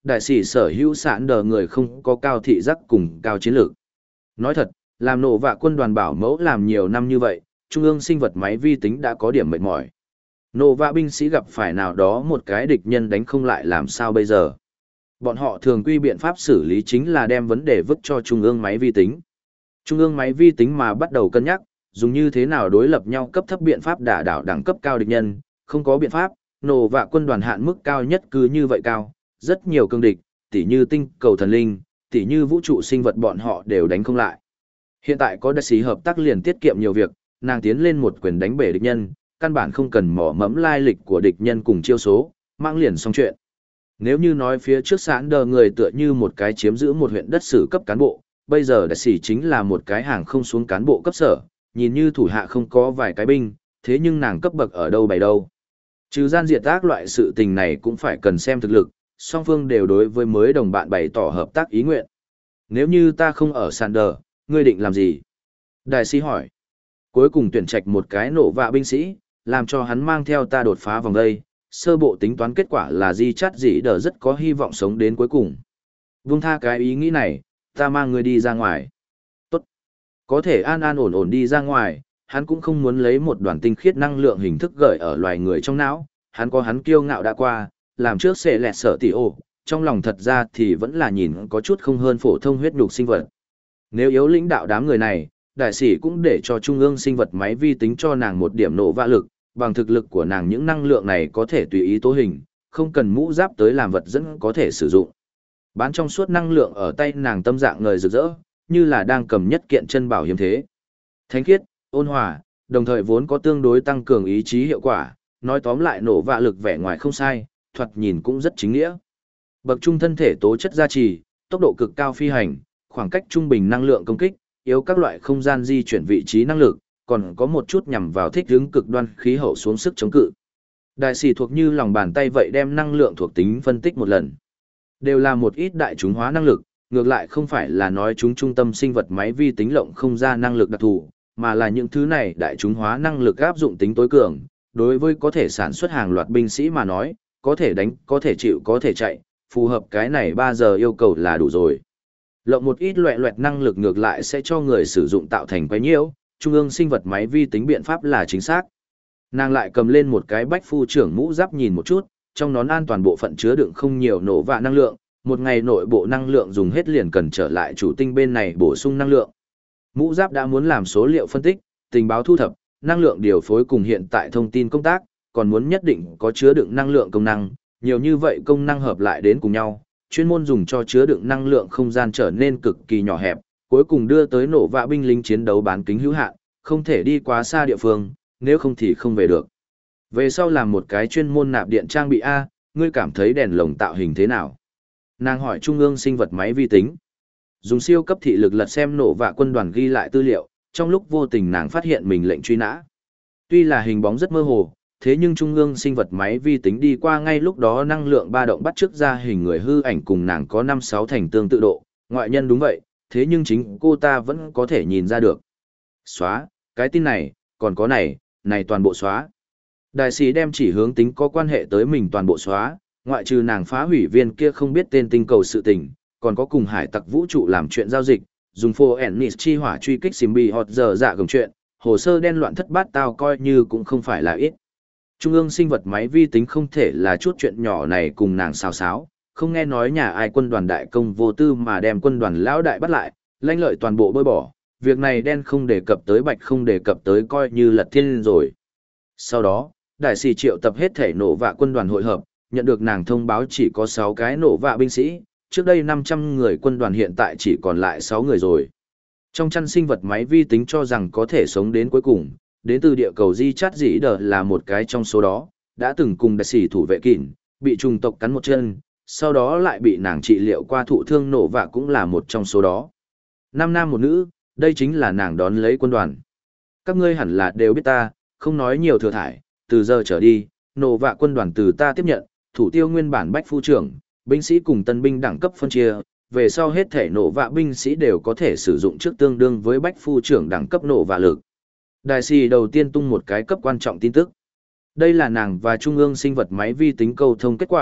Đại sĩ sở hữu sạn đờ người không có cao thị giác cùng cao chiến lược. Nói thật, làm nổ vạ quân đoàn bảo mẫu làm nhiều năm như vậy, trung ương sinh vật máy vi tính đã có điểm mệt mỏi. Nổ vạ binh sĩ gặp phải nào đó một cái địch nhân đánh không lại làm sao bây giờ. Bọn họ thường quy biện pháp xử lý chính là đem vấn đề vứt cho trung ương máy vi tính. Trung ương máy vi tính mà bắt đầu cân nhắc, dùng như thế nào đối lập nhau cấp thấp biện pháp đả đảo đẳng cấp cao địch nhân, không có biện pháp, nổ vạ quân đoàn hạn mức cao nhất cứ như vậy cao, rất nhiều cương địch, tỉ như tinh cầu thần linh, tỉ như vũ trụ sinh vật bọn họ đều đánh không lại. Hiện tại có đại sĩ hợp tác liền tiết kiệm nhiều việc, nàng tiến lên một quyền đánh bể địch nhân, căn bản không cần mỏ mẫm lai lịch của địch nhân cùng chiêu số, mang liền xong chuyện. Nếu như nói phía trước sẵn đờ người tựa như một cái chiếm giữ một huyện đất sử cấp cán bộ, bây giờ đại sĩ chính là một cái hàng không xuống cán bộ cấp sở, nhìn như thủ hạ không có vài cái binh, thế nhưng nàng cấp bậc ở đâu bày đâu. Trừ gian diệt ác loại sự tình này cũng phải cần xem thực lực, song phương đều đối với mới đồng bạn bày tỏ hợp tác ý nguyện. Nếu như ta không ở sàn đờ, ngươi định làm gì? Đại sĩ hỏi. Cuối cùng tuyển trạch một cái nổ vạ binh sĩ, làm cho hắn mang theo ta đột phá vòng đây. Sơ bộ tính toán kết quả là di chắt dĩ đờ rất có hy vọng sống đến cuối cùng. Vung tha cái ý nghĩ này, ta mang ngươi đi ra ngoài. Tốt. Có thể an an ổn ổn đi ra ngoài, hắn cũng không muốn lấy một đoàn tinh khiết năng lượng hình thức gợi ở loài người trong não. Hắn có hắn kiêu ngạo đã qua, làm trước sẽ lẹt sợ tỉ ổ, trong lòng thật ra thì vẫn là nhìn có chút không hơn phổ thông huyết nhục sinh vật. Nếu yếu lĩnh đạo đám người này, đại sĩ cũng để cho trung ương sinh vật máy vi tính cho nàng một điểm nổ vạ lực, bằng thực lực của nàng những năng lượng này có thể tùy ý tố hình, không cần mũ giáp tới làm vật dẫn có thể sử dụng. Bán trong suốt năng lượng ở tay nàng tâm dạng ngời rực rỡ, như là đang cầm nhất kiện chân bảo hiếm thế. Thánh khiết, ôn hòa, đồng thời vốn có tương đối tăng cường ý chí hiệu quả, nói tóm lại nổ vạ lực vẻ ngoài không sai, thoạt nhìn cũng rất chính nghĩa. Bậc trung thân thể tố chất gia trì, tốc độ cực cao phi hành, khoảng cách trung bình năng lượng công kích, yếu các loại không gian di chuyển vị trí năng lực, còn có một chút nhằm vào thích ứng cực đoan khí hậu xuống sức chống cự. Đại sĩ thuộc như lòng bàn tay vậy đem năng lượng thuộc tính phân tích một lần. Đều là một ít đại chúng hóa năng lực, ngược lại không phải là nói chúng trung tâm sinh vật máy vi tính lộng không ra năng lực đặc thù, mà là những thứ này đại chúng hóa năng lực áp dụng tính tối cường, đối với có thể sản xuất hàng loạt binh sĩ mà nói, có thể đánh, có thể chịu, có thể chạy, phù hợp cái này ba giờ yêu cầu là đủ rồi. Lộng một ít loẹ loẹt năng lực ngược lại sẽ cho người sử dụng tạo thành quái nhiễu, trung ương sinh vật máy vi tính biện pháp là chính xác. Nàng lại cầm lên một cái bách phu trưởng mũ giáp nhìn một chút, trong nón an toàn bộ phận chứa đựng không nhiều nổ vạ năng lượng, một ngày nội bộ năng lượng dùng hết liền cần trở lại chủ tinh bên này bổ sung năng lượng. Mũ giáp đã muốn làm số liệu phân tích, tình báo thu thập, năng lượng điều phối cùng hiện tại thông tin công tác, còn muốn nhất định có chứa đựng năng lượng công năng, nhiều như vậy công năng hợp lại đến cùng nhau, chuyên môn dùng cho chứa đựng năng lượng không gian trở nên cực kỳ nhỏ hẹp, cuối cùng đưa tới nổ vạ binh lính chiến đấu bán kính hữu hạn, không thể đi quá xa địa phương, nếu không thì không về được. Về sau làm một cái chuyên môn nạp điện trang bị A, ngươi cảm thấy đèn lồng tạo hình thế nào? Nàng hỏi trung ương sinh vật máy vi tính. Dùng siêu cấp thị lực lật xem nổ vạ quân đoàn ghi lại tư liệu, trong lúc vô tình nàng phát hiện mình lệnh truy nã. Tuy là hình bóng rất mơ hồ, thế nhưng trung ương sinh vật máy vi tính đi qua ngay lúc đó năng lượng ba động bắt chước ra hình người hư ảnh cùng nàng có năm sáu thành tương tự độ, ngoại nhân đúng vậy, thế nhưng chính cô ta vẫn có thể nhìn ra được. Xóa, cái tin này, còn có này, này toàn bộ xóa. Đại sĩ đem chỉ hướng tính có quan hệ tới mình toàn bộ xóa, ngoại trừ nàng phá hủy viên kia không biết tên tinh cầu sự tình, còn có cùng hải tặc vũ trụ làm chuyện giao dịch, dùng phô ennis chi hỏa truy kích Simbi hot giờ dạ gồng chuyện, hồ sơ đen loạn thất bát tao coi như cũng không phải là ít. Trung ương sinh vật máy vi tính không thể là chút chuyện nhỏ này cùng nàng xào xáo, không nghe nói nhà ai quân đoàn đại công vô tư mà đem quân đoàn lão đại bắt lại, lãnh lợi toàn bộ bôi bỏ, việc này đen không đề cập tới bạch không đề cập tới coi như lật thiên rồi. Sau đó, đại sĩ triệu tập hết thể nổ vạ quân đoàn hội hợp, nhận được nàng thông báo chỉ có sáu cái nổ vạ binh sĩ, trước đây năm trăm người quân đoàn hiện tại chỉ còn lại sáu người rồi. Trong chăn sinh vật máy vi tính cho rằng có thể sống đến cuối cùng, đến từ địa cầu Di Chát Dĩ Đờ là một cái trong số đó, đã từng cùng đại sĩ thủ vệ kỉn, bị trùng tộc cắn một chân, sau đó lại bị nàng trị liệu qua thụ thương nổ vạ cũng là một trong số đó. Năm nam một nữ, đây chính là nàng đón lấy quân đoàn. Các ngươi hẳn là đều biết ta, không nói nhiều thừa thải, từ giờ trở đi, nổ vạ quân đoàn từ ta tiếp nhận, thủ tiêu nguyên bản bách phu trưởng, binh sĩ cùng tân binh đẳng cấp phân chia, về sau hết thể nổ vạ binh sĩ đều có thể sử dụng trước tương đương với bách phu trưởng đẳng cấp nổ vạ lực. Đại sĩ đầu tiên tung một cái cấp quan trọng tin tức. Đây là nàng và trung ương sinh vật máy vi tính câu thông kết quả,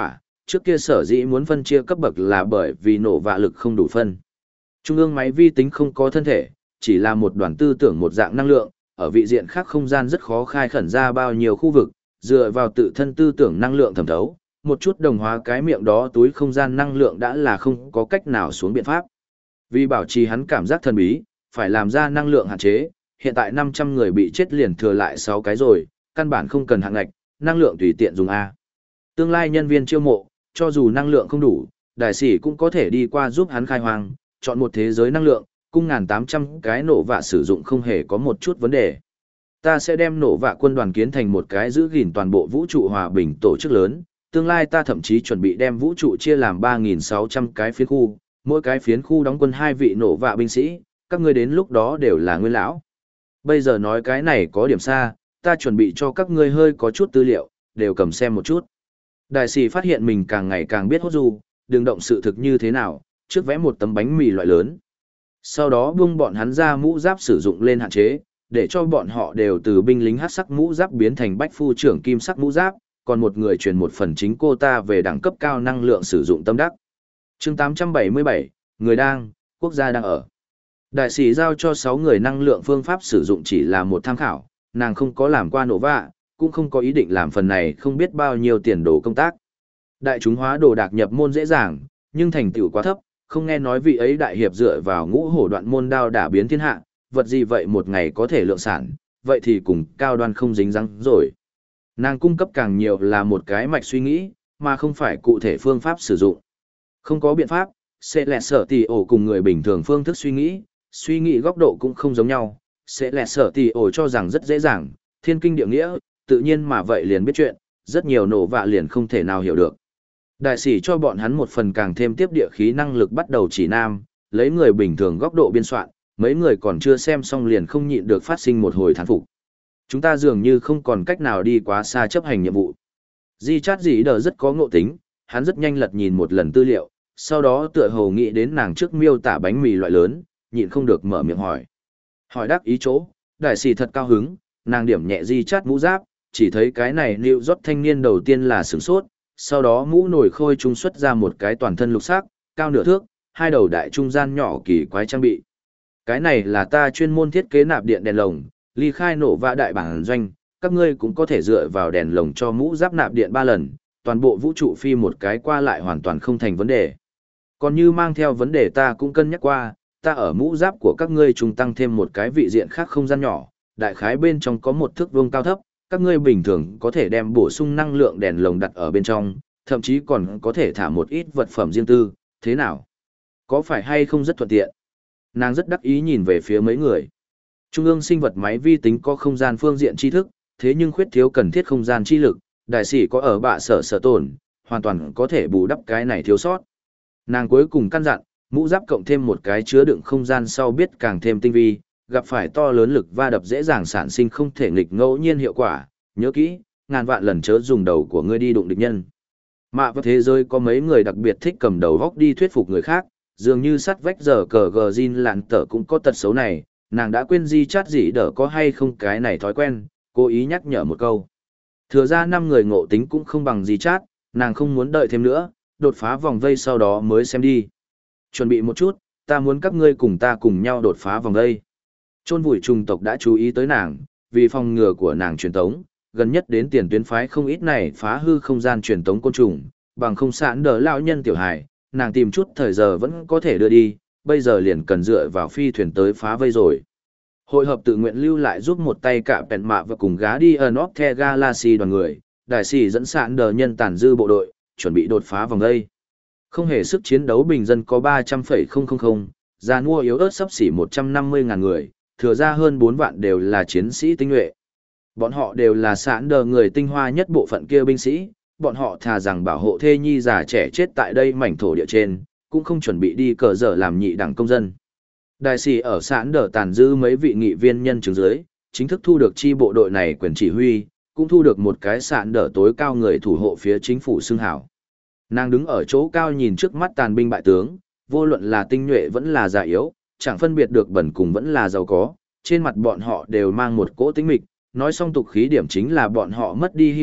trước kia sở dĩ muốn phân chia cấp bậc là bởi vì nổ vạ lực không đủ phân. Trung ương máy vi tính không có thân thể, chỉ là một đoàn tư tưởng một dạng năng lượng, ở vị diện khác không gian rất khó khai khẩn ra bao nhiêu khu vực, dựa vào tự thân tư tưởng năng lượng thẩm thấu, một chút đồng hóa cái miệng đó túi không gian năng lượng đã là không có cách nào xuống biện pháp. Vì bảo trì hắn cảm giác thần bí, phải làm ra năng lượng hạn chế, hiện tại năm trăm người bị chết liền thừa lại sáu cái rồi, căn bản không cần hạng ngạch, năng lượng tùy tiện dùng A. Tương lai nhân viên chiêu mộ, cho dù năng lượng không đủ, đại sĩ cũng có thể đi qua giúp hắn khai hoang, chọn một thế giới năng lượng, cung ngàn tám trăm cái nổ vạ sử dụng không hề có một chút vấn đề. Ta sẽ đem nổ vạ quân đoàn kiến thành một cái giữ gìn toàn bộ vũ trụ hòa bình tổ chức lớn, tương lai ta thậm chí chuẩn bị đem vũ trụ chia làm ba nghìn sáu trăm cái phiến khu, mỗi cái phiến khu đóng quân hai vị nổ vạ binh sĩ, các ngươi đến lúc đó đều là nguyên lão. Bây giờ nói cái này có điểm xa, ta chuẩn bị cho các ngươi hơi có chút tư liệu, đều cầm xem một chút. Đại sĩ phát hiện mình càng ngày càng biết hốt du, đừng động sự thực như thế nào, trước vẽ một tấm bánh mì loại lớn. Sau đó buông bọn hắn ra mũ giáp sử dụng lên hạn chế, để cho bọn họ đều từ binh lính hắc sắc mũ giáp biến thành bách phu trưởng kim sắc mũ giáp, còn một người truyền một phần chính cô ta về đẳng cấp cao năng lượng sử dụng tâm đắc. Chương tám trăm bảy mươi bảy, người đang, quốc gia đang ở. Đại sĩ giao cho sáu người năng lượng phương pháp sử dụng chỉ là một tham khảo, nàng không có làm qua nổ vạ, cũng không có ý định làm phần này không biết bao nhiêu tiền đồ công tác. Đại chúng hóa đồ đạc nhập môn dễ dàng, nhưng thành tựu quá thấp, không nghe nói vị ấy đại hiệp dựa vào ngũ hổ đoạn môn đao đả biến thiên hạ, vật gì vậy một ngày có thể lượng sản, vậy thì cùng cao đoan không dính răng rồi. Nàng cung cấp càng nhiều là một cái mạch suy nghĩ, mà không phải cụ thể phương pháp sử dụng. Không có biện pháp, sẽ lẹ sở tỷ ổ cùng người bình thường phương thức suy nghĩ, suy nghĩ góc độ cũng không giống nhau, sẽ lẹ sở tỷ ổ cho rằng rất dễ dàng, thiên kinh địa nghĩa, tự nhiên mà vậy liền biết chuyện, rất nhiều nổ vạ liền không thể nào hiểu được. Đại sĩ cho bọn hắn một phần càng thêm tiếp địa khí năng lực bắt đầu chỉ nam, lấy người bình thường góc độ biên soạn, mấy người còn chưa xem xong liền không nhịn được phát sinh một hồi thán phục. Chúng ta dường như không còn cách nào đi quá xa chấp hành nhiệm vụ. Di chát dĩ đờ rất có ngộ tính, hắn rất nhanh lật nhìn một lần tư liệu, sau đó tựa hồ nghĩ đến nàng trước miêu tả bánh mì loại lớn, nhịn không được mở miệng hỏi. Hỏi đắc ý chỗ, đại sĩ thật cao hứng, nàng điểm nhẹ di chát mũ giáp, chỉ thấy cái này New York thanh niên đầu tiên là sửng sốt, sau đó mũ nổi khôi trung xuất ra một cái toàn thân lục sắc, cao nửa thước, hai đầu đại trung gian nhỏ kỳ quái trang bị. Cái này là ta chuyên môn thiết kế nạp điện đèn lồng, ly khai nổ vạ đại bản doanh, các ngươi cũng có thể dựa vào đèn lồng cho mũ giáp nạp điện ba lần, toàn bộ vũ trụ phi một cái qua lại hoàn toàn không thành vấn đề. Còn như mang theo vấn đề ta cũng cân nhắc qua, ta ở mũ giáp của các ngươi trung tăng thêm một cái vị diện khác không gian nhỏ, đại khái bên trong có một thước vuông cao thấp, các ngươi bình thường có thể đem bổ sung năng lượng đèn lồng đặt ở bên trong, thậm chí còn có thể thả một ít vật phẩm riêng tư, thế nào? Có phải hay không rất thuận tiện? Nàng rất đắc ý nhìn về phía mấy người. Trung ương sinh vật máy vi tính có không gian phương diện tri thức, thế nhưng khuyết thiếu cần thiết không gian chi lực, đại sĩ có ở bạ sở sở tổn, hoàn toàn có thể bù đắp cái này thiếu sót. Nàng cuối cùng căn dặn, mũ giáp cộng thêm một cái chứa đựng không gian sau biết càng thêm tinh vi, gặp phải to lớn lực va đập dễ dàng sản sinh không thể nghịch ngẫu nhiên hiệu quả, nhớ kỹ, ngàn vạn lần chớ dùng đầu của ngươi đi đụng địch nhân. Mạ vào thế giới có mấy người đặc biệt thích cầm đầu góc đi thuyết phục người khác, dường như sắt vách giờ cờ gờ Jin lạn tở cũng có tật xấu này, nàng đã quên di chát gì đỡ có hay không cái này thói quen, cố ý nhắc nhở một câu. Thừa ra năm người ngộ tính cũng không bằng di chát, nàng không muốn đợi thêm nữa, đột phá vòng vây sau đó mới xem đi. Chuẩn bị một chút, ta muốn các ngươi cùng ta cùng nhau đột phá vòng vây. Chôn vùi trùng tộc đã chú ý tới nàng, vì phòng ngừa của nàng truyền tống, gần nhất đến tiền tuyến phái không ít này phá hư không gian truyền tống côn trùng, bằng không sẵn đỡ lão nhân tiểu hài, nàng tìm chút thời giờ vẫn có thể đưa đi, bây giờ liền cần dựa vào phi thuyền tới phá vây rồi. Hội hợp tự nguyện lưu lại giúp một tay cả bèn mạ và cùng gá đi ẩn óc the galaxy đoàn người, đại sĩ dẫn sẵn đỡ nhân tàn dư bộ đội, chuẩn bị đột phá vòng vây. Không hề sức chiến đấu bình dân có ba trăm phẩy không không không, già nua yếu ớt sắp xỉ một trăm năm mươi ngàn người, thừa ra hơn bốn vạn đều là chiến sĩ tinh nhuệ. Bọn họ đều là sẵn đờ người tinh hoa nhất bộ phận kia binh sĩ, bọn họ thà rằng bảo hộ thê nhi già trẻ chết tại đây mảnh thổ địa trên, cũng không chuẩn bị đi cờ dở làm nhị đẳng công dân. Đại sĩ ở sẵn đờ tàn dư mấy vị nghị viên nhân chứng dưới, chính thức thu được chi bộ đội này quyền chỉ huy, cũng thu được một cái sẵn đờ tối cao người thủ hộ phía chính phủ xưng hảo. Nàng đứng ở chỗ cao nhìn trước mắt tàn binh bại tướng, vô luận là tinh nhuệ vẫn là già yếu, chẳng phân biệt được bẩn cùng vẫn là giàu có, trên mặt bọn họ đều mang một cỗ tĩnh mịch, nói xong tục khí điểm chính là bọn họ mất đi hy vọng,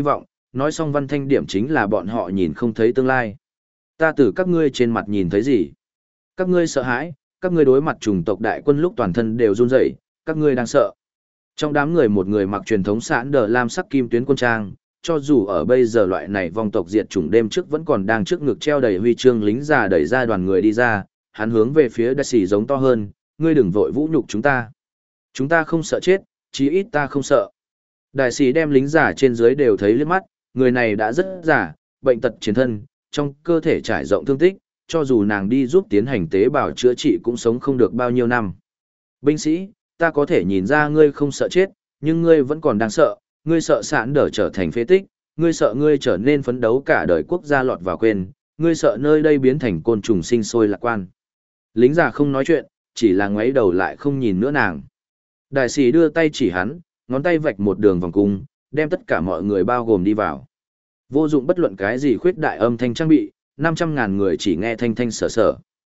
nói xong văn thanh điểm chính là bọn họ nhìn không thấy tương lai. Ta từ các ngươi trên mặt nhìn thấy gì? Các ngươi sợ hãi, các ngươi đối mặt chủng tộc đại quân lúc toàn thân đều run rẩy, các ngươi đang sợ. Trong đám người một người mặc truyền thống sẵn đờ lam sắc kim tuyến quân trang, cho dù ở bây giờ loại này vong tộc diệt chủng đêm trước vẫn còn đang trước ngực treo đầy huy chương lính già đẩy ra đoàn người đi ra, hắn hướng về phía đại sĩ giống to hơn, ngươi đừng vội vũ nhục chúng ta. Chúng ta không sợ chết, chí ít ta không sợ. Đại sĩ đem lính già trên dưới đều thấy liếc mắt, người này đã rất già, bệnh tật chiến thân, trong cơ thể trải rộng thương tích, cho dù nàng đi giúp tiến hành tế bào chữa trị cũng sống không được bao nhiêu năm. Binh sĩ, ta có thể nhìn ra ngươi không sợ chết, nhưng ngươi vẫn còn đang sợ, ngươi sợ sạn đỡ trở thành phế tích, ngươi sợ ngươi trở nên phấn đấu cả đời quốc gia lọt vào quên, ngươi sợ nơi đây biến thành côn trùng sinh sôi lạc quan. Lính già không nói chuyện, chỉ là ngoáy đầu lại không nhìn nữa nàng. Đại sĩ đưa tay chỉ hắn, ngón tay vạch một đường vòng cung, đem tất cả mọi người bao gồm đi vào. Vô dụng bất luận cái gì khuyết đại âm thanh trang bị, năm trăm ngàn người chỉ nghe thanh thanh sở sở.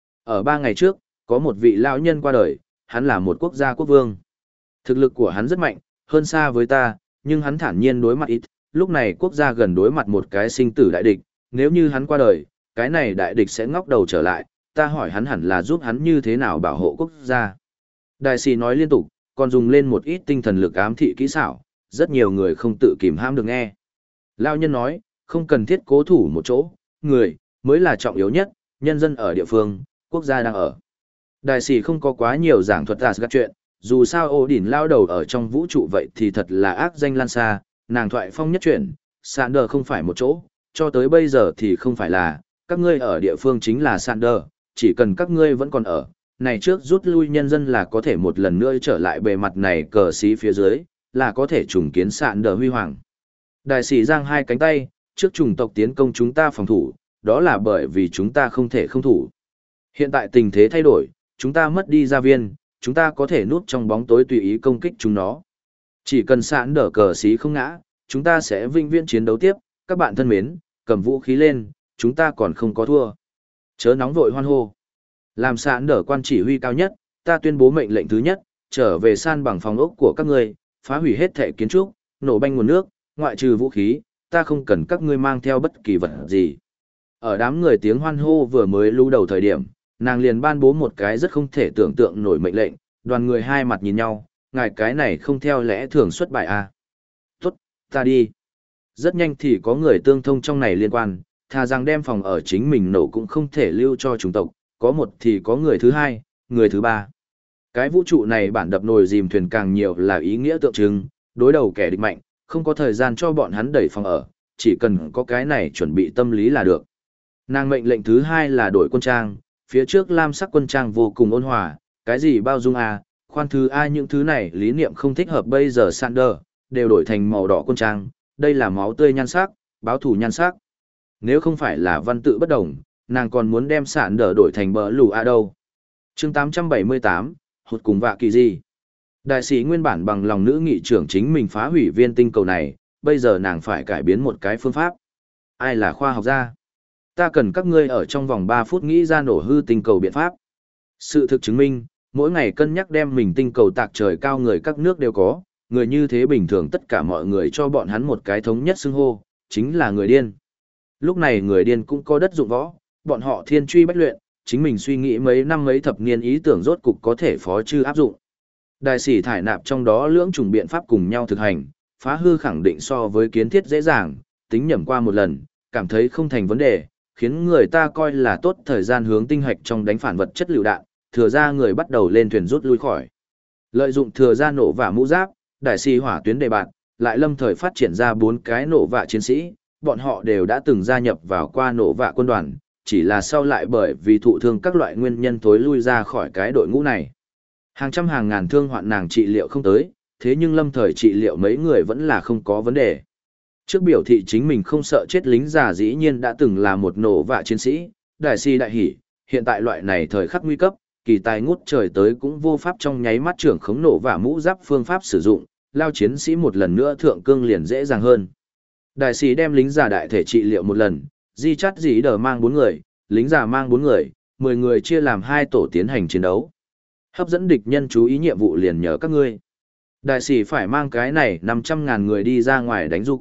Ở ba ngày trước, có một vị lão nhân qua đời, hắn là một quốc gia quốc vương. Thực lực của hắn rất mạnh, hơn xa với ta, nhưng hắn thản nhiên đối mặt ít, lúc này quốc gia gần đối mặt một cái sinh tử đại địch, nếu như hắn qua đời, cái này đại địch sẽ ngóc đầu trở lại, ta hỏi hắn hẳn là giúp hắn như thế nào bảo hộ quốc gia. Đại sĩ nói liên tục, còn dùng lên một ít tinh thần lực ám thị kỹ xảo, rất nhiều người không tự kìm hãm được nghe. Lão nhân nói, không cần thiết cố thủ một chỗ, người, mới là trọng yếu nhất, nhân dân ở địa phương, quốc gia đang ở. Đại sĩ không có quá nhiều giảng thuật Asgard chuyện, dù sao ổ đỉnh lao đầu ở trong vũ trụ vậy thì thật là ác danh lan xa, nàng thoại phong nhất chuyển, Sander không phải một chỗ, cho tới bây giờ thì không phải là, các ngươi ở địa phương chính là Sander, chỉ cần các ngươi vẫn còn ở, này trước rút lui nhân dân là có thể một lần nữa trở lại bề mặt này cờ xí phía dưới, là có thể trùng kiến Sander huy hoàng. Đại sĩ giang hai cánh tay, trước chủng tộc tiến công chúng ta phòng thủ, đó là bởi vì chúng ta không thể không thủ. Hiện tại tình thế thay đổi, chúng ta mất đi gia viên, chúng ta có thể núp trong bóng tối tùy ý công kích chúng nó. Chỉ cần sẵn đỡ cờ xí không ngã, chúng ta sẽ vinh viễn chiến đấu tiếp, các bạn thân mến, cầm vũ khí lên, chúng ta còn không có thua. Chớ nóng vội hoan hô. Làm sẵn đỡ quan chỉ huy cao nhất, ta tuyên bố mệnh lệnh thứ nhất, trở về san bằng phòng ốc của các ngươi, phá hủy hết thể kiến trúc, nổ banh nguồn nước, ngoại trừ vũ khí, ta không cần các ngươi mang theo bất kỳ vật gì. Ở đám người tiếng hoan hô vừa mới lưu đầu thời điểm, nàng liền ban bố một cái rất không thể tưởng tượng nổi mệnh lệnh, đoàn người hai mặt nhìn nhau, ngài cái này không theo lẽ thường xuất bài à. Tốt, ta đi. Rất nhanh thì có người tương thông trong này liên quan, thà rằng đem phòng ở chính mình nổ cũng không thể lưu cho chủng tộc, có một thì có người thứ hai, người thứ ba. Cái vũ trụ này bản đập nồi dìm thuyền càng nhiều là ý nghĩa tượng trưng, đối đầu kẻ địch mạnh, không có thời gian cho bọn hắn đẩy phòng ở, chỉ cần có cái này chuẩn bị tâm lý là được. Nàng mệnh lệnh thứ hai là đổi quân trang, phía trước lam sắc quân trang vô cùng ôn hòa, cái gì bao dung à, khoan thứ ai những thứ này lý niệm không thích hợp bây giờ Sander, đều đổi thành màu đỏ quân trang, đây là máu tươi nhan sắc, báo thù nhan sắc. Nếu không phải là văn tự bất đồng, nàng còn muốn đem Sander đổi thành bờ lù a đâu. Chương tám trăm bảy mươi tám, hụt cùng vạ kỳ gì. Đại sĩ nguyên bản bằng lòng nữ nghị trưởng chính mình phá hủy viên tinh cầu này, bây giờ nàng phải cải biến một cái phương pháp. Ai là khoa học gia? Ta cần các ngươi ở trong vòng ba phút nghĩ ra nổ hư tinh cầu biện pháp. Sự thực chứng minh, mỗi ngày cân nhắc đem mình tinh cầu tạc trời cao người các nước đều có, người như thế bình thường tất cả mọi người cho bọn hắn một cái thống nhất xưng hô, chính là người điên. Lúc này người điên cũng có đất dụng võ, bọn họ thiên truy bách luyện, chính mình suy nghĩ mấy năm mấy thập niên ý tưởng rốt cục có thể phó chư áp dụng. Đại sĩ thải nạp trong đó lưỡng chủng biện pháp cùng nhau thực hành, phá hư khẳng định so với kiến thiết dễ dàng, tính nhẩm qua một lần, cảm thấy không thành vấn đề, khiến người ta coi là tốt thời gian hướng tinh hạch trong đánh phản vật chất lựu đạn, thừa ra người bắt đầu lên thuyền rút lui khỏi. Lợi dụng thừa ra nổ vả mũ giáp, đại sĩ hỏa tuyến đề bạn, lại lâm thời phát triển ra bốn cái nổ vả chiến sĩ, bọn họ đều đã từng gia nhập vào qua nổ vả quân đoàn, chỉ là sau lại bởi vì thụ thương các loại nguyên nhân thối lui ra khỏi cái đội ngũ này. Hàng trăm hàng ngàn thương hoạn nàng trị liệu không tới, thế nhưng lâm thời trị liệu mấy người vẫn là không có vấn đề. Trước biểu thị chính mình không sợ chết lính già dĩ nhiên đã từng là một nổ vạ chiến sĩ, đại si đại hỉ, hiện tại loại này thời khắc nguy cấp, kỳ tài ngút trời tới cũng vô pháp trong nháy mắt trưởng khống nổ vả mũ giáp phương pháp sử dụng, lao chiến sĩ một lần nữa thượng cương liền dễ dàng hơn. Đại sĩ đem lính già đại thể trị liệu một lần, di chắt dĩ đờ mang bốn người, lính già mang bốn người, mười người chia làm hai tổ tiến hành chiến đấu. Hấp dẫn địch nhân chú ý nhiệm vụ liền nhờ các ngươi. Đại sĩ phải mang cái này năm trăm ngàn người đi ra ngoài đánh du kích,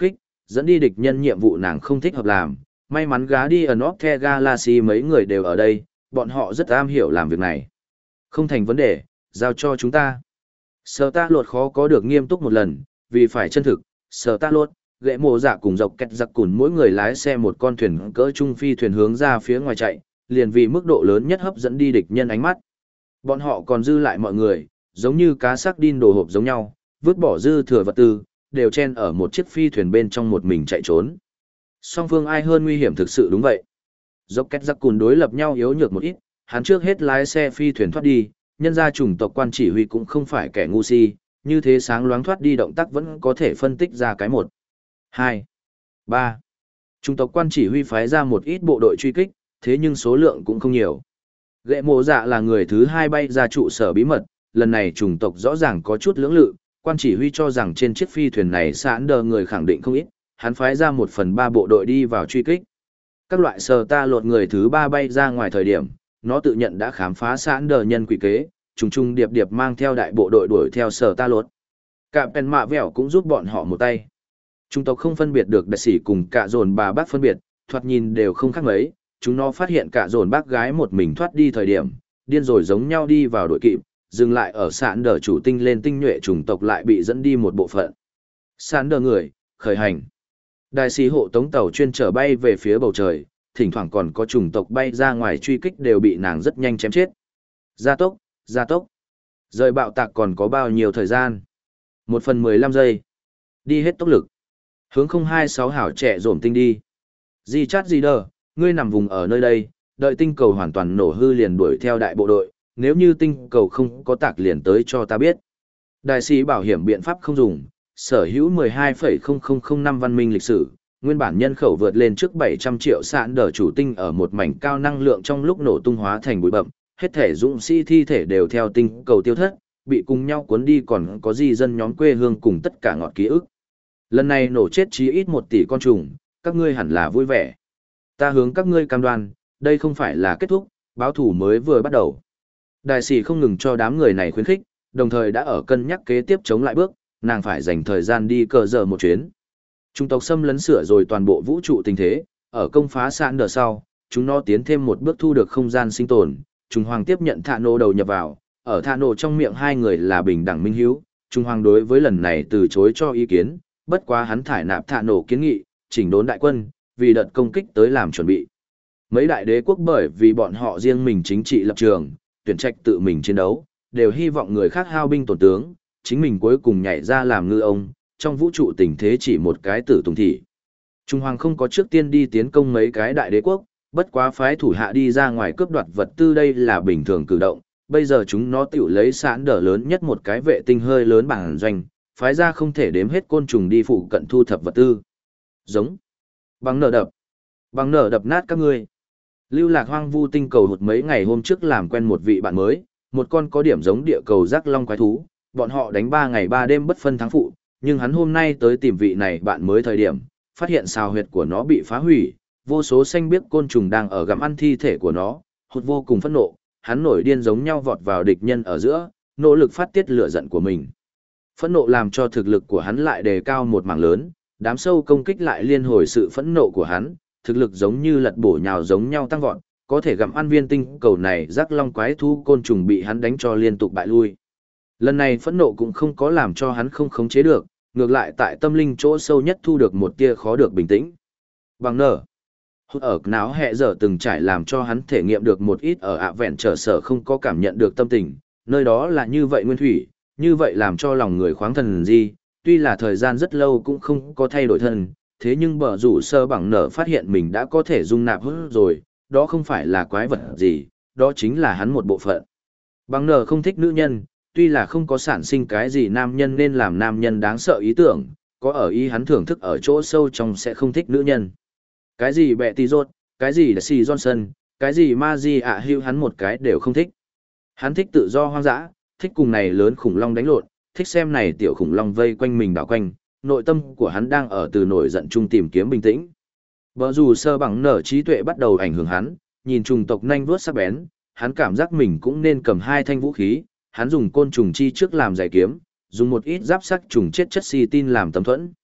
Dẫn đi địch nhân nhiệm vụ nàng không thích hợp làm, may mắn Guardian of the Galaxy mấy người đều ở đây, bọn họ rất am hiểu làm việc này. Không thành vấn đề, giao cho chúng ta. Sở ta lột khó có được nghiêm túc một lần, vì phải chân thực, sở ta lột, gệ mộ dạ cùng dọc kẹt giặc cùn mỗi người lái xe một con thuyền cỡ trung phi thuyền hướng ra phía ngoài chạy, liền vì mức độ lớn nhất hấp dẫn đi địch nhân ánh mắt. Bọn họ còn dư lại mọi người, giống như cá sắc đin đồ hộp giống nhau, vứt bỏ dư thừa vật tư, đều chen ở một chiếc phi thuyền bên trong một mình chạy trốn. Song phương ai hơn nguy hiểm thực sự đúng vậy. Dốc két giặc cùn đối lập nhau yếu nhược một ít, hắn trước hết lái xe phi thuyền thoát đi, nhân ra chủng tộc quan chỉ huy cũng không phải kẻ ngu si, như thế sáng loáng thoát đi động tác vẫn có thể phân tích ra cái một, hai, ba. Chủng tộc quan chỉ huy phái ra một ít bộ đội truy kích, thế nhưng số lượng cũng không nhiều. Gệ mộ dạ là người thứ hai bay ra trụ sở bí mật, lần này chủng tộc rõ ràng có chút lưỡng lự, quan chỉ huy cho rằng trên chiếc phi thuyền này sẵn đờ người khẳng định không ít, hắn phái ra một phần ba bộ đội đi vào truy kích. Các loại sờ ta lột người thứ ba bay ra ngoài thời điểm, nó tự nhận đã khám phá sẵn đờ nhân quỷ kế, trùng trùng điệp điệp mang theo đại bộ đội đuổi theo sờ ta lột. Cả Pen Mạ Vẹo cũng giúp bọn họ một tay. Trung tộc không phân biệt được đại sĩ cùng cả dồn bà bác phân biệt, thoạt nhìn đều không khác mấy, chúng nó phát hiện cả dồn bác gái một mình thoát đi thời điểm, điên rồi giống nhau đi vào đội kịp, dừng lại ở sạn đờ chủ tinh lên tinh nhuệ chủng tộc lại bị dẫn đi một bộ phận. Sạn đờ người, khởi hành. Đại sĩ hộ tống tàu chuyên trở bay về phía bầu trời, thỉnh thoảng còn có chủng tộc bay ra ngoài truy kích đều bị nàng rất nhanh chém chết. Gia tốc, gia tốc. Rời bạo tạc còn có bao nhiêu thời gian? Một phần mười lăm giây. Đi hết tốc lực. Hướng không hai sáu hảo trẻ rổm tinh đi. Di chát gì đờ, ngươi nằm vùng ở nơi đây, đợi tinh cầu hoàn toàn nổ hư liền đuổi theo đại bộ đội, nếu như tinh cầu không có tạc liền tới cho ta biết. Đại sĩ bảo hiểm biện pháp không dùng, sở hữu mười hai phẩy không không không năm văn minh lịch sử, nguyên bản nhân khẩu vượt lên trước bảy trăm triệu sạn đờ chủ tinh ở một mảnh cao năng lượng trong lúc nổ tung hóa thành bụi bậm, hết thể dũng sĩ thi thể đều theo tinh cầu tiêu thất, bị cùng nhau cuốn đi còn có di dân nhóm quê hương cùng tất cả ngọt ký ức. Lần này nổ chết chí ít một tỷ con trùng, các ngươi hẳn là vui vẻ. Ta hướng các ngươi cam đoan, đây không phải là kết thúc, báo thủ mới vừa bắt đầu. Đại sĩ không ngừng cho đám người này khuyến khích, đồng thời đã ở cân nhắc kế tiếp chống lại bước, nàng phải dành thời gian đi cờ giờ một chuyến. Trung tộc xâm lấn sửa rồi toàn bộ vũ trụ tình thế, ở công phá sạn đờ sau, chúng nó tiến thêm một bước thu được không gian sinh tồn, Trung Hoàng tiếp nhận Thạ Nổ đầu nhập vào, ở Thạ Nổ trong miệng hai người là bình đẳng minh hiếu, Trung Hoàng đối với lần này từ chối cho ý kiến, bất quá hắn thải nạp Thạ Nổ kiến nghị, chỉnh đốn đại quân, vì đợt công kích tới làm chuẩn bị. Mấy đại đế quốc bởi vì bọn họ riêng mình chính trị lập trường, tuyển trạch tự mình chiến đấu, đều hy vọng người khác hao binh tổn tướng, chính mình cuối cùng nhảy ra làm ngư ông, trong vũ trụ tình thế chỉ một cái tử tùng thị. Trung Hoàng không có trước tiên đi tiến công mấy cái đại đế quốc, bất quá phái thủ hạ đi ra ngoài cướp đoạt vật tư đây là bình thường cử động, bây giờ chúng nó tiểu lấy sẵn đỡ lớn nhất một cái vệ tinh hơi lớn bản doanh, phái ra không thể đếm hết côn trùng đi phụ cận thu thập vật tư. Giống. Bằng nở đập. Bằng nở đập nát các ngươi. Lưu Lạc hoang vu tinh cầu hụt mấy ngày hôm trước làm quen một vị bạn mới, một con có điểm giống địa cầu rác long quái thú, bọn họ đánh ba ngày ba đêm bất phân thắng phụ, nhưng hắn hôm nay tới tìm vị này bạn mới thời điểm, phát hiện xào huyệt của nó bị phá hủy, vô số xanh biếc côn trùng đang ở gặm ăn thi thể của nó, hụt vô cùng phẫn nộ, hắn nổi điên giống nhau vọt vào địch nhân ở giữa, nỗ lực phát tiết lửa giận của mình. Phẫn nộ làm cho thực lực của hắn lại đề cao một mảng lớn, đám sâu công kích lại liên hồi sự phẫn nộ của hắn, thực lực giống như lật bổ nhào giống nhau tăng vọt, có thể gặm ăn viên tinh cầu này rắc long quái thú côn trùng bị hắn đánh cho liên tục bại lui. Lần này phẫn nộ cũng không có làm cho hắn không khống chế được, ngược lại tại tâm linh chỗ sâu nhất thu được một tia khó được bình tĩnh. Bằng nở. Hút ở náo hẹ giờ từng trải làm cho hắn thể nghiệm được một ít ở ạ vẹn trở sở không có cảm nhận được tâm tình, nơi đó là như vậy nguyên thủy, như vậy làm cho lòng người khoáng thần gì, tuy là thời gian rất lâu cũng không có thay đổi thân, thế nhưng bờ rủ sơ bằng nở phát hiện mình đã có thể dung nạp hút rồi, đó không phải là quái vật gì, đó chính là hắn một bộ phận. Bằng nở không thích nữ nhân, tuy là không có sản sinh cái gì nam nhân nên làm nam nhân đáng sợ ý tưởng, có ở ý hắn thưởng thức ở chỗ sâu trong sẽ không thích nữ nhân. Cái gì bẹ tì rốt, cái gì là xì Johnson, cái gì ma gì ạ hưu hắn một cái đều không thích. Hắn thích tự do hoang dã, thích cùng này lớn khủng long đánh lộn, thích xem này tiểu khủng long vây quanh mình đảo quanh, nội tâm của hắn đang ở từ nổi giận chung tìm kiếm bình tĩnh. Bở dù sơ bằng nở trí tuệ bắt đầu ảnh hưởng hắn, nhìn trùng tộc nhanh vuốt sắc bén, hắn cảm giác mình cũng nên cầm hai thanh vũ khí, hắn dùng côn trùng chi trước làm giải kiếm, dùng một ít giáp sắc trùng chết chất xi tin làm tấm thuẫn.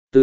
Từ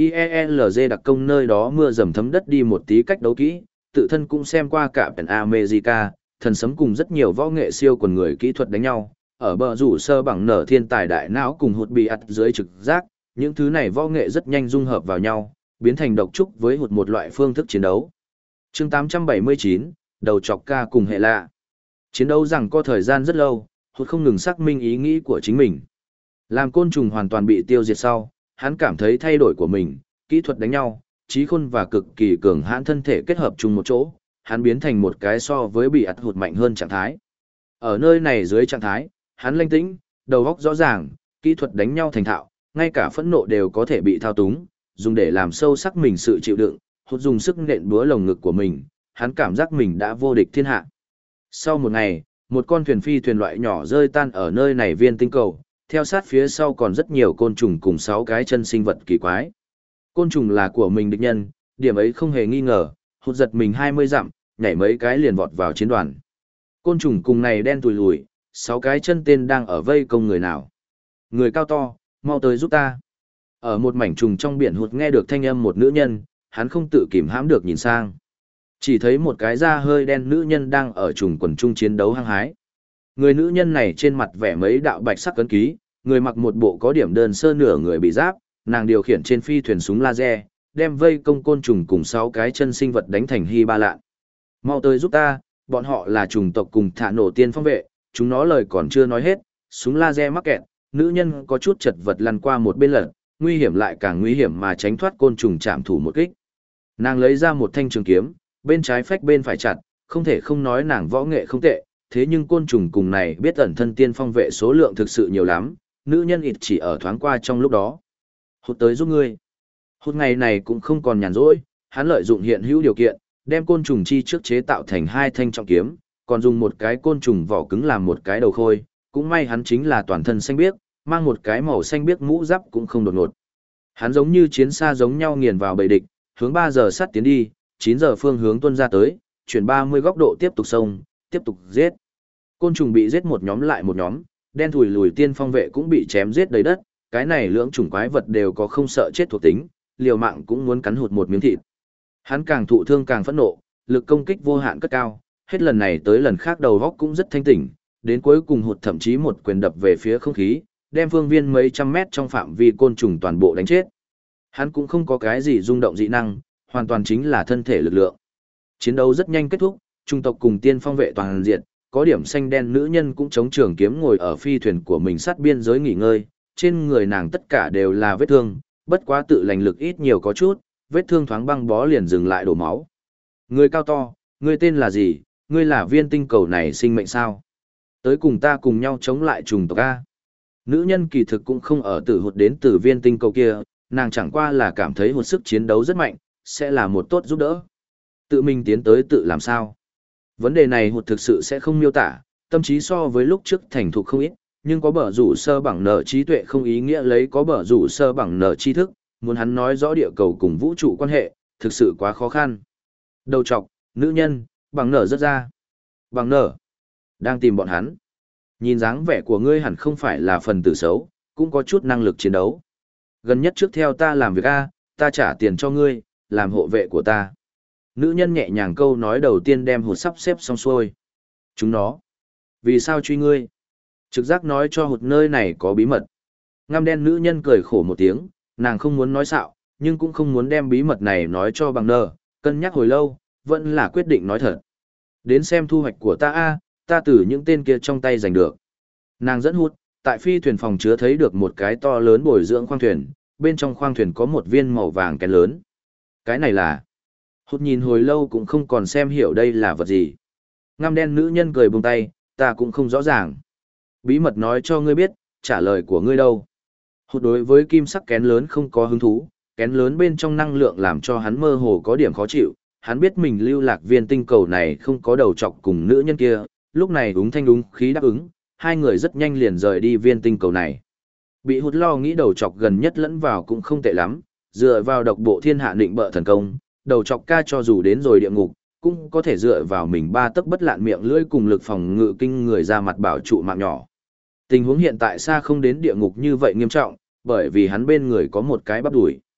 SHIELZ đặc công nơi đó mưa dầm thấm đất đi một tí cách đấu kỹ, tự thân cũng xem qua cả Pen America, thần sấm cùng rất nhiều võ nghệ siêu quần người kỹ thuật đánh nhau, ở bờ rủ sơ bằng nở thiên tài đại não cùng hụt bị ặt dưới trực giác, những thứ này võ nghệ rất nhanh dung hợp vào nhau, biến thành độc trúc với hụt một loại phương thức chiến đấu. Chương tám trăm bảy mươi chín, đầu chọc ca cùng hệ lạ. Chiến đấu rằng có thời gian rất lâu, hụt không ngừng xác minh ý nghĩ của chính mình. Làm côn trùng hoàn toàn bị tiêu diệt sau, hắn cảm thấy thay đổi của mình, kỹ thuật đánh nhau, trí khôn và cực kỳ cường hãn thân thể kết hợp chung một chỗ, hắn biến thành một cái so với bị ặt hụt mạnh hơn trạng thái. Ở nơi này dưới trạng thái, hắn linh tĩnh, đầu óc rõ ràng, kỹ thuật đánh nhau thành thạo, ngay cả phẫn nộ đều có thể bị thao túng, dùng để làm sâu sắc mình sự chịu đựng, hụt dùng sức nện búa lồng ngực của mình, hắn cảm giác mình đã vô địch thiên hạ. Sau một ngày, một con thuyền phi thuyền loại nhỏ rơi tan ở nơi này viên tinh cầu, theo sát phía sau còn rất nhiều côn trùng cùng sáu cái chân sinh vật kỳ quái. Côn trùng là của mình địch nhân, điểm ấy không hề nghi ngờ, hụt giật mình hai mươi dặm, nhảy mấy cái liền vọt vào chiến đoàn. Côn trùng cùng này đen tùi lùi, sáu cái chân tên đang ở vây công người nào. Người cao to, mau tới giúp ta. Ở một mảnh trùng trong biển hụt nghe được thanh âm một nữ nhân, hắn không tự kìm hãm được nhìn sang. Chỉ thấy một cái da hơi đen nữ nhân đang ở trùng quần trung chiến đấu hăng hái. Người nữ nhân này trên mặt vẽ mấy đạo bạch sắc cấn ký, người mặc một bộ có điểm đơn sơ nửa người bị giáp, nàng điều khiển trên phi thuyền súng laser, đem vây công côn trùng cùng sáu cái chân sinh vật đánh thành hy ba lạn. Mau tới giúp ta, bọn họ là trùng tộc cùng thả nổ tiên phong vệ, chúng nó lời còn chưa nói hết, súng laser mắc kẹt, nữ nhân có chút chật vật lăn qua một bên lật, nguy hiểm lại càng nguy hiểm mà tránh thoát côn trùng chạm thủ một kích. Nàng lấy ra một thanh trường kiếm, bên trái phách bên phải chặt, không thể không nói nàng võ nghệ không tệ, thế nhưng côn trùng cùng này biết ẩn thân tiên phong vệ số lượng thực sự nhiều lắm, nữ nhân ít chỉ ở thoáng qua trong lúc đó. Hụt tới giúp ngươi. Hụt ngày này cũng không còn nhàn rỗi, hắn lợi dụng hiện hữu điều kiện, đem côn trùng chi trước chế tạo thành hai thanh trọng kiếm, còn dùng một cái côn trùng vỏ cứng làm một cái đầu khôi, cũng may hắn chính là toàn thân xanh biếc, mang một cái màu xanh biếc mũ giáp cũng không đột ngột. Hắn giống như chiến xa giống nhau nghiền vào bầy địch, hướng ba giờ sát tiến đi, chín giờ phương hướng tuân ra tới, chuyển ba mươi góc độ tiếp tục xông, tiếp tục giết. Côn trùng bị giết một nhóm lại một nhóm, đen thùi lùi tiên phong vệ cũng bị chém giết đầy đất, cái này lưỡng chủng quái vật đều có không sợ chết thuộc tính, liều mạng cũng muốn cắn hụt một miếng thịt. Hắn càng thụ thương càng phẫn nộ, lực công kích vô hạn cất cao, hết lần này tới lần khác đầu góc cũng rất thanh tỉnh, đến cuối cùng hụt thậm chí một quyền đập về phía không khí, đem phương viên mấy trăm mét trong phạm vi côn trùng toàn bộ đánh chết. Hắn cũng không có cái gì rung động dị năng, hoàn toàn chính là thân thể lực lượng. Chiến đấu rất nhanh kết thúc, trung tộc cùng tiên phong vệ toàn diện, có điểm xanh đen nữ nhân cũng chống trường kiếm ngồi ở phi thuyền của mình sát biên giới nghỉ ngơi, trên người nàng tất cả đều là vết thương, bất quá tự lành lực ít nhiều có chút, vết thương thoáng băng bó liền dừng lại đổ máu. Người cao to, ngươi tên là gì, ngươi là viên tinh cầu này sinh mệnh sao? Tới cùng ta cùng nhau chống lại trùng tộc A. Nữ nhân kỳ thực cũng không ở tử hụt đến từ viên tinh cầu kia, nàng chẳng qua là cảm thấy một sức chiến đấu rất mạnh, sẽ là một tốt giúp đỡ. Tự mình tiến tới tự làm sao? Vấn đề này hụt thực sự sẽ không miêu tả, tâm trí so với lúc trước thành thục không ít, nhưng có bở rủ sơ bằng nợ trí tuệ không ý nghĩa lấy có bở rủ sơ bằng nợ tri thức, muốn hắn nói rõ địa cầu cùng vũ trụ quan hệ, thực sự quá khó khăn. Đầu trọc, nữ nhân, bằng nở rất ra. Bằng nở, đang tìm bọn hắn. Nhìn dáng vẻ của ngươi hẳn không phải là phần tử xấu, cũng có chút năng lực chiến đấu. Gần nhất trước theo ta làm việc A, ta trả tiền cho ngươi, làm hộ vệ của ta. Nữ nhân nhẹ nhàng câu nói đầu tiên đem hụt sắp xếp xong xuôi. Chúng nó. Vì sao truy ngươi? Trực giác nói cho hụt nơi này có bí mật. Ngăm đen nữ nhân cười khổ một tiếng, nàng không muốn nói xạo, nhưng cũng không muốn đem bí mật này nói cho bằng nờ, cân nhắc hồi lâu, vẫn là quyết định nói thật. Đến xem thu hoạch của ta a, ta từ những tên kia trong tay giành được. Nàng dẫn hụt, tại phi thuyền phòng chứa thấy được một cái to lớn bồi dưỡng khoang thuyền, bên trong khoang thuyền có một viên màu vàng kén lớn. Cái này là... Hụt nhìn hồi lâu cũng không còn xem hiểu đây là vật gì. Ngăm đen nữ nhân cười buông tay, ta cũng không rõ ràng. Bí mật nói cho ngươi biết, trả lời của ngươi đâu. Hụt đối với kim sắc kén lớn không có hứng thú, kén lớn bên trong năng lượng làm cho hắn mơ hồ có điểm khó chịu. Hắn biết mình lưu lạc viên tinh cầu này không có đầu trọc cùng nữ nhân kia, lúc này đúng thanh đúng khí đáp ứng, hai người rất nhanh liền rời đi viên tinh cầu này. Bị hụt lo nghĩ đầu trọc gần nhất lẫn vào cũng không tệ lắm, dựa vào độc bộ thiên hạ định bợ thần công, đầu chọc ca cho dù đến rồi địa ngục, cũng có thể dựa vào mình ba tấc bất lạn miệng lưỡi cùng lực phòng ngự kinh người ra mặt bảo trụ mạng nhỏ. Tình huống hiện tại xa không đến địa ngục như vậy nghiêm trọng, bởi vì hắn bên người có một cái bắp đùi.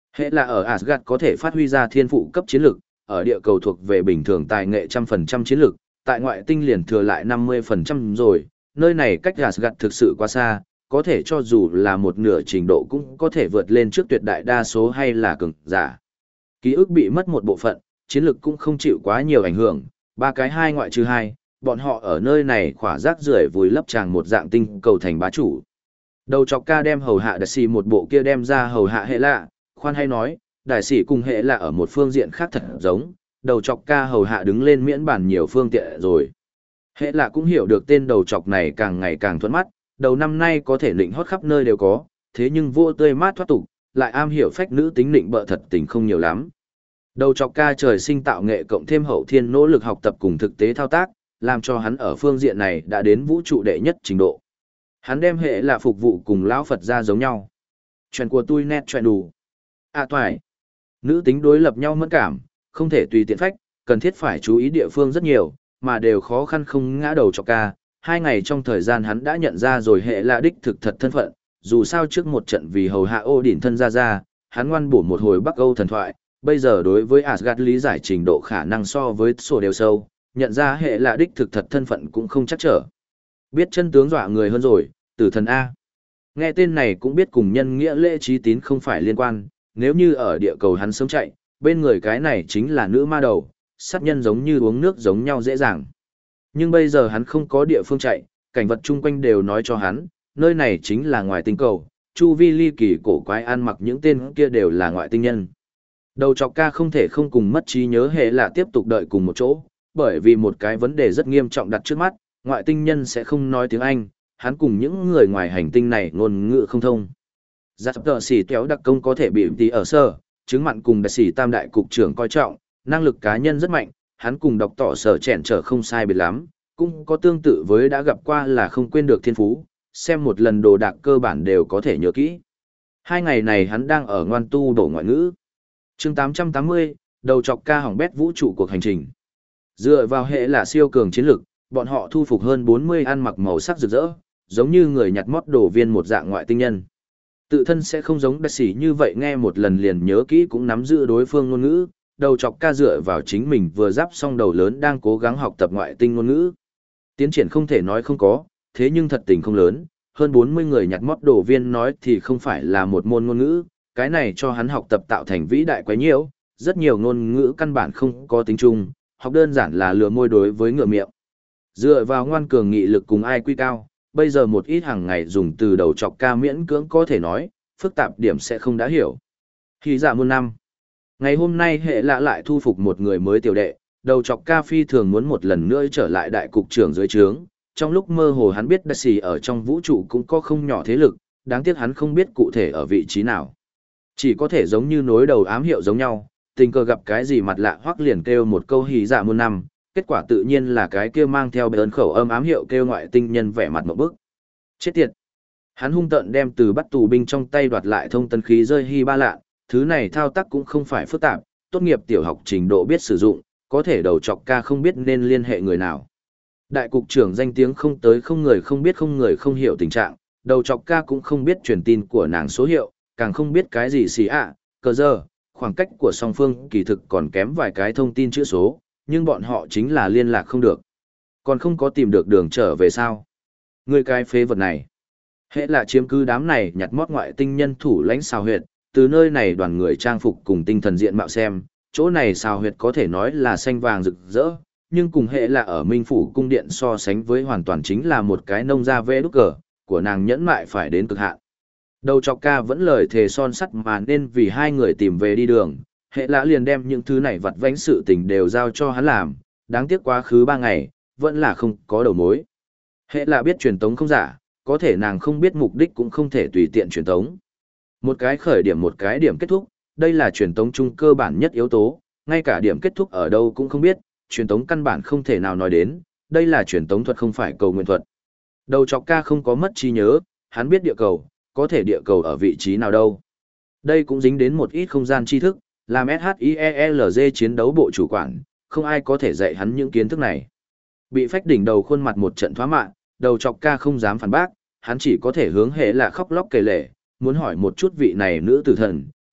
Hệ là ở Asgard có thể phát huy ra thiên phụ cấp chiến lực, ở địa cầu thuộc về bình thường tài nghệ trăm phần trăm chiến lực, tại ngoại tinh liền thừa lại năm mươi phần trăm rồi, nơi này cách Asgard thực sự quá xa, có thể cho dù là một nửa trình độ cũng có thể vượt lên trước tuyệt đại đa số hay là cường giả. Ký ức bị mất một bộ phận, chiến lực cũng không chịu quá nhiều ảnh hưởng, ba cái hai ngoại trừ hai, bọn họ ở nơi này khỏa rác rưởi vùi lấp tràng một dạng tinh cầu thành bá chủ. Đầu chọc ca đem hầu hạ đại sĩ một bộ kia đem ra hầu hạ hệ lạ, khoan hay nói, đại sĩ cùng hệ lạ ở một phương diện khác thật giống, đầu chọc ca hầu hạ đứng lên miễn bản nhiều phương tiện rồi. Hệ lạ cũng hiểu được tên đầu chọc này càng ngày càng thuận mắt, đầu năm nay có thể định hót khắp nơi đều có, thế nhưng vô tươi mát thoát tục, lại am hiểu phách nữ tính định bợ thật tình không nhiều lắm. Đầu chọc ca trời sinh tạo nghệ cộng thêm hậu thiên nỗ lực học tập cùng thực tế thao tác, làm cho hắn ở phương diện này đã đến vũ trụ đệ nhất trình độ. Hắn đem hệ là phục vụ cùng lão Phật ra giống nhau. Chuyện của tôi nét chuyện đủ. À toài. Nữ tính đối lập nhau mẫn cảm, không thể tùy tiện phách, cần thiết phải chú ý địa phương rất nhiều, mà đều khó khăn không ngã đầu chọc ca. Hai ngày trong thời gian hắn đã nhận ra rồi hệ là đích thực thật thân phận, dù sao trước một trận vì hầu hạ ô đỉnh thân ra ra, hắn ngoan bổ một hồi Bắc Âu thần thoại, bây giờ đối với Asgard lý giải trình độ khả năng so với sổ đều sâu, nhận ra hệ là đích thực thật thân phận cũng không chắc trở. Biết chân tướng dọa người hơn rồi, tử thần A. Nghe tên này cũng biết cùng nhân nghĩa lễ trí tín không phải liên quan, nếu như ở địa cầu hắn sớm chạy, bên người cái này chính là nữ ma đầu, sát nhân giống như uống nước giống nhau dễ dàng. Nhưng bây giờ hắn không có địa phương chạy, cảnh vật chung quanh đều nói cho hắn, nơi này chính là ngoài tinh cầu, chu vi ly kỳ cổ quái ăn mặc những tên kia đều là ngoại tinh nhân. Đầu chọc ca không thể không cùng mất trí nhớ hệ là tiếp tục đợi cùng một chỗ, bởi vì một cái vấn đề rất nghiêm trọng đặt trước mắt, ngoại tinh nhân sẽ không nói tiếng Anh, hắn cùng những người ngoài hành tinh này ngôn ngữ không thông. Giặc tờ xỉ kéo đặc công có thể bị tí ở sơ, chứng mặn cùng đại sĩ tam đại cục trưởng coi trọng, năng lực cá nhân rất mạnh, hắn cùng đọc tỏ sở chèn trở không sai biệt lắm, cũng có tương tự với đã gặp qua là không quên được thiên phú, xem một lần đồ đạc cơ bản đều có thể nhớ kỹ. Hai ngày này hắn đang ở ngoan tu đổ ngoại ngữ. chương tám trăm tám mươi, đầu chọc ca hỏng bét vũ trụ cuộc hành trình. Dựa vào hệ là siêu cường chiến lực, bọn họ thu phục hơn bốn mươi ăn mặc màu sắc rực rỡ, giống như người nhặt mót đồ viên một dạng ngoại tinh nhân. Tự thân sẽ không giống đại sĩ như vậy nghe một lần liền nhớ kỹ cũng nắm giữ đối phương ngôn ngữ, đầu chọc ca dựa vào chính mình vừa giáp xong đầu lớn đang cố gắng học tập ngoại tinh ngôn ngữ. Tiến triển không thể nói không có, thế nhưng thật tình không lớn, hơn bốn mươi người nhặt mót đồ viên nói thì không phải là một môn ngôn ngữ, cái này cho hắn học tập tạo thành vĩ đại quá nhiều, rất nhiều ngôn ngữ căn bản không có tính chung, học đơn giản là lừa môi đối với ngựa miệng. Dựa vào ngoan cường nghị lực cùng ai quy cao, bây giờ một ít hàng ngày dùng từ đầu chọc ca miễn cưỡng có thể nói, phức tạp điểm sẽ không đã hiểu. Khi dạ muôn năm, ngày hôm nay hệ lạ lại thu phục một người mới tiểu đệ, đầu chọc ca phi thường muốn một lần nữa trở lại đại cục trưởng dưới trướng, trong lúc mơ hồ hắn biết đại sĩ ở trong vũ trụ cũng có không nhỏ thế lực, đáng tiếc hắn không biết cụ thể ở vị trí nào. Chỉ có thể giống như nối đầu ám hiệu giống nhau, tình cờ gặp cái gì mặt lạ hoắc liền kêu một câu hỉ dạ muôn năm, kết quả tự nhiên là cái kia mang theo bờn khẩu âm ám hiệu kêu ngoại tinh nhân vẻ mặt một bức. Chết tiệt! Hắn hung tợn đem từ bắt tù binh trong tay đoạt lại thông tấn khí rơi hy ba lạ, thứ này thao tác cũng không phải phức tạp, tốt nghiệp tiểu học trình độ biết sử dụng, có thể đầu chọc ca không biết nên liên hệ người nào. Đại cục trưởng danh tiếng không tới không người không biết không người không hiểu tình trạng, đầu chọc ca cũng không biết truyền tin của nàng số hiệu, càng không biết cái gì xì ạ, cờ giờ, khoảng cách của song phương kỳ thực còn kém vài cái thông tin chữ số, nhưng bọn họ chính là liên lạc không được. Còn không có tìm được đường trở về sao? Người cái phế vật này. Hệ là chiếm cứ đám này nhặt mót ngoại tinh nhân thủ lãnh xào huyệt, từ nơi này đoàn người trang phục cùng tinh thần diện mạo xem, chỗ này xào huyệt có thể nói là xanh vàng rực rỡ, nhưng cùng hệ là ở Minh Phủ cung điện so sánh với hoàn toàn chính là một cái nông gia vê đúc cờ, của nàng nhẫn mại phải đến cực hạn. Đầu chọc ca vẫn lời thề son sắt mà nên vì hai người tìm về đi đường, hệ lã liền đem những thứ này vặt vãnh sự tình đều giao cho hắn làm, đáng tiếc quá khứ ba ngày, vẫn là không có đầu mối. Hệ lã biết truyền tống không giả, có thể nàng không biết mục đích cũng không thể tùy tiện truyền tống. Một cái khởi điểm một cái điểm kết thúc, đây là truyền tống chung cơ bản nhất yếu tố, ngay cả điểm kết thúc ở đâu cũng không biết, truyền tống căn bản không thể nào nói đến, đây là truyền tống thuật không phải cầu nguyện thuật. Đầu chọc ca không có mất trí nhớ, hắn biết địa cầu, có thể địa cầu ở vị trí nào đâu. Đây cũng dính đến một ít không gian tri thức, làm ét hát i e lờ giê chiến đấu bộ chủ quản, không ai có thể dạy hắn những kiến thức này. Bị phách đỉnh đầu khuôn mặt một trận thoá mạ, đầu chọc ca không dám phản bác, hắn chỉ có thể hướng hệ là khóc lóc kể lể, muốn hỏi một chút vị này nữ tử thần,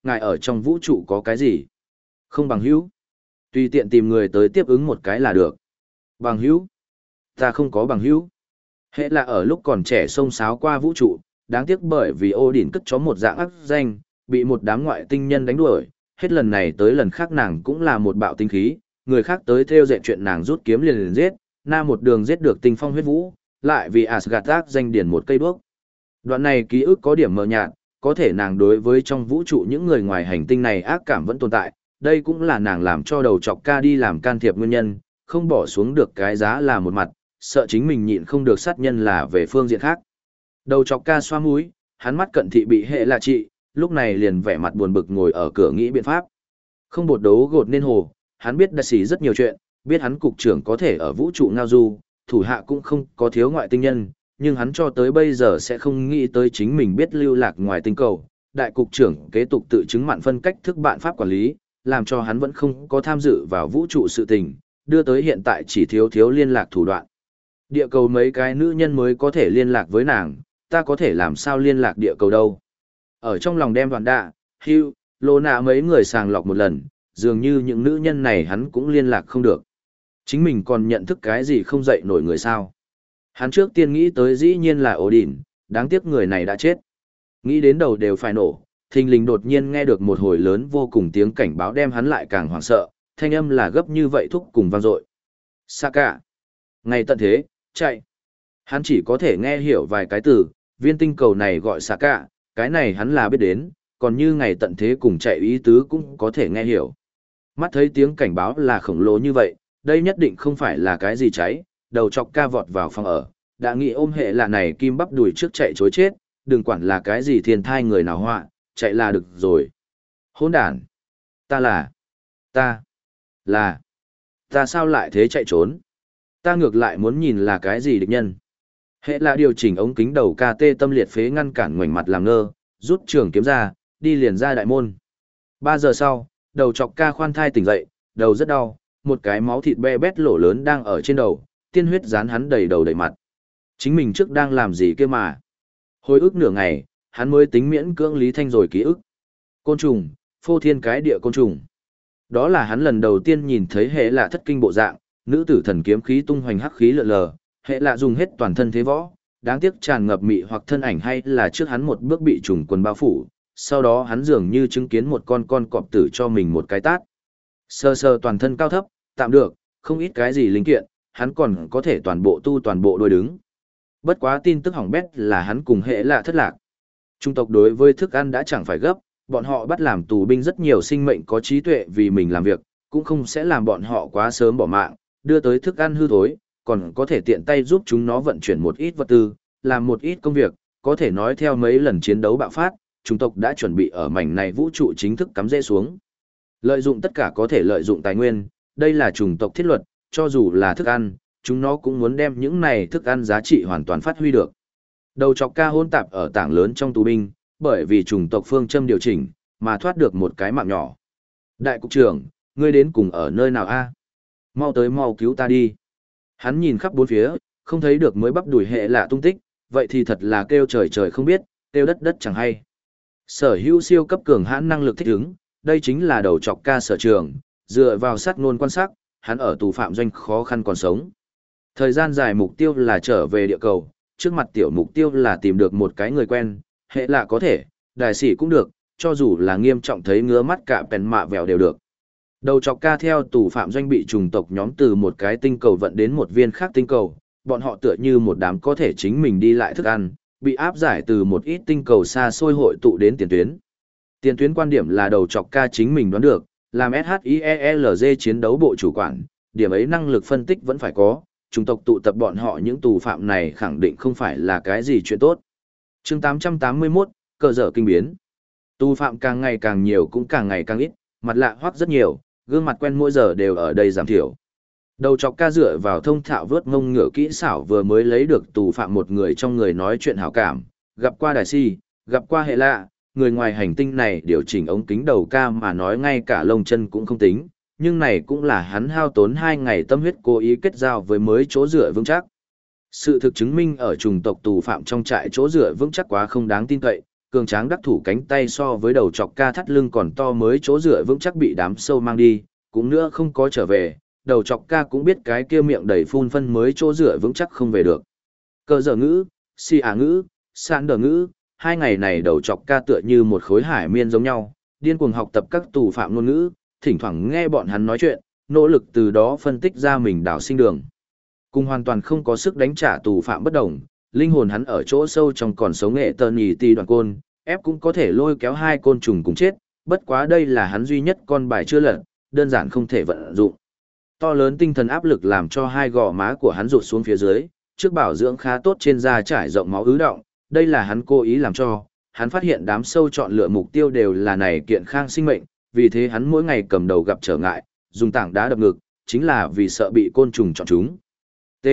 ngài ở trong vũ trụ có cái gì? Không bằng hữu. Tùy tiện tìm người tới tiếp ứng một cái là được. Bằng hữu? Ta không có bằng hữu. Hệ là ở lúc còn trẻ xông xáo qua vũ trụ, đáng tiếc bởi vì Odin cất chó một dạng ác danh, bị một đám ngoại tinh nhân đánh đuổi, hết lần này tới lần khác nàng cũng là một bạo tinh khí, người khác tới theo dệt chuyện nàng rút kiếm liền liền giết, na một đường giết được tinh phong huyết vũ, lại vì Asgard ác danh điển một cây đuốc. Đoạn này ký ức có điểm mờ nhạt, có thể nàng đối với trong vũ trụ những người ngoài hành tinh này ác cảm vẫn tồn tại, đây cũng là nàng làm cho đầu chọc ca đi làm can thiệp nguyên nhân, không bỏ xuống được cái giá là một mặt, sợ chính mình nhịn không được sát nhân là về phương diện khác. Đầu chọc ca xoa mũi, hắn mắt cận thị bị hệ là trị, lúc này liền vẻ mặt buồn bực ngồi ở cửa nghĩ biện pháp. Không bột đấu gột nên hồ, hắn biết đại sĩ rất nhiều chuyện, biết hắn cục trưởng có thể ở vũ trụ ngao du, thủ hạ cũng không có thiếu ngoại tinh nhân, nhưng hắn cho tới bây giờ sẽ không nghĩ tới chính mình biết lưu lạc ngoài tinh cầu. Đại cục trưởng kế tục tự chứng mạn phân cách thức bạn pháp quản lý, làm cho hắn vẫn không có tham dự vào vũ trụ sự tình, đưa tới hiện tại chỉ thiếu thiếu liên lạc thủ đoạn. Địa cầu mấy cái nữ nhân mới có thể liên lạc với nàng, ta có thể làm sao liên lạc địa cầu đâu. Ở trong lòng đem Đoạn Đạ, Hugh, Lô Nạ mấy người sàng lọc một lần, dường như những nữ nhân này hắn cũng liên lạc không được. Chính mình còn nhận thức cái gì không dậy nổi người sao. Hắn trước tiên nghĩ tới dĩ nhiên là Odin, đáng tiếc người này đã chết. Nghĩ đến đầu đều phải nổ, thình lình đột nhiên nghe được một hồi lớn vô cùng tiếng cảnh báo đem hắn lại càng hoảng sợ, thanh âm là gấp như vậy thúc cùng vang dội. Saka. Ngày tận thế, chạy. Hắn chỉ có thể nghe hiểu vài cái từ, viên tinh cầu này gọi Saka, cái này hắn là biết đến, còn như ngày tận thế cùng chạy ý tứ cũng có thể nghe hiểu. Mắt thấy tiếng cảnh báo là khổng lồ như vậy, đây nhất định không phải là cái gì cháy, đầu chọc ca vọt vào phòng ở, đã nghĩ ôm hệ là này kim bắp đùi trước chạy chối chết, đừng quản là cái gì thiên thai người nào họa, chạy là được rồi. Hỗn đản. Ta là, ta, là, ta sao lại thế chạy trốn? Ta ngược lại muốn nhìn là cái gì địch nhân. Hệ là điều chỉnh ống kính đầu ca tê tâm liệt phế ngăn cản ngoảnh mặt làm ngơ, rút trường kiếm ra, đi liền ra đại môn. Ba giờ sau, đầu chọc ca khoan thai tỉnh dậy, đầu rất đau, một cái máu thịt be bét lỗ lớn đang ở trên đầu, tiên huyết dán hắn đầy đầu đầy mặt. Chính mình trước đang làm gì kia mà. Hồi ức nửa ngày, hắn mới tính miễn cưỡng lý thanh rồi ký ức. Côn trùng, phô thiên cái địa côn trùng. Đó là hắn lần đầu tiên nhìn thấy hệ lạ thất kinh bộ dạng, nữ tử thần kiếm khí tung hoành hắc khí lượn lờ, hệ lạ dùng hết toàn thân thế võ, đáng tiếc tràn ngập mị hoặc thân ảnh hay là trước hắn một bước bị trùng quần bao phủ, sau đó hắn dường như chứng kiến một con con cọp tử cho mình một cái tát. Sơ sơ toàn thân cao thấp, tạm được, không ít cái gì linh kiện, hắn còn có thể toàn bộ tu toàn bộ đôi đứng. Bất quá tin tức hỏng bét là hắn cùng hệ lạ thất lạc. Trung tộc đối với thức ăn đã chẳng phải gấp, bọn họ bắt làm tù binh rất nhiều sinh mệnh có trí tuệ vì mình làm việc, cũng không sẽ làm bọn họ quá sớm bỏ mạng, đưa tới thức ăn hư thối, còn có thể tiện tay giúp chúng nó vận chuyển một ít vật tư, làm một ít công việc, có thể nói theo mấy lần chiến đấu bạo phát, trung tộc đã chuẩn bị ở mảnh này vũ trụ chính thức cắm rễ xuống. Lợi dụng tất cả có thể lợi dụng tài nguyên, đây là chủng tộc thiết luật, cho dù là thức ăn, chúng nó cũng muốn đem những này thức ăn giá trị hoàn toàn phát huy được. Đầu chọc ca hôn tạp ở tảng lớn trong tù binh, bởi vì chủng tộc phương châm điều chỉnh, mà thoát được một cái mạng nhỏ. Đại cục trưởng, ngươi đến cùng ở nơi nào a? Mau tới mau cứu ta đi. Hắn nhìn khắp bốn phía, không thấy được mới bắp đuổi hệ lạ tung tích, vậy thì thật là kêu trời trời không biết, kêu đất đất chẳng hay. Sở hữu siêu cấp cường hãn năng lực thích ứng, đây chính là đầu chọc ca sở trường, dựa vào sát ngôn quan sát, hắn ở tù phạm doanh khó khăn còn sống. Thời gian dài mục tiêu là trở về địa cầu, trước mặt tiểu mục tiêu là tìm được một cái người quen, hệ lạ có thể, đại sĩ cũng được, cho dù là nghiêm trọng thấy ngứa mắt cả pèn mạ vèo đều được. Đầu chọc ca theo tù phạm doanh bị trùng tộc nhóm từ một cái tinh cầu vận đến một viên khác tinh cầu, bọn họ tựa như một đám có thể chính mình đi lại thức ăn, bị áp giải từ một ít tinh cầu xa xôi hội tụ đến tiền tuyến. Tiền tuyến quan điểm là đầu chọc ca chính mình đoán được, làm ét hát i e lờ giê chiến đấu bộ chủ quản, điểm ấy năng lực phân tích vẫn phải có, chủng tộc tụ tập bọn họ những tù phạm này khẳng định không phải là cái gì chuyện tốt. Chương tám trăm tám mươi mốt, cờ dở kinh biến. Tù phạm càng ngày càng nhiều cũng càng ngày càng ít, mặt lạ hoắc rất nhiều, gương mặt quen mỗi giờ đều ở đây giảm thiểu. Đầu chọc ca dựa vào thông thạo vớt ngông ngựa kỹ xảo vừa mới lấy được tù phạm một người trong người nói chuyện hảo cảm, gặp qua đại si, gặp qua hệ lạ, người ngoài hành tinh này điều chỉnh ống kính đầu ca mà nói ngay cả lông chân cũng không tính, nhưng này cũng là hắn hao tốn hai ngày tâm huyết cố ý kết giao với mới chỗ dựa vững chắc. Sự thực chứng minh ở trùng tộc tù phạm trong trại chỗ dựa vững chắc quá không đáng tin cậy, cường tráng đắc thủ cánh tay so với đầu chọc ca thắt lưng còn to mới chỗ dựa vững chắc bị đám sâu mang đi, cũng nữa không có trở về, đầu chọc ca cũng biết cái kia miệng đầy phun phân mới chỗ dựa vững chắc không về được. Cờ giờ ngữ, si ả ngữ, sạn đờ ngữ, hai ngày này đầu chọc ca tựa như một khối hải miên giống nhau, điên cuồng học tập các tù phạm ngôn ngữ, thỉnh thoảng nghe bọn hắn nói chuyện, nỗ lực từ đó phân tích ra mình đảo sinh đường. Cùng hoàn toàn không có sức đánh trả tù phạm bất đồng, linh hồn hắn ở chỗ sâu trong còn sống nghệ tờ nhì tì đoàn côn, ép cũng có thể lôi kéo hai côn trùng cùng chết, bất quá đây là hắn duy nhất con bài chưa lật, đơn giản không thể vận dụng. To lớn tinh thần áp lực làm cho hai gò má của hắn rụt xuống phía dưới, trước bảo dưỡng khá tốt trên da trải rộng máu ứ động, đây là hắn cố ý làm cho, hắn phát hiện đám sâu chọn lựa mục tiêu đều là này kiện khang sinh mệnh, vì thế hắn mỗi ngày cầm đầu gặp trở ngại, dùng tảng đá đập ngực, chính là vì sợ bị côn trùng chọn chúng. T.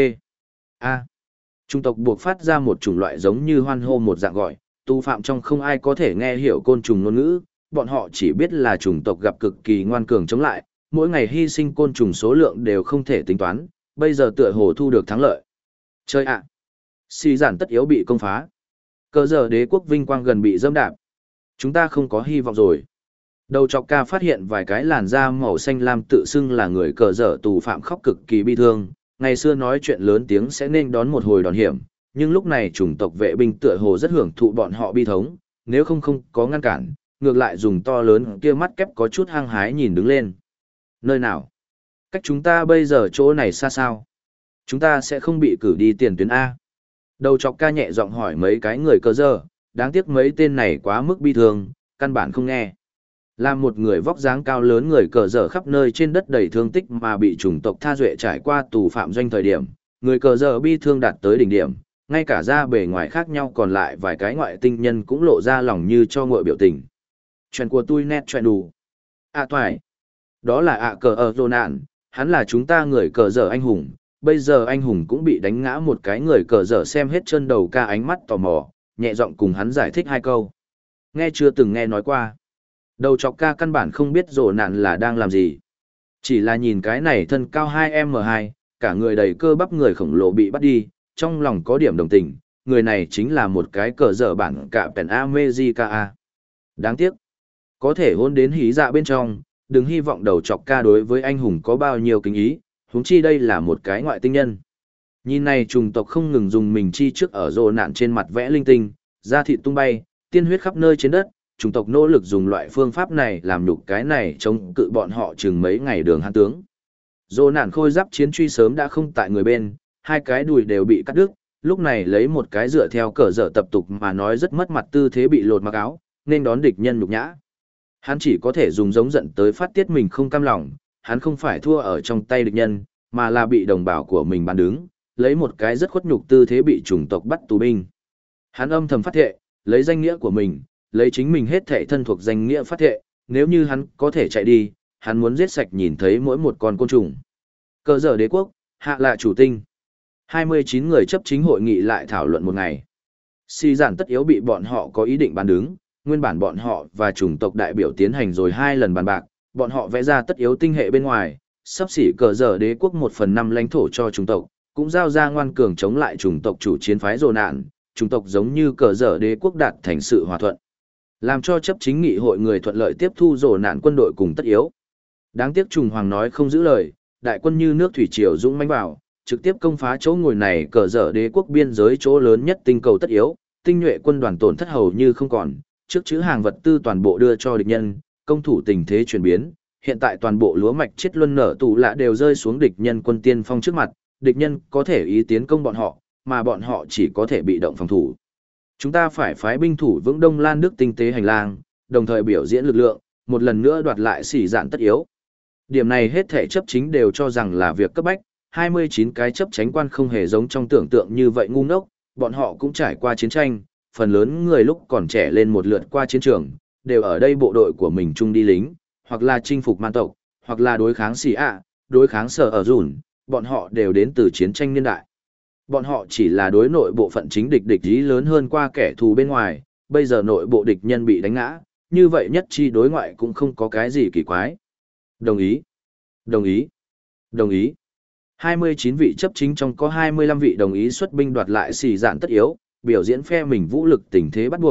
A. Trung tộc buộc phát ra một chủng loại giống như hoan hô một dạng gọi, tu phạm trong không ai có thể nghe hiểu côn trùng ngôn ngữ, bọn họ chỉ biết là chủng tộc gặp cực kỳ ngoan cường chống lại, mỗi ngày hy sinh côn trùng số lượng đều không thể tính toán, bây giờ tựa hồ thu được thắng lợi. Chơi ạ! À. Xì giản tất yếu bị công phá. Cờ giờ đế quốc vinh quang gần bị dâm đạp. Chúng ta không có hy vọng rồi. Đầu chọc ca phát hiện vài cái làn da màu xanh lam tự xưng là người cờ dở tù phạm khóc cực kỳ bi thương. Ngày xưa nói chuyện lớn tiếng sẽ nên đón một hồi đòn hiểm, nhưng lúc này chủng tộc vệ binh tựa hồ rất hưởng thụ bọn họ bi thống, nếu không không có ngăn cản, ngược lại dùng to lớn kia mắt kép có chút hăng hái nhìn đứng lên. Nơi nào? Cách chúng ta bây giờ chỗ này xa sao? Chúng ta sẽ không bị cử đi tiền tuyến A. Đầu chọc ca nhẹ giọng hỏi mấy cái người cờ dở, đáng tiếc mấy tên này quá mức bi thương, căn bản không nghe. Là một người vóc dáng cao lớn người cờ dở khắp nơi trên đất đầy thương tích mà bị chủng tộc tha duệ trải qua tù phạm doanh thời điểm, người cờ dở bi thương đạt tới đỉnh điểm, ngay cả da bề ngoài khác nhau còn lại vài cái ngoại tinh nhân cũng lộ ra lòng như cho ngội biểu tình. Chuyện của tôi nét chuyện đủ. À toài. Đó là ạ cờ ở rồ nạn, hắn là chúng ta người cờ dở anh hùng, bây giờ anh hùng cũng bị đánh ngã một cái người cờ dở xem hết chân đầu ca ánh mắt tò mò, nhẹ giọng cùng hắn giải thích hai câu. Nghe chưa từng nghe nói qua. Đầu chọc ca căn bản không biết rồ nạn là đang làm gì. Chỉ là nhìn cái này thân cao hai mét hai, cả người đầy cơ bắp người khổng lồ bị bắt đi, trong lòng có điểm đồng tình, người này chính là một cái cờ dở bản cả Pen America. Đáng tiếc, có thể hôn đến hí dạ bên trong, đừng hy vọng đầu chọc ca đối với anh hùng có bao nhiêu kính ý, huống chi đây là một cái ngoại tinh nhân. Nhìn này trùng tộc không ngừng dùng mình chi trước ở rồ nạn trên mặt vẽ linh tinh, da thịt tung bay, tiên huyết khắp nơi trên đất, chủng tộc nỗ lực dùng loại phương pháp này làm nhục cái này chống cự bọn họ chừng mấy ngày đường hán tướng. Dô nạn khôi giáp chiến truy sớm đã không tại người bên, hai cái đùi đều bị cắt đứt, lúc này lấy một cái dựa theo cờ dở tập tục mà nói rất mất mặt tư thế bị lột mặc áo, nên đón địch nhân nhục nhã. Hắn chỉ có thể dùng giống giận tới phát tiết mình không cam lòng, hắn không phải thua ở trong tay địch nhân, mà là bị đồng bào của mình bán đứng, lấy một cái rất khuất nhục tư thế bị chủng tộc bắt tù binh. Hắn âm thầm phát thệ, lấy danh nghĩa của mình, lấy chính mình hết thệ thân thuộc danh nghĩa phát thệ, nếu như hắn có thể chạy đi, hắn muốn giết sạch nhìn thấy mỗi một con côn trùng. Cờ dở đế quốc, hạ lạ chủ tinh. hai mươi chín người chấp chính hội nghị lại thảo luận một ngày. Xì giản tất yếu bị bọn họ có ý định bán đứng, nguyên bản bọn họ và chủng tộc đại biểu tiến hành rồi hai lần bàn bạc, bọn họ vẽ ra tất yếu tinh hệ bên ngoài, sắp xỉ cờ dở đế quốc một phần năm lãnh thổ cho chủng tộc, cũng giao ra ngoan cường chống lại chủng tộc chủ chiến phái rồ nạn, chủng tộc giống như cờ dở đế quốc đạt thành sự hòa thuận. Làm cho chấp chính nghị hội người thuận lợi tiếp thu rồ nạn quân đội cùng tất yếu. Đáng tiếc trùng hoàng nói không giữ lời, đại quân như nước thủy triều dũng mãnh vào, trực tiếp công phá chỗ ngồi này cờ dở đế quốc biên giới chỗ lớn nhất tinh cầu tất yếu, tinh nhuệ quân đoàn tổn thất hầu như không còn, trước chữ hàng vật tư toàn bộ đưa cho địch nhân, công thủ tình thế chuyển biến, hiện tại toàn bộ lúa mạch chết luân nở tụ lạ đều rơi xuống địch nhân quân tiên phong trước mặt, địch nhân có thể ý tiến công bọn họ, mà bọn họ chỉ có thể bị động phòng thủ. Chúng ta phải phái binh thủ vững Đông Lan nước tinh tế hành lang, đồng thời biểu diễn lực lượng, một lần nữa đoạt lại xỉ dạn tất yếu. Điểm này hết thể chấp chính đều cho rằng là việc cấp bách, hai mươi chín cái chấp chánh quan không hề giống trong tưởng tượng như vậy ngu ngốc, bọn họ cũng trải qua chiến tranh, phần lớn người lúc còn trẻ lên một lượt qua chiến trường, đều ở đây bộ đội của mình chung đi lính, hoặc là chinh phục man tộc, hoặc là đối kháng xỉ ạ, đối kháng sở ở dùn, bọn họ đều đến từ chiến tranh niên đại. Bọn họ chỉ là đối nội bộ phận chính địch địch ý lớn hơn qua kẻ thù bên ngoài, bây giờ nội bộ địch nhân bị đánh ngã, như vậy nhất chi đối ngoại cũng không có cái gì kỳ quái. Đồng ý. Đồng ý. Đồng ý. hai mươi chín vị chấp chính trong có hai mươi lăm vị đồng ý xuất binh đoạt lại xì dạn tất yếu, biểu diễn phe mình vũ lực tình thế bắt buộc,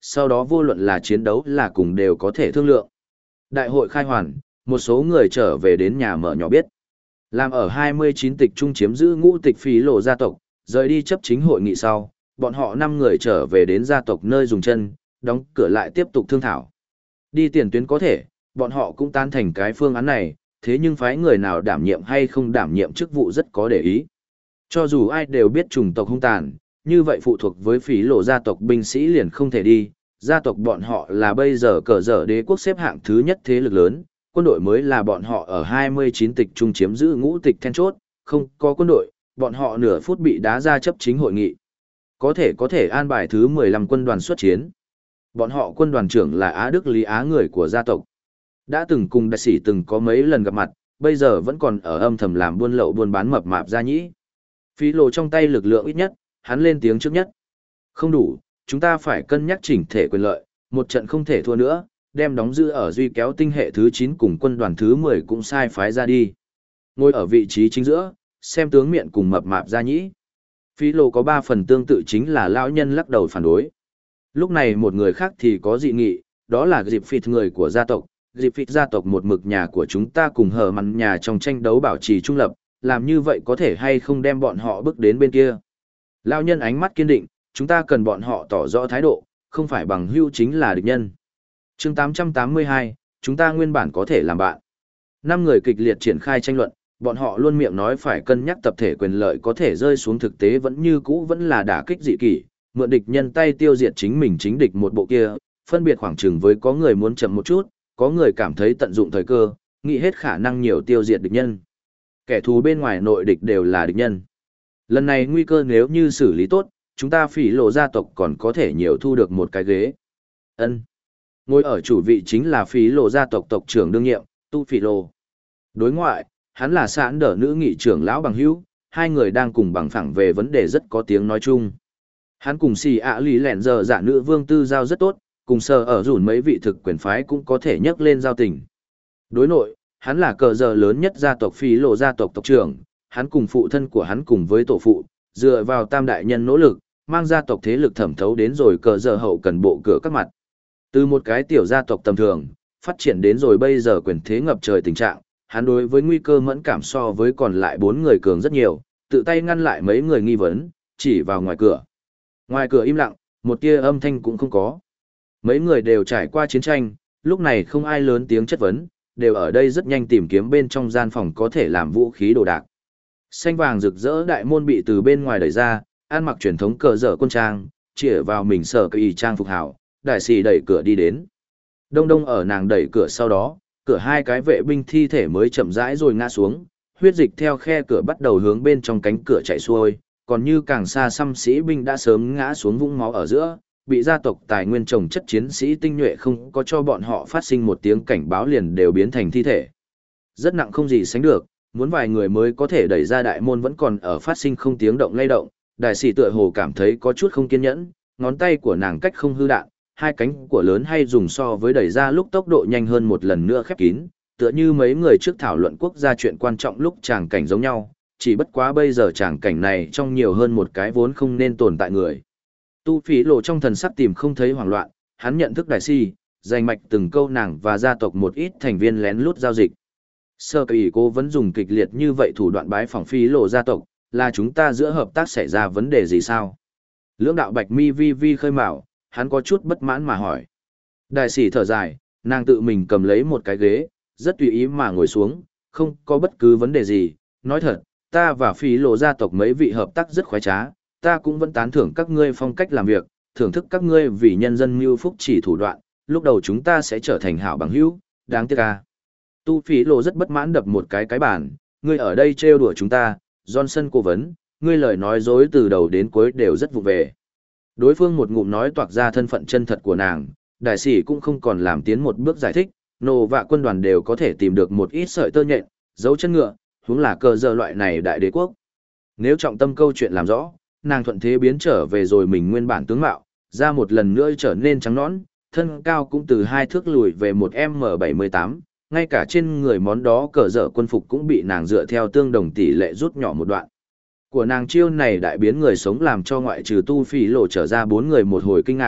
sau đó vô luận là chiến đấu là cùng đều có thể thương lượng. Đại hội khai hoàn, một số người trở về đến nhà mở nhỏ biết. Làm ở hai mươi chín tịch trung chiếm giữ ngũ tịch phí lộ gia tộc, rời đi chấp chính hội nghị sau, bọn họ năm người trở về đến gia tộc nơi dùng chân, đóng cửa lại tiếp tục thương thảo. Đi tiền tuyến có thể, bọn họ cũng tan thành cái phương án này, thế nhưng phái người nào đảm nhiệm hay không đảm nhiệm chức vụ rất có để ý. Cho dù ai đều biết chủng tộc hung tàn, như vậy phụ thuộc với phí lộ gia tộc binh sĩ liền không thể đi, gia tộc bọn họ là bây giờ cờ dở đế quốc xếp hạng thứ nhất thế lực lớn, quân đội mới là bọn họ ở hai mươi chín tịch trung chiếm giữ ngũ tịch then chốt, không có quân đội, bọn họ nửa phút bị đá ra chấp chính hội nghị. Có thể có thể an bài thứ mười lăm quân đoàn xuất chiến. Bọn họ quân đoàn trưởng là Á Đức Lý Á người của gia tộc. Đã từng cùng đại sĩ từng có mấy lần gặp mặt, bây giờ vẫn còn ở âm thầm làm buôn lậu buôn bán mập mạp gia nhĩ. Phí lộ trong tay lực lượng ít nhất, hắn lên tiếng trước nhất. Không đủ, chúng ta phải cân nhắc chỉnh thể quyền lợi, một trận không thể thua nữa, đem đóng giữ ở duy kéo tinh hệ thứ chín cùng quân đoàn thứ mười cũng sai phái ra đi. Ngồi ở vị trí chính giữa, xem tướng miệng cùng mập mạp gia nhĩ. Phí lộ có ba phần tương tự chính là lão nhân lắc đầu phản đối. Lúc này một người khác thì có dị nghị, đó là dịp phịt người của gia tộc. Dịp phịt gia tộc một mực nhà của chúng ta cùng hờ mặn nhà trong tranh đấu bảo trì trung lập, làm như vậy có thể hay không đem bọn họ bước đến bên kia. Lão nhân ánh mắt kiên định, chúng ta cần bọn họ tỏ rõ thái độ, không phải bằng hữu chính là địch nhân. Chương tám trăm tám mươi hai, chúng ta nguyên bản có thể làm bạn. Năm người kịch liệt triển khai tranh luận, bọn họ luôn miệng nói phải cân nhắc tập thể quyền lợi có thể rơi xuống thực tế vẫn như cũ vẫn là đả kích dị kỷ, mượn địch nhân tay tiêu diệt chính mình chính địch một bộ kia, phân biệt khoảng chừng với có người muốn chậm một chút, có người cảm thấy tận dụng thời cơ, nghĩ hết khả năng nhiều tiêu diệt địch nhân. Kẻ thù bên ngoài nội địch đều là địch nhân. Lần này nguy cơ nếu như xử lý tốt, chúng ta phỉ lộ gia tộc còn có thể nhiều thu được một cái ghế. Ân. Ngồi ở chủ vị chính là phỉ lộ gia tộc tộc trưởng đương nhiệm, Tu Phỉ Lộ. Đối ngoại, hắn là sẵn đỡ nữ nghị trưởng lão bằng hữu, hai người đang cùng bằng phẳng về vấn đề rất có tiếng nói chung. Hắn cùng xì ạ lì lẹn giờ dạ nữ vương tư giao rất tốt, cùng sờ ở rủn mấy vị thực quyền phái cũng có thể nhắc lên giao tình. Đối nội, hắn là cờ giờ lớn nhất gia tộc phí lộ gia tộc tộc trưởng, hắn cùng phụ thân của hắn cùng với tổ phụ, dựa vào tam đại nhân nỗ lực, mang gia tộc thế lực thẩm thấu đến rồi cờ giờ hậu cần bộ cửa các mặt. Từ một cái tiểu gia tộc tầm thường, phát triển đến rồi bây giờ quyền thế ngập trời tình trạng, hắn đối với nguy cơ mẫn cảm so với còn lại bốn người cường rất nhiều, tự tay ngăn lại mấy người nghi vấn, chỉ vào ngoài cửa. Ngoài cửa im lặng, một tia âm thanh cũng không có. Mấy người đều trải qua chiến tranh, lúc này không ai lớn tiếng chất vấn, đều ở đây rất nhanh tìm kiếm bên trong gian phòng có thể làm vũ khí đồ đạc. Xanh vàng rực rỡ đại môn bị từ bên ngoài đẩy ra, ăn mặc truyền thống cờ dở quân trang, chĩa vào mình sở kỳ trang phục hảo, đại sĩ đẩy cửa đi đến. Đông đông ở nàng đẩy cửa sau đó, cửa hai cái vệ binh thi thể mới chậm rãi rồi ngã xuống, huyết dịch theo khe cửa bắt đầu hướng bên trong cánh cửa chạy xuôi, còn như càng xa xăm sĩ binh đã sớm ngã xuống vũng máu ở giữa, bị gia tộc tài nguyên trồng chất chiến sĩ tinh nhuệ không có cho bọn họ phát sinh một tiếng cảnh báo liền đều biến thành thi thể. Rất nặng không gì sánh được, muốn vài người mới có thể đẩy ra đại môn vẫn còn ở phát sinh không tiếng động lay động, đại sĩ tựa hồ cảm thấy có chút không kiên nhẫn, ngón tay của nàng cách không hư đạn, hai cánh của lớn hay dùng so với đẩy ra lúc tốc độ nhanh hơn một lần nữa khép kín, tựa như mấy người trước thảo luận quốc gia chuyện quan trọng lúc tràng cảnh giống nhau, chỉ bất quá bây giờ tràng cảnh này trong nhiều hơn một cái vốn không nên tồn tại người. Tu Phỉ Lộ trong thần sắc tìm không thấy hoảng loạn, hắn nhận thức đại si, danh mạch từng câu nàng và gia tộc một ít thành viên lén lút giao dịch. Sơ kỳ cô vẫn dùng kịch liệt như vậy thủ đoạn bái phỏng Phỉ Lộ gia tộc, là chúng ta giữa hợp tác xảy ra vấn đề gì sao? Lưỡng đạo bạch mi vi vi khơi mào, hắn có chút bất mãn mà hỏi. Đại sĩ thở dài, nàng tự mình cầm lấy một cái ghế, rất tùy ý mà ngồi xuống, không có bất cứ vấn đề gì. Nói thật, ta và Phỉ Lộ gia tộc mấy vị hợp tác rất khoái trá, ta cũng vẫn tán thưởng các ngươi phong cách làm việc, thưởng thức các ngươi vì nhân dân mưu phúc chỉ thủ đoạn, lúc đầu chúng ta sẽ trở thành hảo bằng hữu, đáng tiếc à. Tu Phỉ Lộ rất bất mãn đập một cái cái bàn, ngươi ở đây trêu đùa chúng ta, Johnson cố vấn, ngươi lời nói dối từ đầu đến cuối đều rất vụ về. Đối phương một ngụm nói toạc ra thân phận chân thật của nàng, đại sĩ cũng không còn làm tiến một bước giải thích, nô vạ quân đoàn đều có thể tìm được một ít sợi tơ nhện, dấu chân ngựa, huống là cơ giờ loại này đại đế quốc. Nếu trọng tâm câu chuyện làm rõ, nàng thuận thế biến trở về rồi mình nguyên bản tướng mạo, ra một lần nữa trở nên trắng nõn, thân cao cũng từ hai thước lùi về một M bảy mươi tám, ngay cả trên người món đó cờ dở quân phục cũng bị nàng dựa theo tương đồng tỷ lệ rút nhỏ một đoạn. Của nàng chiêu này đại biến người sống làm cho ngoại trừ Tu Phỉ Lộ trở ra bốn người một hồi kinh ngạc,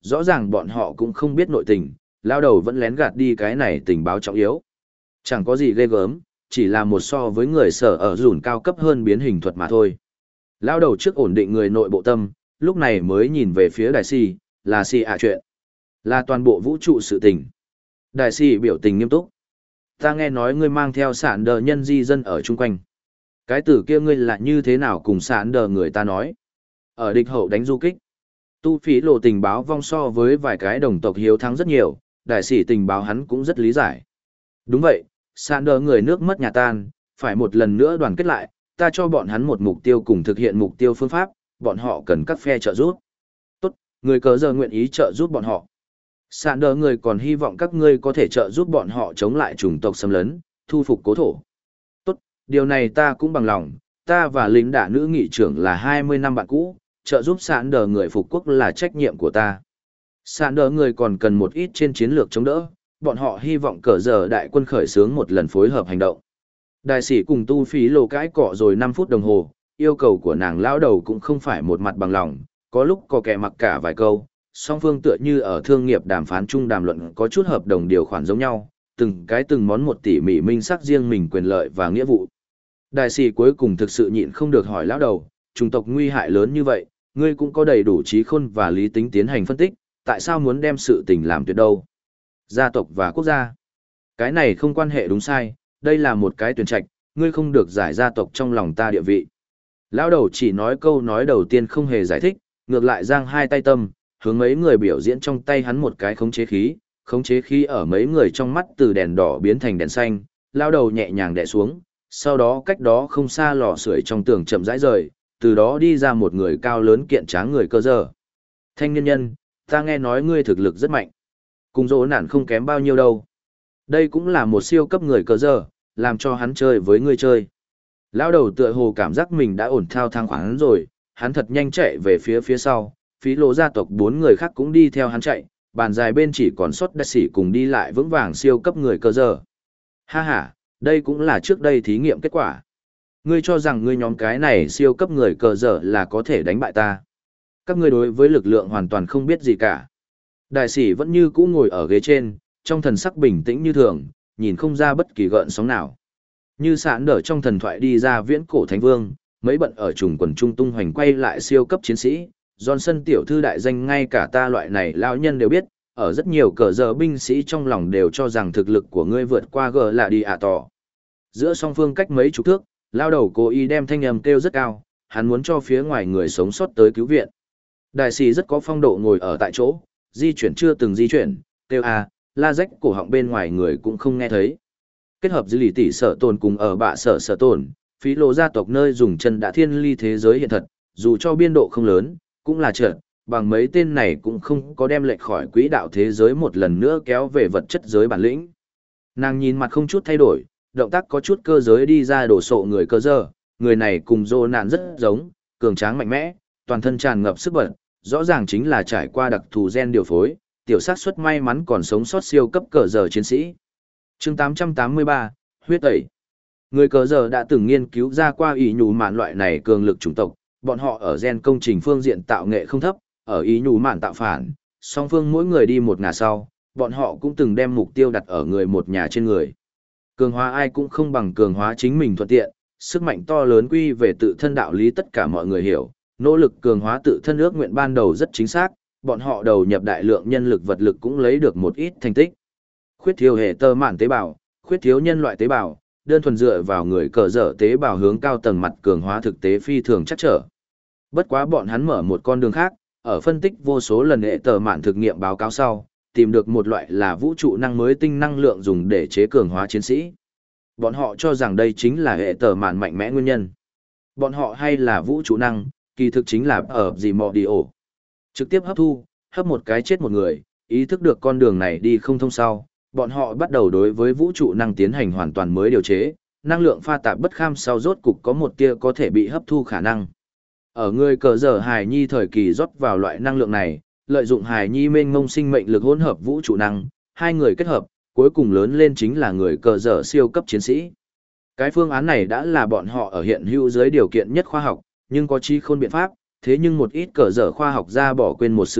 rõ ràng bọn họ cũng không biết nội tình, lao đầu vẫn lén gạt đi cái này tình báo trọng yếu. Chẳng có gì ghê gớm, chỉ là một so với người sở ở dùn cao cấp hơn biến hình thuật mà thôi. Lao đầu trước ổn định người nội bộ tâm, lúc này mới nhìn về phía đại si, là si ạ chuyện. Là toàn bộ vũ trụ sự tình. Đại si biểu tình nghiêm túc. Ta nghe nói ngươi mang theo sản đờ nhân di dân ở chung quanh. Cái tử kia ngươi là như thế nào cùng sản đờ người ta nói. Ở địch hậu đánh du kích. Tu phí lộ tình báo vong so với vài cái đồng tộc hiếu thắng rất nhiều, đại sĩ tình báo hắn cũng rất lý giải. Đúng vậy, sản đờ người nước mất nhà tan, phải một lần nữa đoàn kết lại, ta cho bọn hắn một mục tiêu cùng thực hiện mục tiêu phương pháp, bọn họ cần các phe trợ giúp. Tốt, người cờ giờ nguyện ý trợ giúp bọn họ. Sản đờ người còn hy vọng các ngươi có thể trợ giúp bọn họ chống lại chủng tộc xâm lấn, thu phục cố thổ. Tốt, điều này ta cũng bằng lòng, ta và lính đả nữ nghị trưởng là hai mươi năm bạn cũ, trợ giúp sản đờ người phục quốc là trách nhiệm của ta. Sản đờ người còn cần một ít trên chiến lược chống đỡ, bọn họ hy vọng cờ giờ đại quân khởi xướng một lần phối hợp hành động. Đại sĩ cùng tu phí lồ cãi cọ rồi năm phút đồng hồ, yêu cầu của nàng lão đầu cũng không phải một mặt bằng lòng, có lúc có kẻ mặc cả vài câu, song phương tựa như ở thương nghiệp đàm phán chung đàm luận có chút hợp đồng điều khoản giống nhau, từng cái từng món một tỉ mỉ minh xác riêng mình quyền lợi và nghĩa vụ. Đại sĩ cuối cùng thực sự nhịn không được hỏi lão đầu, chủng tộc nguy hại lớn như vậy, ngươi cũng có đầy đủ trí khôn và lý tính tiến hành phân tích, tại sao muốn đem sự tình làm tuyệt đâu? Gia tộc và quốc gia. Cái này không quan hệ đúng sai, đây là một cái tuyển trạch, ngươi không được giải gia tộc trong lòng ta địa vị. Lão đầu chỉ nói câu nói đầu tiên không hề giải thích, ngược lại giang hai tay tâm, hướng mấy người biểu diễn trong tay hắn một cái khống chế khí, khống chế khí ở mấy người trong mắt từ đèn đỏ biến thành đèn xanh, lão đầu nhẹ nhàng đè xuống, sau đó cách đó không xa lò sưởi trong tường chậm rãi rời, từ đó đi ra một người cao lớn kiện tráng người cơ giờ. Thanh niên nhân, ta nghe nói ngươi thực lực rất mạnh. Cùng dỗ nản không kém bao nhiêu đâu. Đây cũng là một siêu cấp người cơ giờ, làm cho hắn chơi với ngươi chơi. Lão đầu tựa hồ cảm giác mình đã ổn thao thang khoáng rồi, hắn thật nhanh chạy về phía phía sau, phí lộ gia tộc bốn người khác cũng đi theo hắn chạy, bàn dài bên chỉ còn sót đại sĩ cùng đi lại vững vàng siêu cấp người cơ giờ. Ha ha, đây cũng là trước đây thí nghiệm kết quả. Ngươi cho rằng ngươi nhóm cái này siêu cấp người cờ dở là có thể đánh bại ta. Các ngươi đối với lực lượng hoàn toàn không biết gì cả. Đại sĩ vẫn như cũ ngồi ở ghế trên, trong thần sắc bình tĩnh như thường, nhìn không ra bất kỳ gợn sóng nào. Như sạn đỡ trong thần thoại đi ra viễn cổ thánh vương, mấy bận ở trùng quần trung tung hoành quay lại siêu cấp chiến sĩ, Johnson tiểu thư đại danh ngay cả ta loại này lão nhân đều biết, ở rất nhiều cờ giờ binh sĩ trong lòng đều cho rằng thực lực của ngươi vượt qua gờ là đi ạ tỏ. Giữa song phương cách mấy chục thước, lao đầu cố ý đem thanh âm kêu rất cao, hắn muốn cho phía ngoài người sống sót tới cứu viện. Đại sĩ rất có phong độ ngồi ở tại chỗ, di chuyển chưa từng di chuyển, kêu a, la rách cổ họng bên ngoài người cũng không nghe thấy. Kết hợp dư lì tỷ sở tồn cùng ở bạ sở sở tồn, phí lộ gia tộc nơi dùng chân đã thiên ly thế giới hiện thật, dù cho biên độ không lớn, cũng là trợn, bằng mấy tên này cũng không có đem lệch khỏi quỹ đạo thế giới một lần nữa kéo về vật chất giới bản lĩnh. Nàng nhìn mặt không chút thay đổi, động tác có chút cơ giới đi ra đổ sộ người cơ dơ, người này cùng dô nạn rất giống, cường tráng mạnh mẽ, toàn thân tràn ngập sức bật, rõ ràng chính là trải qua đặc thù gen điều phối, tiểu xác suất may mắn còn sống sót siêu cấp cờ giờ chiến sĩ. chương tám trăm tám mươi ba, huyết tẩy. Người cờ giờ đã từng nghiên cứu ra qua ý nhù mạn loại này cường lực chủng tộc, bọn họ ở gen công trình phương diện tạo nghệ không thấp, ở ý nhù mạn tạo phản, song phương mỗi người đi một ngả sau, bọn họ cũng từng đem mục tiêu đặt ở người một nhà trên người. Cường hóa ai cũng không bằng cường hóa chính mình thuận tiện, sức mạnh to lớn quy về tự thân đạo lý tất cả mọi người hiểu, nỗ lực cường hóa tự thân ước nguyện ban đầu rất chính xác, bọn họ đầu nhập đại lượng nhân lực vật lực cũng lấy được một ít thành tích. Khuyết thiếu hệ tơ mạn tế bào, khuyết thiếu nhân loại tế bào, đơn thuần dựa vào người cờ dở tế bào hướng cao tầng mặt cường hóa thực tế phi thường chắc trở. Bất quá bọn hắn mở một con đường khác, ở phân tích vô số lần hệ tơ mạn thực nghiệm báo cáo sau, tìm được một loại là vũ trụ năng mới tinh năng lượng dùng để chế cường hóa chiến sĩ. Bọn họ cho rằng đây chính là hệ tơ mạn mạnh mẽ nguyên nhân. Bọn họ hay là vũ trụ năng, kỳ thực chính là ở gì mò đi ổ. Trực tiếp hấp thu, hấp một cái chết một người, ý thức được con đường này đi không thông sau, bọn họ bắt đầu đối với vũ trụ năng tiến hành hoàn toàn mới điều chế, năng lượng pha tạp bất kham sau rốt cục có một tia có thể bị hấp thu khả năng. Ở người cờ dở hài nhi thời kỳ rót vào loại năng lượng này, lợi dụng hài nhi mênh mông sinh mệnh lực hỗn hợp vũ trụ năng, hai người kết hợp, cuối cùng lớn lên chính là người cờ dở siêu cấp chiến sĩ. Cái phương án này đã là bọn họ ở hiện hữu dưới điều kiện nhất khoa học, nhưng có chi khôn biện pháp, thế nhưng một ít cờ dở khoa học ra bỏ quên một sự thật,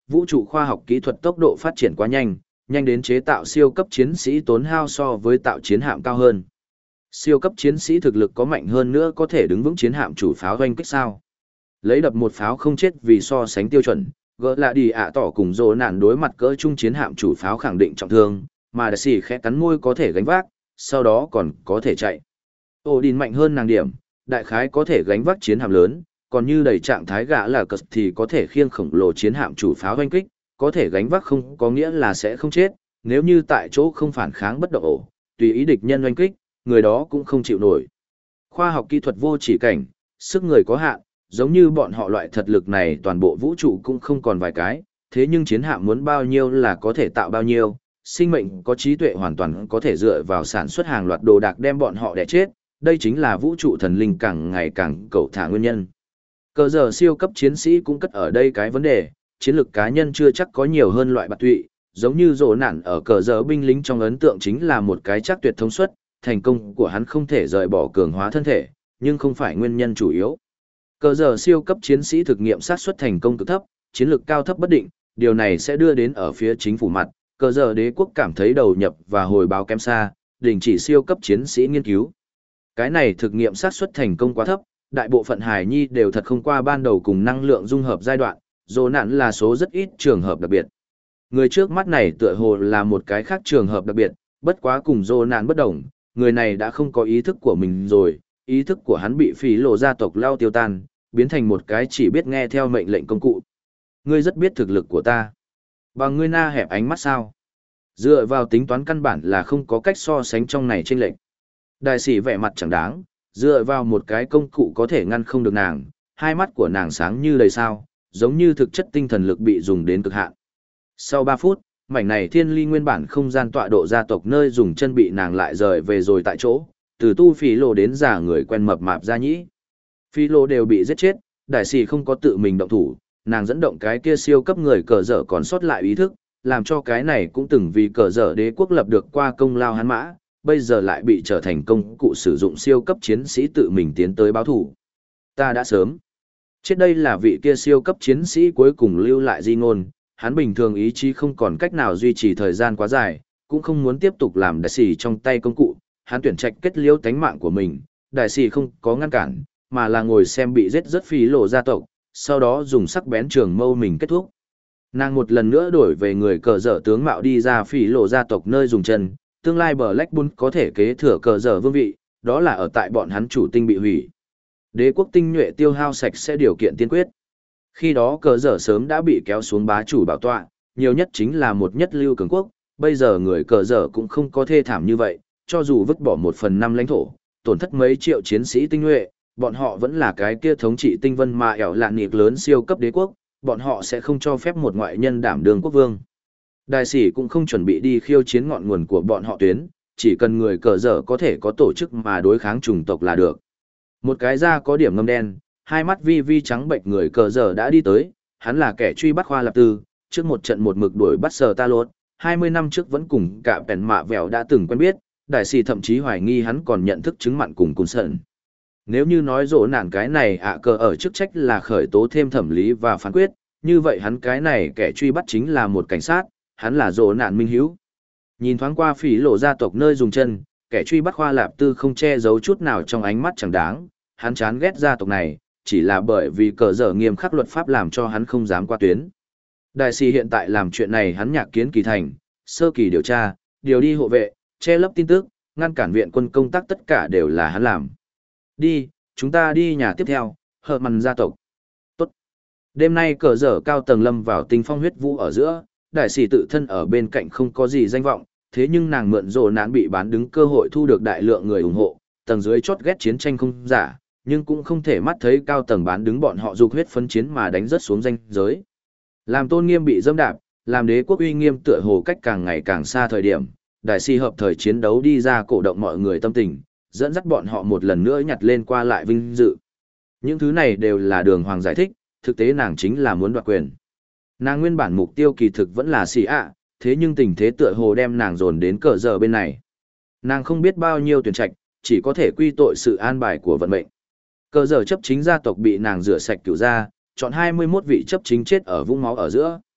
vũ trụ khoa học kỹ thuật tốc độ phát triển quá nhanh, nhanh đến chế tạo siêu cấp chiến sĩ tốn hao so với tạo chiến hạm cao hơn. Siêu cấp chiến sĩ thực lực có mạnh hơn nữa có thể đứng vững chiến hạm chủ pháo doanh kích sao? Lấy đập một pháo không chết vì so sánh tiêu chuẩn, gỡ là đi ạ tỏ cùng rồ nạn đối mặt cỡ chung chiến hạm chủ pháo khẳng định trọng thương, mà đại sĩ khẽ cắn môi có thể gánh vác, sau đó còn có thể chạy. Odin mạnh hơn nàng điểm, đại khái có thể gánh vác chiến hạm lớn, còn như đầy trạng thái gã là cật thì có thể khiêng khổng lồ chiến hạm chủ pháo doanh kích, có thể gánh vác không có nghĩa là sẽ không chết, nếu như tại chỗ không phản kháng bất động ổ, tùy ý địch nhân doanh kích, người đó cũng không chịu nổi. Khoa học kỹ thuật vô chỉ cảnh, sức người có hạn, giống như bọn họ loại thật lực này toàn bộ vũ trụ cũng không còn vài cái, thế nhưng chiến hạm muốn bao nhiêu là có thể tạo bao nhiêu, sinh mệnh có trí tuệ hoàn toàn có thể dựa vào sản xuất hàng loạt đồ đạc đem bọn họ đẻ chết, đây chính là vũ trụ thần linh càng ngày càng cầu thả nguyên nhân. Cờ giờ siêu cấp chiến sĩ cũng cất ở đây cái vấn đề, chiến lược cá nhân chưa chắc có nhiều hơn loại bạc tụy, giống như rồ nạn ở cờ giờ binh lính trong ấn tượng chính là một cái chắc tuyệt thống suất, thành công của hắn không thể rời bỏ cường hóa thân thể, nhưng không phải nguyên nhân chủ yếu. Cờ giờ siêu cấp chiến sĩ thực nghiệm xác suất thành công cực thấp, chiến lược cao thấp bất định, điều này sẽ đưa đến ở phía chính phủ mặt, cờ giờ đế quốc cảm thấy đầu nhập và hồi báo kém xa, đình chỉ siêu cấp chiến sĩ nghiên cứu. Cái này thực nghiệm xác suất thành công quá thấp, đại bộ phận hài nhi đều thật không qua ban đầu cùng năng lượng dung hợp giai đoạn, dồ nạn là số rất ít trường hợp đặc biệt. Người trước mắt này tựa hồ là một cái khác trường hợp đặc biệt, bất quá cùng dồ nạn bất đồng, người này đã không có ý thức của mình rồi, ý thức của hắn bị phí lộ gia tộc lao tiêu tan, biến thành một cái chỉ biết nghe theo mệnh lệnh công cụ. Ngươi rất biết thực lực của ta. Bằng ngươi na hẹp ánh mắt sao? Dựa vào tính toán căn bản là không có cách so sánh trong này chênh lệch. Đại sĩ vẻ mặt chẳng đáng, dựa vào một cái công cụ có thể ngăn không được nàng, hai mắt của nàng sáng như đầy sao, giống như thực chất tinh thần lực bị dùng đến cực hạn. Sau ba phút, mảnh này thiên ly nguyên bản không gian tọa độ gia tộc nơi dùng chân bị nàng lại rời về rồi tại chỗ, từ tu phí lô đến giả người quen mập mạp gia nhĩ. Phí lô đều bị giết chết, đại sĩ không có tự mình động thủ, nàng dẫn động cái kia siêu cấp người cờ dở còn sót lại ý thức, làm cho cái này cũng từng vì cờ dở đế quốc lập được qua công lao hắn mã, bây giờ lại bị trở thành công cụ sử dụng siêu cấp chiến sĩ tự mình tiến tới báo thủ. Ta đã sớm chết, đây là vị kia siêu cấp chiến sĩ cuối cùng lưu lại di ngôn, hắn bình thường ý chí không còn cách nào duy trì thời gian quá dài, cũng không muốn tiếp tục làm đại sĩ trong tay công cụ, hắn tuyển trạch kết liễu tánh mạng của mình, đại sĩ không có ngăn cản, mà là ngồi xem bị giết rất phí lộ gia tộc, sau đó dùng sắc bén trường mâu mình kết thúc. Nàng một lần nữa đổi về người cờ dở tướng mạo đi ra phí lộ gia tộc nơi dùng chân, tương lai Blackbull có thể kế thừa cờ dở vương vị, đó là ở tại bọn hắn chủ tinh bị hủy. Đế quốc tinh nhuệ tiêu hao sạch sẽ điều kiện tiên quyết. Khi đó cờ dở sớm đã bị kéo xuống bá chủ bảo tọa, nhiều nhất chính là một nhất lưu cường quốc, bây giờ người cờ dở cũng không có thê thảm như vậy, cho dù vứt bỏ một phần năm lãnh thổ, tổn thất mấy triệu chiến sĩ tinh nhuệ, bọn họ vẫn là cái kia thống trị tinh vân mà ẻo lạn nghịch lớn siêu cấp đế quốc, bọn họ sẽ không cho phép một ngoại nhân đảm đương quốc vương. Đại sĩ cũng không chuẩn bị đi khiêu chiến ngọn nguồn của bọn họ tuyến, chỉ cần người cờ dở có thể có tổ chức mà đối kháng chủng tộc là được. Một cái da có điểm ngâm đen, hai mắt vi vi trắng bệnh người cờ dở đã đi tới, hắn là kẻ truy bắt Khoa Lạp Tư, trước một trận một mực đuổi bắt Sở Ta Lốt, hai mươi năm trước vẫn cùng cả bèn mạ vẹo đã từng quen biết, đại sĩ thậm chí hoài nghi hắn còn nhận thức chứng mặn cùng cùng sợn. Nếu như nói rỗ nản cái này ạ cờ ở chức trách là khởi tố thêm thẩm lý và phán quyết, như vậy hắn cái này kẻ truy bắt chính là một cảnh sát, hắn là rỗ nạn minh hiếu. Nhìn thoáng qua phỉ lộ gia tộc nơi dùng chân, kẻ truy bắt Khoa Lạp Tư không che giấu chút nào trong ánh mắt chẳng đáng, hắn chán ghét gia tộc này, chỉ là bởi vì cờ dở nghiêm khắc luật pháp làm cho hắn không dám qua tuyến. Đại sĩ hiện tại làm chuyện này hắn nhạc kiến kỳ thành, sơ kỳ điều tra, điều đi hộ vệ, che lấp tin tức, ngăn cản viện quân công tác tất cả đều là hắn làm. Đi, chúng ta đi nhà tiếp theo, hợp mằn gia tộc. Tốt. Đêm nay cờ dở cao tầng lâm vào tinh phong huyết vũ ở giữa, đại sĩ tự thân ở bên cạnh không có gì danh vọng, thế nhưng nàng mượn rồ nạn bị bán đứng cơ hội thu được đại lượng người ủng hộ, tầng dưới chót ghét chiến tranh không giả, nhưng cũng không thể mắt thấy cao tầng bán đứng bọn họ dục huyết phấn chiến mà đánh rất xuống danh giới. Làm tôn nghiêm bị dâm đạp, làm đế quốc uy nghiêm tựa hồ cách càng ngày càng xa thời điểm, đại sĩ hợp thời chiến đấu đi ra cổ động mọi người tâm tình, dẫn dắt bọn họ một lần nữa nhặt lên qua lại vinh dự. Những thứ này đều là đường hoàng giải thích, thực tế nàng chính là muốn đoạt quyền. Nàng nguyên bản mục tiêu kỳ thực vẫn là xì ạ, thế nhưng tình thế tựa hồ đem nàng dồn đến cờ giờ bên này. Nàng không biết bao nhiêu tuyển trạch, chỉ có thể quy tội sự an bài của vận mệnh. Cờ giờ chấp chính gia tộc bị nàng rửa sạch cửu ra, chọn hai mươi mốt vị chấp chính chết ở vũng máu ở giữa.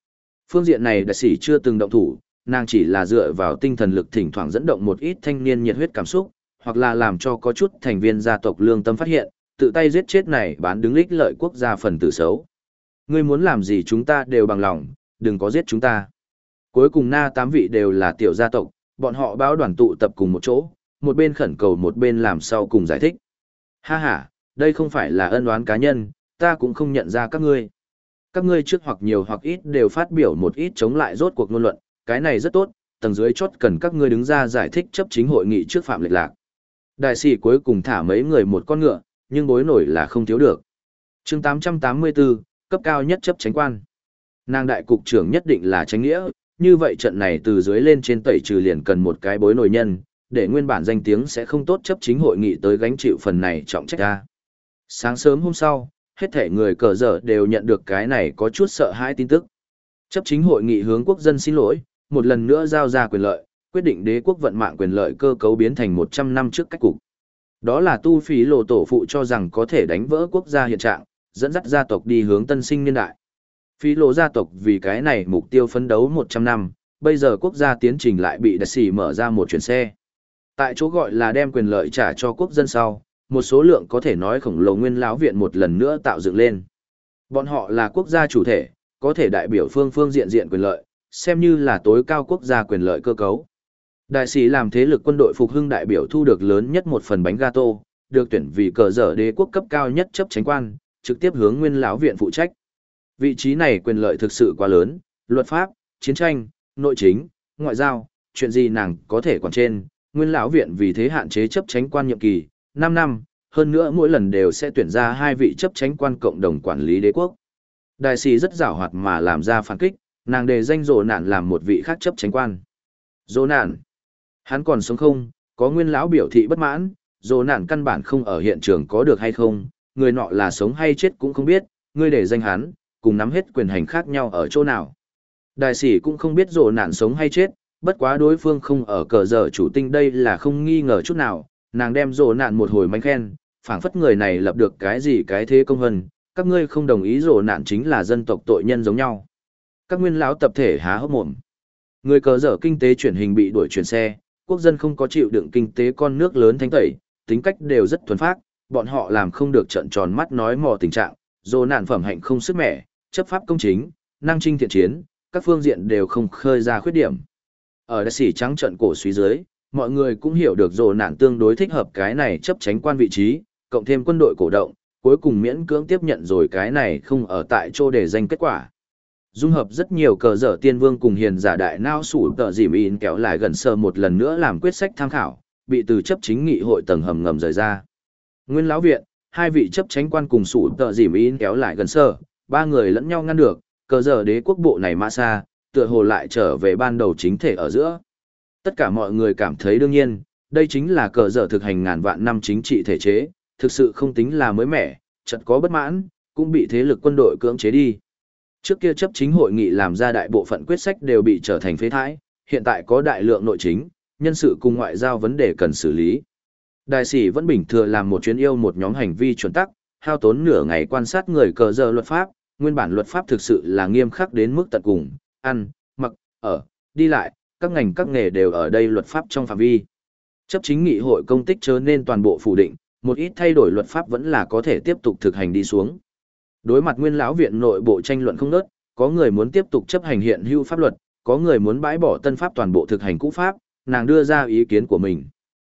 Phương diện này đại sĩ chưa từng động thủ, nàng chỉ là dựa vào tinh thần lực thỉnh thoảng dẫn động một ít thanh niên nhiệt huyết cảm xúc, hoặc là làm cho có chút thành viên gia tộc lương tâm phát hiện, tự tay giết chết này bán đứng ích lợi quốc gia phần tử xấu. Ngươi muốn làm gì chúng ta đều bằng lòng, đừng có giết chúng ta. Cuối cùng na tám vị đều là tiểu gia tộc, bọn họ báo đoàn tụ tập cùng một chỗ, một bên khẩn cầu một bên làm sau cùng giải thích. Ha ha, đây không phải là ân oán cá nhân, ta cũng không nhận ra các ngươi. Các ngươi trước hoặc nhiều hoặc ít đều phát biểu một ít chống lại rốt cuộc ngôn luận, cái này rất tốt, tầng dưới chốt cần các ngươi đứng ra giải thích chấp chính hội nghị trước phạm lệch lạc. Đại sĩ cuối cùng thả mấy người một con ngựa, nhưng bối nổi là không thiếu được. Chương tám trăm tám mươi tư, cấp cao nhất chấp chánh quan. Nàng đại cục trưởng nhất định là chánh nghĩa, như vậy trận này từ dưới lên trên tẩy trừ liền cần một cái bối nổi nhân, để nguyên bản danh tiếng sẽ không tốt chấp chính hội nghị tới gánh chịu phần này trọng trách ra. Sáng sớm hôm sau, hết thể người cờ dở đều nhận được cái này có chút sợ hãi tin tức. Chấp chính hội nghị hướng quốc dân xin lỗi, một lần nữa giao ra quyền lợi, quyết định đế quốc vận mạng quyền lợi cơ cấu biến thành một trăm năm trước cách cục. Đó là tu phí lộ tổ phụ cho rằng có thể đánh vỡ quốc gia hiện trạng, dẫn dắt gia tộc đi hướng tân sinh niên đại. Phí lộ gia tộc vì cái này mục tiêu phấn đấu một trăm năm, bây giờ quốc gia tiến trình lại bị đại sĩ mở ra một chuyển xe. Tại chỗ gọi là đem quyền lợi trả cho quốc dân sau, một số lượng có thể nói khổng lồ nguyên lão viện một lần nữa tạo dựng lên. Bọn họ là quốc gia chủ thể, có thể đại biểu phương phương diện diện quyền lợi, xem như là tối cao quốc gia quyền lợi cơ cấu. Đại sĩ làm thế lực quân đội phục hưng đại biểu thu được lớn nhất một phần bánh gato, được tuyển vì cờ dở đế quốc cấp cao nhất chấp chánh quan, trực tiếp hướng nguyên lão viện phụ trách. Vị trí này quyền lợi thực sự quá lớn, luật pháp, chiến tranh, nội chính, ngoại giao, chuyện gì nàng có thể quản trên, nguyên lão viện vì thế hạn chế chấp chánh quan nhiệm kỳ, năm năm, hơn nữa mỗi lần đều sẽ tuyển ra hai vị chấp chánh quan cộng đồng quản lý đế quốc. Đại sĩ rất giàu hoạt mà làm ra phản kích, nàng đề danh Dỗ Nạn làm một vị khác chấp chánh quan. Dỗ Nạn, hắn còn sống không? Có nguyên lão biểu thị bất mãn, Dỗ Nạn căn bản không ở hiện trường có được hay không, người nọ là sống hay chết cũng không biết, ngươi đề danh hắn, cùng nắm hết quyền hành khác nhau ở chỗ nào. Đại sĩ cũng không biết Dỗ Nạn sống hay chết, bất quá đối phương không ở cờ giờ chủ tinh đây là không nghi ngờ chút nào, nàng đem Dỗ Nạn một hồi mánh khen, phảng phất người này lập được cái gì cái thế công hân, các ngươi không đồng ý Dỗ Nạn chính là dân tộc tội nhân giống nhau. Các nguyên lão tập thể há hốc mồm. Người cờ dở kinh tế chuyển hình bị đuổi chuyển xe, quốc dân không có chịu đựng kinh tế con nước lớn thanh tẩy, tính cách đều rất thuần phác, bọn họ làm không được trợn tròn mắt nói mò tình trạng, Dỗ Nạn phẩm hạnh không sức mẻ, chấp pháp công chính, năng trinh thiện chiến, các phương diện đều không khơi ra khuyết điểm. Ở đại sĩ trắng trận cổ suý dưới, mọi người cũng hiểu được Dỗ Nạn tương đối thích hợp cái này chấp chánh quan vị trí, cộng thêm quân đội cổ động, cuối cùng miễn cưỡng tiếp nhận rồi cái này không ở tại chỗ để danh kết quả. Dung hợp rất nhiều cờ dở tiên vương cùng hiền giả đại nao sủ tờ dìm in kéo lại gần sơ một lần nữa làm quyết sách tham khảo, bị từ chấp chính nghị hội tầng hầm ngầm rời ra. Nguyên lão viện, hai vị chấp chánh quan cùng sủ tờ dìm in kéo lại gần sơ, ba người lẫn nhau ngăn được, cờ dở đế quốc bộ này mã xa, tựa hồ lại trở về ban đầu chính thể ở giữa. Tất cả mọi người cảm thấy đương nhiên, đây chính là cờ dở thực hành ngàn vạn năm chính trị thể chế, thực sự không tính là mới mẻ, chợt có bất mãn, cũng bị thế lực quân đội cưỡng chế đi. Trước kia chấp chính hội nghị làm ra đại bộ phận quyết sách đều bị trở thành phế thải, hiện tại có đại lượng nội chính, nhân sự cùng ngoại giao vấn đề cần xử lý. Đại sĩ vẫn bình thường làm một chuyến yêu một nhóm hành vi chuẩn tắc, hao tốn nửa ngày quan sát người cờ giờ luật pháp, nguyên bản luật pháp thực sự là nghiêm khắc đến mức tận cùng, ăn, mặc, ở, đi lại, các ngành các nghề đều ở đây luật pháp trong phạm vi. Chấp chính nghị hội công tích chớ nên toàn bộ phủ định, một ít thay đổi luật pháp vẫn là có thể tiếp tục thực hành đi xuống. Đối mặt nguyên lão viện nội bộ tranh luận không ngớt, có người muốn tiếp tục chấp hành hiện hữu pháp luật, có người muốn bãi bỏ tân pháp toàn bộ thực hành cũ pháp, nàng đưa ra ý kiến của mình.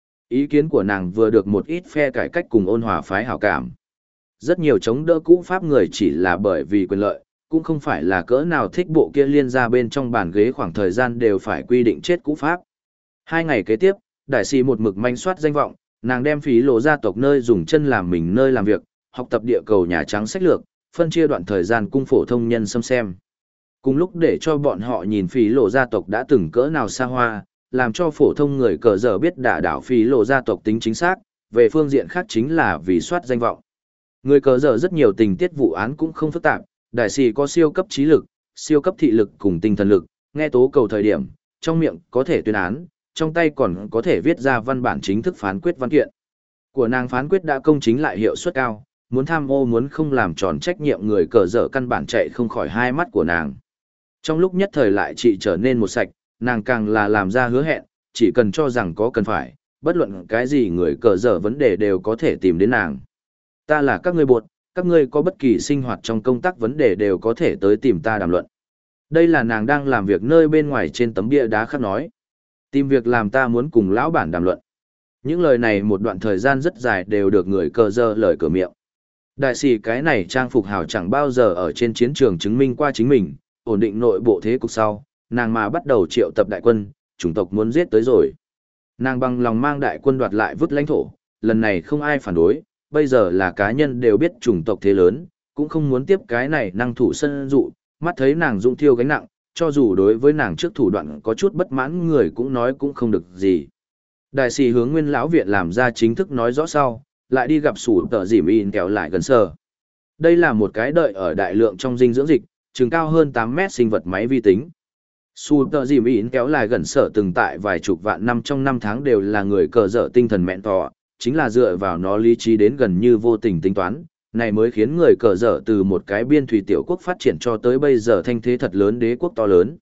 Ý kiến của nàng vừa được một ít phe cải cách cùng ôn hòa phái hảo cảm. Rất nhiều chống đỡ cũ pháp người chỉ là bởi vì quyền lợi, cũng không phải là cỡ nào thích bộ kia liên ra bên trong bàn ghế khoảng thời gian đều phải quy định chết cũ pháp. Hai ngày kế tiếp, đại sĩ một mực manh soát danh vọng, nàng đem phí lộ gia tộc nơi dùng chân làm mình nơi làm việc, học tập địa cầu Nhà Trắng sách lược, phân chia đoạn thời gian cung phổ thông nhân xâm xem. Cùng lúc để cho bọn họ nhìn phí lộ gia tộc đã từng cỡ nào xa hoa, làm cho phổ thông người cờ giờ biết đả đảo phí lộ gia tộc tính chính xác, về phương diện khác chính là vì soát danh vọng. Người cờ giờ rất nhiều tình tiết vụ án cũng không phức tạp, đại sĩ có siêu cấp trí lực, siêu cấp thị lực cùng tinh thần lực, nghe tố cầu thời điểm, trong miệng có thể tuyên án, trong tay còn có thể viết ra văn bản chính thức phán quyết văn kiện. Của nàng phán quyết đã công chính lại hiệu suất cao, muốn tham ô muốn không làm tròn trách nhiệm người cờ dở căn bản chạy không khỏi hai mắt của nàng. Trong lúc nhất thời lại chị trở nên một sạch, nàng càng là làm ra hứa hẹn, chỉ cần cho rằng có cần phải, bất luận cái gì người cờ dở vấn đề đều có thể tìm đến nàng. Ta là các ngươi bột, các ngươi có bất kỳ sinh hoạt trong công tác vấn đề đều có thể tới tìm ta đàm luận. Đây là nàng đang làm việc nơi bên ngoài trên tấm bia đá khắc nói. Tìm việc làm ta muốn cùng lão bản đàm luận. Những lời này một đoạn thời gian rất dài đều được người cờ dơ lời cửa miệng. Đại sĩ cái này trang phục hào chẳng bao giờ ở trên chiến trường chứng minh qua chính mình, ổn định nội bộ thế cục sau, nàng mà bắt đầu triệu tập đại quân, chủng tộc muốn giết tới rồi. Nàng bằng lòng mang đại quân đoạt lại vứt lãnh thổ, lần này không ai phản đối, bây giờ là cá nhân đều biết chủng tộc thế lớn, cũng không muốn tiếp cái này năng thủ sân dụ, mắt thấy nàng dũng thiêu gánh nặng, cho dù đối với nàng trước thủ đoạn có chút bất mãn người cũng nói cũng không được gì. Đại sĩ hướng nguyên lão viện làm ra chính thức nói rõ sau, lại đi gặp sủ tờ dìm in kéo lại gần sở. Đây là một cái đợi ở đại lượng trong dinh dưỡng dịch, chừng cao hơn tám mét sinh vật máy vi tính. Sủ tờ dìm in kéo lại gần sở từng tại vài chục vạn năm trong năm tháng đều là người cờ dở tinh thần mẹn tỏ, chính là dựa vào nó lý trí đến gần như vô tình tính toán, này mới khiến người cờ dở từ một cái biên thủy tiểu quốc phát triển cho tới bây giờ thanh thế thật lớn đế quốc to lớn.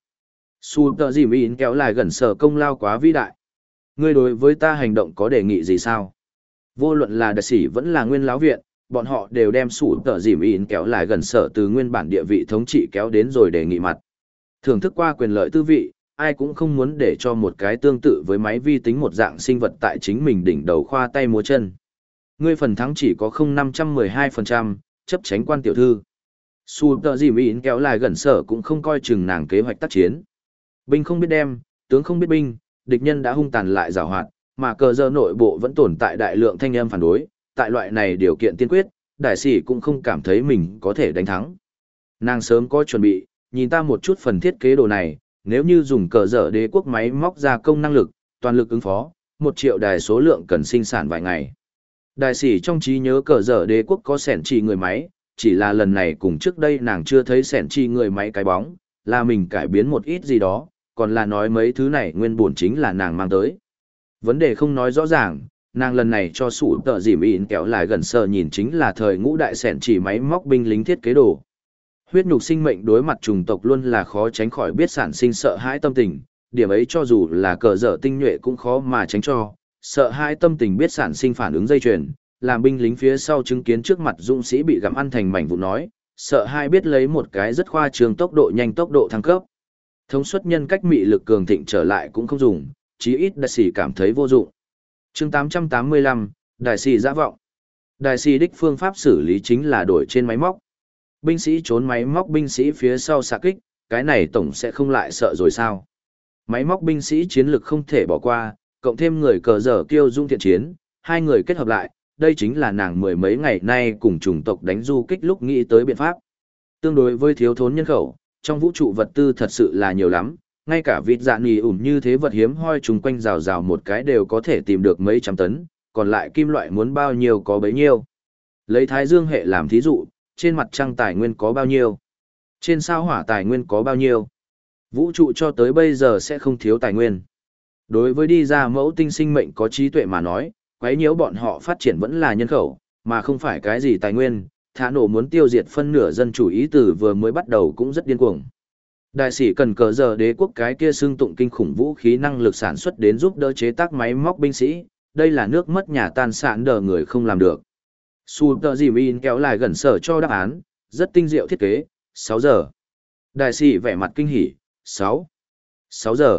Sủ tờ dìm in kéo lại gần sở công lao quá vĩ đại. Ngươi đối với ta hành động có đề nghị gì sao? Vô luận là đại sĩ vẫn là nguyên lão viện, bọn họ đều đem sủ tờ dìm in kéo lại gần sở từ nguyên bản địa vị thống trị kéo đến rồi đề nghị mặt. Thưởng thức qua quyền lợi tư vị, ai cũng không muốn để cho một cái tương tự với máy vi tính một dạng sinh vật tại chính mình đỉnh đầu khoa tay múa chân. Ngươi phần thắng chỉ có không năm trăm mười hai phần trăm, chấp tránh quan tiểu thư. Sủ tờ dìm in kéo lại gần sở cũng không coi chừng nàng kế hoạch tác chiến. Binh không biết đem, tướng không biết binh, địch nhân đã hung tàn lại giàu hoạt, mà cờ dơ nội bộ vẫn tồn tại đại lượng thanh âm phản đối, tại loại này điều kiện tiên quyết, đại sĩ cũng không cảm thấy mình có thể đánh thắng. Nàng sớm có chuẩn bị, nhìn ta một chút phần thiết kế đồ này, nếu như dùng cờ dơ đế quốc máy móc gia công năng lực, toàn lực ứng phó, một triệu đài số lượng cần sinh sản vài ngày. Đại sĩ trong trí nhớ cờ dơ đế quốc có sẻn trì người máy, chỉ là lần này cùng trước đây nàng chưa thấy sẻn trì người máy cái bóng, là mình cải biến một ít gì đó, còn là nói mấy thứ này nguyên bổn chính là nàng mang tới. Vấn đề không nói rõ ràng, nàng lần này cho sủ tợ dìm in kéo lại gần sờ nhìn chính là thời ngũ đại sẻn chỉ máy móc binh lính thiết kế đồ. Huyết nhục sinh mệnh đối mặt trùng tộc luôn là khó tránh khỏi biết sản sinh sợ hãi tâm tình, điểm ấy cho dù là cờ dở tinh nhuệ cũng khó mà tránh cho, sợ hãi tâm tình biết sản sinh phản ứng dây chuyền, làm binh lính phía sau chứng kiến trước mặt dũng sĩ bị gặm ăn thành mảnh vụn nói, sợ hãi biết lấy một cái rất khoa trương tốc độ nhanh tốc độ thăng cấp. Thống suất nhân cách mị lực cường thịnh trở lại cũng không dùng, chí ít đại sĩ cảm thấy vô dụng. Chương tám trăm tám mươi lăm, đại sĩ dã vọng. Đại sĩ đích phương pháp xử lý chính là đổi trên máy móc. Binh sĩ trốn máy móc binh sĩ phía sau xạ kích, cái này tổng sẽ không lại sợ rồi sao? Máy móc binh sĩ chiến lực không thể bỏ qua, cộng thêm người cờ dở kiêu dung thiện chiến, hai người kết hợp lại, đây chính là nàng mười mấy ngày nay cùng chủng tộc đánh du kích lúc nghĩ tới biện pháp. Tương đối với thiếu thốn nhân khẩu, trong vũ trụ vật tư thật sự là nhiều lắm, ngay cả vịt dạ nì ủn như thế vật hiếm hoi chung quanh rào rào một cái đều có thể tìm được mấy trăm tấn, còn lại kim loại muốn bao nhiêu có bấy nhiêu. Lấy Thái Dương hệ làm thí dụ, trên mặt trăng tài nguyên có bao nhiêu? Trên sao hỏa tài nguyên có bao nhiêu? Vũ trụ cho tới bây giờ sẽ không thiếu tài nguyên. Đối với đi ra mẫu tinh sinh mệnh có trí tuệ mà nói, quấy nhiễu bọn họ phát triển vẫn là nhân khẩu, mà không phải cái gì tài nguyên. Thả nổ muốn tiêu diệt phân nửa dân chủ ý tử vừa mới bắt đầu cũng rất điên cuồng. Đại sĩ cần cờ giờ đế quốc cái kia xương tụng kinh khủng vũ khí năng lực sản xuất đến giúp đỡ chế tác máy móc binh sĩ, đây là nước mất nhà tan sản đờ người không làm được. Su tờ dìm in kéo lại gần sở cho đáp án, rất tinh diệu thiết kế, sáu giờ. Đại sĩ vẻ mặt kinh hỉ, sáu. sáu giờ.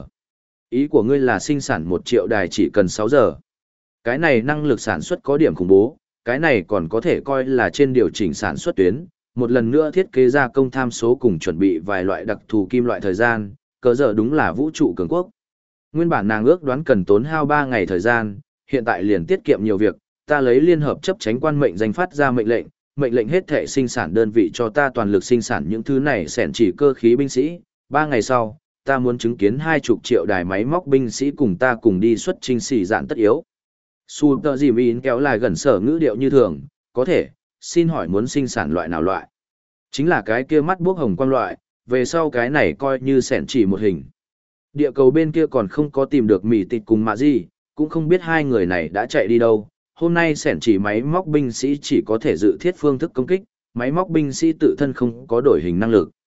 Ý của ngươi là sinh sản một triệu đài chỉ cần sáu giờ. Cái này năng lực sản xuất có điểm khủng bố, cái này còn có thể coi là trên điều chỉnh sản xuất tuyến, một lần nữa thiết kế ra công tham số cùng chuẩn bị vài loại đặc thù kim loại thời gian, cỡ giờ đúng là vũ trụ cường quốc. Nguyên bản nàng ước đoán cần tốn hao ba ngày thời gian, hiện tại liền tiết kiệm nhiều việc, ta lấy liên hợp chấp tránh quan mệnh danh phát ra mệnh lệnh, mệnh lệnh hết thể sinh sản đơn vị cho ta toàn lực sinh sản những thứ này xẻn chỉ cơ khí binh sĩ, ba ngày sau, ta muốn chứng kiến hai chục triệu đài máy móc binh sĩ cùng ta cùng đi xuất trình xỉ dạn tất yếu. Su tờ dìm in kéo lại gần sở ngữ điệu như thường, có thể, xin hỏi muốn sinh sản loại nào loại? Chính là cái kia mắt buốc hồng quang loại, về sau cái này coi như xẻn chỉ một hình. Địa cầu bên kia còn không có tìm được mỉ tịt cùng mạ gì, cũng không biết hai người này đã chạy đi đâu. Hôm nay xẻn chỉ máy móc binh sĩ chỉ có thể dự thiết phương thức công kích, máy móc binh sĩ tự thân không có đổi hình năng lực.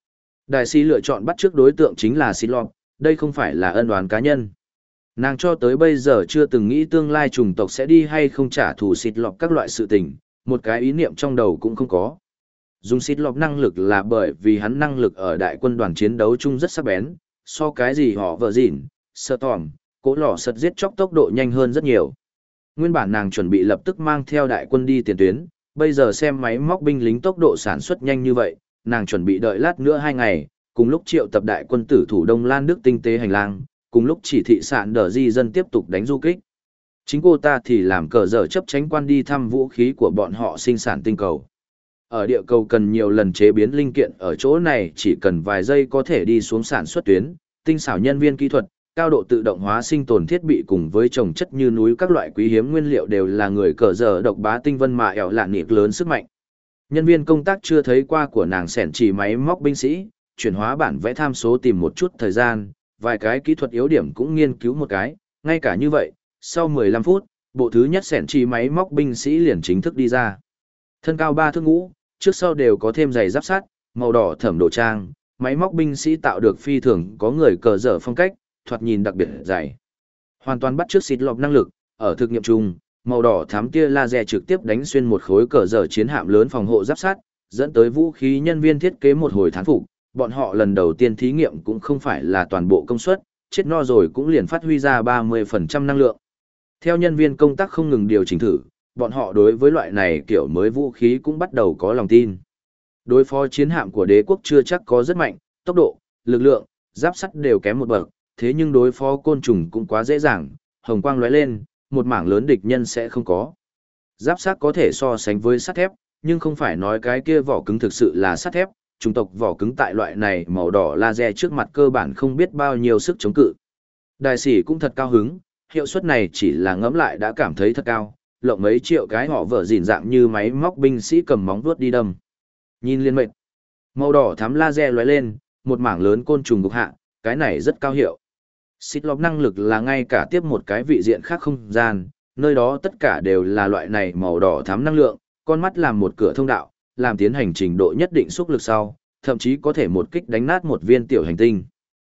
Đại sĩ lựa chọn bắt trước đối tượng chính là Xịt Lọp, đây không phải là ân oán cá nhân. Nàng cho tới bây giờ chưa từng nghĩ tương lai chủng tộc sẽ đi hay không trả thù Xịt Lọp các loại sự tình, một cái ý niệm trong đầu cũng không có. Dùng Xịt Lọp năng lực là bởi vì hắn năng lực ở đại quân đoàn chiến đấu chung rất sắc bén, so cái gì họ vợ dịn, sợ tòm, cố lò sật giết chóc tốc độ nhanh hơn rất nhiều. Nguyên bản nàng chuẩn bị lập tức mang theo đại quân đi tiền tuyến, bây giờ xem máy móc binh lính tốc độ sản xuất nhanh như vậy, nàng chuẩn bị đợi lát nữa hai ngày, cùng lúc triệu tập đại quân tử thủ Đông Lan Đức tinh tế hành lang, cùng lúc chỉ thị sạn đờ di dân tiếp tục đánh du kích. Chính cô ta thì làm cờ dở chấp tránh quan đi thăm vũ khí của bọn họ sinh sản tinh cầu. Ở địa cầu cần nhiều lần chế biến linh kiện, ở chỗ này chỉ cần vài giây có thể đi xuống sản xuất tuyến, tinh xảo nhân viên kỹ thuật, cao độ tự động hóa sinh tồn thiết bị cùng với trồng chất như núi các loại quý hiếm nguyên liệu đều là người cờ dở độc bá tinh vân mà ẻo lạn nịt lớn sức mạnh. Nhân viên công tác chưa thấy qua của nàng sẻn chỉ máy móc binh sĩ, chuyển hóa bản vẽ tham số tìm một chút thời gian, vài cái kỹ thuật yếu điểm cũng nghiên cứu một cái, ngay cả như vậy, sau mười lăm phút, bộ thứ nhất sẻn chỉ máy móc binh sĩ liền chính thức đi ra. Thân cao ba thước ngũ, trước sau đều có thêm giày giáp sắt, màu đỏ thẩm đồ trang, máy móc binh sĩ tạo được phi thường có người cờ dở phong cách, thoạt nhìn đặc biệt dày. Hoàn toàn bắt chước Xịt Lọp năng lực, ở thực nghiệm chung, màu đỏ thám tia laser trực tiếp đánh xuyên một khối cờ dở chiến hạm lớn phòng hộ giáp sắt, dẫn tới vũ khí nhân viên thiết kế một hồi thán phục, bọn họ lần đầu tiên thí nghiệm cũng không phải là toàn bộ công suất, chết no rồi cũng liền phát huy ra ba mươi phần trăm năng lượng. Theo nhân viên công tác không ngừng điều chỉnh thử, bọn họ đối với loại này kiểu mới vũ khí cũng bắt đầu có lòng tin. Đối phó chiến hạm của đế quốc chưa chắc có rất mạnh, tốc độ, lực lượng, giáp sắt đều kém một bậc, thế nhưng đối phó côn trùng cũng quá dễ dàng, hồng quang lóe lên, một mảng lớn địch nhân sẽ không có. Giáp sắt có thể so sánh với sắt thép, nhưng không phải nói cái kia vỏ cứng thực sự là sắt thép, chủng tộc vỏ cứng tại loại này màu đỏ laser trước mặt cơ bản không biết bao nhiêu sức chống cự. Đại sĩ cũng thật cao hứng, hiệu suất này chỉ là ngẫm lại đã cảm thấy thật cao, lộng mấy triệu cái họ vợ dỉn dạng như máy móc binh sĩ cầm móng vuốt đi đâm. Nhìn liên mệt, màu đỏ thắm laser lóe lên, một mảng lớn côn trùng gục hạ, cái này rất cao hiệu. Xịt Lọp năng lực là ngay cả tiếp một cái vị diện khác không gian, nơi đó tất cả đều là loại này màu đỏ thắm năng lượng, con mắt làm một cửa thông đạo, làm tiến hành trình độ nhất định xúc lực sau, thậm chí có thể một kích đánh nát một viên tiểu hành tinh.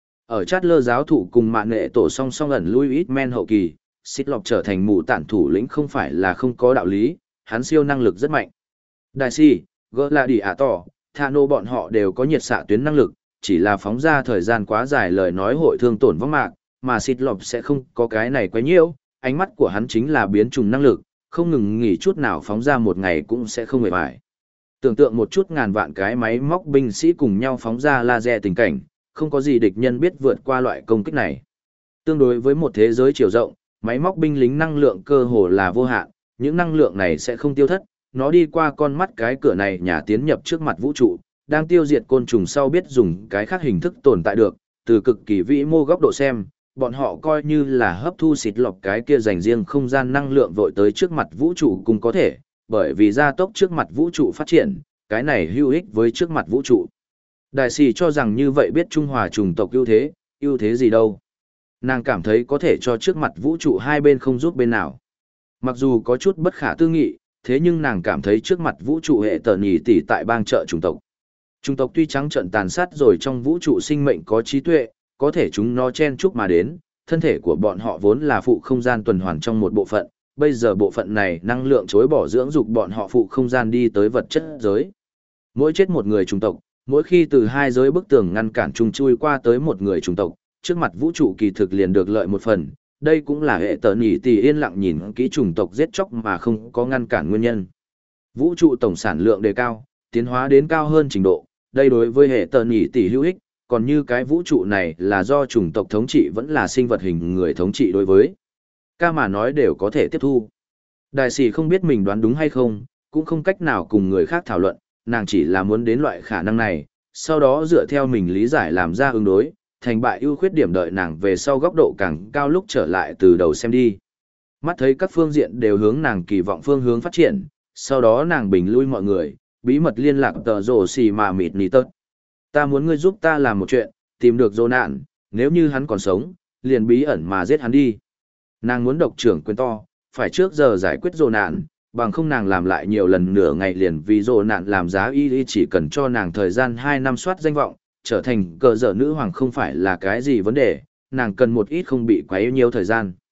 Ở chát lơ giáo thủ cùng mạng nghệ tổ song song ẩn Louis Men hậu kỳ, Xịt Lọp trở thành mù tản thủ lĩnh không phải là không có đạo lý, hắn siêu năng lực rất mạnh. Đại si, gỡ là đi ả tỏ, Thano bọn họ đều có nhiệt xạ tuyến năng lực, chỉ là phóng ra thời gian quá dài lời nói hội thương tổn vong mạc, mà Xịt Lọp sẽ không có cái này quá nhiều, ánh mắt của hắn chính là biến trùng năng lực, không ngừng nghỉ chút nào phóng ra một ngày cũng sẽ không hề bại. Tưởng tượng một chút ngàn vạn cái máy móc binh sĩ cùng nhau phóng ra laser tình cảnh, không có gì địch nhân biết vượt qua loại công kích này. Tương đối với một thế giới chiều rộng, máy móc binh lính năng lượng cơ hồ là vô hạn, những năng lượng này sẽ không tiêu thất, nó đi qua con mắt cái cửa này nhà tiến nhập trước mặt vũ trụ, đang tiêu diệt côn trùng sau biết dùng cái khác hình thức tồn tại được, từ cực kỳ vĩ mô góc độ xem, bọn họ coi như là hấp thu Xịt Lọp cái kia dành riêng không gian năng lượng vội tới trước mặt vũ trụ cũng có thể, bởi vì gia tốc trước mặt vũ trụ phát triển, cái này hữu ích với trước mặt vũ trụ. Đại sĩ cho rằng như vậy biết Trung Hòa chủng tộc ưu thế, ưu thế gì đâu. Nàng cảm thấy có thể cho trước mặt vũ trụ hai bên không giúp bên nào. Mặc dù có chút bất khả tư nghị, thế nhưng nàng cảm thấy trước mặt vũ trụ hệ tờ nhì tỷ tại bang trợ chủng tộc. Chủng tộc tuy trắng trợn tàn sát rồi trong vũ trụ sinh mệnh có trí tuệ, có thể chúng nó chen chúc mà đến, thân thể của bọn họ vốn là phụ không gian tuần hoàn trong một bộ phận, bây giờ bộ phận này năng lượng chối bỏ dưỡng dục bọn họ phụ không gian đi tới vật chất giới. Mỗi chết một người chủng tộc, mỗi khi từ hai giới bức tường ngăn cản chung chui qua tới một người chủng tộc, trước mặt vũ trụ kỳ thực liền được lợi một phần, đây cũng là hệ tờ nhỉ tỷ yên lặng nhìn kỹ chủng tộc giết chóc mà không có ngăn cản nguyên nhân. Vũ trụ tổng sản lượng đề cao, tiến hóa đến cao hơn trình độ, đây đối với hệ tờ nhỉ tỷ hữu ích, còn như cái vũ trụ này là do chủng tộc thống trị vẫn là sinh vật hình người thống trị đối với. Ca mà nói đều có thể tiếp thu. Đại sĩ không biết mình đoán đúng hay không, cũng không cách nào cùng người khác thảo luận, nàng chỉ là muốn đến loại khả năng này, sau đó dựa theo mình lý giải làm ra ứng đối, thành bại ưu khuyết điểm đợi nàng về sau góc độ càng cao lúc trở lại từ đầu xem đi. Mắt thấy các phương diện đều hướng nàng kỳ vọng phương hướng phát triển, sau đó nàng bình lui mọi người, bí mật liên lạc tờ rồ xì mà mịt nì tớt. Ta muốn ngươi giúp ta làm một chuyện, tìm được dô nạn, nếu như hắn còn sống, liền bí ẩn mà giết hắn đi. Nàng muốn độc trưởng quyền to, phải trước giờ giải quyết dô nạn, bằng không nàng làm lại nhiều lần nửa ngày liền vì dô nạn làm giá y y chỉ cần cho nàng thời gian hai năm soát danh vọng, trở thành cờ dở nữ hoàng không phải là cái gì vấn đề, nàng cần một ít không bị quấy nhiều thời gian.